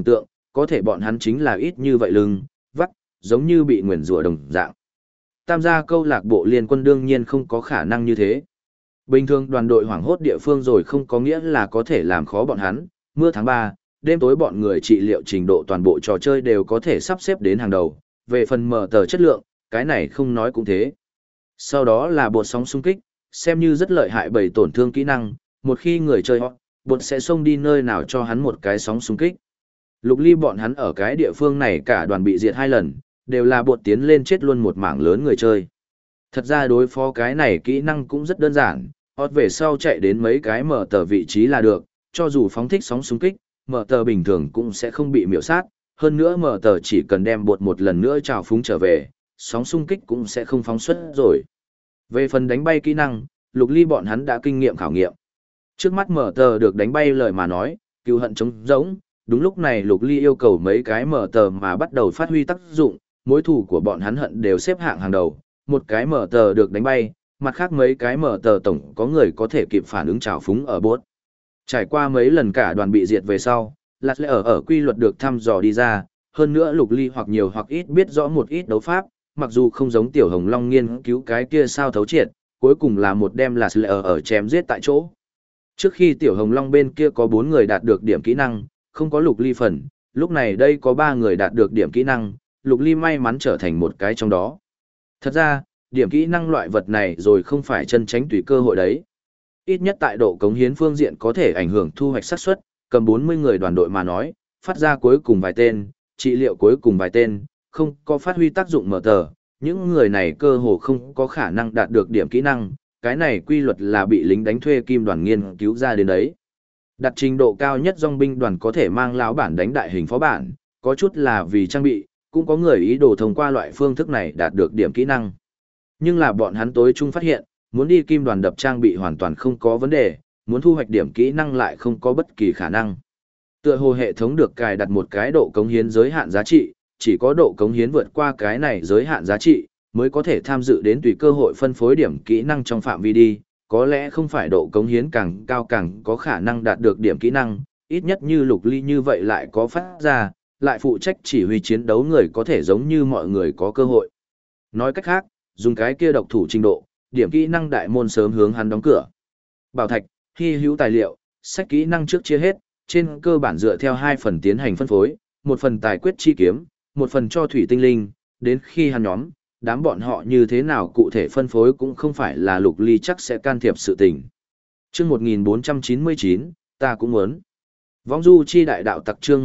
[SPEAKER 1] có thể bọn hắn chính là ít như vậy lưng, vắt, giống như bị nguyền rủa đồng dạng. Tam gia câu lạc bộ liên quân đương nhiên không có khả năng như thế. Bình thường đoàn đội hoảng hốt địa phương rồi không có nghĩa là có thể làm khó bọn hắn, mưa tháng 3, đêm tối bọn người trị liệu trình độ toàn bộ trò chơi đều có thể sắp xếp đến hàng đầu, về phần mở tờ chất lượng, cái này không nói cũng thế. Sau đó là bột sóng xung kích, xem như rất lợi hại bởi tổn thương kỹ năng, một khi người chơi hot, bột sẽ xông đi nơi nào cho hắn một cái sóng xung kích. Lục Ly bọn hắn ở cái địa phương này cả đoàn bị diệt 2 lần, đều là bột tiến lên chết luôn một mảng lớn người chơi. Thật ra đối phó cái này kỹ năng cũng rất đơn giản, hot về sau chạy đến mấy cái mở tờ vị trí là được, cho dù phóng thích sóng xung kích, mở tờ bình thường cũng sẽ không bị miểu sát, hơn nữa mở tờ chỉ cần đem bột một lần nữa trào phúng trở về, sóng xung kích cũng sẽ không phóng xuất rồi. Về phần đánh bay kỹ năng, Lục Ly bọn hắn đã kinh nghiệm khảo nghiệm. Trước mắt mở tờ được đánh bay lời mà nói, cừu hận trống rỗng, đúng lúc này Lục Ly yêu cầu mấy cái mở tờ mà bắt đầu phát huy tác dụng, mối thù của bọn hắn hận đều xếp hạng hàng đầu, một cái mở tờ được đánh bay, mặt khác mấy cái mở tờ tổng có người có thể kịp phản ứng trào phúng ở bốt. Trải qua mấy lần cả đoàn bị diệt về sau, Lạt Lệ ở quy luật được thăm dò đi ra, hơn nữa Lục Ly hoặc nhiều hoặc ít biết rõ một ít đấu pháp, mặc dù không giống Tiểu Hồng Long nghiên cứu cái kia sao thấu triệt, cuối cùng là một đem Lạt Lệ ở chém giết tại chỗ. Trước khi Tiểu Hồng Long bên kia có 4 người đạt được điểm kỹ năng, không có Lục Ly phần, lúc này đây có 3 người đạt được điểm kỹ năng, Lục Ly may mắn trở thành một cái trong đó. Thật ra, điểm kỹ năng loại vật này rồi không phải chân tránh tùy cơ hội đấy. Ít nhất tại độ cống hiến phương diện có thể ảnh hưởng thu hoạch xác suất, cầm 40 người đoàn đội mà nói, phát ra cuối cùng vài tên, trị liệu cuối cùng vài tên, không có phát huy tác dụng mở tờ, những người này cơ hồ không có khả năng đạt được điểm kỹ năng, cái này quy luật là bị lính đánh thuê kim đoàn nghiên cứu ra đến đấy. Đặt trình độ cao nhất dòng binh đoàn có thể mang lão bản đánh đại hình phó bản, có chút là vì trang bị, cũng có người ý đồ thông qua loại phương thức này đạt được điểm kỹ năng. Nhưng là bọn hắn tối chung phát hiện, muốn đi kim đoàn đập trang bị hoàn toàn không có vấn đề, muốn thu hoạch điểm kỹ năng lại không có bất kỳ khả năng. Tựa hồ hệ thống được cài đặt một cái độ cống hiến giới hạn giá trị, chỉ có độ cống hiến vượt qua cái này giới hạn giá trị, mới có thể tham dự đến tùy cơ hội phân phối điểm kỹ năng trong phạm vi đi, có lẽ không phải độ cống hiến càng cao càng có khả năng đạt được điểm kỹ năng, ít nhất như Lục Ly như vậy lại có phát ra, lại phụ trách chỉ huy chiến đấu người có thể giống như mọi người có cơ hội. Nói cách khác, dùng cái kia độc thủ trình độ, điểm kỹ năng đại môn sớm hướng hắn đóng cửa. Bảo thạch, hy hữu tài liệu, sách kỹ năng trước chia hết, trên cơ bản dựa theo 2 phần tiến hành phân phối, một phần tài quyết chi kiếm, một phần cho thủy tinh linh, đến khi hắn nhóm, đám bọn họ như thế nào cụ thể phân phối cũng không phải là Lục Ly chắc sẽ can thiệp sự tình. Chương 1499, ta cũng muốn. Vong du chi đại đạo tặc chương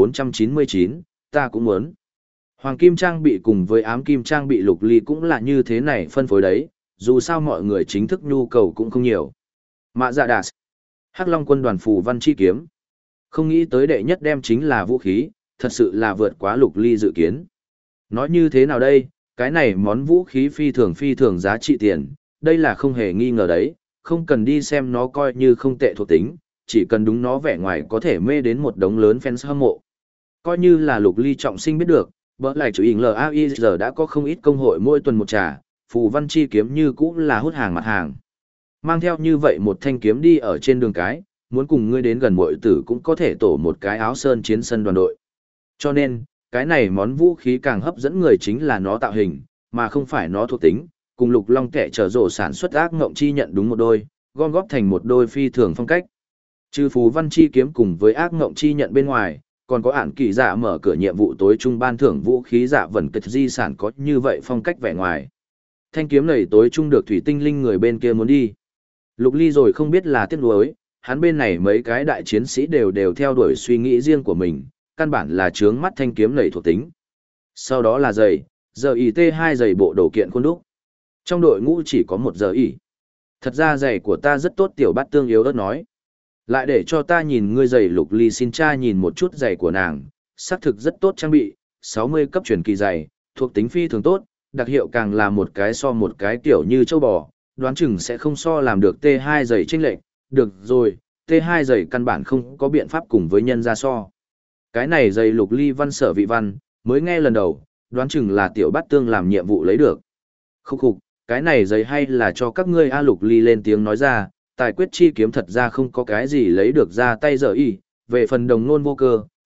[SPEAKER 1] 1499, ta cũng muốn. Hoàng kim trang bị cùng với ám kim trang bị Lục Ly cũng là như thế này phân phối đấy, dù sao mọi người chính thức nhu cầu cũng không nhiều. Mạ Dạ Đà, Hắc Long quân đoàn phù văn chi kiếm. Không nghĩ tới đệ nhất đem chính là vũ khí, thật sự là vượt quá Lục Ly dự kiến. Nói như thế nào đây, cái này món vũ khí phi thường giá trị tiền, đây là không hề nghi ngờ đấy, không cần đi xem nó coi như không tệ thuộc tính, chỉ cần đúng nó vẻ ngoài có thể mê đến một đống lớn fans hâm mộ. Coi như là Lục Ly trọng sinh biết được, bỡ lại chủ hình LAI giờ đã có không ít công hội mỗi tuần một trả, phù văn chi kiếm như cũng là hút hàng mặt hàng. Mang theo như vậy một thanh kiếm đi ở trên đường cái, muốn cùng ngươi đến gần muội tử cũng có thể tổ một cái áo sơn chiến sân đoàn đội. Cho nên, cái này món vũ khí càng hấp dẫn người chính là nó tạo hình, mà không phải nó thuộc tính, cùng Lục Long kẻ trở rổ sản xuất ác ngộng chi nhận đúng một đôi, gom góp thành một đôi phi thường phong cách. Trừ phù văn chi kiếm cùng với ác ngộng chi nhận bên ngoài, còn có ản kỳ dạ mở cửa nhiệm vụ tối trung ban thưởng vũ khí dạ vẩn kịch di sản có như vậy phong cách vẻ ngoài. Thanh kiếm này tối trung được thủy tinh linh người bên kia muốn đi. Lục Ly rồi không biết là tiếc nuối, hắn bên này mấy cái đại chiến sĩ đều theo đuổi suy nghĩ riêng của mình, căn bản là chướng mắt thanh kiếm này thuộc tính. Sau đó là giày, giờ IT2 giày bộ đồ kiện khuôn đúc. Trong đội ngũ chỉ có một giờ ỉ. Thật ra giày của ta rất tốt, tiểu bát tương yếu ớt nói. Lại để cho ta nhìn ngươi giày. Lục Ly xin cha nhìn một chút giày của nàng, xác thực rất tốt trang bị, 60 cấp truyền kỳ giày, thuộc tính phi thường tốt, đặc hiệu càng là một cái so một cái tiểu như châu bò, đoán chừng sẽ không so làm được T2 giày chênh lệch, được rồi, T2 giày căn bản không có biện pháp cùng với nhân ra so. Cái này giày Lục Ly văn sở vị văn, mới nghe lần đầu, đoán chừng là tiểu bát tương làm nhiệm vụ lấy được. Khúc khục, cái này giày hay là cho các ngươi a. Lục Ly lên tiếng nói ra, tài quyết chi kiếm thật ra không có cái gì lấy được ra tay giờ y, về phần đồng nôn vô cơ,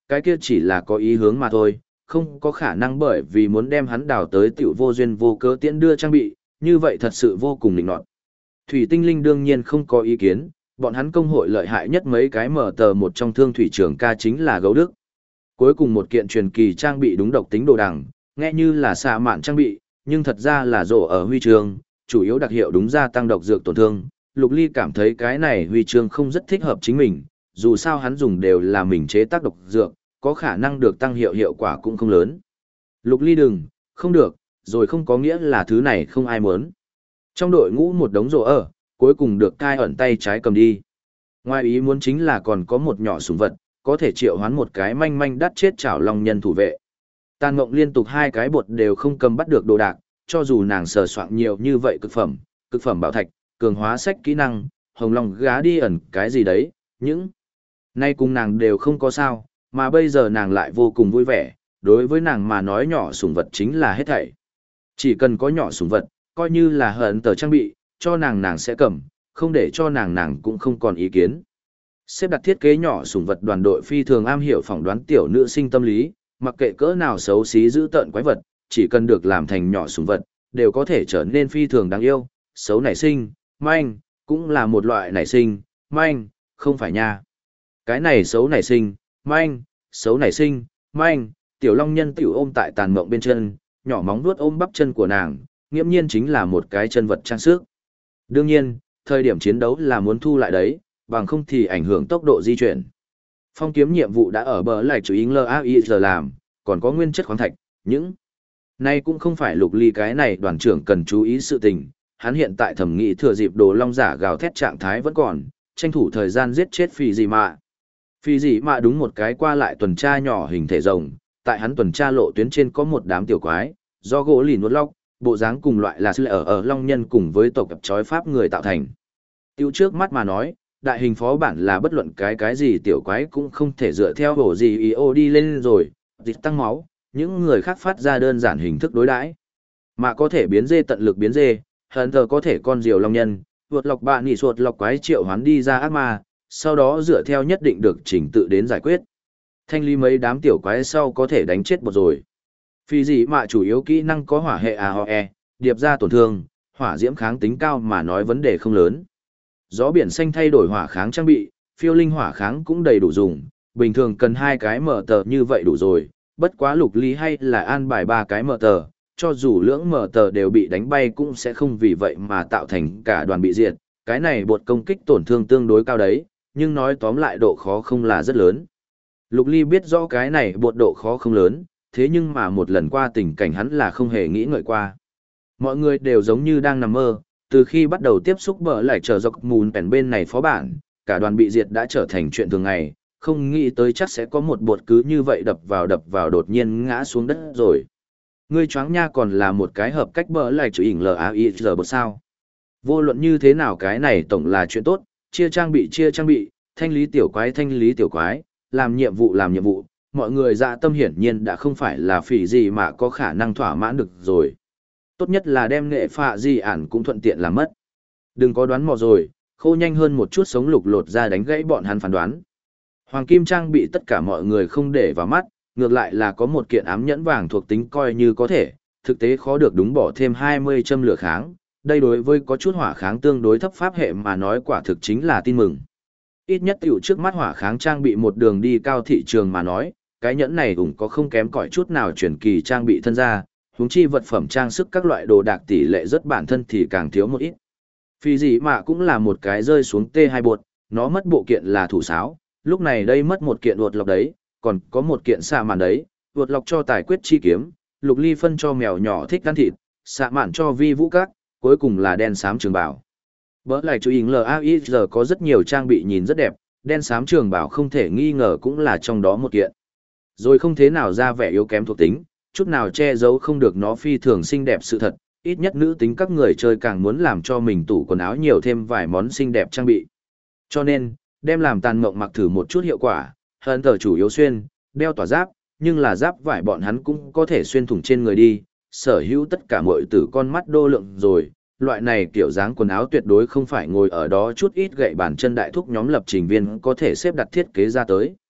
[SPEAKER 1] cái kia chỉ là có ý hướng mà thôi, không có khả năng bởi vì muốn đem hắn đào tới tiểu vô duyên vô cớ tiễn đưa trang bị, như vậy thật sự vô cùng nịnh nọt. Thủy Tinh Linh đương nhiên không có ý kiến, bọn hắn công hội lợi hại nhất mấy cái mở tờ một trong thương thủy trưởng ca chính là gấu đức. Cuối cùng một kiện truyền kỳ trang bị đúng độc tính đồ đằng, nghe như là xạ mạn trang bị, nhưng thật ra là rổ ở huy chương, chủ yếu đặc hiệu đúng gia tăng độc dược tổn thương. Lục Ly cảm thấy cái này huy chương không rất thích hợp chính mình, dù sao hắn dùng đều là mình chế tác độc dược, có khả năng được tăng hiệu quả cũng không lớn. Lục Ly đừng, không được, rồi không có nghĩa là thứ này không ai muốn. Trong đội ngũ một đống rổ ở, cuối cùng được cai ẩn tay trái cầm đi. Ngoài ý muốn chính là còn có một nhỏ sủng vật, có thể triệu hoán một cái manh manh đắt chết chảo long nhân thủ vệ. Tàn Mộng liên tục hai cái bột đều không cầm bắt được đồ đạc, cho dù nàng sờ soạn nhiều như vậy cực phẩm bảo thạch, cường hóa sách kỹ năng, hồng long gá đi ẩn cái gì đấy, những nay cùng nàng đều không có sao, mà bây giờ nàng lại vô cùng vui vẻ, đối với nàng mà nói nhỏ sủng vật chính là hết thảy. Chỉ cần có nhỏ sủng vật, coi như là hận tờ trang bị, cho nàng sẽ cầm, không để cho nàng cũng không còn ý kiến. Xếp đặt thiết kế nhỏ sủng vật đoàn đội phi thường am hiểu phỏng đoán tiểu nữ sinh tâm lý, mặc kệ cỡ nào xấu xí dữ tợn quái vật, chỉ cần được làm thành nhỏ sủng vật, đều có thể trở nên phi thường đáng yêu, xấu nảy sinh, manh, cũng là một loại nảy sinh, manh, không phải nha. Cái này xấu nảy sinh, manh, xấu nảy sinh, manh, tiểu long nhân tiểu ôm tại Tàn Mộng bên chân, nhỏ móng vuốt ôm bắp chân của nàng, nghiễm nhiên chính là một cái chân vật trang sức. Đương nhiên, thời điểm chiến đấu là muốn thu lại đấy, bằng không thì ảnh hưởng tốc độ di chuyển. Phong kiếm nhiệm vụ đã ở bờ lại chủ yếu giờ làm, còn có nguyên chất khoáng thạch, những này cũng không phải Lục Ly cái này đoàn trưởng cần chú ý sự tình, hắn hiện tại thẩm nghĩ thừa dịp đồ long giả gào thét trạng thái vẫn còn, tranh thủ thời gian giết chết Phi Dị Mạ. Phi Dị Mạ đúng một cái qua lại tuần tra nhỏ hình thể rồng, tại hắn tuần tra lộ tuyến trên có một đám tiểu quái, do gỗ lìn nuốt lóc, bộ dáng cùng loại là sư ở long nhân cùng với tộc cặp chói pháp người tạo thành. Tiêu trước mắt mà nói, đại hình phó bản là bất luận cái gì tiểu quái cũng không thể dựa theo bổ gì đi lên rồi, dịch tăng máu, những người khác phát ra đơn giản hình thức đối đãi. Mà có thể biến dê tận lực biến dê, Hunter có thể con diều long nhân, vượt lọc bạn nhị suột lọc quái triệu hoán đi ra ác ma, sau đó dựa theo nhất định được trình tự đến giải quyết. Thanh lý mấy đám tiểu quái sau có thể đánh chết một rồi. Phi Dị Mạ chủ yếu kỹ năng có hỏa hệ AOE, điệp ra tổn thương, hỏa diễm kháng tính cao mà nói vấn đề không lớn. Gió biển xanh thay đổi hỏa kháng trang bị, phiêu linh hỏa kháng cũng đầy đủ dùng, bình thường cần 2 cái mở tờ như vậy đủ rồi, bất quá Lục Ly hay là an bài 3 cái mở tờ, cho dù lưỡng mở tờ đều bị đánh bay cũng sẽ không vì vậy mà tạo thành cả đoàn bị diệt, cái này bột công kích tổn thương tương đối cao đấy, nhưng nói tóm lại độ khó không là rất lớn. Lục Ly biết rõ cái này bột độ khó không lớn, thế nhưng mà một lần qua tình cảnh hắn là không hề nghĩ ngợi qua. Mọi người đều giống như đang nằm mơ, từ khi bắt đầu tiếp xúc bờ lại trở dọc mùn bèn bên này phó bản, cả đoàn bị diệt đã trở thành chuyện thường ngày, không nghĩ tới chắc sẽ có một bột cứ như vậy đập vào đột nhiên ngã xuống đất rồi. Ngươi choáng nha còn là một cái hợp cách bờ lại chủ ỉn LAIR bột sao. Vô luận như thế nào cái này tổng là chuyện tốt, chia trang bị, thanh lý tiểu quái, làm nhiệm vụ, mọi người dạ tâm hiển nhiên đã không phải là Phỉ Dị Mạ có khả năng thỏa mãn được rồi. Tốt nhất là đem nghệ phạ di ản cũng thuận tiện làm mất. Đừng có đoán mò rồi, khô nhanh hơn một chút sống lục lột ra đánh gãy bọn hắn phán đoán. Hoàng kim trang bị tất cả mọi người không để vào mắt, ngược lại là có một kiện ám nhẫn vàng thuộc tính coi như có thể, thực tế khó được đúng bỏ thêm 20 châm lửa kháng. Đây đối với có chút hỏa kháng tương đối thấp pháp hệ mà nói quả thực chính là tin mừng. Ít nhất tiểu trước mắt hỏa kháng trang bị một đường đi cao thị trường mà nói, cái nhẫn này cũng có không kém cỏi chút nào chuyển kỳ trang bị thân ra, huống chi vật phẩm trang sức các loại đồ đạc tỷ lệ rất bản thân thì càng thiếu một ít. Phi Dị Mạ cũng là một cái rơi xuống T2 bột, nó mất bộ kiện là thủ sáo, lúc này đây mất một kiện đột lọc đấy, còn có một kiện xạ mạn đấy, đột lọc cho tài quyết chi kiếm, Lục Ly phân cho mèo nhỏ thích ăn thịt, xạ mạn cho vi vũ các, cuối cùng là đen xám trường bảo. Bỡ lại chú ý LAIR có rất nhiều trang bị nhìn rất đẹp, đen xám trường bảo không thể nghi ngờ cũng là trong đó một kiện. Rồi không thế nào ra vẻ yếu kém thuộc tính, chút nào che giấu không được nó phi thường xinh đẹp sự thật, ít nhất nữ tính các người chơi càng muốn làm cho mình tủ quần áo nhiều thêm vài món xinh đẹp trang bị. Cho nên, đem làm Tàn Mộng mặc thử một chút hiệu quả, hơn tờ chủ yếu xuyên, đeo tỏa giáp, nhưng là giáp vải bọn hắn cũng có thể xuyên thủng trên người đi, sở hữu tất cả mọi tử con mắt đô lượng rồi, loại này kiểu dáng quần áo tuyệt đối không phải ngồi ở đó chút ít gậy bàn chân đại thúc nhóm lập trình viên có thể xếp đặt thiết kế ra tới.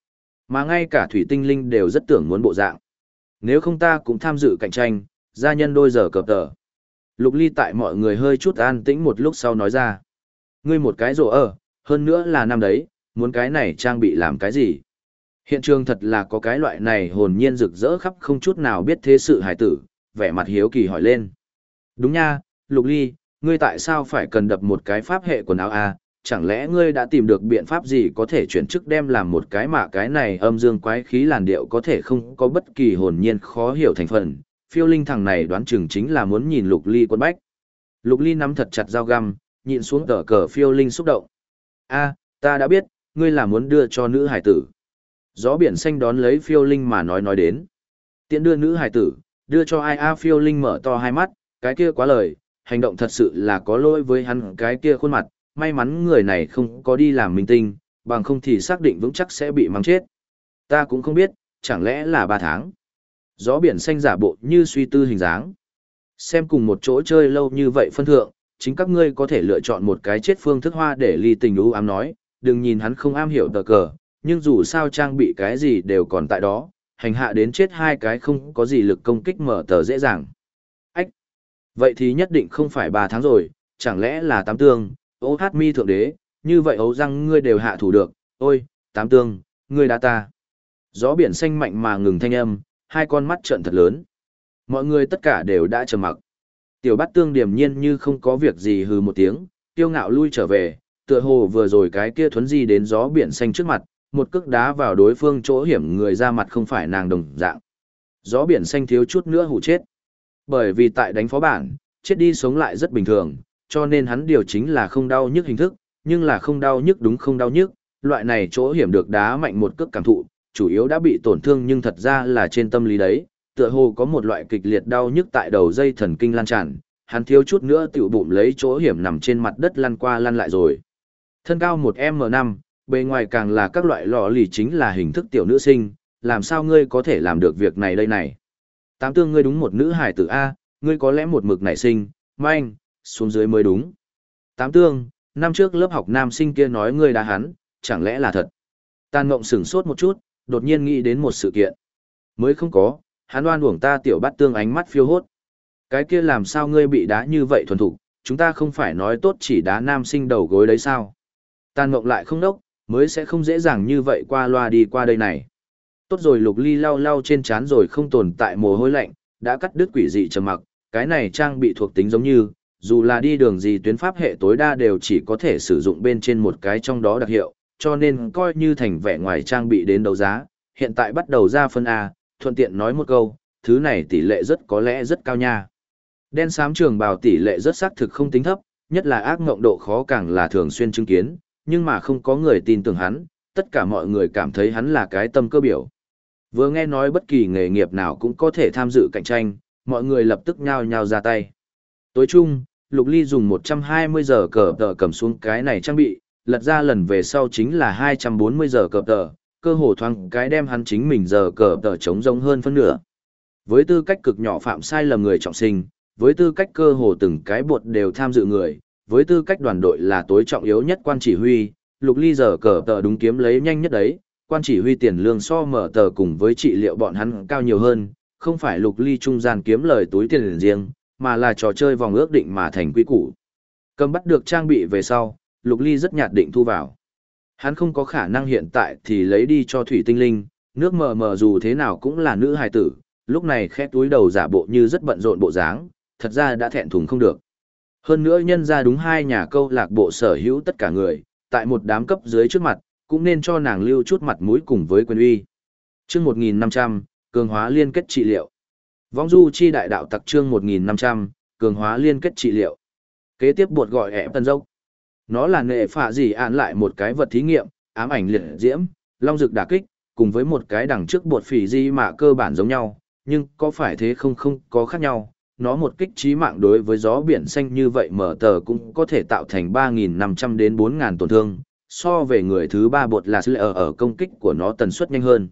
[SPEAKER 1] Mà ngay cả thủy tinh linh đều rất tưởng muốn bộ dạng. Nếu không ta cũng tham dự cạnh tranh, gia nhân đôi giờ cờ tờ. Lục Ly tại mọi người hơi chút an tĩnh một lúc sau nói ra. Ngươi một cái rổ ở, hơn nữa là năm đấy, muốn cái này trang bị làm cái gì? Hiện trường thật là có cái loại này hồn nhiên rực rỡ khắp không chút nào biết thế sự hài tử, vẻ mặt hiếu kỳ hỏi lên. Đúng nha, Lục Ly, ngươi tại sao phải cần đập một cái pháp hệ quần áo a? Chẳng lẽ ngươi đã tìm được biện pháp gì có thể chuyển chức đem làm một cái mà cái này âm dương quái khí làn điệu có thể không có bất kỳ hồn nhiên khó hiểu thành phần. Phiêu linh thằng này đoán chừng chính là muốn nhìn Lục Ly quân bách. Lục Ly nắm thật chặt dao găm, nhịn xuống tờ cờ phiêu linh xúc động. A, ta đã biết, ngươi là muốn đưa cho nữ hải tử. Gió biển xanh đón lấy phiêu linh mà nói đến. Tiện đưa nữ hải tử, đưa cho ai a phiêu linh mở to hai mắt, cái kia quá lời, hành động thật sự là có lỗi với hắn cái kia khuôn mặt, may mắn người này không có đi làm minh tinh, bằng không thì xác định vững chắc sẽ bị mắng chết. Ta cũng không biết, chẳng lẽ là 3 tháng. Gió biển xanh giả bộ như suy tư hình dáng. Xem cùng một chỗ chơi lâu như vậy phân thượng, chính các ngươi có thể lựa chọn một cái chết phương thức hoa để ly tình ưu ám nói, đừng nhìn hắn không am hiểu tờ cờ, nhưng dù sao trang bị cái gì đều còn tại đó, hành hạ đến chết hai cái không có gì lực công kích mở tờ dễ dàng. Ách! Vậy thì nhất định không phải 3 tháng rồi, chẳng lẽ là 8 tương, ô hát mi thượng đế, như vậy ấu răng ngươi đều hạ thủ được, ôi, 8 tương, ngươi đã ta. Gió biển xanh mạnh mà ngừng thanh âm, hai con mắt trợn thật lớn. Mọi người tất cả đều đã trầm mặc. Tiểu Bát Tương điềm nhiên như không có việc gì hừ một tiếng, tiêu ngạo lui trở về, tựa hồ vừa rồi cái kia thuấn di đến gió biển xanh trước mặt, một cước đá vào đối phương chỗ hiểm người ra mặt không phải nàng đồng dạng. Gió biển xanh thiếu chút nữa hụ chết. Bởi vì tại đánh phó bản, chết đi sống lại rất bình thường, cho nên hắn điều chính là không đau nhức hình thức, nhưng là không đau nhức đúng không đau nhức, loại này chỗ hiểm được đá mạnh một cước cảm thụ, chủ yếu đã bị tổn thương nhưng thật ra là trên tâm lý đấy, tựa hồ có một loại kịch liệt đau nhức tại đầu dây thần kinh lan tràn, hắn thiếu chút nữa tiểu bụng lấy chỗ hiểm nằm trên mặt đất lăn qua lăn lại rồi. Thân cao 1m5, bề ngoài càng là các loại lọ lì chính là hình thức tiểu nữ sinh, làm sao ngươi có thể làm được việc này đây này? Tám tương ngươi đúng một nữ hải tử A, ngươi có lẽ một mực nảy sinh, manh, xuống dưới mới đúng. Tám tương, năm trước lớp học nam sinh kia nói ngươi đá hắn, chẳng lẽ là thật? Tàn Ngộng sửng sốt một chút, đột nhiên nghĩ đến một sự kiện. Mới không có, hắn oan uổng ta Tiểu Bát Tương ánh mắt phiêu hốt. Cái kia làm sao ngươi bị đá như vậy thuần thục, chúng ta không phải nói tốt chỉ đá nam sinh đầu gối đấy sao? Tàn Ngộng lại không đốc, mới sẽ không dễ dàng như vậy qua loa đi qua đây này. Tốt rồi Lục Ly lau lau trên trán rồi không tồn tại mồ hôi lạnh, đã cắt đứt quỷ dị trầm mặc, cái này trang bị thuộc tính giống như, dù là đi đường gì tuyến pháp hệ tối đa đều chỉ có thể sử dụng bên trên một cái trong đó đặc hiệu, cho nên coi như thành vẻ ngoài trang bị đến đấu giá, hiện tại bắt đầu ra phân A, thuận tiện nói một câu, thứ này tỷ lệ rất có lẽ rất cao nha. Đen xám trường bào tỷ lệ rất xác thực không tính thấp, nhất là ác ngộng độ khó càng là thường xuyên chứng kiến, nhưng mà không có người tin tưởng hắn, tất cả mọi người cảm thấy hắn là cái tâm cơ biểu. Vừa nghe nói bất kỳ nghề nghiệp nào cũng có thể tham dự cạnh tranh, mọi người lập tức nhao nhao ra tay. Tối chung, Lục Ly dùng 120 giờ cờ tờ cầm xuống cái này trang bị, lật ra lần về sau chính là 240 giờ cờ tờ, cơ hồ thoáng cái đem hắn chính mình giờ cờ tờ chống rông hơn phân nửa. Với tư cách cực nhỏ phạm sai lầm người trọng sinh, với tư cách cơ hồ từng cái bột đều tham dự người, với tư cách đoàn đội là tối trọng yếu nhất quan chỉ huy, Lục Ly giờ cờ tờ đúng kiếm lấy nhanh nhất đấy, quan chỉ huy tiền lương so mở tờ cùng với trị liệu bọn hắn cao nhiều hơn, không phải Lục Ly trung gian kiếm lời túi tiền riêng, mà là trò chơi vòng ước định mà thành quy củ. Cầm bắt được trang bị về sau, Lục Ly rất nhạt định thu vào. Hắn không có khả năng hiện tại thì lấy đi cho thủy tinh linh, nước mờ mờ dù thế nào cũng là nữ hài tử, lúc này khẽ túi đầu giả bộ như rất bận rộn bộ dáng, thật ra đã thẹn thùng không được. Hơn nữa nhân ra đúng hai nhà câu lạc bộ sở hữu tất cả người, tại một đám cấp dưới trước mặt, cũng nên cho nàng lưu chút mặt mũi cùng với quyền uy. Chương 1500, cường hóa liên kết trị liệu. Vong du chi đại đạo tặc chương 1500, cường hóa liên kết trị liệu. Kế tiếp bột gọi ẻ tân dốc. Nó là nghệ phạ gì án lại một cái vật thí nghiệm, ám ảnh liệt diễm, long dực đả kích, cùng với một cái đằng trước bột phỉ di mà cơ bản giống nhau, nhưng có phải thế không có khác nhau. Nó một kích trí mạng đối với gió biển xanh như vậy mở tờ cũng có thể tạo thành 3.500 đến 4.000 tổn thương, so về người thứ ba bột là Slayer ở công kích của nó tần suất nhanh hơn.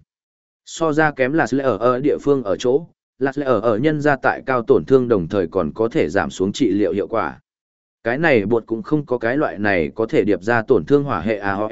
[SPEAKER 1] So ra kém là Slayer ở địa phương ở chỗ, là Slayer ở nhân ra tại cao tổn thương đồng thời còn có thể giảm xuống trị liệu hiệu quả. Cái này bột cũng không có cái loại này có thể điệp ra tổn thương hỏa hệ AOE,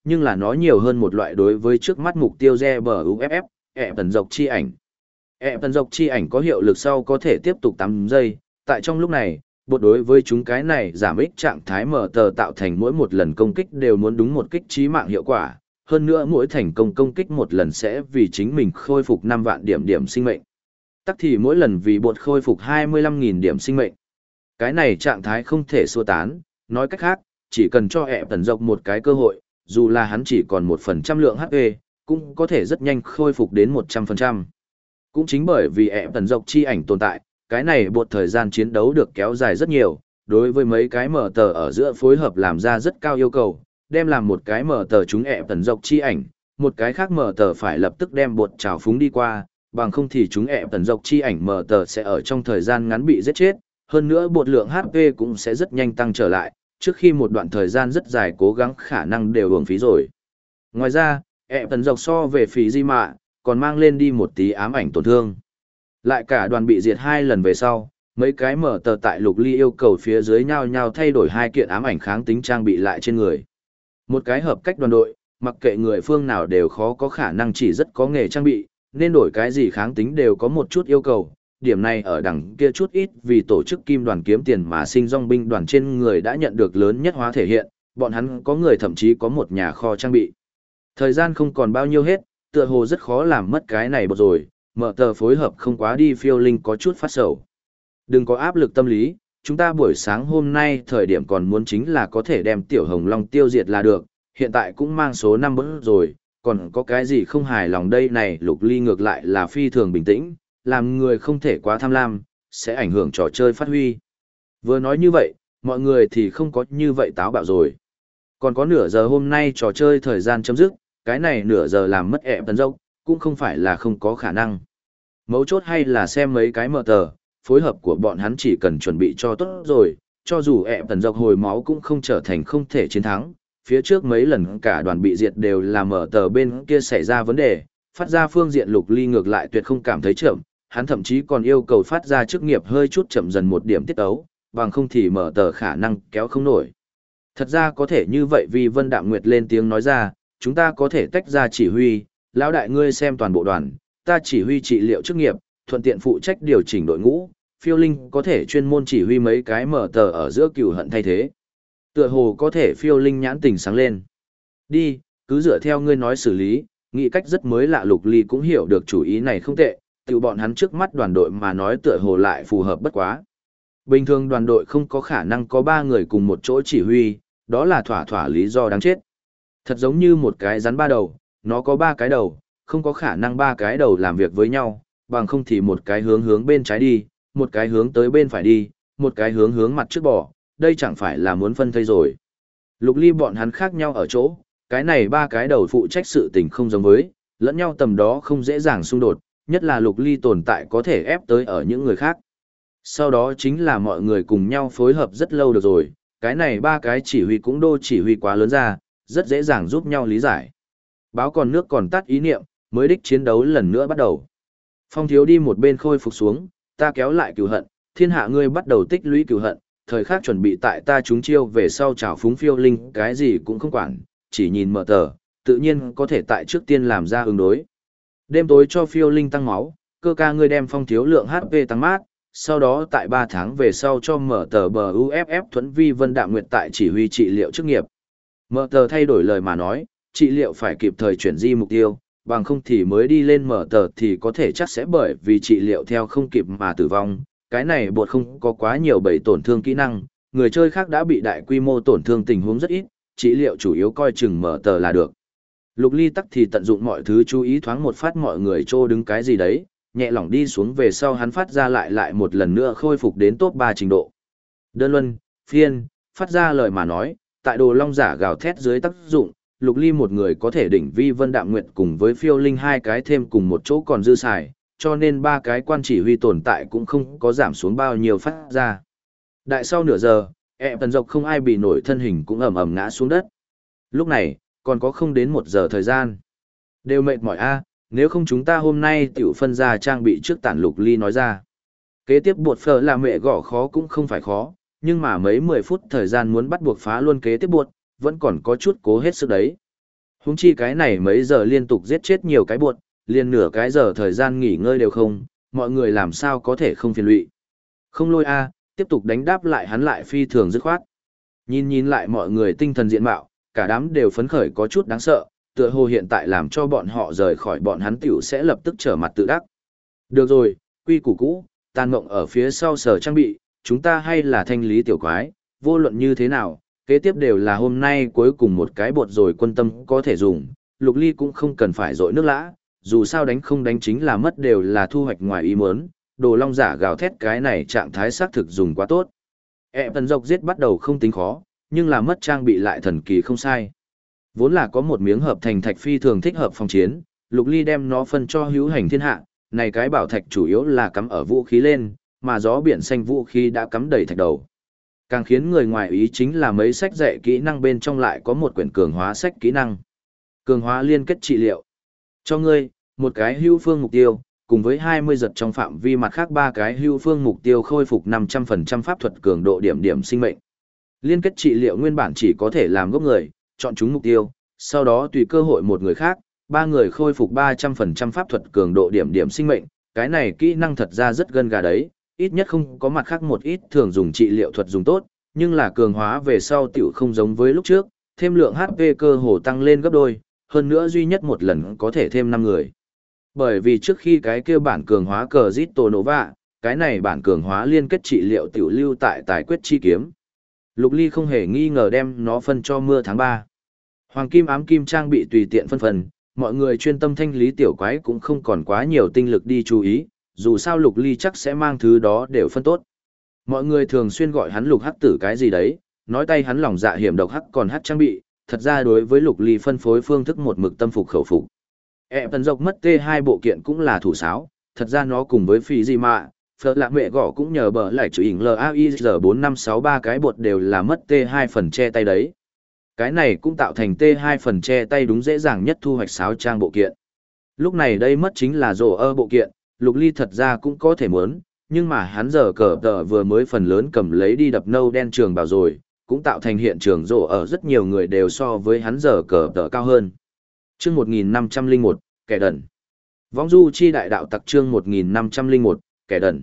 [SPEAKER 1] nhưng là nó nhiều hơn một loại đối với trước mắt mục tiêu GBUFF, tần dọc chi ảnh. Tần dọc chi ảnh có hiệu lực sau có thể tiếp tục 8 giây, tại trong lúc này, bột đối với chúng cái này giảm ích trạng thái mở tờ tạo thành mỗi một lần công kích đều muốn đúng một kích chí mạng hiệu quả, hơn nữa mỗi thành công kích một lần sẽ vì chính mình khôi phục 5 vạn điểm sinh mệnh. Tắc thì mỗi lần vì bột khôi phục 25.000 điểm sinh mệnh. Cái này trạng thái không thể xua tán, nói cách khác, chỉ cần cho tần dọc một cái cơ hội, dù là hắn chỉ còn 1% lượng HP, cũng có thể rất nhanh khôi phục đến 100%. Cũng chính bởi vì tần dọc chi ảnh tồn tại, cái này bột thời gian chiến đấu được kéo dài rất nhiều, đối với mấy cái mở tờ ở giữa phối hợp làm ra rất cao yêu cầu, đem làm một cái mở tờ chúng tần dọc chi ảnh, một cái khác mở tờ phải lập tức đem bột trào phúng đi qua, bằng không thì chúng tần dọc chi ảnh mở tờ sẽ ở trong thời gian ngắn bị giết chết, hơn nữa bột lượng HP cũng sẽ rất nhanh tăng trở lại, trước khi một đoạn thời gian rất dài cố gắng khả năng đều uổng phí rồi. Ngoài ra, tần dọc so về phí di mạ, còn mang lên đi một tí ám ảnh tổn thương. Lại cả đoàn bị diệt 2 lần về sau, mấy cái mở tờ tại Lục Ly yêu cầu phía dưới nhau nhau thay đổi 2 kiện ám ảnh kháng tính trang bị lại trên người. Một cái hợp cách đoàn đội, mặc kệ người phương nào đều khó có khả năng chỉ rất có nghề trang bị, nên đổi cái gì kháng tính đều có một chút yêu cầu. Điểm này ở đằng kia chút ít vì tổ chức kim đoàn kiếm tiền mà sinh dòng binh đoàn trên người đã nhận được lớn nhất hóa thể hiện, bọn hắn có người thậm chí có một nhà kho trang bị. Thời gian không còn bao nhiêu hết, tựa hồ rất khó làm mất cái này bột rồi, mở tờ phối hợp không quá đi phiêu linh có chút phát sầu. Đừng có áp lực tâm lý, chúng ta buổi sáng hôm nay thời điểm còn muốn chính là có thể đem tiểu hồng long tiêu diệt là được, hiện tại cũng mang số 5 bớt rồi, còn có cái gì không hài lòng đây này. Lục Ly ngược lại là phi thường bình tĩnh, làm người không thể quá tham lam, sẽ ảnh hưởng trò chơi phát huy. Vừa nói như vậy, mọi người thì không có như vậy táo bạo rồi. Còn có nửa giờ hôm nay trò chơi thời gian chấm dứt, cái này nửa giờ làm mất tần dốc, cũng không phải là không có khả năng. Mấu chốt hay là xem mấy cái mở tờ, phối hợp của bọn hắn chỉ cần chuẩn bị cho tốt rồi, cho dù tần dốc hồi máu cũng không trở thành không thể chiến thắng. Phía trước mấy lần cả đoàn bị diệt đều là mở tờ bên kia xảy ra vấn đề, phát ra phương diện Lục Ly ngược lại tuyệt không cảm thấy chậm, hắn thậm chí còn yêu cầu phát ra chức nghiệp hơi chút chậm dần một điểm tiết ấu, bằng không thì mở tờ khả năng kéo không nổi. Thật ra có thể như vậy vì Vân Đạm Nguyệt lên tiếng nói ra, chúng ta có thể tách ra chỉ huy, lão đại ngươi xem toàn bộ đoàn, ta chỉ huy trị liệu chức nghiệp, thuận tiện phụ trách điều chỉnh đội ngũ, phiêu linh có thể chuyên môn chỉ huy mấy cái mở tờ ở giữa cừu hận thay thế. Tựa hồ có thể phiêu linh nhãn tình sáng lên. Đi, cứ dựa theo ngươi nói xử lý, nghĩ cách rất mới lạ. Lục Ly cũng hiểu được chủ ý này không tệ, tự bọn hắn trước mắt đoàn đội mà nói tựa hồ lại phù hợp bất quá. Bình thường đoàn đội không có khả năng có 3 người cùng một chỗ chỉ huy, đó là thỏa lý do đáng chết. Thật giống như một cái rắn 3 đầu, nó có 3 cái đầu, không có khả năng 3 cái đầu làm việc với nhau, bằng không thì một cái hướng bên trái đi, một cái hướng tới bên phải đi, một cái hướng mặt trước bỏ, đây chẳng phải là muốn phân thây rồi. Lục Ly bọn hắn khác nhau ở chỗ, cái này 3 cái đầu phụ trách sự tình không giống với, lẫn nhau tầm đó không dễ dàng xung đột, nhất là Lục Ly tồn tại có thể ép tới ở những người khác. Sau đó chính là mọi người cùng nhau phối hợp rất lâu được rồi, cái này 3 cái chỉ huy cũng đô chỉ huy quá lớn ra, rất dễ dàng giúp nhau lý giải. Báo còn nước còn tắt ý niệm, mới đích chiến đấu lần nữa bắt đầu. Phong Thiếu đi một bên khôi phục xuống, ta kéo lại cừu hận, thiên hạ ngươi bắt đầu tích lũy cừu hận, thời khắc chuẩn bị tại ta trúng chiêu về sau trào phúng phiêu linh, cái gì cũng không quản, chỉ nhìn mở tờ, tự nhiên có thể tại trước tiên làm ra ứng đối. Đêm tối cho phiêu linh tăng máu, cơ ca ngươi đem Phong Thiếu lượng HP tăng mát, sau đó tại 3 tháng về sau cho mở tờ bờ UFF thuẫn vi Vân Đạm Nguyệt tại chỉ huy trị liệu chức nghiệp. Mở tờ thay đổi lời mà nói, trị liệu phải kịp thời chuyển di mục tiêu, bằng không thì mới đi lên mở tờ thì có thể chắc sẽ bởi vì trị liệu theo không kịp mà tử vong. Cái này bột không có quá nhiều bầy tổn thương kỹ năng, người chơi khác đã bị đại quy mô tổn thương tình huống rất ít, trị liệu chủ yếu coi chừng mở tờ là được. Lục Ly tắc thì tận dụng mọi thứ chú ý thoáng một phát mọi người trô đứng cái gì đấy, nhẹ lỏng đi xuống về sau hắn phát ra lại một lần nữa khôi phục đến top 3 trình độ. Đơn luân, phiên, phát ra lời mà nói, tại đồ long giả gào thét dưới tác dụng, Lục Ly một người có thể đỉnh vi Vân Đạm Nguyệt cùng với phiêu linh 2 cái thêm cùng một chỗ còn dư xài, cho nên 3 cái quan chỉ huy tồn tại cũng không có giảm xuống bao nhiêu phát ra. Đại sau nửa giờ, tần dọc không ai bị nổi thân hình cũng ầm ngã xuống đất. Lúc này, còn có không đến 1 giờ thời gian. Đều mệt mỏi a, nếu không chúng ta hôm nay tiểu phân ra trang bị trước tản. Lục Ly nói ra. Kế tiếp bột phở là mẹ gõ khó cũng không phải khó, nhưng mà mấy 10 phút thời gian muốn bắt buộc phá luôn kế tiếp bột, vẫn còn có chút cố hết sức đấy. Huống chi cái này mấy giờ liên tục giết chết nhiều cái buột, liền nửa cái giờ thời gian nghỉ ngơi đều không, mọi người làm sao có thể không phiền lụy. Không lôi a, tiếp tục đánh đáp lại hắn lại phi thường dứt khoát. Nhìn lại mọi người tinh thần diện mạo, cả đám đều phấn khởi có chút đáng sợ, tựa hồ hiện tại làm cho bọn họ rời khỏi bọn hắn tiểu sẽ lập tức trở mặt tự đắc. Được rồi, quy củ cũ, tàn mộng ở phía sau sở trang bị, chúng ta hay là thanh lý tiểu quái, vô luận như thế nào, kế tiếp đều là hôm nay cuối cùng một cái bột rồi quân tâm có thể dùng, Lục Ly cũng không cần phải dội nước lã, dù sao đánh không đánh chính là mất đều là thu hoạch ngoài ý muốn, đồ long giả gào thét cái này trạng thái xác thực dùng quá tốt. Tần dọc giết bắt đầu không tính khó, nhưng là mất trang bị lại thần kỳ không sai. Vốn là có một miếng hợp thành thạch phi thường thích hợp phòng chiến, Lục Ly đem nó phân cho hữu hành thiên hạ, này cái bảo thạch chủ yếu là cắm ở vũ khí lên, mà gió biển xanh vũ khí đã cắm đầy thạch đầu. Càng khiến người ngoài ý chính là mấy sách dạy kỹ năng bên trong lại có một quyển cường hóa sách kỹ năng. Cường hóa liên kết trị liệu. Cho ngươi, một cái hưu phương mục tiêu, cùng với 20 giật trong phạm vi mặt khác ba cái hưu phương mục tiêu khôi phục 500% pháp thuật cường độ điểm sinh mệnh. Liên kết trị liệu nguyên bản chỉ có thể làm gốc người, chọn chúng mục tiêu, sau đó tùy cơ hội một người khác, ba người khôi phục 300% pháp thuật cường độ điểm sinh mệnh. Cái này kỹ năng thật ra rất gân gà đấy, ít nhất không có mặt khác một ít thường dùng trị liệu thuật dùng tốt, nhưng là cường hóa về sau tiểu không giống với lúc trước, thêm lượng HP cơ hồ tăng lên gấp đôi, hơn nữa duy nhất một lần có thể thêm 5 người. Bởi vì trước khi cái kia bản cường hóa cờ Zito Nova, cái này bản cường hóa liên kết trị liệu tiểu lưu tại tài quyết chi kiếm. Lục Ly không hề nghi ngờ đem nó phân cho mưa tháng 3. Hoàng kim ám kim trang bị tùy tiện phân phần, mọi người chuyên tâm thanh lý tiểu quái cũng không còn quá nhiều tinh lực đi chú ý, dù sao Lục Ly chắc sẽ mang thứ đó đều phân tốt. Mọi người thường xuyên gọi hắn Lục Hắc tử cái gì đấy, nói tay hắn lòng dạ hiểm độc hắc còn hắc trang bị, thật ra đối với Lục Ly phân phối phương thức một mực tâm phục khẩu phục. Tần dọc mất T2 bộ kiện cũng là thủ sáo, thật ra nó cùng với phi gì mà, phở lạc mẹ gõ cũng nhờ bờ lại chủ ỉnh LAIZ4563 cái bột đều là mất T2 phần che tay đấy. Cái này cũng tạo thành T2 phần che tay đúng dễ dàng nhất thu hoạch sáo trang bộ kiện. Lúc này đây mất chính là rổ bộ kiện, Lục Ly thật ra cũng có thể muốn, nhưng mà hắn giờ cờ tờ vừa mới phần lớn cầm lấy đi đập nâu đen trường bảo rồi, cũng tạo thành hiện trường rất nhiều người đều so với hắn giờ cờ tờ cao hơn. Chương 1501, kẻ đần. Vong du chi đại đạo tặc chương 1501, kẻ đần.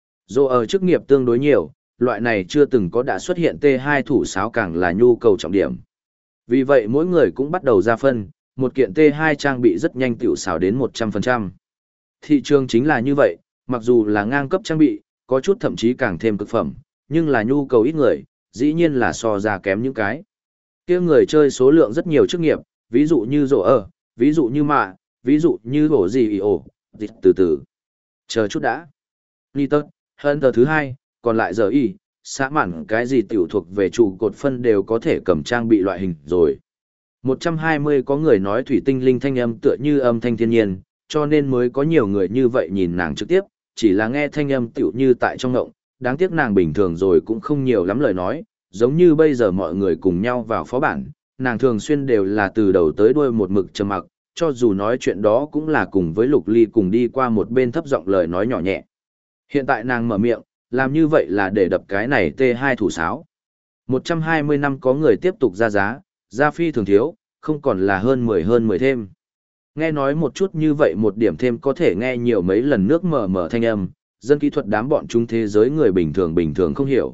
[SPEAKER 1] Chức nghiệp tương đối nhiều, loại này chưa từng có đã xuất hiện T2 thủ sáo càng là nhu cầu trọng điểm. Vì vậy mỗi người cũng bắt đầu ra phân, một kiện T2 trang bị rất nhanh tiểu xào đến 100%. Thị trường chính là như vậy, mặc dù là ngang cấp trang bị, có chút thậm chí càng thêm cực phẩm, nhưng là nhu cầu ít người, dĩ nhiên là so ra kém những cái. Kia người chơi số lượng rất nhiều chức nghiệp, ví dụ như ví dụ như mạ, ví dụ như bổ gì dịch từ từ. Chờ chút đã. Nitơ, Hunter thứ hai, còn lại giờ xã mản cái gì tiểu thuộc về trụ cột phân đều có thể cầm trang bị loại hình rồi. 120 có người nói thủy tinh linh thanh âm tựa như âm thanh thiên nhiên, cho nên mới có nhiều người như vậy nhìn nàng trực tiếp, chỉ là nghe thanh âm tiểu như tại trong ngộng, đáng tiếc nàng bình thường rồi cũng không nhiều lắm lời nói, giống như bây giờ mọi người cùng nhau vào phó bản, nàng thường xuyên đều là từ đầu tới đuôi một mực trầm mặc, cho dù nói chuyện đó cũng là cùng với Lục Ly cùng đi qua một bên thấp giọng lời nói nhỏ nhẹ. Hiện tại nàng mở miệng, làm như vậy là để đập cái này T2 thủ sáo. 120 năm có người tiếp tục ra giá phi thường thiếu, không còn là hơn 10 thêm. Nghe nói một chút như vậy một điểm thêm có thể nghe nhiều mấy lần nước mở thanh âm, dân kỹ thuật đám bọn chúng thế giới người bình thường không hiểu.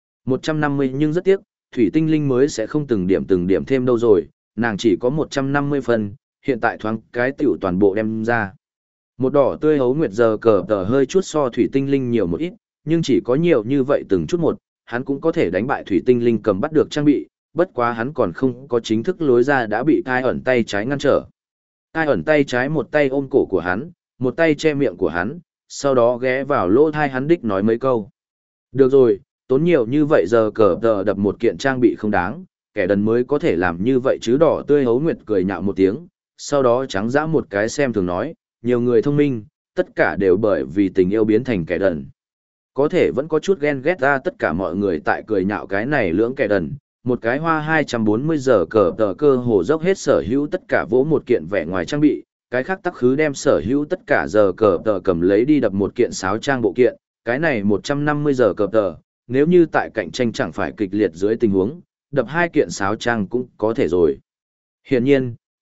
[SPEAKER 1] 150 nhưng rất tiếc, thủy tinh linh mới sẽ không từng điểm thêm đâu rồi, nàng chỉ có 150 phần, hiện tại thoáng cái tiểu toàn bộ đem ra. Một đỏ tươi hấu nguyệt giờ cờ tờ hơi chút so thủy tinh linh nhiều một ít, nhưng chỉ có nhiều như vậy từng chút một, hắn cũng có thể đánh bại thủy tinh linh cầm bắt được trang bị, bất quá hắn còn không có chính thức lối ra đã bị tai ẩn tay trái ngăn trở. Tai ẩn tay trái một tay ôm cổ của hắn, một tay che miệng của hắn, sau đó ghé vào lỗ tai hắn đích nói mấy câu. Được rồi, tốn nhiều như vậy giờ cờ tờ đập một kiện trang bị không đáng, kẻ đần mới có thể làm như vậy chứ. Đỏ tươi hấu nguyệt cười nhạo một tiếng, sau đó trắng dã một cái xem thường nói, nhiều người thông minh, tất cả đều bởi vì tình yêu biến thành kẻ đần. Có thể vẫn có chút ghen ghét ra tất cả mọi người tại cười nhạo cái này lưỡng kẻ đần, một cái hoa 240 giờ cờ tờ cơ hồ dốc hết sở hữu tất cả vỗ một kiện vẻ ngoài trang bị, cái khác tắc khứ đem sở hữu tất cả giờ cờ tờ cầm lấy đi đập một kiện sáo trang bộ kiện, cái này 150 giờ cờ tờ, nếu như tại cạnh tranh chẳng phải kịch liệt dưới tình huống, đập hai kiện sáo trang cũng có thể rồi. Hiển nhiên,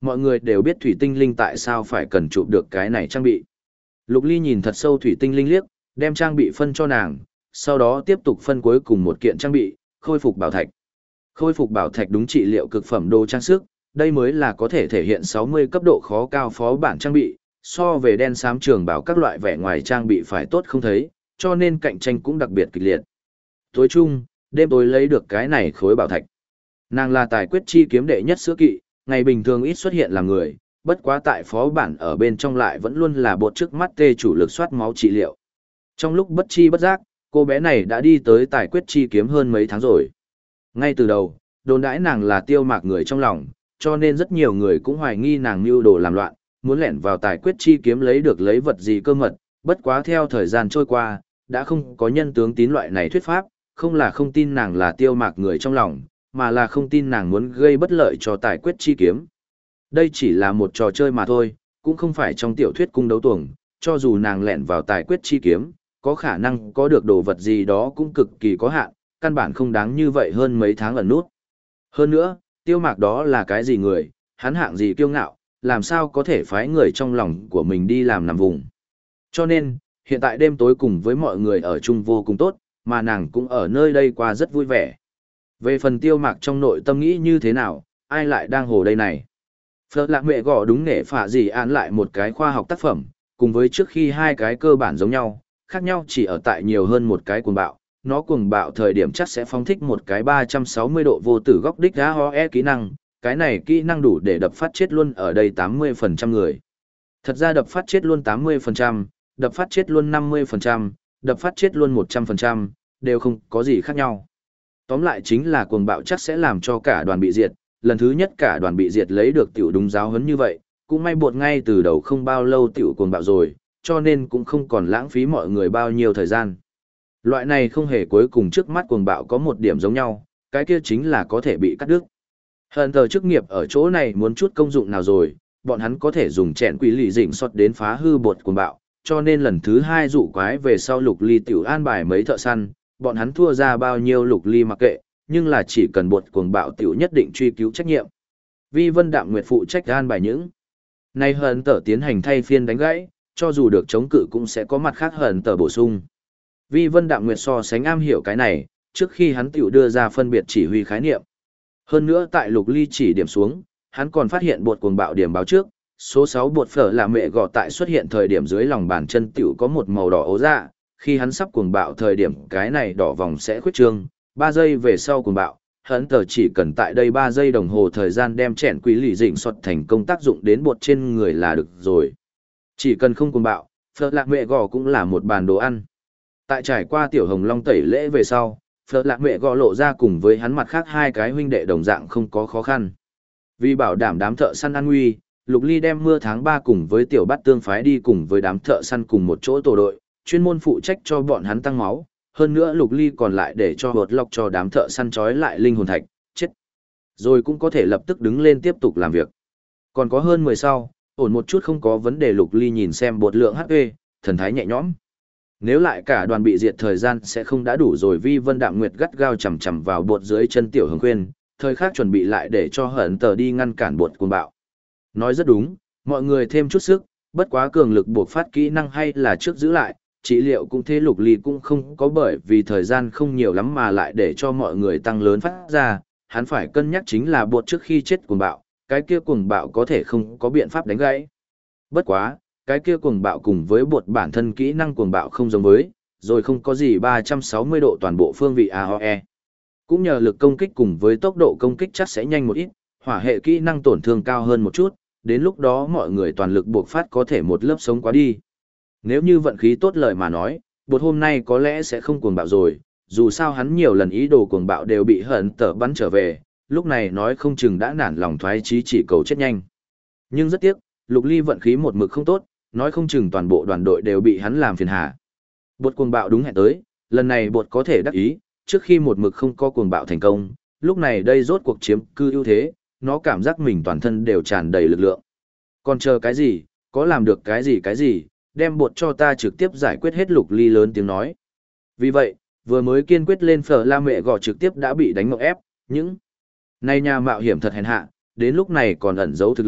[SPEAKER 1] mọi người đều biết thủy tinh linh tại sao phải cần chụp được cái này trang bị. Lục Ly nhìn thật sâu thủy tinh linh liếc, đem trang bị phân cho nàng, sau đó tiếp tục phân cuối cùng một kiện trang bị, khôi phục bảo thạch. Khôi phục bảo thạch đúng trị liệu cực phẩm đồ trang sức, đây mới là có thể thể hiện 60 cấp độ khó cao phó bản trang bị, so về đen xám trường bảo các loại vẻ ngoài trang bị phải tốt không thấy, cho nên cạnh tranh cũng đặc biệt kịch liệt. Tối chung, đêm tối lấy được cái này khối bảo thạch. Nàng là tài quyết chi kiếm đệ nhất sữa kỵ, ngày bình thường ít xuất hiện là người, bất quá tại phó bản ở bên trong lại vẫn luôn là bột trước mắt tê chủ lực soát máu trị liệu. Trong lúc bất chi bất giác, cô bé này đã đi tới tài quyết chi kiếm hơn mấy tháng rồi. Ngay từ đầu, đồn đãi nàng là Tiêu Mạc người trong lòng, cho nên rất nhiều người cũng hoài nghi nàng mưu đồ làm loạn, muốn lẻn vào tài quyết chi kiếm lấy được lấy vật gì cơ mật, bất quá theo thời gian trôi qua, đã không có nhân tướng tín loại này thuyết pháp, không là không tin nàng là Tiêu Mạc người trong lòng, mà là không tin nàng muốn gây bất lợi cho tài quyết chi kiếm. Đây chỉ là một trò chơi mà thôi, cũng không phải trong tiểu thuyết cung đấu tuồng, cho dù nàng lẻn vào tài quyết chi kiếm, có khả năng có được đồ vật gì đó cũng cực kỳ có hạn, căn bản không đáng như vậy hơn mấy tháng ẩn nút. Hơn nữa, Tiêu Mạc đó là cái gì người, hắn hạng gì kiêu ngạo, làm sao có thể phái người trong lòng của mình đi làm nằm vùng. Cho nên, hiện tại đêm tối cùng với mọi người ở chung vô cùng tốt, mà nàng cũng ở nơi đây qua rất vui vẻ. Về phần Tiêu Mạc trong nội tâm nghĩ như thế nào, ai lại đang hồ đây này. Phở Lạc Mẹ Gò đúng nghệ phả gì án lại một cái khoa học tác phẩm, cùng với trước khi hai cái cơ bản giống nhau, khác nhau chỉ ở tại nhiều hơn một cái cuồng bạo. Nó cuồng bạo thời điểm chắc sẽ phóng thích một cái 360 độ vô tử góc đích AOE kỹ năng, cái này kỹ năng đủ để đập phát chết luôn ở đây 80% người. Thật ra đập phát chết luôn 80%, đập phát chết luôn 50%, đập phát chết luôn 100%, đều không có gì khác nhau. Tóm lại chính là cuồng bạo chắc sẽ làm cho cả đoàn bị diệt, lần thứ nhất cả đoàn bị diệt lấy được tiểu đúng giáo huấn như vậy, cũng may bột ngay từ đầu không bao lâu tiểu cuồng bạo rồi, cho nên cũng không còn lãng phí mọi người bao nhiêu thời gian. Loại này không hề cuối cùng trước mắt cuồng bạo có một điểm giống nhau, cái kia chính là có thể bị cắt đứt. Hận tờ chức nghiệp ở chỗ này muốn chút công dụng nào rồi, bọn hắn có thể dùng chẹn quỷ lì dỉnh sọt đến phá hư bột cuồng bạo, cho nên lần thứ hai dụ quái về sau Lục Ly tiểu an bài mấy thợ săn, bọn hắn thua ra bao nhiêu Lục Ly mặc kệ, nhưng là chỉ cần bột cuồng bạo tiểu nhất định truy cứu trách nhiệm. Vi Vân Đạm Nguyệt phụ trách an bài những. Nay hận tờ tiến hành thay phiên đánh gãy, cho dù được chống cự cũng sẽ có mặt khác hận tờ bổ sung. Vi Vân Đạm Nguyệt so sánh am hiểu cái này, trước khi hắn tiểu đưa ra phân biệt chỉ huy khái niệm. Hơn nữa tại Lục Ly chỉ điểm xuống, hắn còn phát hiện bột cuồng bạo điểm báo trước, số 6 bột phở là mẹ gọ tại xuất hiện thời điểm dưới lòng bàn chân tiểu có một màu đỏ ố dạ, khi hắn sắp cuồng bạo thời điểm cái này đỏ vòng sẽ khuyết trương, 3 giây về sau cuồng bạo, hắn tờ chỉ cần tại đây 3 giây đồng hồ thời gian đem chèn quý lì dịnh xuất thành công tác dụng đến bột trên người là được rồi. Chỉ cần không cuồng bạo, phở lạc mẹ gọ cũng là một bàn đồ ăn. Tại trải qua tiểu hồng long tẩy lễ về sau, phở lạc mẹ gọ lộ ra cùng với hắn mặt khác hai cái huynh đệ đồng dạng không có khó khăn. Vì bảo đảm đám thợ săn an nguy, Lục Ly đem mưa tháng 3 cùng với tiểu bắt tương phái đi cùng với đám thợ săn cùng một chỗ tổ đội, chuyên môn phụ trách cho bọn hắn tăng máu. Hơn nữa Lục Ly còn lại để cho hột lọc cho đám thợ săn trói lại linh hồn thạch, chết. Rồi cũng có thể lập tức đứng lên tiếp tục làm việc. Còn có hơn 10 sau, ổn một chút không có vấn đề. Lục Ly nhìn xem bột lượng HP, thần thái nhẹ nhõm. Nếu lại cả đoàn bị diệt thời gian sẽ không đã đủ rồi. Vi Vân Đạm Nguyệt gắt gao chầm chầm vào bột dưới chân tiểu hồng khuyên, thời khắc chuẩn bị lại để cho hận tờ đi ngăn cản bột cuồng bạo. Nói rất đúng, mọi người thêm chút sức, bất quá cường lực buộc phát kỹ năng hay là trước giữ lại, trị liệu cũng thế. Lục Ly cũng không có bởi vì thời gian không nhiều lắm mà lại để cho mọi người tăng lớn phát ra, hắn phải cân nhắc chính là bột trước khi chết cuồng bạo, cái kia cuồng bạo có thể không có biện pháp đánh gãy. Bất quá, cái kia cuồng bạo cùng với bột bản thân kỹ năng cuồng bạo không giống với, rồi không có gì 360 độ toàn bộ phương vị AOE. Cũng nhờ lực công kích cùng với tốc độ công kích chắc sẽ nhanh một ít, hỏa hệ kỹ năng tổn thương cao hơn một chút, đến lúc đó mọi người toàn lực buộc phát có thể một lớp sống quá đi. Nếu như vận khí tốt lời mà nói, bột hôm nay có lẽ sẽ không cuồng bạo rồi, dù sao hắn nhiều lần ý đồ cuồng bạo đều bị hận tờ bắn trở về, lúc này nói không chừng đã nản lòng thoái chí chỉ cầu chết nhanh. Nhưng rất tiếc, Lục Ly vận khí một mực không tốt, nói không chừng toàn bộ đoàn đội đều bị hắn làm phiền hà. Bột cuồng bạo đúng hẹn tới, lần này bột có thể đắc ý, trước khi một mực không có cuồng bạo thành công, lúc này đây rốt cuộc chiếm cư ưu thế, nó cảm giác mình toàn thân đều tràn đầy lực lượng. Còn chờ cái gì, có làm được cái gì, đem bột cho ta trực tiếp giải quyết hết. Lục Ly lớn tiếng nói. Vì vậy, vừa mới kiên quyết lên phở la mẹ gò trực tiếp đã bị đánh ngọc ép, những này nhà mạo hiểm thật hèn hạ, đến lúc này còn ẩn giấu thực lực,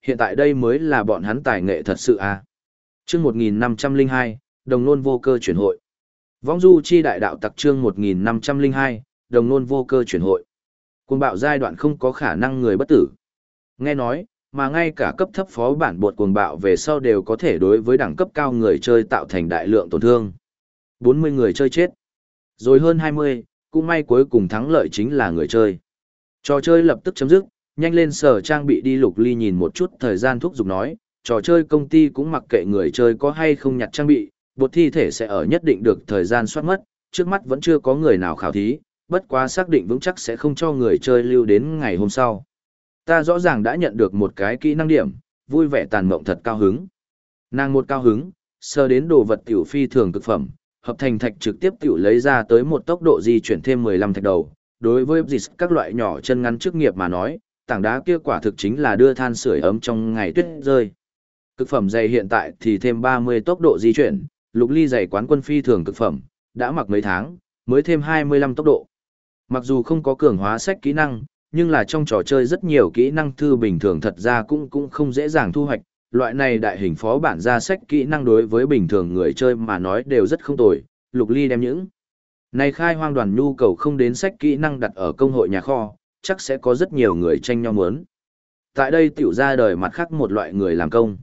[SPEAKER 1] hiện tại đây mới là bọn hắn tài nghệ thật sự à. Chương 1502, đồng nôn vô cơ chuyển hội. Vong du chi đại đạo tặc chương 1502, đồng nôn vô cơ chuyển hội. Cuồng bạo giai đoạn không có khả năng người bất tử. Nghe nói, mà ngay cả cấp thấp phó bản bột cuồng bạo về sau đều có thể đối với đẳng cấp cao người chơi tạo thành đại lượng tổn thương. 40 người chơi chết. Rồi hơn 20, cũng may cuối cùng thắng lợi chính là người chơi. Trò chơi lập tức chấm dứt, nhanh lên sở trang bị đi. Lục Ly nhìn một chút thời gian thúc giục nói, trò chơi công ty cũng mặc kệ người chơi có hay không nhặt trang bị, bột thi thể sẽ ở nhất định được thời gian soát mất, trước mắt vẫn chưa có người nào khảo thí, bất quá xác định vững chắc sẽ không cho người chơi lưu đến ngày hôm sau. Ta rõ ràng đã nhận được một cái kỹ năng điểm, vui vẻ tàn mộng thật cao hứng. Nàng một cao hứng, sơ đến đồ vật tiểu phi thường cực phẩm, hợp thành thạch trực tiếp tiểu lấy ra tới một tốc độ di chuyển thêm 15 thạch đầu. Đối với dịch các loại nhỏ chân ngắn chức nghiệp mà nói, tảng đá kia quả thực chính là đưa than sưởi ấm trong ngày tuyết rơi. Cực phẩm dày hiện tại thì thêm 30 tốc độ di chuyển, Lục Ly giày quán quân phi thường cực phẩm, đã mặc mấy tháng, mới thêm 25 tốc độ. Mặc dù không có cường hóa sách kỹ năng, nhưng là trong trò chơi rất nhiều kỹ năng thư bình thường thật ra cũng không dễ dàng thu hoạch. Loại này đại hình phó bản ra sách kỹ năng đối với bình thường người chơi mà nói đều rất không tồi. Lục Ly đem những này khai hoang đoàn nhu cầu không đến sách kỹ năng đặt ở công hội nhà kho, chắc sẽ có rất nhiều người tranh nhau muốn. Tại đây tiểu ra đời mặt khác một loại người làm công.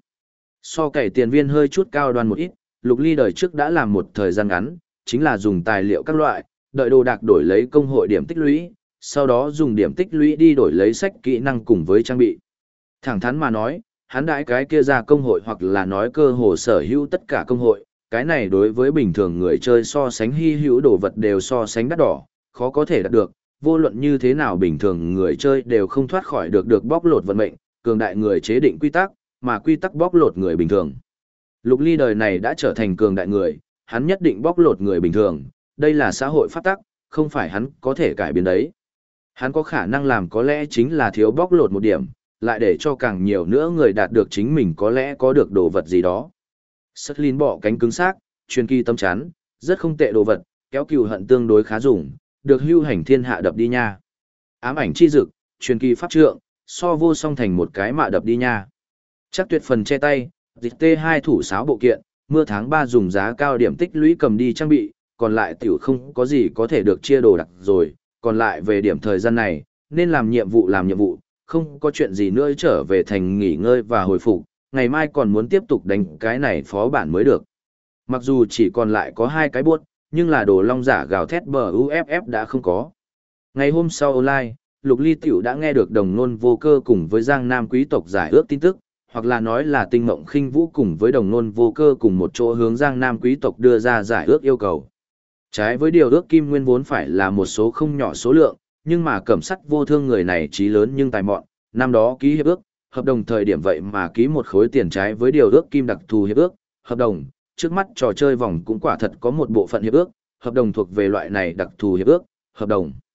[SPEAKER 1] So cày tiền viên hơi chút cao đoan một ít, Lục Ly đời trước đã làm một thời gian ngắn, chính là dùng tài liệu các loại, đợi đồ đạc đổi lấy công hội điểm tích lũy, sau đó dùng điểm tích lũy đi đổi lấy sách kỹ năng cùng với trang bị. Thẳng thắn mà nói, hắn đãi cái kia ra công hội hoặc là nói cơ hồ sở hữu tất cả công hội, cái này đối với bình thường người chơi so sánh hy hữu đồ vật đều so sánh đắt đỏ, khó có thể đạt được, vô luận như thế nào bình thường người chơi đều không thoát khỏi được bóc lột vận mệnh, cường đại người chế định quy tắc, mà quy tắc bóc lột người bình thường. Lục Ly đời này đã trở thành cường đại người, hắn nhất định bóc lột người bình thường, đây là xã hội pháp tắc, không phải hắn có thể cải biến đấy. Hắn có khả năng làm có lẽ chính là thiếu bóc lột một điểm, lại để cho càng nhiều nữa người đạt được chính mình có lẽ có được đồ vật gì đó. Sất Linh bọ cánh cứng xác, truyền kỳ tâm chắn, rất không tệ đồ vật, kéo cừu hận tương đối khá dùng, được hưu hành thiên hạ đập đi nha. Ám ảnh chi dực, truyền kỳ pháp trượng, so vô song thành một cái mạ đập đi nha. Chắc tuyệt phần che tay, dịch T2 thủ sáo bộ kiện, mưa tháng 3 dùng giá cao điểm tích lũy cầm đi trang bị, còn lại tiểu không có gì có thể được chia đồ đặc rồi, còn lại về điểm thời gian này, nên làm nhiệm vụ, không có chuyện gì nữa trở về thành nghỉ ngơi và hồi phục, ngày mai còn muốn tiếp tục đánh cái này phó bản mới được. Mặc dù chỉ còn lại có 2 cái buốt, nhưng là đồ long giả gào thét bờ UFF đã không có. Ngày hôm sau online, Lục Ly tiểu đã nghe được đồng nôn vô cơ cùng với Giang Nam quý tộc giải ước tin tức, hoặc là nói là tinh mộng khinh vũ cùng với đồng nôn vô cơ cùng một chỗ hướng Giang Nam quý tộc đưa ra giải ước yêu cầu. Trái với điều ước kim nguyên vốn phải là một số không nhỏ số lượng, nhưng mà cẩm sắt vô thương người này trí lớn nhưng tài mọn, năm đó ký hiệp ước, hợp đồng thời điểm vậy mà ký một khối tiền trái với điều ước kim đặc thù hiệp ước, hợp đồng, trước mắt trò chơi vòng cũng quả thật có một bộ phận hiệp ước, hợp đồng thuộc về loại này đặc thù hiệp ước, hợp đồng.